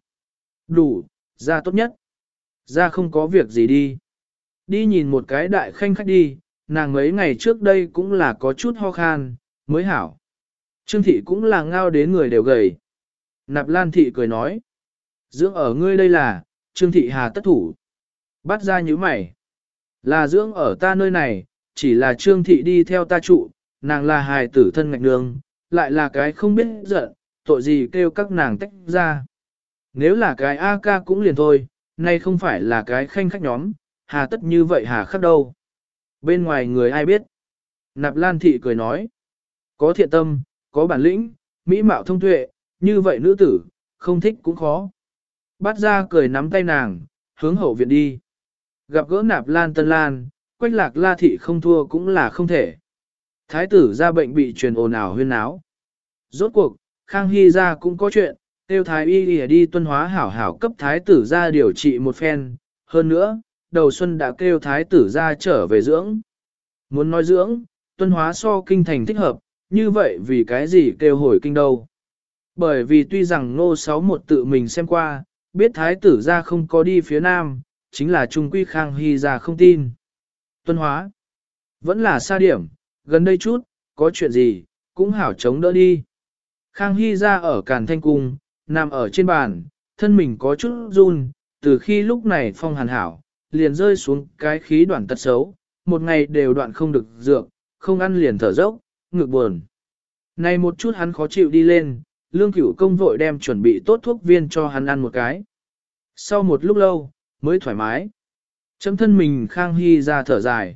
Đủ, ra tốt nhất. Ra không có việc gì đi. Đi nhìn một cái đại khanh khách đi, nàng mấy ngày trước đây cũng là có chút ho khan, mới hảo. Trương Thị cũng là ngao đến người đều gầy. Nạp Lan Thị cười nói. Dưỡng ở ngươi đây là, Trương Thị hà tất thủ. Bát Gia nhíu mày. Là dưỡng ở ta nơi này, chỉ là Trương Thị đi theo ta trụ, nàng là hài tử thân ngạch nương, lại là cái không biết giận, tội gì kêu các nàng tách ra. Nếu là cái A ca cũng liền thôi, nay không phải là cái khanh khách nhóm, hà tất như vậy hà khắc đâu. Bên ngoài người ai biết? Nạp Lan Thị cười nói, có thiện tâm, có bản lĩnh, mỹ mạo thông tuệ, như vậy nữ tử, không thích cũng khó. Bát Gia cười nắm tay nàng, hướng hậu viện đi. Gặp gỡ Nạp Lan Tân Lan, Quách Lạc La Thị không thua cũng là không thể. Thái tử ra bệnh bị truyền ồn ào huyên náo. Rốt cuộc, Khang Hy ra cũng có chuyện, tiêu thái y đi tuân hóa hảo hảo cấp thái tử ra điều trị một phen. Hơn nữa, đầu xuân đã kêu thái tử ra trở về dưỡng. Muốn nói dưỡng, tuân hóa so kinh thành thích hợp, như vậy vì cái gì kêu hồi kinh đâu. Bởi vì tuy rằng Ngô 61 tự mình xem qua, biết thái tử ra không có đi phía nam, chính là trung quy Khang Hy ra không tin. Tuân hóa, vẫn là xa điểm, gần đây chút, có chuyện gì, cũng hảo chống đỡ đi. Khang Hy ra ở Càn Thanh Cung, nằm ở trên bàn, thân mình có chút run, từ khi lúc này phong hàn hảo, liền rơi xuống cái khí đoạn tật xấu, một ngày đều đoạn không được dược, không ăn liền thở dốc, ngực buồn. Này một chút hắn khó chịu đi lên, Lương Cửu Công vội đem chuẩn bị tốt thuốc viên cho hắn ăn một cái. Sau một lúc lâu, mới thoải mái. Chấm thân mình Khang Hy ra thở dài.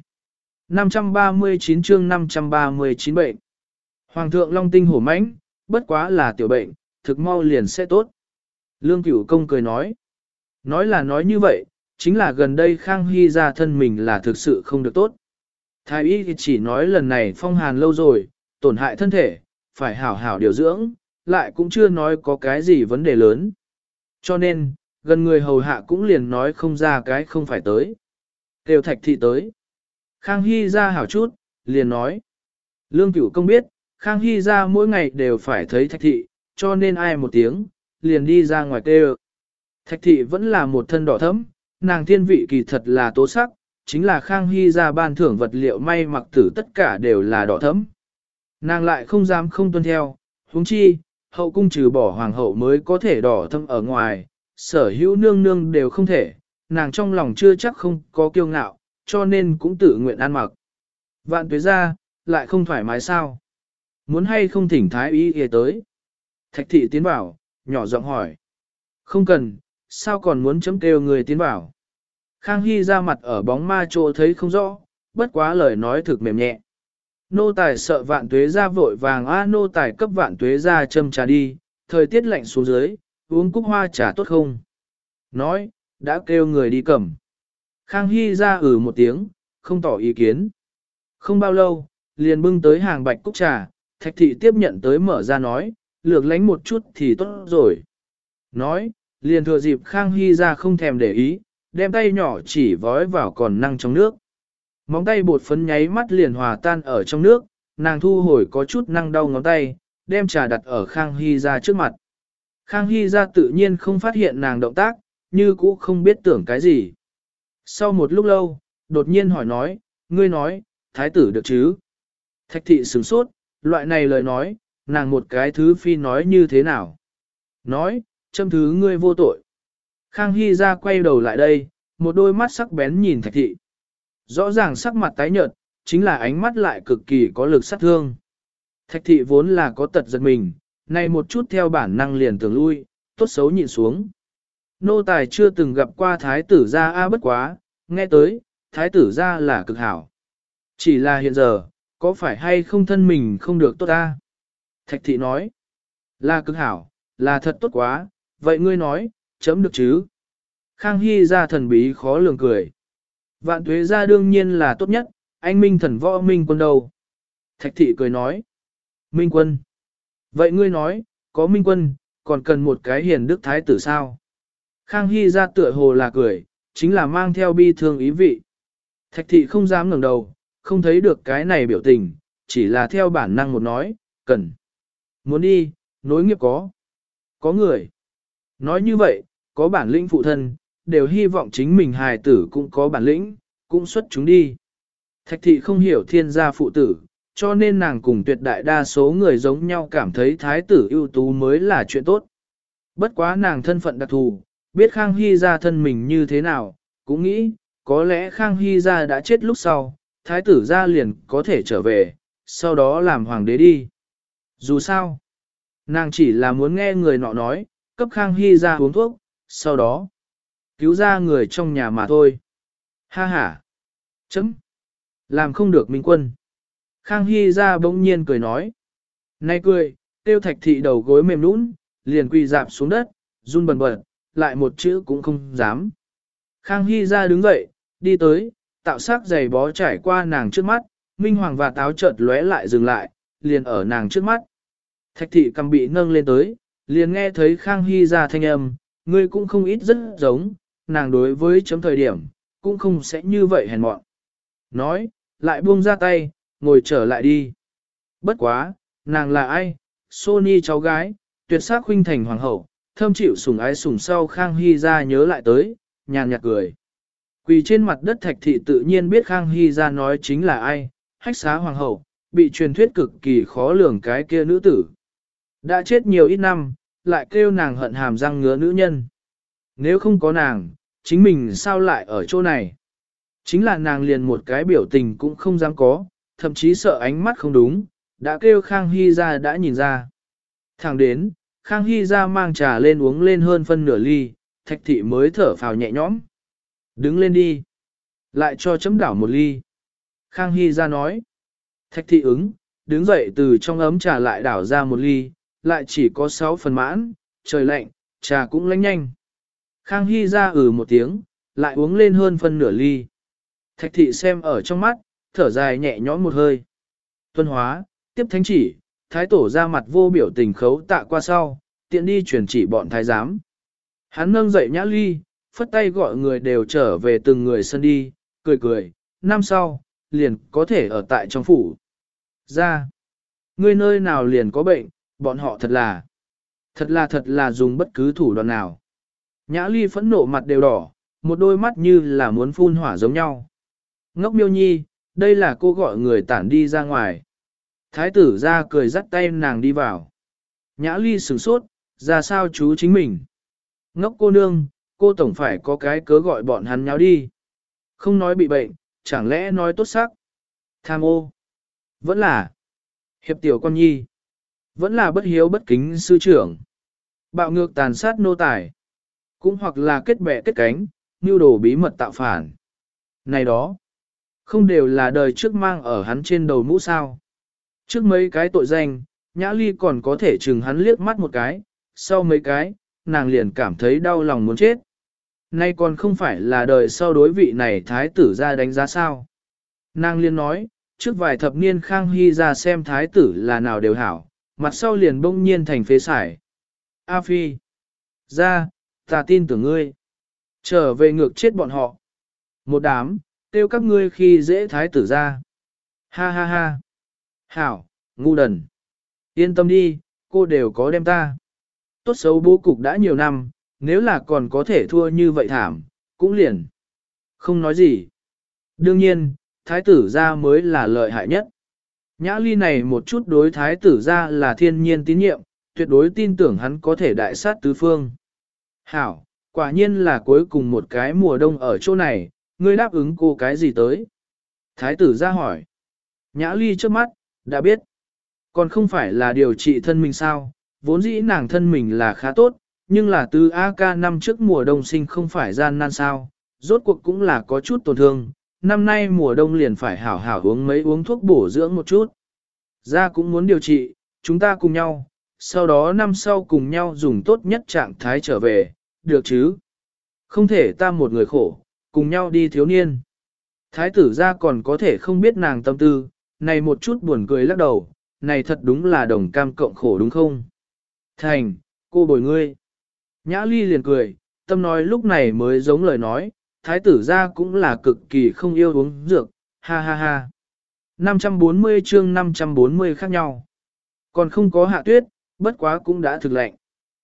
539 chương 539 bệnh. Hoàng thượng long tinh hổ mãnh, bất quá là tiểu bệnh, thực mau liền sẽ tốt. Lương Cửu Công cười nói. Nói là nói như vậy, chính là gần đây Khang Hy ra thân mình là thực sự không được tốt. Thái y thì chỉ nói lần này phong hàn lâu rồi, tổn hại thân thể, phải hảo hảo điều dưỡng, lại cũng chưa nói có cái gì vấn đề lớn. Cho nên, gần người hầu hạ cũng liền nói không ra cái không phải tới. Tiêu Thạch Thị tới. Khang Hy ra hảo chút, liền nói. Lương Cửu Công biết, Khang Hy ra mỗi ngày đều phải thấy Thạch Thị, cho nên ai một tiếng, liền đi ra ngoài kêu. Thạch Thị vẫn là một thân đỏ thẫm, nàng thiên vị kỳ thật là tố sắc, chính là Khang Hy ra ban thưởng vật liệu may mặc tử tất cả đều là đỏ thẫm. Nàng lại không dám không tuân theo, huống chi, hậu cung trừ bỏ hoàng hậu mới có thể đỏ thẫm ở ngoài, sở hữu nương nương đều không thể, nàng trong lòng chưa chắc không có kiêu ngạo, cho nên cũng tự nguyện ăn mặc. Vạn tuế ra, lại không thoải mái sao? Muốn hay không thỉnh thái y y tới? Thạch Thị tiến bảo, nhỏ giọng hỏi. Không cần, sao còn muốn chấm kêu người tiến bảo? Khang Hy ra mặt ở bóng ma chỗ thấy không rõ, bất quá lời nói thực mềm nhẹ. Nô tài sợ Vạn tuế ra vội vàng nô tài cấp Vạn tuế ra châm trà đi, thời tiết lạnh xuống dưới, uống cúc hoa trà tốt không? Nói, đã kêu người đi cầm. Khang Hy ra một tiếng, không tỏ ý kiến. Không bao lâu, liền bưng tới hàng bạch cúc trà, Thạch Thị tiếp nhận tới mở ra nói, lược lánh một chút thì tốt rồi. Nói, liền thừa dịp Khang Hy ra không thèm để ý, đem tay nhỏ chỉ vói vào còn năng trong nước. Móng tay bột phấn nháy mắt liền hòa tan ở trong nước, nàng thu hồi có chút năng đau ngón tay, đem trà đặt ở Khang Hy ra trước mặt. Khang Hy ra tự nhiên không phát hiện nàng động tác, như cũ không biết tưởng cái gì. Sau một lúc lâu, đột nhiên hỏi nói, ngươi nói, thái tử được chứ? Thạch thị sửng sốt, loại này lời nói, nàng một cái thứ phi nói như thế nào? Nói, châm thứ ngươi vô tội. Khang Hy ra quay đầu lại đây, một đôi mắt sắc bén nhìn thạch thị. Rõ ràng sắc mặt tái nhợt, chính là ánh mắt lại cực kỳ có lực sát thương. Thạch thị vốn là có tật giật mình, nay một chút theo bản năng liền tưởng lui, tốt xấu nhịn xuống. Nô tài chưa từng gặp qua thái tử gia a bất quá, nghe tới, thái tử gia là cực hảo. Chỉ là hiện giờ, có phải hay không thân mình không được tốt ta? Thạch thị nói, là cực hảo, là thật tốt quá, vậy ngươi nói, chấm được chứ? Khang Hy ra thần bí khó lường cười. Vạn tuế ra đương nhiên là tốt nhất, anh Minh thần võ Minh quân đâu? Thạch thị cười nói, Minh quân. Vậy ngươi nói, có Minh quân, còn cần một cái hiền đức thái tử sao? Khang Hy ra tựa hồ là cười, chính là mang theo bi thương ý vị. Thạch thị không dám ngẩng đầu, không thấy được cái này biểu tình, chỉ là theo bản năng một nói, cần. Muốn đi, nối nghiệp có. Có người. Nói như vậy, có bản lĩnh phụ thân, đều hy vọng chính mình hài tử cũng có bản lĩnh, cũng xuất chúng đi. Thạch thị không hiểu thiên gia phụ tử, cho nên nàng cùng tuyệt đại đa số người giống nhau cảm thấy thái tử ưu tú mới là chuyện tốt. Bất quá nàng thân phận đặc thù, biết Khang Hy gia thân mình như thế nào, cũng nghĩ, có lẽ Khang Hy gia đã chết lúc sau, thái tử gia liền có thể trở về, sau đó làm hoàng đế đi. Dù sao, nàng chỉ là muốn nghe người nọ nói, cấp Khang Hy gia uống thuốc, sau đó, cứu ra người trong nhà mà thôi. Ha ha! Chấm! Làm không được minh quân. Khang Hy gia bỗng nhiên cười nói. Nay cười, tiêu thạch thị đầu gối mềm nũng, liền quỳ dạp xuống đất, run bần bật, lại một chữ cũng không dám. Khang Hy gia đứng dậy, đi tới, tạo sắc giày bó trải qua nàng trước mắt, minh hoàng và táo chợt lóe lại dừng lại, liền ở nàng trước mắt. Thạch thị cầm bị nâng lên tới, liền nghe thấy Khang Hy gia thanh âm, ngươi cũng không ít rất giống, nàng đối với chấm thời điểm, cũng không sẽ như vậy hèn mọn. Nói, lại buông ra tay, ngồi trở lại đi. Bất quá, nàng là ai? Sony cháu gái, tuyệt sắc khuynh thành hoàng hậu, thâm chịu sủng ái sủng sau Khang Hy gia nhớ lại tới, nhàn nhạt cười. Quỳ trên mặt đất thạch thị tự nhiên biết Khang Hy gia nói chính là ai, hách xá hoàng hậu, bị truyền thuyết cực kỳ khó lường cái kia nữ tử. Đã chết nhiều ít năm, lại kêu nàng hận hàm răng ngứa nữ nhân. Nếu không có nàng, chính mình sao lại ở chỗ này? Chính là nàng liền một cái biểu tình cũng không dám có, thậm chí sợ ánh mắt không đúng, đã kêu Khang Hy ra đã nhìn ra. Thẳng đến, Khang Hy ra mang trà lên uống lên hơn phân nửa ly, thạch thị mới thở phào nhẹ nhõm. Đứng lên đi. Lại cho chấm đảo một ly. Khang Hy ra nói. Thạch thị ứng, đứng dậy từ trong ấm trà lại đảo ra một ly, lại chỉ có 6 phần mãn, trời lạnh, trà cũng lánh nhanh. Khang Hy ra một tiếng, lại uống lên hơn phân nửa ly. Thạch thị xem ở trong mắt, thở dài nhẹ nhõm một hơi. Tuân hóa, tiếp thánh chỉ, thái tổ ra mặt vô biểu tình khấu tạ qua sau, tiện đi chuyển chỉ bọn thái giám. Hắn nâng dậy nhã ly, phất tay gọi người đều trở về từng người sân đi, cười cười, năm sau, liền có thể ở tại trong phủ. Ra, ngươi nơi nào liền có bệnh, bọn họ thật là dùng bất cứ thủ đoạn nào. Nhã ly phẫn nộ mặt đều đỏ, một đôi mắt như là muốn phun hỏa giống nhau. Ngốc miêu nhi, đây là cô gọi người tản đi ra ngoài. Thái tử ra cười dắt tay nàng đi vào. Nhã ly sửng sốt, ra sao chú chính mình. Ngốc cô nương, cô tổng phải có cái cớ gọi bọn hắn nháo đi. Không nói bị bệnh, chẳng lẽ nói tốt sắc. Tham ô. Vẫn là hiệp tiểu con nhi. Vẫn là bất hiếu bất kính sư trưởng. Bạo ngược tàn sát nô tài. Cũng hoặc là kết bè kết cánh, mưu đồ bí mật tạo phản. Này đó, không đều là đời trước mang ở hắn trên đầu mũ sao. Trước mấy cái tội danh, Nhã Ly còn có thể chừng hắn liếc mắt một cái, sau mấy cái, nàng liền cảm thấy đau lòng muốn chết. Nay còn không phải là đời sau đối vị này thái tử ra đánh giá sao. Nàng liền nói, trước vài thập niên Khang Hy ra xem thái tử là nào đều hảo, mặt sau liền bỗng nhiên thành phế sải. A Phi, ra, ta tin tưởng ngươi. Trở về ngược chết bọn họ. Một đám, tiêu các ngươi khi dễ thái tử ra. Ha ha ha. Hảo, ngu đần. Yên tâm đi, cô đều có đem ta. Tốt xấu bố cục đã nhiều năm, nếu là còn có thể thua như vậy thảm, cũng liền. Không nói gì. Đương nhiên, thái tử ra mới là lợi hại nhất. Nhã Ly này một chút đối thái tử ra là thiên nhiên tín nhiệm, tuyệt đối tin tưởng hắn có thể đại sát tứ phương. Hảo, quả nhiên là cuối cùng một cái mùa đông ở chỗ này, ngươi đáp ứng cô cái gì tới? Thái tử ra hỏi. Nhã Ly trước mắt, đã biết. Còn không phải là điều trị thân mình sao, vốn dĩ nàng thân mình là khá tốt, nhưng là từ AK năm trước mùa đông sinh không phải gian nan sao, rốt cuộc cũng là có chút tổn thương, năm nay mùa đông liền phải hảo hảo uống thuốc bổ dưỡng một chút. Ra cũng muốn điều trị, chúng ta cùng nhau, sau đó năm sau cùng nhau dùng tốt nhất trạng thái trở về, được chứ? Không thể ta một người khổ, cùng nhau đi thiếu niên. Thái tử ra còn có thể không biết nàng tâm tư, này một chút buồn cười lắc đầu, này thật đúng là đồng cam cộng khổ đúng không? Thành, cô bồi ngươi. Nhã Ly liền cười, tâm nói lúc này mới giống lời nói, thái tử ra cũng là cực kỳ không yêu uống dược, ha ha ha. 540 chương 540 khác nhau. Còn không có hạ tuyết, bất quá cũng đã thực lạnh.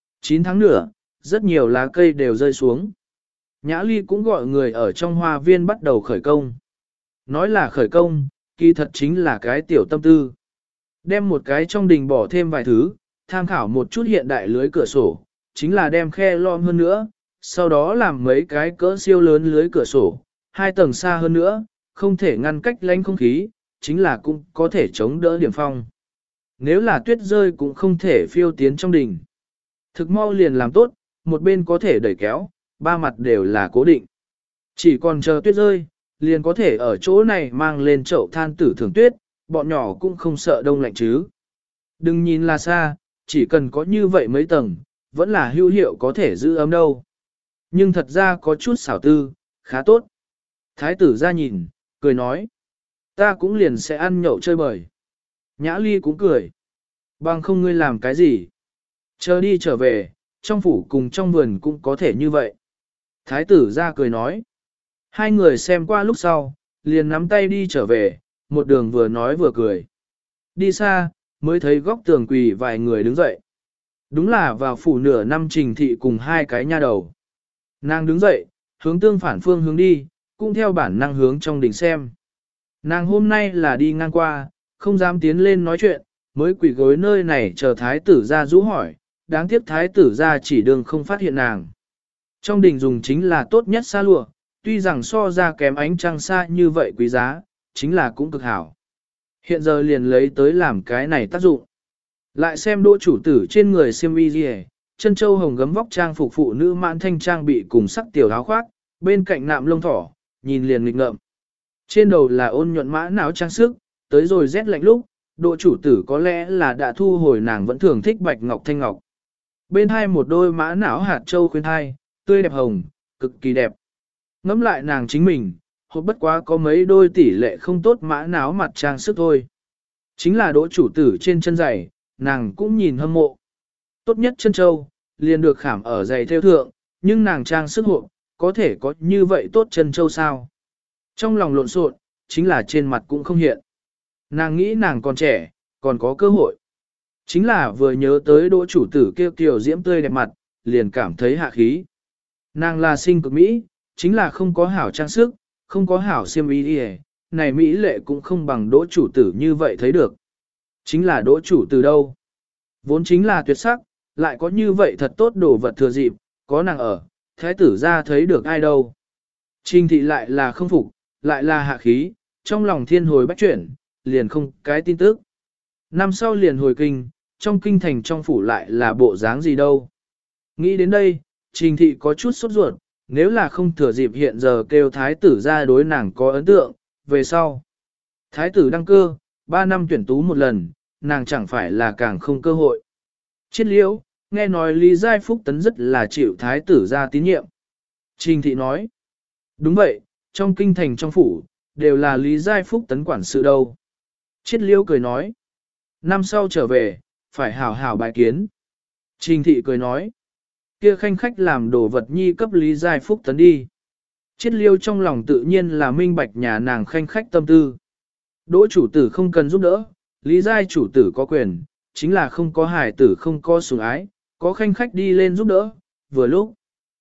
9 tháng nữa, rất nhiều lá cây đều rơi xuống. Nhã Ly cũng gọi người ở trong hoa viên bắt đầu khởi công. Nói là khởi công, kỳ thật chính là cái tiểu tâm tư. Đem một cái trong đình bỏ thêm vài thứ, tham khảo một chút hiện đại lưới cửa sổ, chính là đem khe lõm hơn nữa, sau đó làm mấy cái cỡ siêu lớn lưới cửa sổ, 2 tầng xa hơn nữa, không thể ngăn cách lánh không khí, chính là cũng có thể chống đỡ điểm phong. Nếu là tuyết rơi cũng không thể phiêu tiến trong đình. Thực mau liền làm tốt, một bên có thể đẩy kéo, ba mặt đều là cố định. Chỉ còn chờ tuyết rơi, liền có thể ở chỗ này mang lên chậu than tử thưởng tuyết, bọn nhỏ cũng không sợ đông lạnh chứ. Đừng nhìn là xa, chỉ cần có như vậy mấy tầng, vẫn là hữu hiệu có thể giữ ấm đâu. Nhưng thật ra có chút xảo tư, khá tốt. Thái tử ra nhìn, cười nói. Ta cũng liền sẽ ăn nhậu chơi bời. Nhã Ly cũng cười. Bằng không ngươi làm cái gì. Chờ đi trở về, trong phủ cùng trong vườn cũng có thể như vậy. Thái tử ra cười nói. Hai người xem qua lúc sau, liền nắm tay đi trở về, một đường vừa nói vừa cười. Đi xa, mới thấy góc tường quỳ vài người đứng dậy. Đúng là vào phủ nửa năm Trình Thị cùng hai cái nha đầu. Nàng đứng dậy, hướng tương phản phương hướng đi, cũng theo bản năng hướng trong đỉnh xem. Nàng hôm nay là đi ngang qua, không dám tiến lên nói chuyện, mới quỳ gối nơi này chờ thái tử ra rũ hỏi, đáng tiếc thái tử ra chỉ đường không phát hiện nàng. Trong đình dùng chính là tốt nhất xa lụa, tuy rằng so ra kém ánh trăng xa như vậy quý giá, chính là cũng cực hảo. Hiện giờ liền lấy tới làm cái này tác dụng. Lại xem đỗ chủ tử trên người xiêm y gì, chân châu hồng gấm vóc trang phục phụ nữ mãn thanh trang bị cùng sắc tiểu áo khoác, bên cạnh nạm lông thỏ, nhìn liền nghịch ngợm. Trên đầu là ôn nhuận mã não trang sức, tới rồi rét lạnh lúc, đỗ chủ tử có lẽ là đã thu hồi nàng vẫn thường thích bạch ngọc thanh ngọc. Bên hai một đôi mã não hạt châu khuyên hai, tươi đẹp hồng, cực kỳ đẹp. Ngắm lại nàng chính mình, hộp bất quá có mấy đôi tỷ lệ không tốt mã não mặt trang sức thôi. Chính là đỗ chủ tử trên chân giày, nàng cũng nhìn hâm mộ. Tốt nhất chân châu, liền được khảm ở giày theo thượng, nhưng nàng trang sức hộp, có thể có như vậy tốt chân châu sao? Trong lòng lộn xộn, chính là trên mặt cũng không hiện. Nàng nghĩ nàng còn trẻ, còn có cơ hội. Chính là vừa nhớ tới đỗ chủ tử kêu kiều diễm tươi đẹp mặt, liền cảm thấy hạ khí. Nàng là sinh cực Mỹ, chính là không có hảo trang sức, không có hảo xiêm y đi, này Mỹ lệ cũng không bằng đỗ chủ tử như vậy thấy được. Chính là đỗ chủ tử đâu? Vốn chính là tuyệt sắc, lại có như vậy thật tốt đồ vật thừa dịp, có nàng ở, thái tử ra thấy được ai đâu. Trình thị lại là không phục, lại là hạ khí, trong lòng thiên hồi bách chuyển, liền không cái tin tức. Năm sau liền hồi kinh, trong kinh thành trong phủ lại là bộ dáng gì đâu. Nghĩ đến đây, trình thị có chút sốt ruột, nếu là không thừa dịp hiện giờ kêu thái tử ra đối nàng có ấn tượng, về sau. Thái tử đăng cơ, 3 năm tuyển tú một lần, nàng chẳng phải là càng không cơ hội. Chiết liễu, nghe nói Lý Giai Phúc Tấn rất là chịu thái tử ra tín nhiệm. Trình thị nói, đúng vậy, trong kinh thành trong phủ, đều là Lý Giai Phúc Tấn quản sự đâu. Chiết liễu cười nói, năm sau trở về, phải hảo hảo bài kiến. Trình thị cười nói, kia khanh khách làm đồ vật nhi cấp Lý Giai Phúc Tấn đi. Chiết liêu trong lòng tự nhiên là minh bạch nhà nàng khanh khách tâm tư. Đỗ chủ tử không cần giúp đỡ, Lý Giai chủ tử có quyền, chính là không có hài tử không có sủng ái, có khanh khách đi lên giúp đỡ, vừa lúc.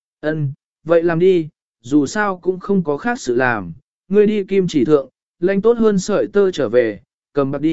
Vậy làm đi, dù sao cũng không có khác sự làm, ngươi đi kim chỉ thượng, lãnh tốt hơn sợi tơ trở về, cầm bạc đi,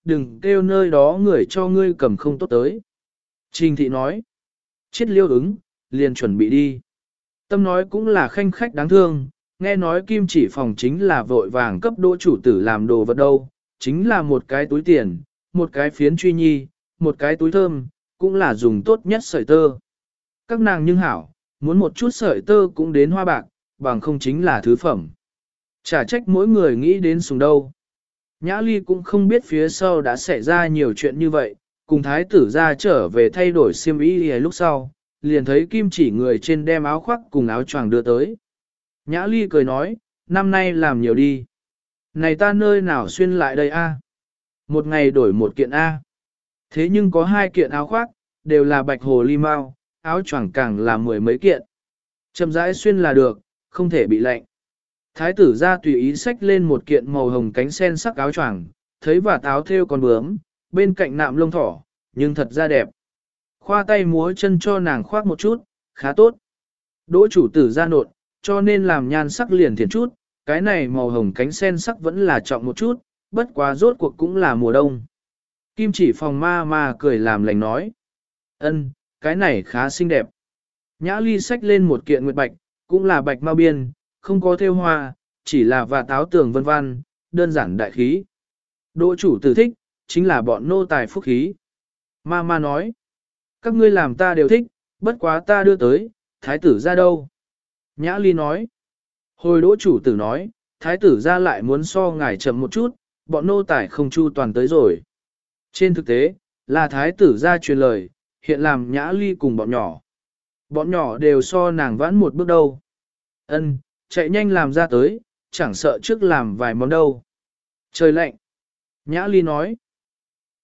đừng kêu nơi đó người cho ngươi cầm không tốt tới. Trình thị nói, Chiết Liêu ứng, liền chuẩn bị đi. Tâm nói cũng là khanh khách đáng thương, nghe nói kim chỉ phòng chính là vội vàng cấp đỗ chủ tử làm đồ vật đâu, chính là một cái túi tiền, một cái phiến truy nhi, một cái túi thơm, cũng là dùng tốt nhất sợi tơ. Các nàng nhưng hảo, muốn một chút sợi tơ cũng đến hoa bạc, bằng không chính là thứ phẩm. Chả trách mỗi người nghĩ đến sùng đâu. Nhã Ly cũng không biết phía sau đã xảy ra nhiều chuyện như vậy, cùng thái tử ra trở về thay đổi xiêm y lúc sau, liền thấy kim chỉ người trên đem áo khoác cùng áo choàng đưa tới. Nhã Ly cười nói, năm nay làm nhiều đi. Này ta nơi nào xuyên lại đây a? Một ngày đổi một kiện a. Thế nhưng có 2 kiện áo khoác, đều là bạch hồ ly mau, áo choàng càng là 10 mấy kiện. Chậm rãi xuyên là được, không thể bị lạnh. Thái tử ra tùy ý xách lên một kiện màu hồng cánh sen sắc áo choàng, thấy và áo thêu con bướm, bên cạnh nạm lông thỏ, nhưng thật ra đẹp. Khoa tay múa chân cho nàng khoác một chút, khá tốt. Đỗ chủ tử ra nột, cho nên làm nhan sắc liền thiền chút, cái này màu hồng cánh sen sắc vẫn là trọng một chút, bất quá rốt cuộc cũng là mùa đông. Kim chỉ phòng ma cười làm lành nói. Ân, cái này khá xinh đẹp. Nhã Ly xách lên một kiện nguyệt bạch, cũng là bạch mau biên, không có thêu hoa, chỉ là và táo tường vân vân, đơn giản đại khí. Đỗ chủ tử thích, chính là bọn nô tài phúc khí. Ma nói, các ngươi làm ta đều thích, bất quá ta đưa tới, thái tử ra đâu? Nhã Ly nói, hồi đỗ chủ tử nói, thái tử ra lại muốn so ngài chậm một chút, bọn nô tài không chu toàn tới rồi. Trên thực tế, là thái tử ra truyền lời, hiện làm Nhã Ly cùng bọn nhỏ. Bọn nhỏ đều so nàng vãn một bước đâu. Ân, chạy nhanh làm ra tới, chẳng sợ trước làm vài món đâu. Trời lạnh. Nhã Ly nói.